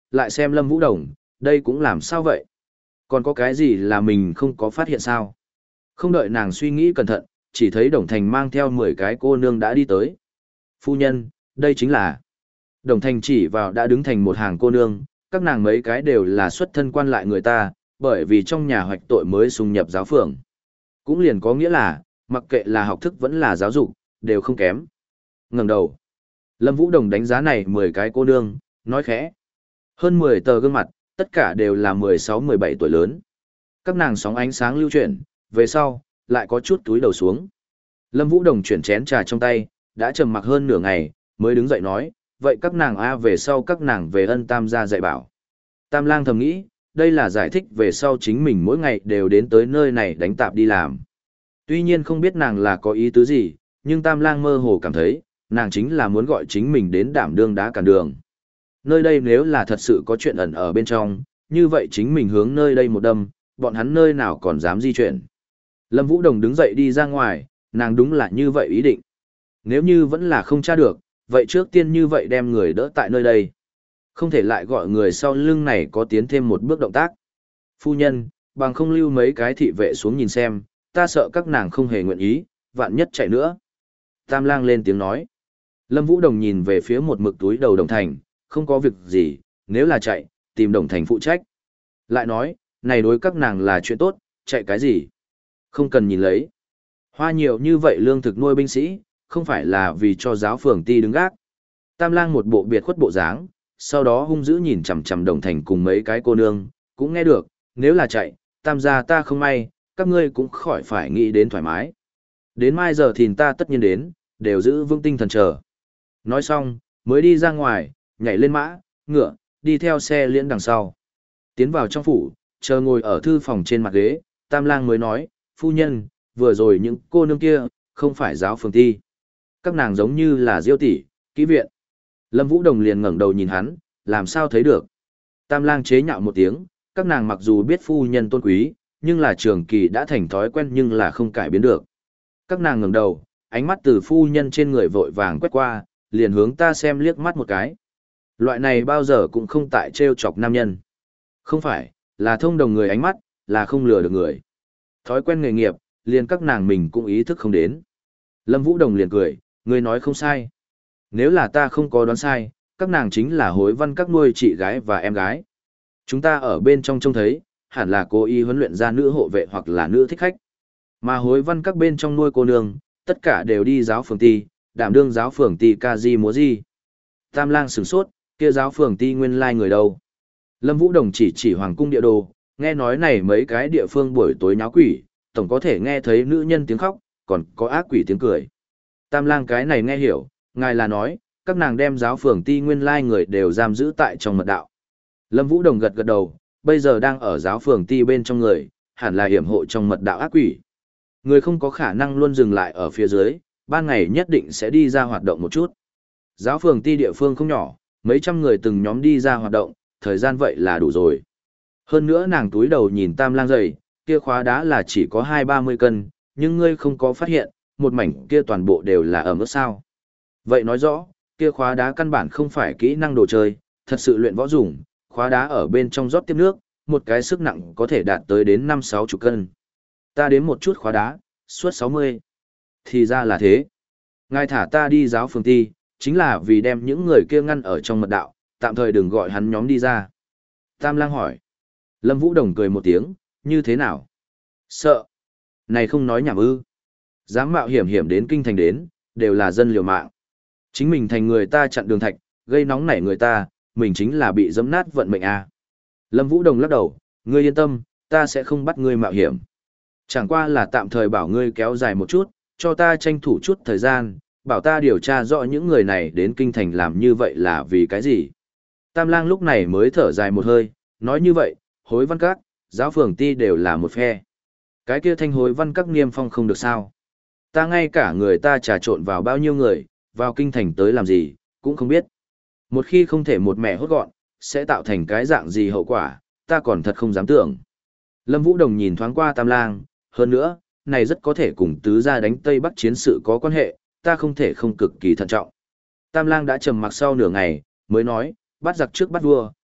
lại xem Lâm Vũ Đồng, đây cũng làm sao vậy? Còn có cái gì là mình không có phát hiện sao? Không đợi nàng suy nghĩ cẩn thận, chỉ thấy Đồng Thành mang theo mười cái cô nương đã đi tới. Phu nhân, đây chính là... Đồng Thành chỉ vào đã đứng thành một hàng cô nương, các nàng mấy cái đều là xuất thân quan lại người ta, bởi vì trong nhà hoạch tội mới xung nhập giáo phường. Cũng liền có nghĩa là, mặc kệ là học thức vẫn là giáo dục, đều không kém. Ngẩng đầu. Lâm Vũ Đồng đánh giá này mười cái cô nương, nói khẽ. Hơn mười tờ gương mặt, tất cả đều là mười sáu mười bảy tuổi lớn. Các nàng sóng ánh sáng lưu chuyển, về sau, lại có chút túi đầu xuống. Lâm Vũ Đồng chuyển chén trà trong tay, đã trầm mặc hơn nửa ngày, mới đứng dậy nói, vậy các nàng a về sau các nàng về ân tam gia dạy bảo. Tam lang thầm nghĩ, đây là giải thích về sau chính mình mỗi ngày đều đến tới nơi này đánh tạp đi làm. Tuy nhiên không biết nàng là có ý tứ gì, nhưng Tam lang mơ hồ cảm thấy, nàng chính là muốn gọi chính mình đến đảm đương đá cản đường. Nơi đây nếu là thật sự có chuyện ẩn ở bên trong, như vậy chính mình hướng nơi đây một đâm, bọn hắn nơi nào còn dám di chuyển. Lâm Vũ Đồng đứng dậy đi ra ngoài, nàng đúng là như vậy ý định. Nếu như vẫn là không tra được, vậy trước tiên như vậy đem người đỡ tại nơi đây. Không thể lại gọi người sau lưng này có tiến thêm một bước động tác. Phu nhân, bằng không lưu mấy cái thị vệ xuống nhìn xem, ta sợ các nàng không hề nguyện ý, vạn nhất chạy nữa. Tam lang lên tiếng nói. Lâm Vũ Đồng nhìn về phía một mực túi đầu Đồng Thành, không có việc gì, nếu là chạy, tìm Đồng Thành phụ trách. Lại nói, này đối các nàng là chuyện tốt, chạy cái gì? Không cần nhìn lấy. Hoa nhiều như vậy lương thực nuôi binh sĩ, không phải là vì cho giáo phường ti đứng gác. Tam lang một bộ biệt khuất bộ dáng, sau đó hung dữ nhìn chằm chằm Đồng Thành cùng mấy cái cô nương, cũng nghe được, nếu là chạy, tam gia ta không may, các ngươi cũng khỏi phải nghĩ đến thoải mái. Đến mai giờ thì ta tất nhiên đến, đều giữ vững tinh thần chờ. Nói xong, mới đi ra ngoài, nhảy lên mã, ngựa, đi theo xe liễn đằng sau. Tiến vào trong phủ, chờ ngồi ở thư phòng trên mặt ghế, Tam lang mới nói, phu nhân, vừa rồi những cô nương kia, không phải giáo phường ti. Các nàng giống như là diêu tỷ, kỹ viện. Lâm Vũ Đồng liền ngẩng đầu nhìn hắn, làm sao thấy được. Tam lang chế nhạo một tiếng, các nàng mặc dù biết phu nhân tôn quý, nhưng là trường kỳ đã thành thói quen nhưng là không cải biến được. Các nàng ngẩng đầu, ánh mắt từ phu nhân trên người vội vàng quét qua, liền hướng ta xem liếc mắt một cái. Loại này bao giờ cũng không tại trêu chọc nam nhân. Không phải, là thông đồng người ánh mắt, là không lừa được người. Thói quen nghề nghiệp, liền các nàng mình cũng ý thức không đến. Lâm Vũ Đồng liền cười, người nói không sai. Nếu là ta không có đoán sai, các nàng chính là hối văn các nuôi chị gái và em gái. Chúng ta ở bên trong trông thấy, hẳn là cô y huấn luyện ra nữ hộ vệ hoặc là nữ thích khách. Mà hối văn các bên trong nuôi cô nương, tất cả đều đi giáo phường ti, đảm đương giáo phường ti ca di múa di. Tam lang sửng sốt, kia giáo phường ti nguyên lai người đâu. Lâm Vũ Đồng chỉ chỉ hoàng cung địa đồ, nghe nói này mấy cái địa phương buổi tối nháo quỷ, tổng có thể nghe thấy nữ nhân tiếng khóc, còn có ác quỷ tiếng cười. Tam lang cái này nghe hiểu, ngài là nói, các nàng đem giáo phường ti nguyên lai người đều giam giữ tại trong mật đạo. Lâm Vũ Đồng gật gật đầu, bây giờ đang ở giáo phường ti bên trong người, hẳn là hiểm hộ trong mật đạo ác quỷ. Người không có khả năng luôn dừng lại ở phía dưới, ban ngày nhất định sẽ đi ra hoạt động một chút. Giáo phường ti địa phương không nhỏ, mấy trăm người từng nhóm đi ra hoạt động, thời gian vậy là đủ rồi. Hơn nữa nàng túi đầu nhìn Tam lang giày, kia khóa đá là chỉ có hai ba mươi cân, nhưng ngươi không có phát hiện, một mảnh kia toàn bộ đều là ẩm ướt sao. Vậy nói rõ, kia khóa đá căn bản không phải kỹ năng đồ chơi, thật sự luyện võ dùng, khóa đá ở bên trong rót tiếp nước, một cái sức nặng có thể đạt tới đến năm sáu chục cân. Ta đếm một chút khóa đá, suốt sáu mươi. Thì ra là thế. Ngài thả ta đi giáo phường ti, chính là vì đem những người kia ngăn ở trong mật đạo, tạm thời đừng gọi hắn nhóm đi ra. Tam lang hỏi. Lâm Vũ Đồng cười một tiếng, như thế nào? Sợ. Này không nói nhảm ư. Dám mạo hiểm hiểm đến kinh thành đến, đều là dân liều mạng. Chính mình thành người ta chặn đường thạch, gây nóng nảy người ta, mình chính là bị dẫm nát vận mệnh à. Lâm Vũ Đồng lắc đầu, ngươi yên tâm, ta sẽ không bắt ngươi mạo hiểm. Chẳng qua là tạm thời bảo ngươi kéo dài một chút, cho ta tranh thủ chút thời gian, bảo ta điều tra rõ những người này đến kinh thành làm như vậy là vì cái gì. Tam lang lúc này mới thở dài một hơi, nói như vậy, hối văn các, giáo phường ti đều là một phe. Cái kia thanh hối văn các niêm phong không được sao. Ta ngay cả người ta trà trộn vào bao nhiêu người, vào kinh thành tới làm gì, cũng không biết. Một khi không thể một mẹ hốt gọn, sẽ tạo thành cái dạng gì hậu quả, ta còn thật không dám tưởng. Lâm Vũ Đồng nhìn thoáng qua Tam lang, hơn nữa, này rất có thể cùng tứ gia đánh Tây Bắc chiến sự có quan hệ, ta không thể không cực kỳ thận trọng. Tam lang đã trầm mặc sau nửa ngày, mới nói, bắt giặc trước bắt vua,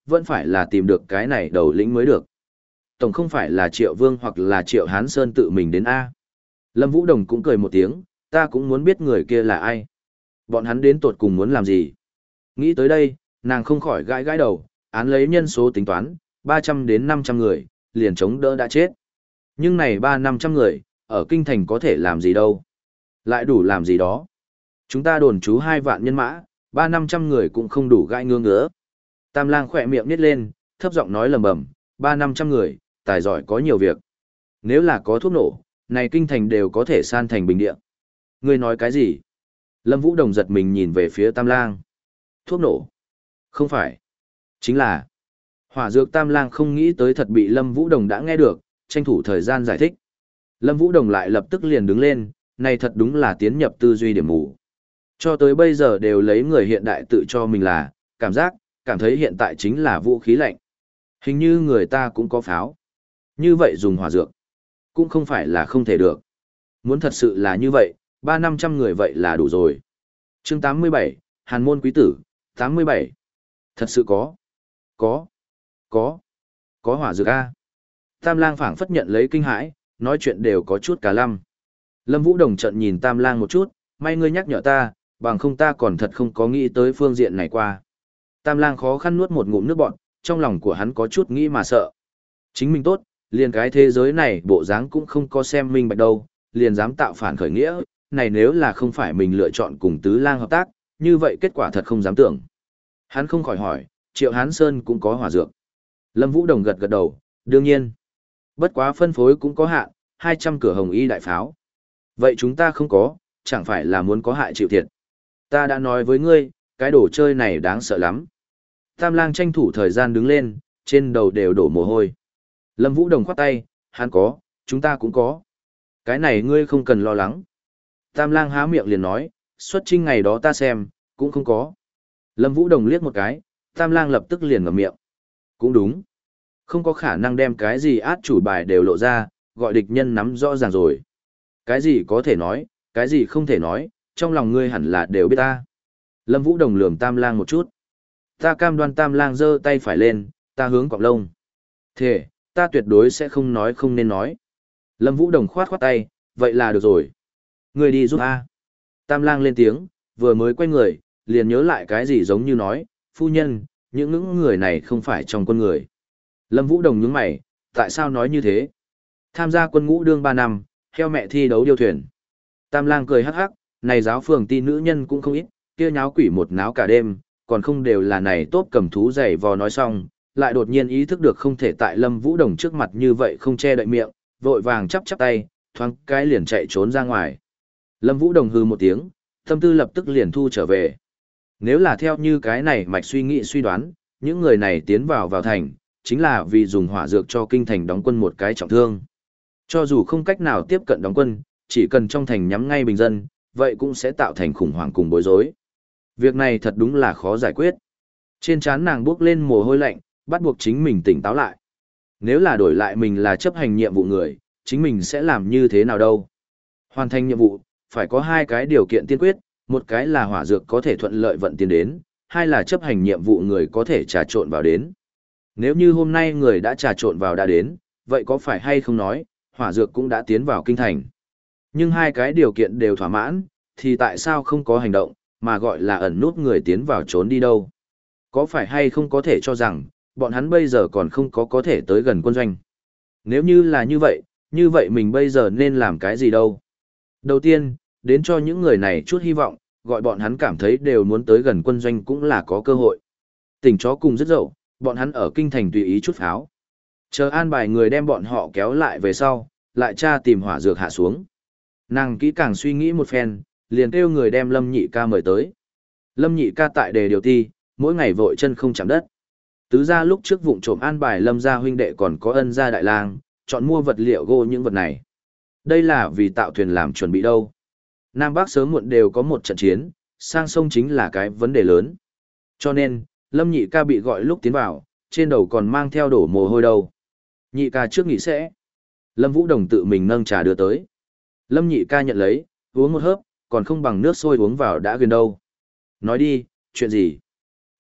vẫn phải là tìm được cái này đầu lĩnh mới được. Tổng không phải là Triệu Vương hoặc là Triệu Hán Sơn tự mình đến A. Lâm Vũ Đồng cũng cười một tiếng, ta cũng muốn biết người kia là ai. Bọn hắn đến tột cùng muốn làm gì. Nghĩ tới đây, nàng không khỏi gãi gãi đầu, án lấy nhân số tính toán, ba trăm đến năm trăm người, liền chống đỡ đã chết. Nhưng này ba năm trăm người, ở kinh thành có thể làm gì đâu. Lại đủ làm gì đó. Chúng ta đồn trú hai vạn nhân mã, ba năm trăm người cũng không đủ gai ngương ngứa. Tam lang khỏe miệng nít lên, thấp giọng nói lầm bầm, ba năm trăm người, tài giỏi có nhiều việc. Nếu là có thuốc nổ, này kinh thành đều có thể san thành bình địa. Ngươi nói cái gì? Lâm Vũ Đồng giật mình nhìn về phía Tam lang. Thuốc nổ? Không phải. Chính là hỏa dược. Tam lang không nghĩ tới thật bị Lâm Vũ Đồng đã nghe được, tranh thủ thời gian giải thích. Lâm Vũ Đồng lại lập tức liền đứng lên, này thật đúng là tiến nhập tư duy điểm mù. Cho tới bây giờ đều lấy người hiện đại tự cho mình là, cảm giác, cảm thấy hiện tại chính là vũ khí lạnh. Hình như người ta cũng có pháo. Như vậy dùng hỏa dược, cũng không phải là không thể được. Muốn thật sự là như vậy, ba năm trăm người vậy là đủ rồi. Chương tám mươi bảy, Hàn môn quý tử, tám mươi bảy. Thật sự có. Có. Có. Có hỏa dược A. Tam lang phảng phất nhận lấy kinh hãi, nói chuyện đều có chút cả lăm. Lâm Vũ Đồng trận nhìn Tam lang một chút, may ngươi nhắc nhở ta, bằng không ta còn thật không có nghĩ tới phương diện này qua. Tam lang khó khăn nuốt một ngụm nước bọt, trong lòng của hắn có chút nghĩ mà sợ. Chính mình tốt, liền cái thế giới này bộ dáng cũng không có xem minh bạch đâu, liền dám tạo phản khởi nghĩa, này nếu là không phải mình lựa chọn cùng tứ lang hợp tác, như vậy kết quả thật không dám tưởng. Hắn không khỏi hỏi, Triệu Hán Sơn cũng có hỏa dược. Lâm Vũ Đồng gật gật đầu, đương nhiên. Bất quá phân phối cũng có hạn, hai trăm cửa hồng y đại pháo. Vậy chúng ta không có, chẳng phải là muốn có hại chịu thiệt. Ta đã nói với ngươi, cái đồ chơi này đáng sợ lắm. Tam lang tranh thủ thời gian đứng lên, trên đầu đều đổ mồ hôi. Lâm Vũ Đồng khoát tay, hắn có, chúng ta cũng có. Cái này ngươi không cần lo lắng. Tam lang há miệng liền nói, xuất chinh ngày đó ta xem, cũng không có. Lâm Vũ Đồng liếc một cái, Tam lang lập tức liền ngậm miệng. Cũng đúng. Không có khả năng đem cái gì át chủ bài đều lộ ra, gọi địch nhân nắm rõ ràng rồi. Cái gì có thể nói, cái gì không thể nói, trong lòng ngươi hẳn là đều biết ta. Lâm Vũ Đồng lườm Tam lang một chút. Ta cam đoan. Tam lang giơ tay phải lên, ta hướng cọc lông. Thế, ta tuyệt đối sẽ không nói không nên nói. Lâm Vũ Đồng khoát khoát tay, vậy là được rồi. Ngươi đi giúp A. Tam lang lên tiếng, vừa mới quay người, liền nhớ lại cái gì giống như nói, phu nhân, những những người này không phải trong quân người. Lâm Vũ Đồng nhướng mày, tại sao nói như thế? Tham gia quân ngũ đương ba năm, theo mẹ thi đấu điêu thuyền. Tam lang cười hắc hắc, này giáo phường ti nữ nhân cũng không ít, kia nháo quỷ một náo cả đêm, còn không đều là này tốt cầm thú giày vò nói xong, lại đột nhiên ý thức được không thể tại Lâm Vũ Đồng trước mặt như vậy không che đậy miệng, vội vàng chắp chắp tay, thoáng cái liền chạy trốn ra ngoài. Lâm Vũ Đồng hừ một tiếng, tâm tư lập tức liền thu trở về. Nếu là theo như cái này mạch suy nghĩ suy đoán, những người này tiến vào vào thành, chính là vì dùng hỏa dược cho kinh thành đóng quân một cái trọng thương. Cho dù không cách nào tiếp cận đóng quân, chỉ cần trong thành nhắm ngay bình dân, vậy cũng sẽ tạo thành khủng hoảng cùng bối rối. Việc này thật đúng là khó giải quyết. Trên trán nàng bước lên mồ hôi lạnh, bắt buộc chính mình tỉnh táo lại. Nếu là đổi lại mình là chấp hành nhiệm vụ người, chính mình sẽ làm như thế nào đâu? Hoàn thành nhiệm vụ, phải có hai cái điều kiện tiên quyết, một cái là hỏa dược có thể thuận lợi vận tiến đến, hai là chấp hành nhiệm vụ người có thể trà trộn vào đến. Nếu như hôm nay người đã trà trộn vào đã đến, vậy có phải hay không nói, hỏa dược cũng đã tiến vào kinh thành. Nhưng hai cái điều kiện đều thỏa mãn, thì tại sao không có hành động, mà gọi là ẩn nút người tiến vào trốn đi đâu? Có phải hay không có thể cho rằng, bọn hắn bây giờ còn không có có thể tới gần quân doanh? Nếu như là như vậy, như vậy mình bây giờ nên làm cái gì đâu? Đầu tiên, đến cho những người này chút hy vọng, gọi bọn hắn cảm thấy đều muốn tới gần quân doanh cũng là có cơ hội. Tỉnh chó cùng rất dậu, bọn hắn ở kinh thành tùy ý chút pháo. Chờ an bài người đem bọn họ kéo lại về sau, lại tra tìm hỏa dược hạ xuống. Nàng kỹ càng suy nghĩ một phen, liền kêu người đem Lâm Nhị Ca mời tới. Lâm Nhị Ca tại đề điều ti, mỗi ngày vội chân không chạm đất. Tứ gia lúc trước vụng trộm an bài Lâm gia huynh đệ còn có Ân gia đại lang, chọn mua vật liệu gỗ những vật này. Đây là vì tạo thuyền làm chuẩn bị đâu. Nam Bắc sớm muộn đều có một trận chiến, sang sông chính là cái vấn đề lớn. Cho nên, Lâm Nhị Ca bị gọi lúc tiến vào, trên đầu còn mang theo đổ mồ hôi đâu. Nhị Ca trước nghỉ sẽ. Lâm Vũ Đồng tự mình nâng trà đưa tới. Lâm Nhị Ca nhận lấy, uống một hớp, còn không bằng nước sôi uống vào đã gần đâu. Nói đi, chuyện gì?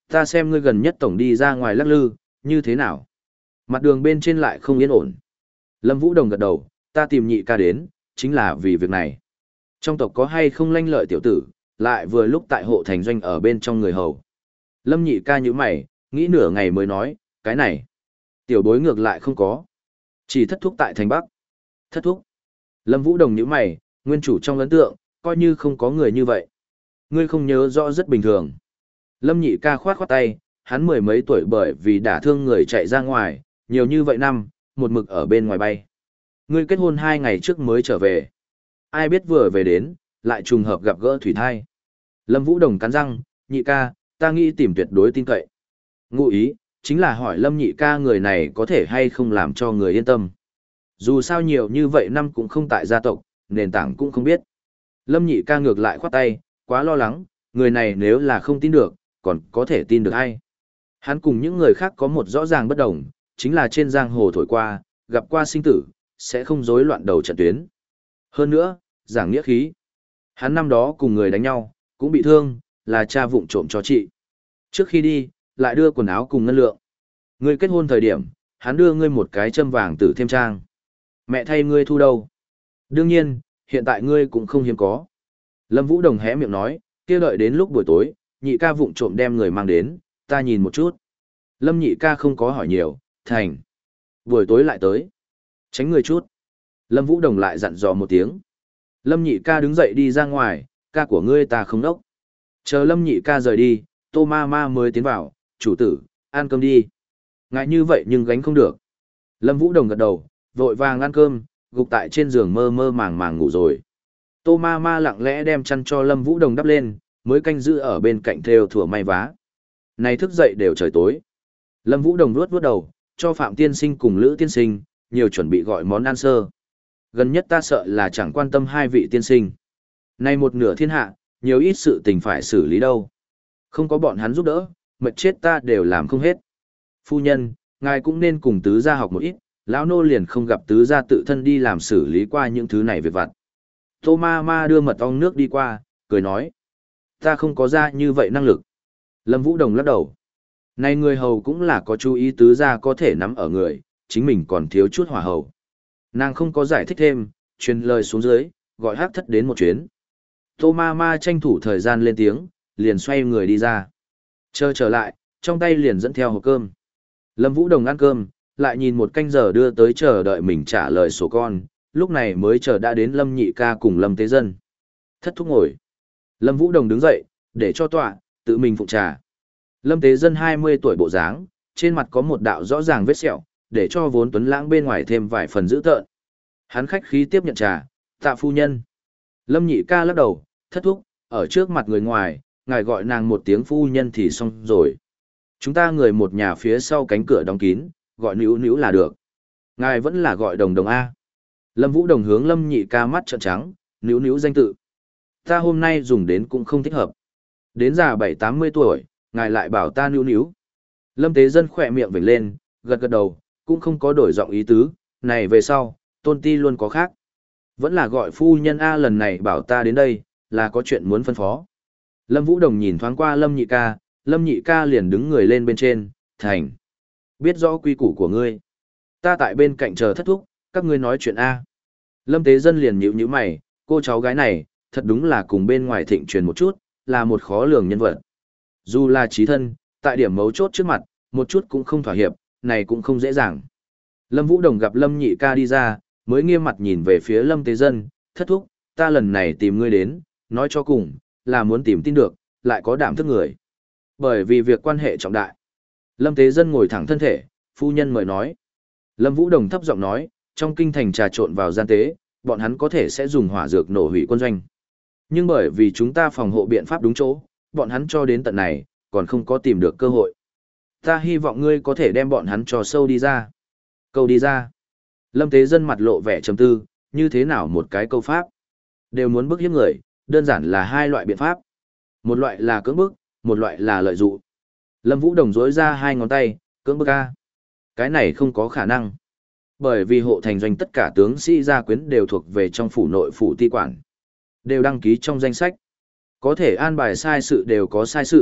Ta xem ngươi gần nhất tổng đi ra ngoài lắc lư, như thế nào? Mặt đường bên trên lại không yên ổn. Lâm Vũ Đồng gật đầu, ta tìm nhị ca đến, chính là vì việc này. Trong tộc có hay không lanh lợi tiểu tử, lại vừa lúc tại hộ thành doanh ở bên trong người hầu. Lâm nhị ca như mày, nghĩ nửa ngày mới nói, cái này. Tiểu bối ngược lại không có. Chỉ thất thúc tại thành Bắc. Thất thúc. Lâm Vũ Đồng như mày, nguyên chủ trong ấn tượng, coi như không có người như vậy. Ngươi không nhớ rõ rất bình thường. Lâm nhị ca khoát khoát tay, hắn mười mấy tuổi bởi vì đả thương người chạy ra ngoài, nhiều như vậy năm, một mực ở bên ngoài bay. Ngươi kết hôn hai ngày trước mới trở về. Ai biết vừa về đến, lại trùng hợp gặp gỡ thủy thai. Lâm Vũ Đồng cắn răng, nhị ca, ta nghĩ tìm tuyệt đối tin cậy. Ngụ ý, chính là hỏi Lâm nhị ca người này có thể hay không làm cho người yên tâm. Dù sao nhiều như vậy năm cũng không tại gia tộc, nền tảng cũng không biết. Lâm nhị ca ngược lại khoát tay, quá lo lắng, người này nếu là không tin được, còn có thể tin được ai. Hắn cùng những người khác có một rõ ràng bất đồng, chính là trên giang hồ thổi qua, gặp qua sinh tử, sẽ không rối loạn đầu trận tuyến. Hơn nữa, giảng nghĩa khí. Hắn năm đó cùng người đánh nhau, cũng bị thương, là cha vụng trộm cho chị. Trước khi đi, lại đưa quần áo cùng ngân lượng. Ngươi kết hôn thời điểm, hắn đưa ngươi một cái châm vàng tử thêm trang. Mẹ thay ngươi thu đâu? Đương nhiên, hiện tại ngươi cũng không hiếm có. Lâm Vũ Đồng hé miệng nói, kia đợi đến lúc buổi tối, nhị ca vụng trộm đem người mang đến, ta nhìn một chút. Lâm nhị ca không có hỏi nhiều, thành. Buổi tối lại tới. Tránh người chút. Lâm Vũ Đồng lại dặn dò một tiếng. Lâm nhị ca đứng dậy đi ra ngoài, ca của ngươi ta không đốc. Chờ Lâm nhị ca rời đi, Tô ma ma mới tiến vào, chủ tử, ăn cơm đi. Ngại như vậy nhưng gánh không được. Lâm Vũ Đồng gật đầu, vội vàng ăn cơm, gục tại trên giường mơ mơ màng màng ngủ rồi. Tô ma ma lặng lẽ đem chăn cho Lâm Vũ Đồng đắp lên, mới canh giữ ở bên cạnh theo thủa may vá. Này thức dậy đều trời tối. Lâm Vũ Đồng nuốt vuốt đầu, cho Phạm Tiên Sinh cùng Lữ Tiên Sinh, nhiều chuẩn bị gọi món ăn sơ. Gần nhất ta sợ là chẳng quan tâm hai vị tiên sinh. Nay một nửa thiên hạ, nhiều ít sự tình phải xử lý đâu. Không có bọn hắn giúp đỡ, mệt chết ta đều làm không hết. Phu nhân, ngài cũng nên cùng tứ gia học một ít, lão nô liền không gặp tứ gia tự thân đi làm xử lý qua những thứ này việc vặt. Tô ma ma đưa mật ong nước đi qua, cười nói. Ta không có ra như vậy năng lực. Lâm Vũ Đồng lắc đầu. Này người hầu cũng là có chú ý tứ gia có thể nắm ở người, chính mình còn thiếu chút hỏa hầu. Nàng không có giải thích thêm, truyền lời xuống dưới, gọi hắc thất đến một chuyến. Tô ma ma tranh thủ thời gian lên tiếng, liền xoay người đi ra. Chờ trở lại, trong tay liền dẫn theo hộp cơm. Lâm Vũ Đồng ăn cơm, lại nhìn một canh giờ đưa tới chờ đợi mình trả lời sổ con, lúc này mới chờ đã đến Lâm nhị ca cùng Lâm Tế Dân. Thất thúc ngồi. Lâm Vũ Đồng đứng dậy, để cho tọa, tự mình phụng trà. Lâm Tế Dân hai mươi tuổi bộ dáng, trên mặt có một đạo rõ ràng vết sẹo, để cho vốn tuấn lãng bên ngoài thêm vài phần dữ tợn. Hắn khách khí tiếp nhận trà, tạ phu nhân. Lâm nhị ca lắc đầu, thất thúc, ở trước mặt người ngoài, ngài gọi nàng một tiếng phu nhân thì xong rồi. Chúng ta người một nhà phía sau cánh cửa đóng kín, gọi níu níu là được. Ngài vẫn là gọi đồng đồng A. Lâm Vũ Đồng hướng Lâm nhị ca mắt trợn trắng, níu níu danh tự. Ta hôm nay dùng đến cũng không thích hợp. Đến già bảy tám mươi tuổi, ngài lại bảo ta níu níu. Lâm Tế Dân khỏe miệng vểnh lên, gật gật đầu, cũng không có đổi giọng ý tứ, này về sau, tôn ti luôn có khác. Vẫn là gọi phu nhân A lần này bảo ta đến đây, là có chuyện muốn phân phó. Lâm Vũ Đồng nhìn thoáng qua Lâm nhị ca, Lâm nhị ca liền đứng người lên bên trên, thành. Biết rõ quy củ của ngươi. Ta tại bên cạnh chờ thất thúc, các ngươi nói chuyện A. Lâm Tế Dân liền nhíu nhíu mày, cô cháu gái này, thật đúng là cùng bên ngoài thịnh truyền một chút, là một khó lường nhân vật. Dù là trí thân, tại điểm mấu chốt trước mặt, một chút cũng không thỏa hiệp, này cũng không dễ dàng. Lâm Vũ Đồng gặp Lâm nhị ca đi ra, mới nghiêm mặt nhìn về phía Lâm Tế Dân, thất thúc, ta lần này tìm ngươi đến, nói cho cùng, là muốn tìm tin được, lại có đảm thức người. Bởi vì việc quan hệ trọng đại. Lâm Tế Dân ngồi thẳng thân thể, phu nhân mời nói. Lâm Vũ Đồng thấp giọng nói, trong kinh thành trà trộn vào gian tế, bọn hắn có thể sẽ dùng hỏa dược nổ hủy quân doanh. Nhưng bởi vì chúng ta phòng hộ biện pháp đúng chỗ, bọn hắn cho đến tận này, còn không có tìm được cơ hội. Ta hy vọng ngươi có thể đem bọn hắn cho sâu đi ra. Câu đi ra. Lâm Tế Dân mặt lộ vẻ trầm tư, như thế nào một cái câu pháp. Đều muốn bức hiếp người, đơn giản là hai loại biện pháp. Một loại là cưỡng bức, một loại là lợi dụ. Lâm Vũ Đồng dối ra hai ngón tay, cưỡng bức A. Cái này không có khả năng. Bởi vì hộ thành doanh tất cả tướng sĩ gia quyến đều thuộc về trong phủ nội phủ ti quản. Đều đăng ký trong danh sách. Có thể an bài sai sự đều có sai sự,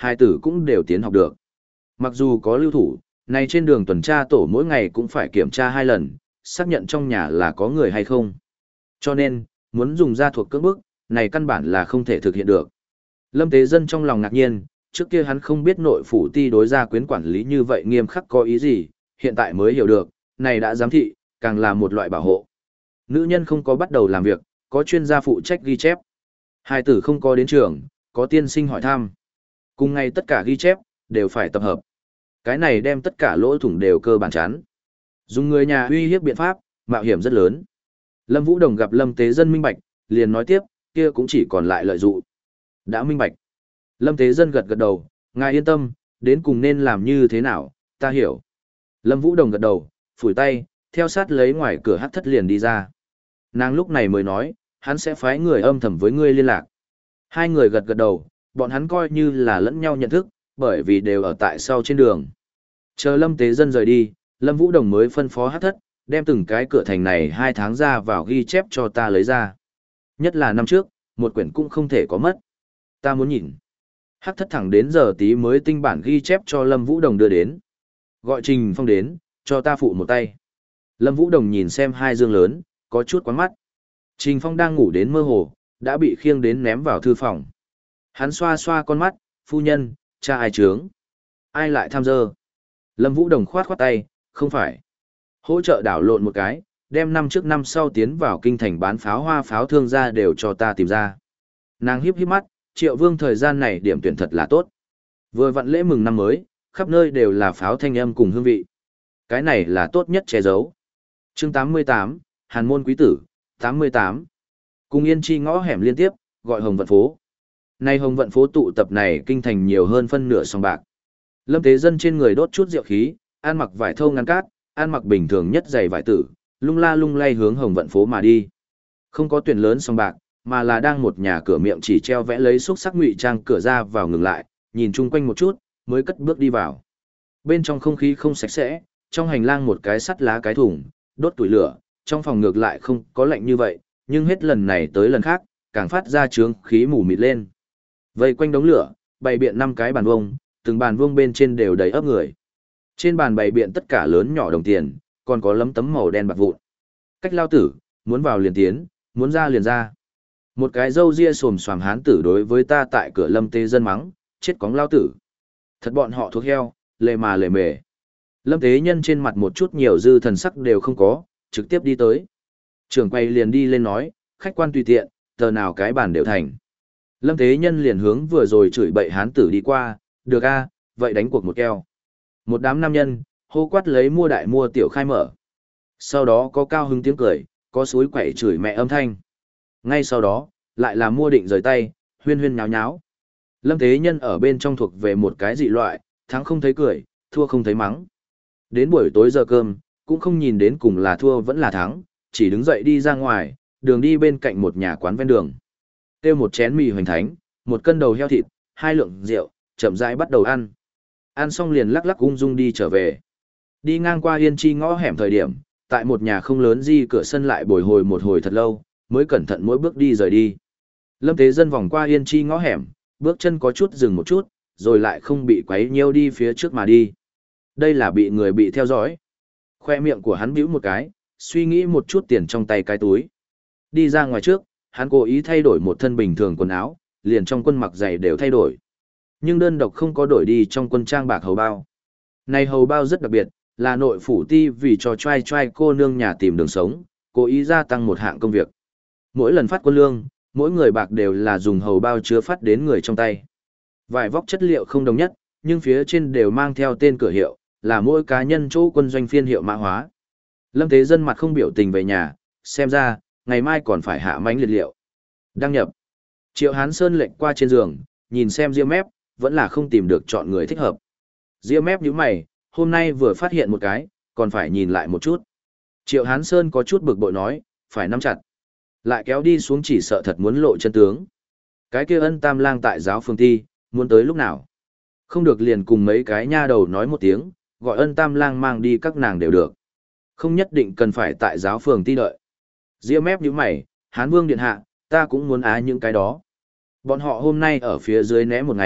hai tử cũng đều tiến học được. Mặc dù có lưu thủ, này trên đường tuần tra tổ mỗi ngày cũng phải kiểm tra hai lần, xác nhận trong nhà là có người hay không. Cho nên, muốn dùng gia thuộc cưỡng bức, này căn bản là không thể thực hiện được. Lâm Tế Dân trong lòng ngạc nhiên, trước kia hắn không biết nội phủ ti đối gia quyến quản lý như vậy nghiêm khắc có ý gì, hiện tại mới hiểu được, này đã giám thị, càng là một loại bảo hộ. Nữ nhân không có bắt đầu làm việc, có chuyên gia phụ trách ghi chép. Hai tử không có đến trường, có tiên sinh hỏi thăm. Cùng ngày tất cả ghi chép, đều phải tập hợp. Cái này đem tất cả lỗ thủng đều cơ bản chán. Dùng người nhà uy hiếp biện pháp, mạo hiểm rất lớn. Lâm Vũ Đồng gặp Lâm Tế Dân minh bạch, liền nói tiếp, kia cũng chỉ còn lại lợi dụng. Đã minh bạch. Lâm Tế Dân gật gật đầu, ngài yên tâm, đến cùng nên làm như thế nào, ta hiểu. Lâm Vũ Đồng gật đầu, phủi tay, theo sát lấy ngoài cửa hắc thất liền đi ra. Nàng lúc này mới nói, hắn sẽ phái người âm thầm với ngươi liên lạc. Hai người gật gật đầu, bọn hắn coi như là lẫn nhau nhận thức, bởi vì đều ở tại sau trên đường. Chờ Lâm Tế Dân rời đi, Lâm Vũ Đồng mới phân phó hắc thất, đem từng cái cửa thành này hai tháng ra vào ghi chép cho ta lấy ra. Nhất là năm trước, một quyển cũng không thể có mất. Ta muốn nhìn. Hắc thất thẳng đến giờ tí mới tinh bản ghi chép cho Lâm Vũ Đồng đưa đến. Gọi Trình Phong đến, cho ta phụ một tay. Lâm Vũ Đồng nhìn xem hai dương lớn, có chút quán mắt. Trình Phong đang ngủ đến mơ hồ, đã bị khiêng đến ném vào thư phòng. Hắn xoa xoa con mắt, phu nhân, cha ai trướng? Ai lại tham dơ? Lâm Vũ Đồng khoát khoát tay, không phải. Hỗ trợ đảo lộn một cái, đem năm trước năm sau tiến vào kinh thành bán pháo hoa pháo thương ra đều cho ta tìm ra. Nàng hiếp hiếp mắt, Triệu Vương thời gian này điểm tuyển thật là tốt. Vừa vặn lễ mừng năm mới, khắp nơi đều là pháo thanh âm cùng hương vị. Cái này là tốt nhất che giấu. Chương tám mươi tám, Hàn môn quý tử, tám mươi tám. Cùng Yên Chi ngõ hẻm liên tiếp, gọi Hồng Vận phố. Nay Hồng Vận phố tụ tập này kinh thành nhiều hơn phân nửa sòng bạc. Lâm Tế Dân trên người đốt chút rượu khí, ăn mặc vải thô ngăn cát, ăn mặc bình thường nhất giày vải tử, lung la lung lay hướng Hồng Vận phố mà đi. Không có tuyển lớn sòng bạc, mà là đang một nhà cửa miệng chỉ treo vẽ lấy xúc sắc ngụy trang cửa ra vào ngừng lại, nhìn chung quanh một chút, mới cất bước đi vào. Bên trong không khí không sạch sẽ, trong hành lang một cái sắt lá cái thùng, đốt tuổi lửa, trong phòng ngược lại không có lạnh như vậy, nhưng hết lần này tới lần khác, càng phát ra trướng khí mù mịt lên. Vây quanh đống lửa, bày biện năm cái bàn vuông, từng bàn vuông bên trên đều đầy ấp người. Trên bàn bày biện tất cả lớn nhỏ đồng tiền, còn có lấm tấm màu đen bạc vụn. Cách lao tử, muốn vào liền tiến, muốn ra liền ra. Một cái râu ria xồm xoàm hán tử đối với ta tại cửa Lâm Tế Dân mắng, chết cóng lao tử. Thật bọn họ thuộc heo, lề mà lề mề. Lâm Tế Nhân trên mặt một chút nhiều dư thần sắc đều không có, trực tiếp đi tới. Trưởng quay liền đi lên nói, khách quan tùy tiện, tờ nào cái bàn đều thành. Lâm Tế Nhân liền hướng vừa rồi chửi bậy hán tử đi qua, được a, vậy đánh cuộc một keo. Một đám nam nhân, hô quát lấy mua đại mua tiểu khai mở. Sau đó có cao hứng tiếng cười, có suối quậy chửi mẹ âm thanh. Ngay sau đó, lại là mua định rời tay, huyên huyên nháo nháo. Lâm Tế Nhân ở bên trong thuộc về một cái dị loại, thắng không thấy cười, thua không thấy mắng. Đến buổi tối giờ cơm, cũng không nhìn đến cùng là thua vẫn là thắng, chỉ đứng dậy đi ra ngoài, đường đi bên cạnh một nhà quán ven đường. Tiêu một chén mì hoành thánh, một cân đầu heo thịt, hai lượng rượu, chậm rãi bắt đầu ăn. Ăn xong liền lắc lắc ung dung đi trở về. Đi ngang qua Yên Chi ngõ hẻm thời điểm, tại một nhà không lớn di cửa sân lại bồi hồi một hồi thật lâu, mới cẩn thận mỗi bước đi rời đi. Lâm Tế Dân vòng qua Yên Chi ngõ hẻm, bước chân có chút dừng một chút, rồi lại không bị quấy nhiêu đi phía trước mà đi. Đây là bị người bị theo dõi. Khoe miệng của hắn bĩu một cái, suy nghĩ một chút tiền trong tay cái túi. Đi ra ngoài trước, hắn cố ý thay đổi một thân bình thường quần áo, liền trong quân mặc giày đều thay đổi. Nhưng đơn độc không có đổi đi trong quân trang bạc hầu bao. Này hầu bao rất đặc biệt, là nội phủ ti vì cho trai trai cô nương nhà tìm đường sống, cố ý gia tăng một hạng công việc. Mỗi lần phát quân lương, mỗi người bạc đều là dùng hầu bao chứa phát đến người trong tay. Vải vóc chất liệu không đồng nhất, nhưng phía trên đều mang theo tên cửa hiệu, là mỗi cá nhân chỗ quân doanh phiên hiệu mã hóa. Lâm Tế Dân mặt không biểu tình về nhà, xem ra, ngày mai còn phải hạ mánh liệt liệu. Đăng nhập. Triệu Hán Sơn lệnh qua trên giường, nhìn xem Diêm Mép, vẫn là không tìm được chọn người thích hợp. Diêm Mép nhíu mày, hôm nay vừa phát hiện một cái, còn phải nhìn lại một chút. Triệu Hán Sơn có chút bực bội nói, phải nắm chặt. Lại kéo đi xuống chỉ sợ thật muốn lộ chân tướng. Cái kia Ân Tam Lang tại giáo phường ti, muốn tới lúc nào. Không được liền cùng mấy cái nha đầu nói một tiếng, gọi Ân Tam Lang mang đi các nàng đều được. Không nhất định cần phải tại giáo phường ti đợi. Diêm Mép nhíu mày, Hán Vương điện hạ, ta cũng muốn á những cái đó. Bọn họ hôm nay ở phía dưới né một ngày,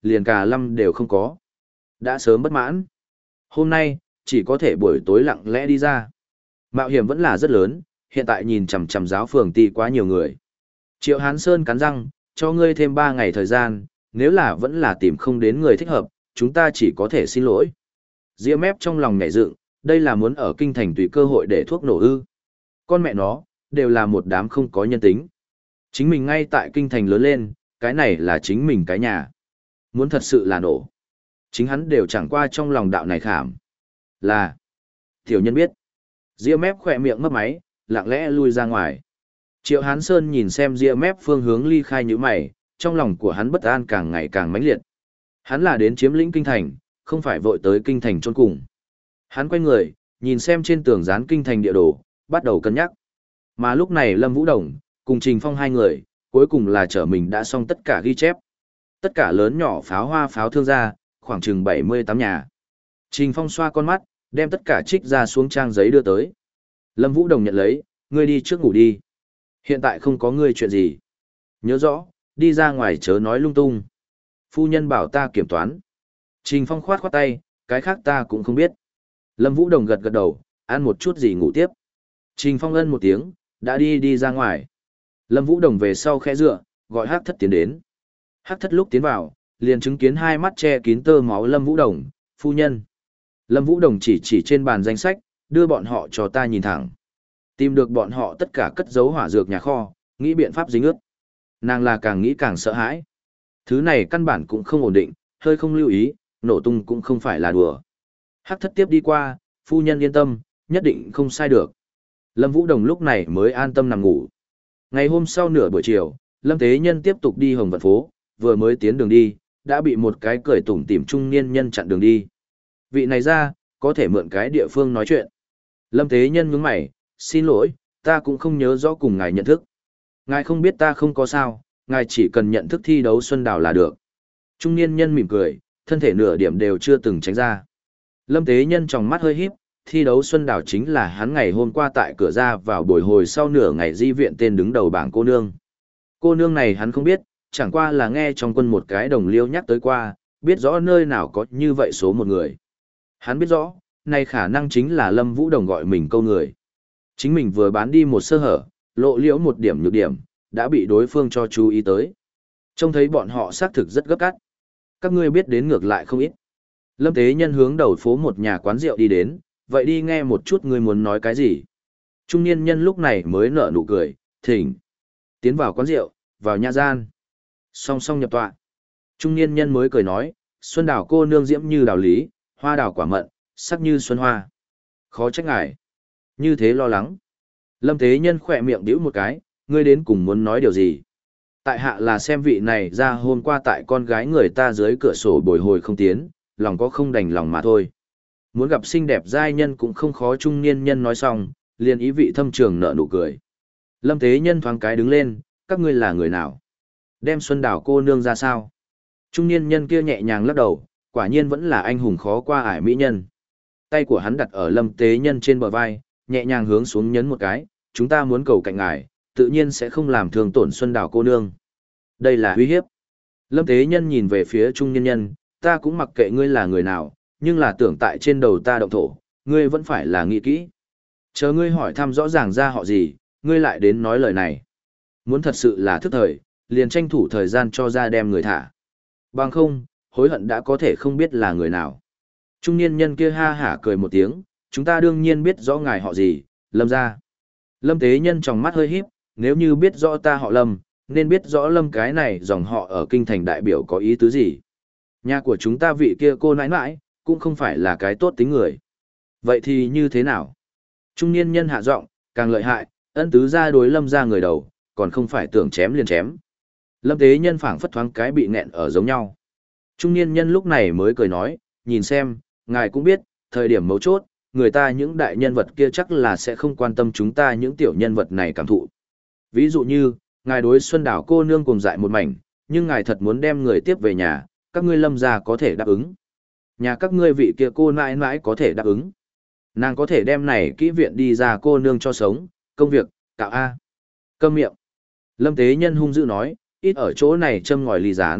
liền cả lâm đều không có. Đã sớm bất mãn. Hôm nay, chỉ có thể buổi tối lặng lẽ đi ra. Mạo hiểm vẫn là rất lớn, hiện tại nhìn chằm chằm giáo phường ti quá nhiều người. Triệu Hán Sơn cắn răng, cho ngươi thêm ba ngày thời gian, nếu là vẫn là tìm không đến người thích hợp, chúng ta chỉ có thể xin lỗi. Diễm mép trong lòng nhảy dựng, đây là muốn ở kinh thành tùy cơ hội để thuốc nổ ư. Con mẹ nó, đều là một đám không có nhân tính. Chính mình ngay tại kinh thành lớn lên, cái này là chính mình cái nhà. Muốn thật sự là nổ. Chính hắn đều chẳng qua trong lòng đạo này khảm. Là, tiểu nhân biết. Diễm mép khỏe miệng mấp máy, lặng lẽ lui ra ngoài. Triệu Hán Sơn nhìn xem Diễm mép phương hướng ly khai như mày, trong lòng của hắn bất an càng ngày càng mãnh liệt. Hắn là đến chiếm lĩnh kinh thành, không phải vội tới kinh thành chôn cùng. Hắn quay người, nhìn xem trên tường dán kinh thành địa đồ, bắt đầu cân nhắc. Mà lúc này Lâm Vũ Đồng, cùng Trình Phong hai người, cuối cùng là trở mình đã xong tất cả ghi chép. Tất cả lớn nhỏ pháo hoa pháo thương gia, khoảng chừng bảy mươi tám nhà. Trình Phong xoa con mắt, đem tất cả trích ra xuống trang giấy đưa tới. Lâm Vũ Đồng nhận lấy, ngươi đi trước ngủ đi. Hiện tại không có ngươi chuyện gì. Nhớ rõ, đi ra ngoài chớ nói lung tung. Phu nhân bảo ta kiểm toán. Trình Phong khoát khoát tay, cái khác ta cũng không biết. Lâm Vũ Đồng gật gật đầu, ăn một chút gì ngủ tiếp. Trình Phong ân một tiếng, đã đi đi ra ngoài. Lâm Vũ Đồng về sau khẽ dựa, gọi Hắc Thất tiến đến. Hắc Thất lúc tiến vào, liền chứng kiến hai mắt che kín tơ máu Lâm Vũ Đồng, phu nhân. Lâm Vũ Đồng chỉ chỉ trên bàn danh sách, đưa bọn họ cho ta nhìn thẳng. Tìm được bọn họ tất cả cất giấu hỏa dược nhà kho, nghĩ biện pháp dính ướt. Nàng là càng nghĩ càng sợ hãi. Thứ này căn bản cũng không ổn định, hơi không lưu ý, nổ tung cũng không phải là đùa. Hắc Thất tiếp đi qua, phu nhân yên tâm, nhất định không sai được. Lâm Vũ Đồng lúc này mới an tâm nằm ngủ. Ngày hôm sau nửa buổi chiều, Lâm Tế Nhân tiếp tục đi Hồng Vận phố, vừa mới tiến đường đi, đã bị một cái cười tủm tỉm trung niên nhân chặn đường đi. Vị này ra, có thể mượn cái địa phương nói chuyện. Lâm Tế Nhân nhướng mày, xin lỗi, ta cũng không nhớ rõ cùng ngài nhận thức. Ngài không biết ta không có sao, ngài chỉ cần nhận thức thi đấu Xuân Đào là được. Trung niên nhân mỉm cười, thân thể nửa điểm đều chưa từng tránh ra. Lâm Tế Nhân trong mắt hơi híp, thi đấu Xuân Đào chính là hắn ngày hôm qua tại cửa ra vào buổi hồi sau nửa ngày di viện tên đứng đầu bảng cô nương. Cô nương này hắn không biết, chẳng qua là nghe trong quân một cái đồng liêu nhắc tới qua, biết rõ nơi nào có như vậy số một người. Hắn biết rõ, này khả năng chính là Lâm Vũ Đồng gọi mình câu người. Chính mình vừa bán đi một sơ hở, lộ liễu một điểm nhược điểm, đã bị đối phương cho chú ý tới. Trông thấy bọn họ xác thực rất gấp cắt. Các ngươi biết đến ngược lại không ít. Lâm Tế Nhân hướng đầu phố một nhà quán rượu đi đến, vậy đi nghe một chút ngươi muốn nói cái gì. Trung niên nhân lúc này mới nở nụ cười, thỉnh. Tiến vào quán rượu, vào nhà gian. Song song nhập tọa. Trung niên nhân mới cười nói, xuân đào cô nương diễm như đào lý, hoa đào quả mận, sắc như xuân hoa. Khó trách ngài. Như thế lo lắng. Lâm Tế Nhân khỏe miệng đĩu một cái, ngươi đến cùng muốn nói điều gì. Tại hạ là xem vị này ra hôm qua tại con gái người ta dưới cửa sổ bồi hồi không tiến, lòng có không đành lòng mà thôi. Muốn gặp xinh đẹp giai nhân cũng không khó. Trung niên nhân nói xong, liền ý vị thâm trường nở nụ cười. Lâm Tế Nhân thoáng cái đứng lên, các ngươi là người nào? Đem Xuân Đào cô nương ra sao? Trung niên nhân kia nhẹ nhàng lắc đầu, quả nhiên vẫn là anh hùng khó qua ải mỹ nhân. Tay của hắn đặt ở Lâm Tế Nhân trên bờ vai, nhẹ nhàng hướng xuống nhấn một cái, chúng ta muốn cầu cạnh ngài, tự nhiên sẽ không làm thương tổn Xuân Đào cô nương. Đây là uy hiếp. Lâm Tế Nhân nhìn về phía trung niên nhân, ta cũng mặc kệ ngươi là người nào, nhưng là tưởng tại trên đầu ta động thổ, ngươi vẫn phải là nghĩ kỹ. Chờ ngươi hỏi thăm rõ ràng ra họ gì, ngươi lại đến nói lời này. Muốn thật sự là thức thời, liền tranh thủ thời gian cho ra đem người thả. Bằng không, hối hận đã có thể không biết là người nào. Trung niên nhân kia ha hả cười một tiếng, chúng ta đương nhiên biết rõ ngài họ gì, Lâm gia. Lâm Tế Nhân trong mắt hơi híp, nếu như biết rõ ta họ Lâm, nên biết rõ Lâm cái này dòng họ ở kinh thành đại biểu có ý tứ gì. Nhà của chúng ta vị kia cô nãi nãi, cũng không phải là cái tốt tính người. Vậy thì như thế nào? Trung niên nhân hạ giọng, càng lợi hại, ân tứ gia đối Lâm gia người đầu, còn không phải tưởng chém liền chém. Lâm Tế Nhân phảng phất thoáng cái bị nghẹn ở giống nhau. Trung niên nhân lúc này mới cười nói, nhìn xem, ngài cũng biết, thời điểm mấu chốt, người ta những đại nhân vật kia chắc là sẽ không quan tâm chúng ta những tiểu nhân vật này cảm thụ. Ví dụ như, ngài đối Xuân Đào cô nương cùng dại một mảnh, nhưng ngài thật muốn đem người tiếp về nhà, các ngươi Lâm gia có thể đáp ứng. Nhà các ngươi vị kia cô nãi nãi có thể đáp ứng. Nàng có thể đem này kỹ viện đi ra cô nương cho sống, công việc, cạo A. Câm miệng. Lâm Tế Nhân hung dữ nói, ít ở chỗ này châm ngòi ly gián,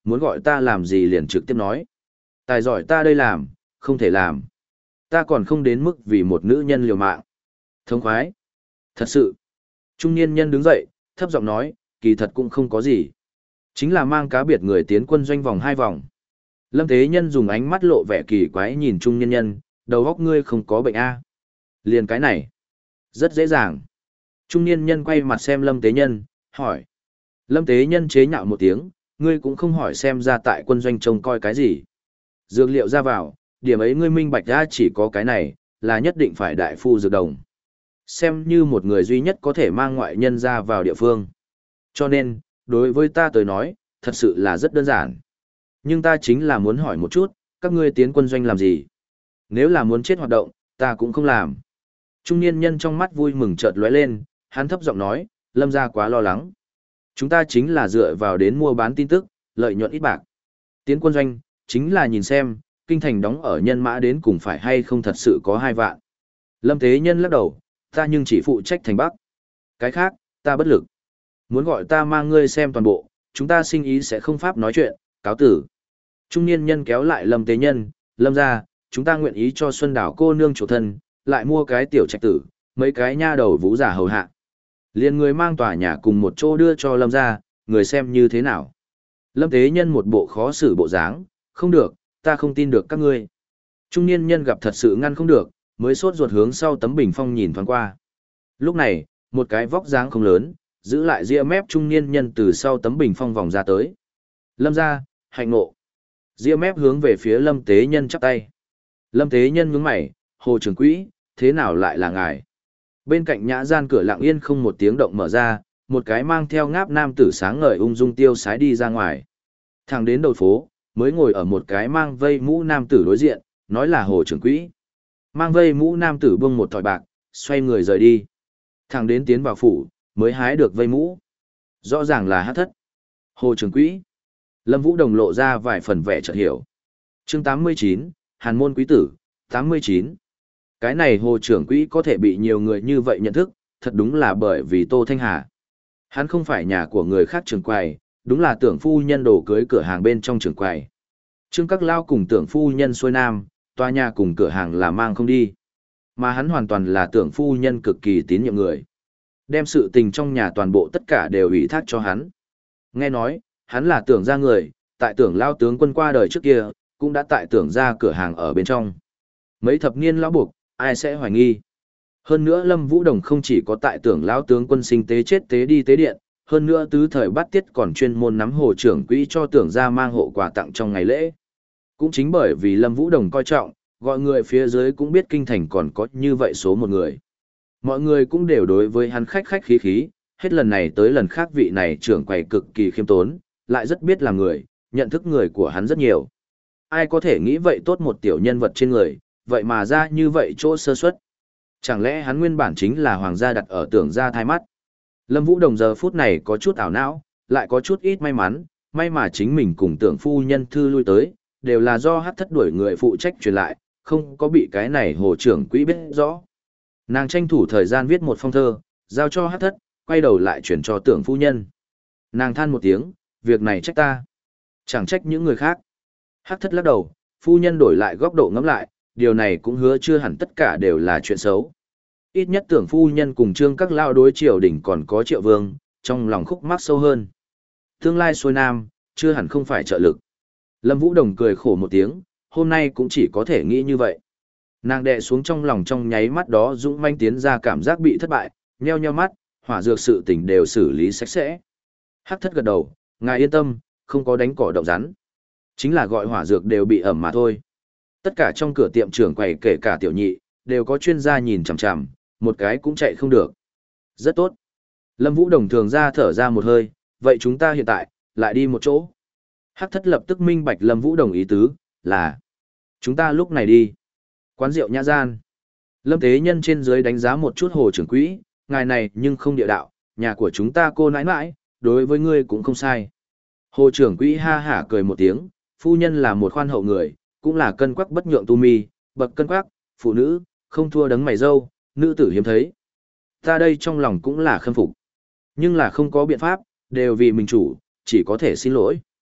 muốn gọi ta làm gì liền trực tiếp nói. Tài giỏi ta đây làm, không thể làm. Ta còn không đến mức vì một nữ nhân liều mạng. Thông khoái. Thật sự. Trung niên nhân đứng dậy, thấp giọng nói, kỳ thật cũng không có gì. Chính là mang cá biệt người tiến quân doanh vòng hai vòng. Lâm Thế Nhân dùng ánh mắt lộ vẻ kỳ quái nhìn trung niên nhân, đầu óc ngươi không có bệnh a? Liền cái này. Rất dễ dàng. Trung niên nhân quay mặt xem Lâm Tế Nhân, hỏi. Lâm Tế Nhân chế nhạo một tiếng, ngươi cũng không hỏi xem ra tại quân doanh trông coi cái gì. Dược liệu ra vào, điểm ấy ngươi minh bạch ra chỉ có cái này, là nhất định phải đại phu dược đồng. Xem như một người duy nhất có thể mang ngoại nhân ra vào địa phương. Cho nên, đối với ta tới nói, thật sự là rất đơn giản. Nhưng ta chính là muốn hỏi một chút, các ngươi tiến quân doanh làm gì? Nếu là muốn chết hoạt động, ta cũng không làm. Trung niên nhân trong mắt vui mừng chợt lóe lên, hắn thấp giọng nói, Lâm gia quá lo lắng. Chúng ta chính là dựa vào đến mua bán tin tức, lợi nhuận ít bạc. Tiến quân doanh, chính là nhìn xem, kinh thành đóng ở nhân mã đến cùng phải hay không thật sự có hai vạn. Lâm Thế Nhân lắc đầu, ta nhưng chỉ phụ trách thành Bắc. Cái khác, ta bất lực. Muốn gọi ta mang ngươi xem toàn bộ, chúng ta sinh ý sẽ không pháp nói chuyện, cáo tử. Trung niên nhân kéo lại Lâm Tế Nhân, Lâm ra, chúng ta nguyện ý cho Xuân Đảo cô nương chủ thân, lại mua cái tiểu trạch tử, mấy cái nha đầu vũ giả hầu hạ. Liên người mang tòa nhà cùng một chỗ đưa cho Lâm ra, người xem như thế nào. Lâm Tế Nhân một bộ khó xử bộ dáng, không được, ta không tin được các ngươi. Trung niên nhân gặp thật sự ngăn không được, mới sốt ruột hướng sau tấm bình phong nhìn thoáng qua. Lúc này, một cái vóc dáng không lớn, giữ lại ria mép trung niên nhân từ sau tấm bình phong vòng ra tới. Lâm ra, hạnh ngộ. Ria mép hướng về phía Lâm Tế Nhân chắp tay. Lâm Tế Nhân nhướng mày, Hồ trưởng quỹ, thế nào lại là ngài? Bên cạnh nhã gian cửa lặng yên không một tiếng động mở ra, một cái mang theo ngáp nam tử sáng ngời ung dung tiêu sái đi ra ngoài. Thẳng đến đầu phố, mới ngồi ở một cái mang vây mũ nam tử đối diện, nói là Hồ trưởng quỹ. Mang vây mũ nam tử bưng một thỏi bạc, xoay người rời đi. Thẳng đến tiến vào phủ, mới hái được vây mũ. Rõ ràng là hát thất. Hồ trưởng quỹ. Lâm Vũ Đồng lộ ra vài phần vẻ chợt hiểu. Chương tám mươi chín, Hàn môn quý tử, tám mươi chín. Cái này Hồ trưởng quỹ có thể bị nhiều người như vậy nhận thức, thật đúng là bởi vì Tô Thanh Hà. Hắn không phải nhà của người khác trưởng quầy, đúng là tưởng phu nhân đổ cưới cửa hàng bên trong trưởng quầy. Trương Các Lao cùng tưởng phu nhân xuôi nam, tòa nhà cùng cửa hàng là mang không đi. Mà hắn hoàn toàn là tưởng phu nhân cực kỳ tín nhiệm người. Đem sự tình trong nhà toàn bộ tất cả đều ủy thác cho hắn. Nghe nói, hắn là tưởng ra người, tại tưởng Lao tướng quân qua đời trước kia, cũng đã tại tưởng ra cửa hàng ở bên trong. Mấy thập niên lão buộc, ai sẽ hoài nghi. Hơn nữa Lâm Vũ Đồng không chỉ có tại tưởng Lão tướng quân sinh tế chết tế đi tế điện, hơn nữa tứ thời bát tiết còn chuyên môn nắm hồ trưởng quỹ cho tưởng ra mang hộ quà tặng trong ngày lễ. Cũng chính bởi vì Lâm Vũ Đồng coi trọng, gọi người phía dưới cũng biết kinh thành còn có như vậy số một người. Mọi người cũng đều đối với hắn khách khách khí khí, hết lần này tới lần khác vị này trưởng quầy cực kỳ khiêm tốn, lại rất biết làm người, nhận thức người của hắn rất nhiều. Ai có thể nghĩ vậy tốt một tiểu nhân vật trên người, vậy mà ra như vậy chỗ sơ suất. Chẳng lẽ hắn nguyên bản chính là hoàng gia đặt ở tưởng gia thai mắt. Lâm Vũ Đồng giờ phút này có chút ảo não, lại có chút ít may mắn, may mà chính mình cùng tưởng phu nhân thư lui tới, đều là do hát thất đuổi người phụ trách truyền lại, không có bị cái này hồ trưởng quỹ biết rõ. Nàng tranh thủ thời gian viết một phong thơ, giao cho hát thất, quay đầu lại chuyển cho tưởng phu nhân. Nàng than một tiếng, việc này trách ta, chẳng trách những người khác. Hát thất lắc đầu, phu nhân đổi lại góc độ ngẫm lại, điều này cũng hứa chưa hẳn tất cả đều là chuyện xấu. Ít nhất tưởng phu nhân cùng Trương Các Lao đối triều đỉnh còn có Triệu Vương, trong lòng khúc mắc sâu hơn. Tương lai xuôi nam, chưa hẳn không phải trợ lực. Lâm Vũ Đồng cười khổ một tiếng, hôm nay cũng chỉ có thể nghĩ như vậy. Nàng đè xuống trong lòng trong nháy mắt đó dũng manh tiến ra cảm giác bị thất bại, nheo nheo mắt, hỏa dược sự tình đều xử lý sạch sẽ. Hắc thất gật đầu, ngài yên tâm, không có đánh cỏ động rắn. Chính là gọi hỏa dược đều bị ẩm mà thôi. Tất cả trong cửa tiệm trưởng quầy kể cả tiểu nhị, đều có chuyên gia nhìn chằm chằm, một cái cũng chạy không được. Rất tốt. Lâm Vũ Đồng thường ra thở ra một hơi, vậy chúng ta hiện tại, lại đi một chỗ. Hắc thất lập tức minh bạch Lâm Vũ Đồng ý tứ, là chúng ta lúc này đi. Quán rượu nhã gian. Lâm Tế Nhân trên dưới đánh giá một chút hồ trưởng quỹ, ngài này nhưng không địa đạo, nhà của chúng ta cô nãi nãi, đối với ngươi cũng không sai. Hồ trưởng quỹ ha hả cười một tiếng, phu nhân là một khoan hậu người, cũng là cân quắc bất nhượng tu mi, bậc cân quắc, phụ nữ, không thua đấng mày râu, nữ tử hiếm thấy. Ta đây trong lòng cũng là khâm phục. Nhưng là không có biện pháp, đều vì mình chủ, chỉ có thể xin lỗi.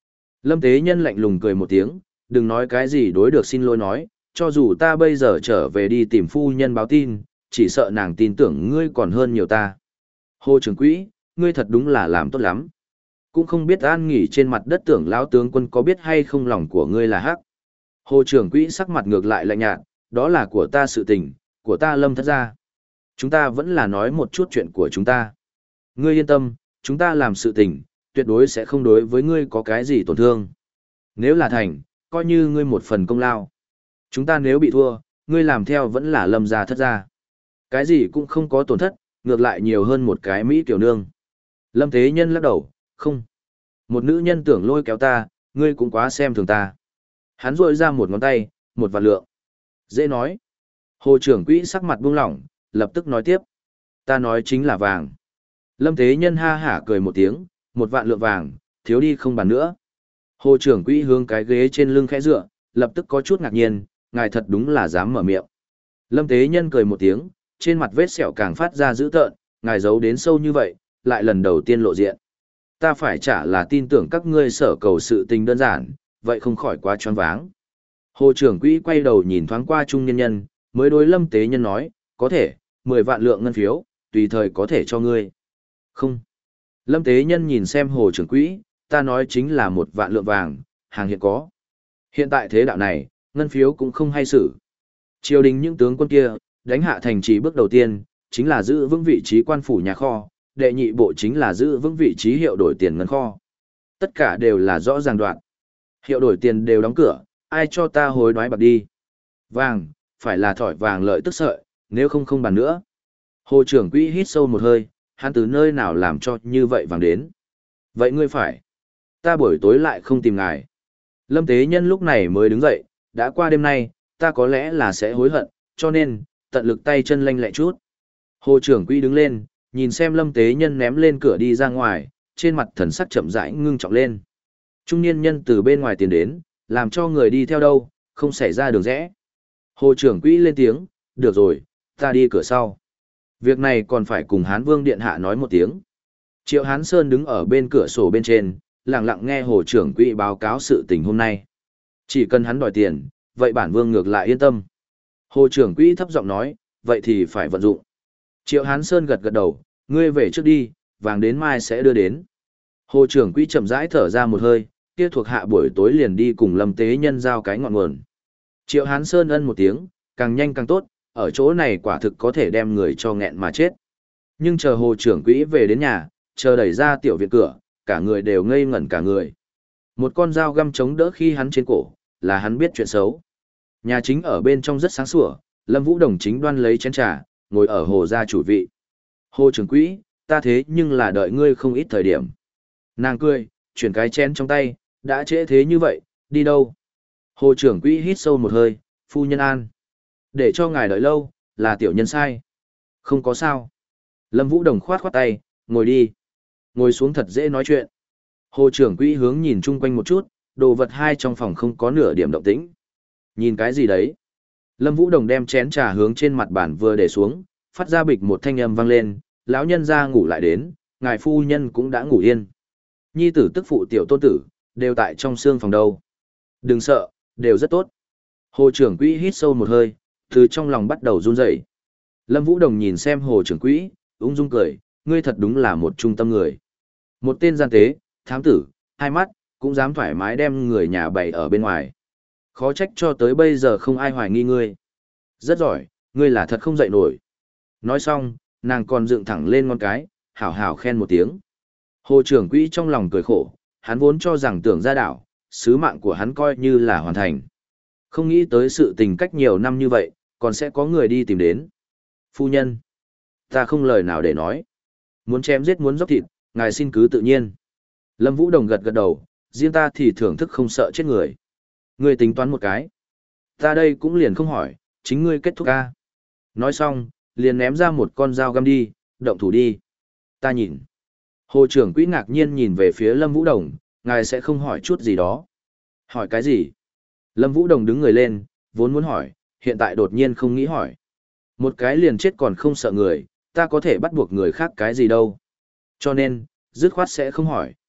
Lâm Tế Nhân lạnh lùng cười một tiếng, đừng nói cái gì đối được xin lỗi nói, cho dù ta bây giờ trở về đi tìm phu nhân báo tin, chỉ sợ nàng tin tưởng ngươi còn hơn nhiều ta. Hồ trưởng quỹ, ngươi thật đúng là làm tốt lắm. Cũng không biết an nghỉ trên mặt đất tưởng lão tướng quân có biết hay không lòng của ngươi là hắc. Hồ trưởng quỹ sắc mặt ngược lại lạnh nhạt, đó là của ta sự tình, của ta Lâm thất gia. Chúng ta vẫn là nói một chút chuyện của chúng ta. Ngươi yên tâm, chúng ta làm sự tình, tuyệt đối sẽ không đối với ngươi có cái gì tổn thương. Nếu là thành, coi như ngươi một phần công lao. Chúng ta nếu bị thua, ngươi làm theo vẫn là Lâm gia thất gia. Cái gì cũng không có tổn thất, ngược lại nhiều hơn một cái Mỹ tiểu nương. Lâm Thế Nhân lắc đầu, không. Một nữ nhân tưởng lôi kéo ta, ngươi cũng quá xem thường ta. Hắn rội ra một ngón tay, một vạn lượng. Dễ nói. Hồ trưởng quỹ sắc mặt buông lỏng, lập tức nói tiếp. Ta nói chính là vàng. Lâm Thế Nhân ha hả cười một tiếng, một vạn lượng vàng, thiếu đi không bàn nữa. Hồ trưởng quỹ hướng cái ghế trên lưng khẽ dựa, lập tức có chút ngạc nhiên, ngài thật đúng là dám mở miệng. Lâm Thế Nhân cười một tiếng, trên mặt vết sẹo càng phát ra dữ tợn, ngài giấu đến sâu như vậy, lại lần đầu tiên lộ diện. Ta phải trả là tin tưởng các ngươi sở cầu sự tình đơn giản, vậy không khỏi quá choáng váng. Hồ trưởng quỹ quay đầu nhìn thoáng qua trung nhân nhân, mới đối Lâm Tế Nhân nói, có thể, mười vạn lượng ngân phiếu, tùy thời có thể cho ngươi. Không. Lâm Tế Nhân nhìn xem hồ trưởng quỹ, ta nói chính là một vạn lượng vàng, hàng hiện có. Hiện tại thế đạo này, ngân phiếu cũng không hay xử. Triều đình những tướng quân kia, đánh hạ thành trì bước đầu tiên, chính là giữ vững vị trí quan phủ nhà kho, đệ nhị bộ chính là giữ vững vị trí hiệu đổi tiền ngân kho. Tất cả đều là rõ ràng đoạn. Hiệu đổi tiền đều đóng cửa, ai cho ta hối đoái bạc đi. Vàng, phải là thỏi vàng lợi tức sợi, nếu không không bàn nữa. Hồ trưởng quỹ hít sâu một hơi, hắn từ nơi nào làm cho như vậy vàng đến. Vậy ngươi phải. Ta buổi tối lại không tìm ngài. Lâm Tế Nhân lúc này mới đứng dậy, đã qua đêm nay, ta có lẽ là sẽ hối hận, cho nên, tận lực tay chân lanh lẹ chút. Hồ trưởng quỹ đứng lên, nhìn xem Lâm Tế Nhân ném lên cửa đi ra ngoài, trên mặt thần sắc chậm rãi ngưng trọng lên. Trung niên nhân từ bên ngoài tiến đến, làm cho người đi theo đâu, không xảy ra đường rẽ. Hồ trưởng quỹ lên tiếng, được rồi, ta đi cửa sau. Việc này còn phải cùng Hán Vương Điện Hạ nói một tiếng. Triệu Hán Sơn đứng ở bên cửa sổ bên trên, lặng lặng nghe Hồ trưởng quỹ báo cáo sự tình hôm nay. Chỉ cần hắn đòi tiền, vậy bản Vương ngược lại yên tâm. Hồ trưởng quỹ thấp giọng nói, vậy thì phải vận dụng. Triệu Hán Sơn gật gật đầu, ngươi về trước đi, vàng đến mai sẽ đưa đến. Hồ trưởng quỹ chậm rãi thở ra một hơi, kia thuộc hạ buổi tối liền đi cùng Lâm Tế Nhân giao cái ngọn nguồn. Triệu Hán Sơn ân một tiếng, càng nhanh càng tốt, ở chỗ này quả thực có thể đem người cho nghẹn mà chết. Nhưng chờ hồ trưởng quỹ về đến nhà, chờ đẩy ra tiểu viện cửa, cả người đều ngây ngẩn cả người. Một con dao găm chống đỡ khi hắn trên cổ, là hắn biết chuyện xấu. Nhà chính ở bên trong rất sáng sủa, Lâm Vũ Đồng chính đoan lấy chén trà, ngồi ở hồ gia chủ vị. Hồ trưởng quỹ, ta thế nhưng là đợi ngươi không ít thời điểm. Nàng cười, chuyển cái chén trong tay, đã trễ thế như vậy, đi đâu? Hồ trưởng quỹ hít sâu một hơi, phu nhân an. Để cho ngài đợi lâu, là tiểu nhân sai. Không có sao. Lâm Vũ Đồng khoát khoát tay, ngồi đi. Ngồi xuống thật dễ nói chuyện. Hồ trưởng quỹ hướng nhìn chung quanh một chút, đồ vật hai trong phòng không có nửa điểm động tĩnh. Nhìn cái gì đấy? Lâm Vũ Đồng đem chén trà hướng trên mặt bàn vừa để xuống, phát ra bịch một thanh âm vang lên, lão nhân ra ngủ lại đến, ngài phu nhân cũng đã ngủ yên. Nhi tử tức phụ tiểu tôn tử, đều tại trong xương phòng đâu. Đừng sợ, đều rất tốt. Hồ trưởng quỹ hít sâu một hơi, từ trong lòng bắt đầu run rẩy. Lâm Vũ Đồng nhìn xem hồ trưởng quỹ, ung dung cười, ngươi thật đúng là một trung tâm người. Một tên gian tế, thám tử, hai mắt, cũng dám thoải mái đem người nhà bày ở bên ngoài. Khó trách cho tới bây giờ không ai hoài nghi ngươi. Rất giỏi, ngươi là thật không dậy nổi. Nói xong, nàng còn dựng thẳng lên ngón cái, hảo hảo khen một tiếng. Hồ trưởng quỹ trong lòng cười khổ, hắn vốn cho rằng tưởng ra đảo, sứ mạng của hắn coi như là hoàn thành. Không nghĩ tới sự tình cách nhiều năm như vậy, còn sẽ có người đi tìm đến. Phu nhân, ta không lời nào để nói. Muốn chém giết muốn dốc thịt, ngài xin cứ tự nhiên. Lâm Vũ Đồng gật gật đầu, riêng ta thì thưởng thức không sợ chết người. Ngươi tính toán một cái. Ta đây cũng liền không hỏi, chính ngươi kết thúc ca. Nói xong, liền ném ra một con dao găm đi, động thủ đi. Ta nhìn. Hồ trưởng quỹ ngạc nhiên nhìn về phía Lâm Vũ Đồng, ngài sẽ không hỏi chút gì đó. Hỏi cái gì? Lâm Vũ Đồng đứng người lên, vốn muốn hỏi, hiện tại đột nhiên không nghĩ hỏi. Một cái liền chết còn không sợ người, ta có thể bắt buộc người khác cái gì đâu. Cho nên, dứt khoát sẽ không hỏi.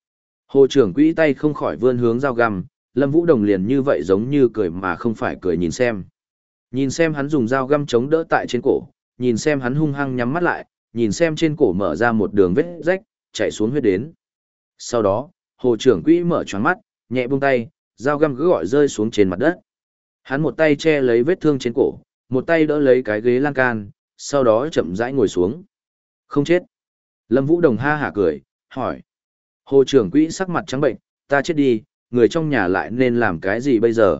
Hồ trưởng quỹ tay không khỏi vươn hướng dao găm, Lâm Vũ Đồng liền như vậy giống như cười mà không phải cười nhìn xem. Nhìn xem hắn dùng dao găm chống đỡ tại trên cổ, nhìn xem hắn hung hăng nhắm mắt lại, nhìn xem trên cổ mở ra một đường vết rách, chảy xuống huyết đến. Sau đó, hồ trưởng quỹ mở choáng mắt, nhẹ buông tay, dao găm cứ gọi rơi xuống trên mặt đất. Hắn một tay che lấy vết thương trên cổ, một tay đỡ lấy cái ghế lan can, sau đó chậm rãi ngồi xuống. Không chết. Lâm Vũ Đồng ha hả cười, hỏi. Hồ trưởng quỹ sắc mặt trắng bệnh, ta chết đi, người trong nhà lại nên làm cái gì bây giờ?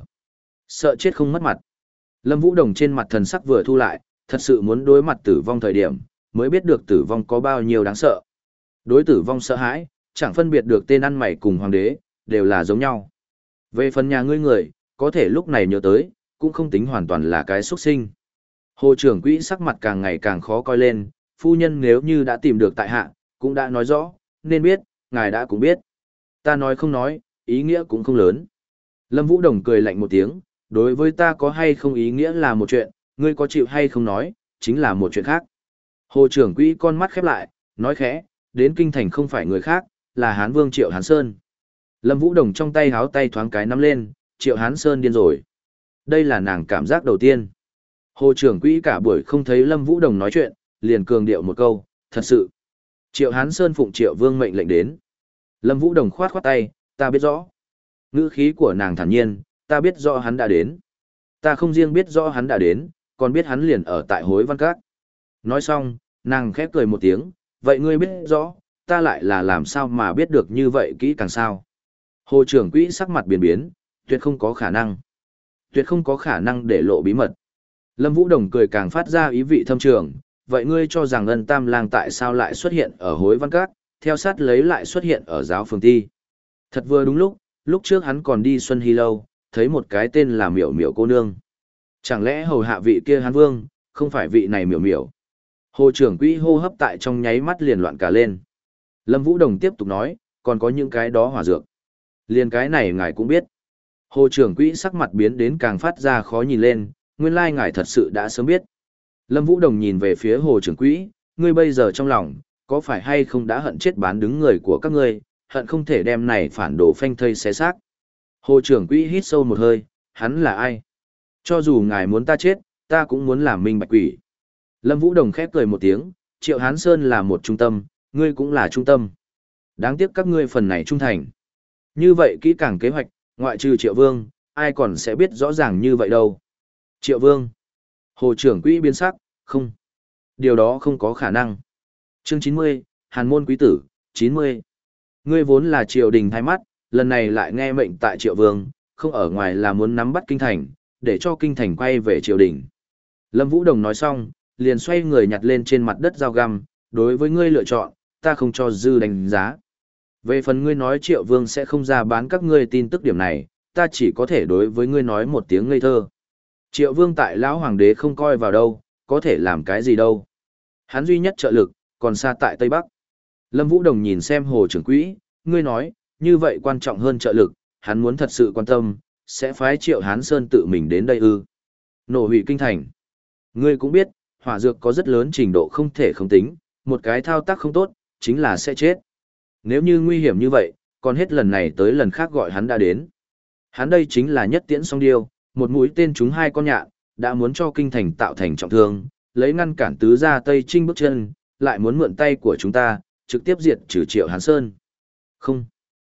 Sợ chết không mất mặt. Lâm Vũ Đồng trên mặt thần sắc vừa thu lại, thật sự muốn đối mặt tử vong thời điểm, mới biết được tử vong có bao nhiêu đáng sợ. Đối tử vong sợ hãi, chẳng phân biệt được tên ăn mày cùng hoàng đế, đều là giống nhau. Về phần nhà ngươi người, có thể lúc này nhớ tới, cũng không tính hoàn toàn là cái xuất sinh. Hồ trưởng quỹ sắc mặt càng ngày càng khó coi lên, phu nhân nếu như đã tìm được tại hạ, cũng đã nói rõ, nên biết, ngài đã cũng biết. Ta nói không nói, ý nghĩa cũng không lớn. Lâm Vũ Đồng cười lạnh một tiếng, đối với ta có hay không ý nghĩa là một chuyện, ngươi có chịu hay không nói, chính là một chuyện khác. Hồ trưởng quỹ con mắt khép lại, nói khẽ, đến kinh thành không phải người khác, là Hán Vương Triệu Hán Sơn. Lâm Vũ Đồng trong tay háo tay thoáng cái nắm lên, Triệu Hán Sơn điên rồi. Đây là nàng cảm giác đầu tiên. Hồ trưởng quỹ cả buổi không thấy Lâm Vũ Đồng nói chuyện, liền cường điệu một câu, thật sự. Triệu Hán Sơn phụng Triệu Vương mệnh lệnh đến. Lâm Vũ Đồng khoát khoát tay, ta biết rõ. Ngữ khí của nàng thản nhiên, ta biết rõ hắn đã đến. Ta không riêng biết rõ hắn đã đến, còn biết hắn liền ở tại Hối Văn Các. Nói xong, nàng khép cười một tiếng, vậy ngươi biết rõ, ta lại là làm sao mà biết được như vậy kỹ càng sao. Hồ trưởng quỹ sắc mặt biến biến, tuyệt không có khả năng. Tuyệt không có khả năng để lộ bí mật. Lâm Vũ Đồng cười càng phát ra ý vị thâm trường, vậy ngươi cho rằng ân tam lang tại sao lại xuất hiện ở Hối Văn Các, theo sát lấy lại xuất hiện ở giáo phường ti. Thật vừa đúng lúc, lúc trước hắn còn đi Xuân Hy Lâu, thấy một cái tên là Miểu Miểu cô nương. Chẳng lẽ hầu hạ vị kia Hán Vương, không phải vị này Miểu Miểu. Hồ trưởng quỹ hô hấp tại trong nháy mắt liền loạn cả lên. Lâm Vũ Đồng tiếp tục nói, còn có những cái đó hỏa dược. Liền cái này ngài cũng biết. Hồ trưởng quỹ sắc mặt biến đến càng phát ra khó nhìn lên, nguyên lai ngài thật sự đã sớm biết. Lâm Vũ Đồng nhìn về phía hồ trưởng quỹ, ngươi bây giờ trong lòng, có phải hay không đã hận chết bán đứng người của các ngươi, hận không thể đem này phản đồ phanh thây xé xác. Hồ trưởng quỹ hít sâu một hơi, hắn là ai? Cho dù ngài muốn ta chết, ta cũng muốn làm minh bạch quỷ. Lâm Vũ Đồng khép cười một tiếng, Triệu Hán Sơn là một trung tâm, ngươi cũng là trung tâm. Đáng tiếc các ngươi phần này trung thành. Như vậy kỹ càng kế hoạch, ngoại trừ Triệu Vương, ai còn sẽ biết rõ ràng như vậy đâu. Triệu Vương. Hồ trưởng quỹ biến sắc, không. Điều đó không có khả năng. Chương chín mươi, Hàn môn quý tử, chín mươi. Ngươi vốn là triều đình thay mắt, lần này lại nghe mệnh tại Triệu Vương, không ở ngoài là muốn nắm bắt kinh thành, để cho kinh thành quay về triều đình. Lâm Vũ Đồng nói xong, liền xoay người nhặt lên trên mặt đất dao găm, đối với ngươi lựa chọn, ta không cho dư đánh giá. Về phần ngươi nói Triệu Vương sẽ không ra bán các ngươi tin tức điểm này, ta chỉ có thể đối với ngươi nói một tiếng ngây thơ. Triệu Vương tại lão hoàng đế không coi vào đâu, có thể làm cái gì đâu. Hắn duy nhất trợ lực, còn xa tại Tây Bắc. Lâm Vũ Đồng nhìn xem hồ trưởng quỹ, ngươi nói, như vậy quan trọng hơn trợ lực, hắn muốn thật sự quan tâm, sẽ phái Triệu Hán Sơn tự mình đến đây ư. Nổ hủy kinh thành. Ngươi cũng biết, hỏa dược có rất lớn trình độ không thể không tính, một cái thao tác không tốt, chính là sẽ chết. Nếu như nguy hiểm như vậy, còn hết lần này tới lần khác gọi hắn đã đến. Hắn đây chính là nhất tiễn song điêu, một mũi tên trúng hai con nhạn, đã muốn cho kinh thành tạo thành trọng thương, lấy ngăn cản tứ gia Tây Trinh bước chân, lại muốn mượn tay của chúng ta, trực tiếp diệt trừ Triệu Hán Sơn. Không,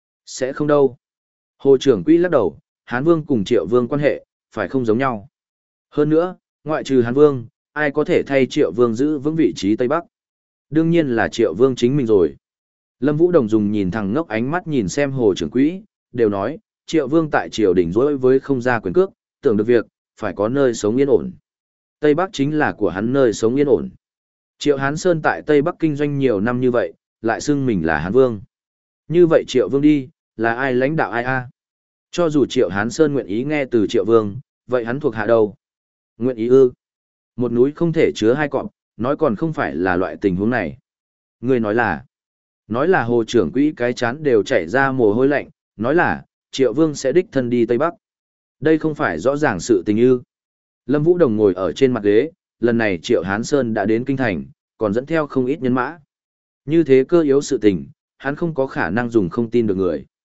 sẽ không đâu. Hồ trưởng quỹ lắc đầu, Hán Vương cùng Triệu Vương quan hệ, phải không giống nhau. Hơn nữa, ngoại trừ Hán Vương, ai có thể thay Triệu Vương giữ vững vị trí Tây Bắc? Đương nhiên là Triệu Vương chính mình rồi. Lâm Vũ Đồng dùng nhìn thẳng ngốc ánh mắt nhìn xem hồ trưởng quỹ, đều nói, Triệu Vương tại triều đình dối với không ra quyền cước, tưởng được việc, phải có nơi sống yên ổn. Tây Bắc chính là của hắn nơi sống yên ổn. Triệu Hán Sơn tại Tây Bắc kinh doanh nhiều năm như vậy, lại xưng mình là Hán Vương. Như vậy Triệu Vương đi, là ai lãnh đạo ai a? Cho dù Triệu Hán Sơn nguyện ý nghe từ Triệu Vương, vậy hắn thuộc hạ đâu? Nguyện ý ư? Một núi không thể chứa hai cọp, nói còn không phải là loại tình huống này. Người nói là, nói là hồ trưởng quỹ cái chán đều chảy ra mồ hôi lạnh, nói là, Triệu Vương sẽ đích thân đi Tây Bắc. Đây không phải rõ ràng sự tình ư. Lâm Vũ Đồng ngồi ở trên mặt ghế, lần này Triệu Hán Sơn đã đến kinh thành, còn dẫn theo không ít nhân mã. Như thế cơ yếu sự tình, hắn không có khả năng dùng không tin được người.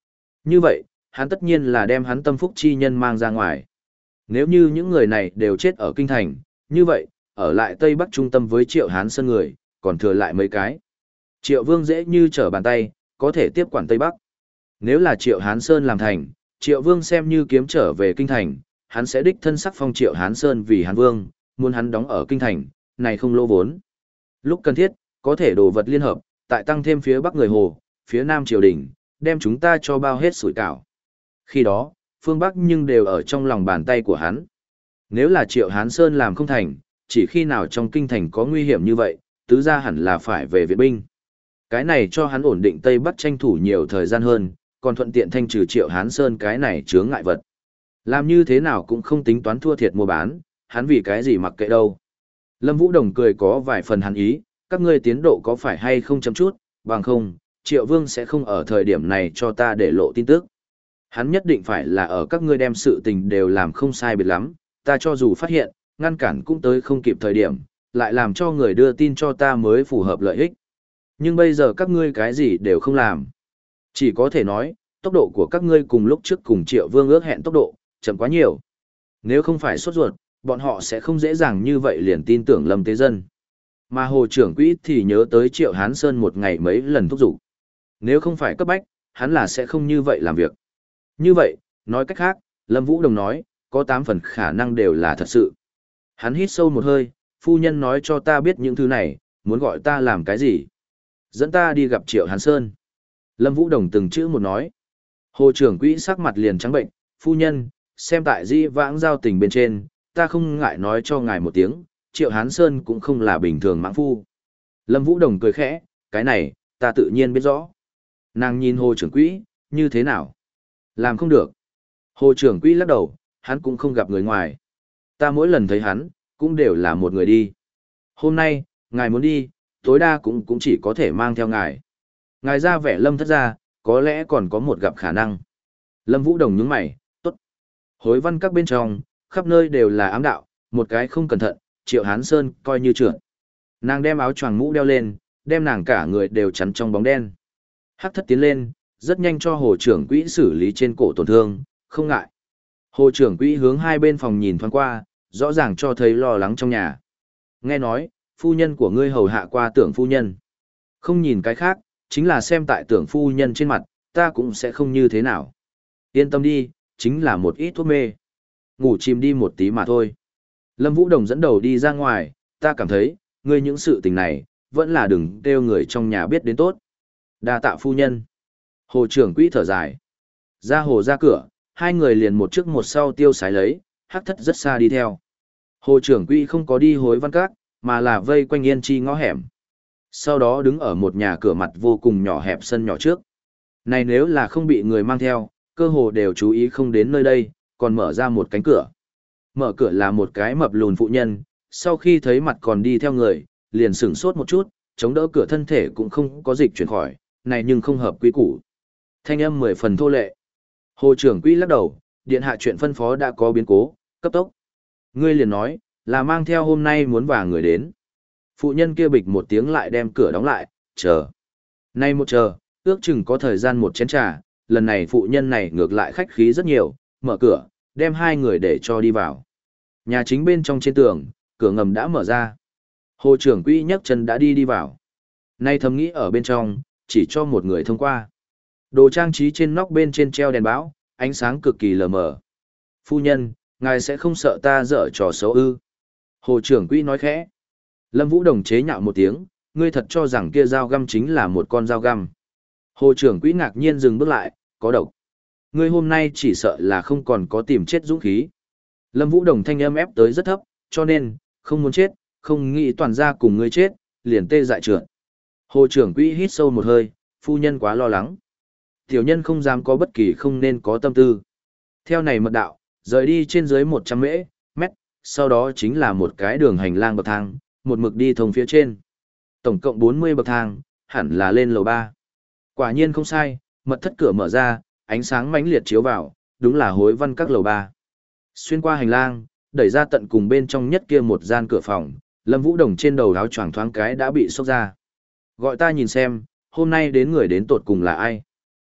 Như vậy, hắn tất nhiên là đem hắn tâm phúc chi nhân mang ra ngoài. Nếu như những người này đều chết ở kinh thành, như vậy, ở lại Tây Bắc trung tâm với Triệu Hán Sơn người, còn thừa lại mấy cái. Triệu Vương dễ như trở bàn tay, có thể tiếp quản Tây Bắc. Nếu là Triệu Hán Sơn làm thành, Triệu Vương xem như kiếm trở về kinh thành, hắn sẽ đích thân sắc phong Triệu Hán Sơn vì Hán Vương, muốn hắn đóng ở kinh thành, này không lỗ vốn. Lúc cần thiết, có thể đồ vật liên hợp, tại tăng thêm phía Bắc người Hồ, phía Nam triều đình, đem chúng ta cho bao hết sủi cảo. Khi đó, phương Bắc nhưng đều ở trong lòng bàn tay của hắn. Nếu là Triệu Hán Sơn làm không thành, chỉ khi nào trong kinh thành có nguy hiểm như vậy, tứ gia hẳn là phải về viện binh. Cái này cho hắn ổn định Tây Bắc tranh thủ nhiều thời gian hơn, còn thuận tiện thanh trừ Triệu Hán Sơn cái này chướng ngại vật. Làm như thế nào cũng không tính toán thua thiệt mua bán, hắn vì cái gì mặc kệ đâu. Lâm Vũ Đồng cười có vài phần hắn ý, các ngươi tiến độ có phải hay không chấm chút, bằng không, Triệu Vương sẽ không ở thời điểm này cho ta để lộ tin tức. Hắn nhất định phải là ở các ngươi đem sự tình đều làm không sai biệt lắm, ta cho dù phát hiện, ngăn cản cũng tới không kịp thời điểm, lại làm cho người đưa tin cho ta mới phù hợp lợi ích. Nhưng bây giờ các ngươi cái gì đều không làm. Chỉ có thể nói, tốc độ của các ngươi cùng lúc trước cùng Triệu Vương ước hẹn tốc độ, chậm quá nhiều. Nếu không phải sốt ruột, bọn họ sẽ không dễ dàng như vậy liền tin tưởng Lâm Tế Dân. Mà Hồ trưởng quỹ thì nhớ tới Triệu Hán Sơn một ngày mấy lần thúc giục. Nếu không phải cấp bách, hắn là sẽ không như vậy làm việc. Như vậy, nói cách khác, Lâm Vũ Đồng nói, có tám phần khả năng đều là thật sự. Hắn hít sâu một hơi, phu nhân nói cho ta biết những thứ này, muốn gọi ta làm cái gì. Dẫn ta đi gặp Triệu Hán Sơn. Lâm Vũ Đồng từng chữ một nói. Hồ trưởng quỹ sắc mặt liền trắng bệnh, phu nhân, xem tại di vãng giao tình bên trên, ta không ngại nói cho ngài một tiếng, Triệu Hán Sơn cũng không là bình thường mãng phu. Lâm Vũ Đồng cười khẽ, cái này, ta tự nhiên biết rõ. Nàng nhìn Hồ trưởng quỹ, như thế nào? Làm không được. Hồ trưởng quỹ lắc đầu, hắn cũng không gặp người ngoài. Ta mỗi lần thấy hắn, cũng đều là một người đi. Hôm nay, ngài muốn đi, tối đa cũng cũng chỉ có thể mang theo ngài. Ngài ra vẻ Lâm thất ra, có lẽ còn có một gặp khả năng. Lâm Vũ Đồng nhướng mày, tốt. Hối văn các bên trong, khắp nơi đều là ám đạo, một cái không cẩn thận, Triệu Hán Sơn coi như trượt. Nàng đem áo choàng mũ đeo lên, đem nàng cả người đều chắn trong bóng đen. Hắc thất tiến lên, rất nhanh cho hồ trưởng quỹ xử lý trên cổ tổn thương, không ngại. Hồ trưởng quỹ hướng hai bên phòng nhìn thoáng qua, rõ ràng cho thấy lo lắng trong nhà. Nghe nói, phu nhân của ngươi hầu hạ qua tưởng phu nhân. Không nhìn cái khác, chính là xem tại tưởng phu nhân trên mặt, ta cũng sẽ không như thế nào. Yên tâm đi, chính là một ít thuốc mê. Ngủ chìm đi một tí mà thôi. Lâm Vũ Đồng dẫn đầu đi ra ngoài, ta cảm thấy, ngươi những sự tình này, vẫn là đừng kêu người trong nhà biết đến tốt. Đa tạ phu nhân. Hồ trưởng quỹ thở dài. Ra hồ ra cửa, hai người liền một trước một sau tiêu sái lấy, hắc thất rất xa đi theo. Hồ trưởng quỹ không có đi hối văn các, mà là vây quanh yên chi ngõ hẻm. Sau đó đứng ở một nhà cửa mặt vô cùng nhỏ hẹp sân nhỏ trước. Này nếu là không bị người mang theo, cơ hồ đều chú ý không đến nơi đây, còn mở ra một cánh cửa. Mở cửa là một cái mập lùn phụ nhân, sau khi thấy mặt còn đi theo người, liền sửng sốt một chút, chống đỡ cửa thân thể cũng không có dịch chuyển khỏi, này nhưng không hợp quy củ. Thanh âm mười phần thô lệ. Hồ trưởng quỹ lắc đầu, điện hạ chuyện phân phó đã có biến cố, cấp tốc. Ngươi liền nói, là mang theo hôm nay muốn vả người đến. Phụ nhân kia bịch một tiếng lại đem cửa đóng lại, chờ. Nay một chờ, ước chừng có thời gian một chén trà, lần này phụ nhân này ngược lại khách khí rất nhiều, mở cửa, đem hai người để cho đi vào. Nhà chính bên trong trên tường, cửa ngầm đã mở ra. Hồ trưởng quỹ nhấc chân đã đi đi vào. Nay thầm nghĩ ở bên trong, chỉ cho một người thông qua. Đồ trang trí trên nóc bên trên treo đèn bão, ánh sáng cực kỳ lờ mờ. Phu nhân, ngài sẽ không sợ ta dở trò xấu ư? Hồ trưởng quỹ nói khẽ. Lâm Vũ Đồng chế nhạo một tiếng, ngươi thật cho rằng kia dao găm chính là một con dao găm. Hồ trưởng quỹ ngạc nhiên dừng bước lại, có độc. Ngươi hôm nay chỉ sợ là không còn có tìm chết dũng khí. Lâm Vũ Đồng thanh âm ép tới rất thấp, cho nên, không muốn chết, không nghĩ toàn ra cùng ngươi chết, liền tê dại trượt. Hồ trưởng quỹ hít sâu một hơi, phu nhân quá lo lắng. Tiểu nhân không dám có bất kỳ không nên có tâm tư. Theo này mật đạo, rời đi trên dưới một trăm mễ, mét, sau đó chính là một cái đường hành lang bậc thang, một mực đi thông phía trên. Tổng cộng bốn mươi bậc thang, hẳn là lên lầu ba. Quả nhiên không sai, mật thất cửa mở ra, ánh sáng mãnh liệt chiếu vào, đúng là hối văn các lầu ba. Xuyên qua hành lang, đẩy ra tận cùng bên trong nhất kia một gian cửa phòng, Lâm Vũ Đồng trên đầu áo choàng thoáng cái đã bị xốc ra. Gọi ta nhìn xem, hôm nay đến người đến tột cùng là ai?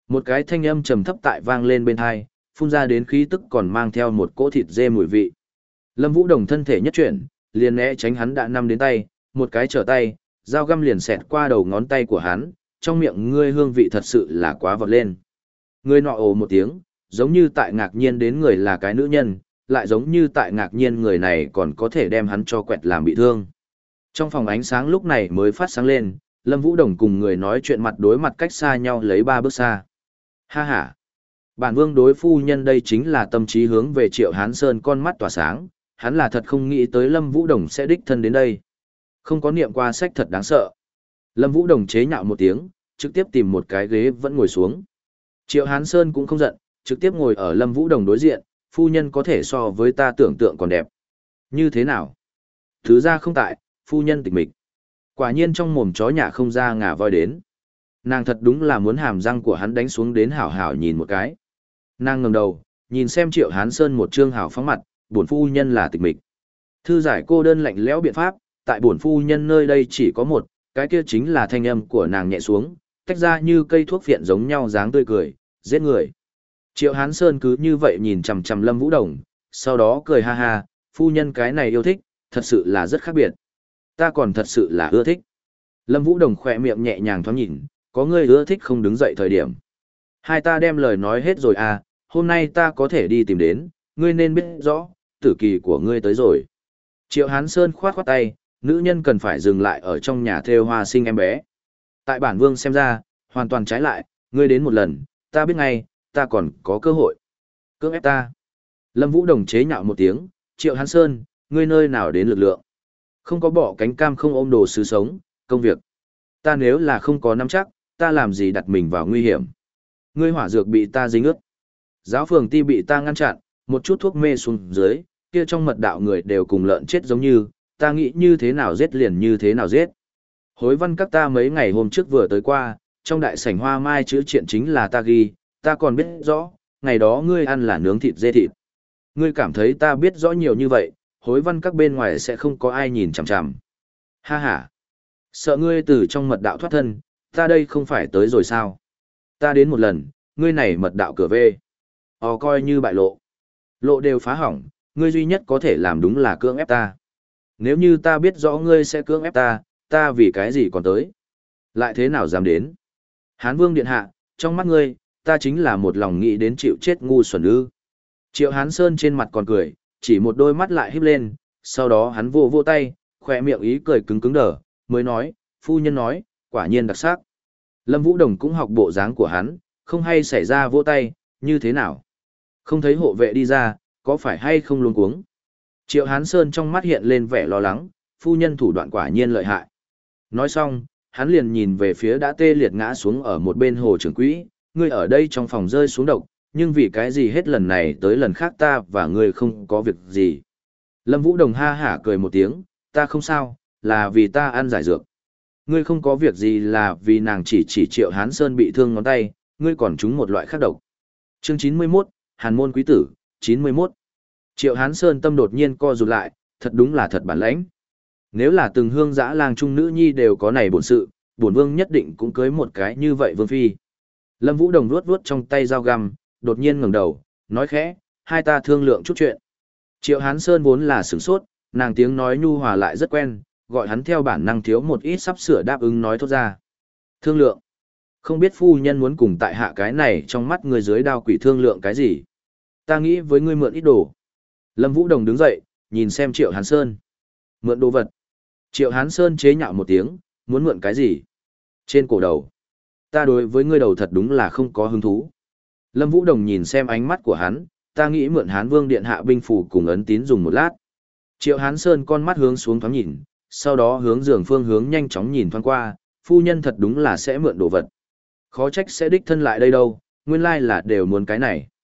Một cái thanh âm trầm thấp tại vang lên bên tai, phun ra đến khí tức còn mang theo một cỗ thịt dê mùi vị. Lâm Vũ Đồng thân thể nhất chuyển, liền né tránh hắn đã nắm đến tay, một cái trở tay, dao găm liền xẹt qua đầu ngón tay của hắn, trong miệng ngươi hương vị thật sự là quá vọt lên. Người nọ ồ một tiếng, giống như tại ngạc nhiên đến người là cái nữ nhân, lại giống như tại ngạc nhiên người này còn có thể đem hắn cho quẹt làm bị thương. Trong phòng ánh sáng lúc này mới phát sáng lên, Lâm Vũ Đồng cùng người nói chuyện mặt đối mặt cách xa nhau lấy ba bước xa. Ha ha! Bản vương đối phu nhân đây chính là tâm trí hướng về Triệu Hán Sơn, con mắt tỏa sáng, hắn là thật không nghĩ tới Lâm Vũ Đồng sẽ đích thân đến đây. Không có niệm qua sách thật đáng sợ. Lâm Vũ Đồng chế nhạo một tiếng, trực tiếp tìm một cái ghế vẫn ngồi xuống. Triệu Hán Sơn cũng không giận, trực tiếp ngồi ở Lâm Vũ Đồng đối diện, phu nhân có thể so với ta tưởng tượng còn đẹp. Như thế nào? Thứ ra không tại, phu nhân tịch mịch. Quả nhiên trong mồm chó nhà không ra ngà voi đến. Nàng thật đúng là muốn hàm răng của hắn đánh xuống đến hảo hảo nhìn một cái. Nàng ngẩng đầu, nhìn xem Triệu Hán Sơn một trương hảo phóng mặt, bổn phu nhân là tịch mịch. Thư giải cô đơn lạnh lẽo biện pháp, tại bổn phu nhân nơi đây chỉ có một, cái kia chính là thanh âm của nàng nhẹ xuống, tách ra như cây thuốc phiện giống nhau dáng tươi cười, giết người. Triệu Hán Sơn cứ như vậy nhìn chằm chằm Lâm Vũ Đồng, sau đó cười ha ha, phu nhân cái này yêu thích, thật sự là rất khác biệt. Ta còn thật sự là ưa thích. Lâm Vũ Đồng khỏe miệng nhẹ nhàng thoáng nhìn, có người ưa thích không đứng dậy thời điểm. Hai ta đem lời nói hết rồi à, hôm nay ta có thể đi tìm đến, ngươi nên biết rõ, tử kỳ của ngươi tới rồi. Triệu Hán Sơn khoát khoát tay, nữ nhân cần phải dừng lại ở trong nhà thêu hoa sinh em bé. Tại bản vương xem ra, hoàn toàn trái lại, ngươi đến một lần, ta biết ngay, ta còn có cơ hội. Cưỡng ép ta. Lâm Vũ Đồng chế nhạo một tiếng, Triệu Hán Sơn, ngươi nơi nào đến lực lượng. Không có bỏ cánh cam không ôm đồ sứ sống, công việc. Ta nếu là không có nắm chắc, ta làm gì đặt mình vào nguy hiểm. Ngươi hỏa dược bị ta dính ướt. Giáo phường ti bị ta ngăn chặn, một chút thuốc mê xuống dưới, kia trong mật đạo người đều cùng lợn chết giống như, ta nghĩ như thế nào giết liền như thế nào giết. Hối văn các ta mấy ngày hôm trước vừa tới qua, trong đại sảnh hoa mai chữa chuyện chính là ta ghi, ta còn biết rõ, ngày đó ngươi ăn là nướng thịt dê thịt. Ngươi cảm thấy ta biết rõ nhiều như vậy, hối văn các bên ngoài sẽ không có ai nhìn chằm chằm. Ha ha! Sợ ngươi từ trong mật đạo thoát thân, ta đây không phải tới rồi sao? Ta đến một lần, ngươi này mật đạo cửa về. Ồ coi như bại lộ. Lộ đều phá hỏng, ngươi duy nhất có thể làm đúng là cưỡng ép ta. Nếu như ta biết rõ ngươi sẽ cưỡng ép ta, ta vì cái gì còn tới? Lại thế nào dám đến? Hán Vương điện hạ, trong mắt ngươi, ta chính là một lòng nghĩ đến chịu chết ngu xuẩn ư. Triệu Hán Sơn trên mặt còn cười, chỉ một đôi mắt lại híp lên, sau đó hắn vô vô tay, khỏe miệng ý cười cứng cứng đờ, mới nói, phu nhân nói, quả nhiên đặc sắc. Lâm Vũ Đồng cũng học bộ dáng của hắn, không hay xảy ra vỗ tay, như thế nào? Không thấy hộ vệ đi ra, có phải hay không luống cuống? Triệu Hán Sơn trong mắt hiện lên vẻ lo lắng, phu nhân thủ đoạn quả nhiên lợi hại. Nói xong, hắn liền nhìn về phía đã tê liệt ngã xuống ở một bên hồ trưởng quỹ, ngươi ở đây trong phòng rơi xuống độc, nhưng vì cái gì hết lần này tới lần khác ta và ngươi không có việc gì. Lâm Vũ Đồng ha hả cười một tiếng, ta không sao, là vì ta ăn giải dược. Ngươi không có việc gì là vì nàng chỉ chỉ Triệu Hán Sơn bị thương ngón tay, ngươi còn trúng một loại khác độc. Chương chín mươi mốt, Hàn môn quý tử, chín mươi mốt. Triệu Hán Sơn tâm đột nhiên co rụt lại, thật đúng là thật bản lãnh. Nếu là từng hương dã lang trung nữ nhi đều có này bổn sự, bổn vương nhất định cũng cưới một cái như vậy vương phi. Lâm Vũ Đồng vuốt vuốt trong tay dao găm, đột nhiên ngẩng đầu, nói khẽ, hai ta thương lượng chút chuyện. Triệu Hán Sơn vốn là sửng sốt, nàng tiếng nói nhu hòa lại rất quen, gọi hắn theo bản năng thiếu một ít sắp sửa đáp ứng nói thốt ra. Thương lượng. Không biết phu nhân muốn cùng tại hạ cái này trong mắt người dưới đao quỷ thương lượng cái gì. Ta nghĩ với ngươi mượn ít đồ. Lâm Vũ Đồng đứng dậy, nhìn xem Triệu Hán Sơn. Mượn đồ vật. Triệu Hán Sơn chế nhạo một tiếng, muốn mượn cái gì? Trên cổ đầu. Ta đối với ngươi đầu thật đúng là không có hứng thú. Lâm Vũ Đồng nhìn xem ánh mắt của hắn, ta nghĩ mượn Hán Vương điện hạ binh phủ cùng ấn tín dùng một lát. Triệu Hán Sơn con mắt hướng xuống thoáng nhìn, sau đó hướng giường phương hướng nhanh chóng nhìn thoáng qua, phu nhân thật đúng là sẽ mượn đồ vật. Khó trách sẽ đích thân lại đây đâu, nguyên lai là đều muốn cái này.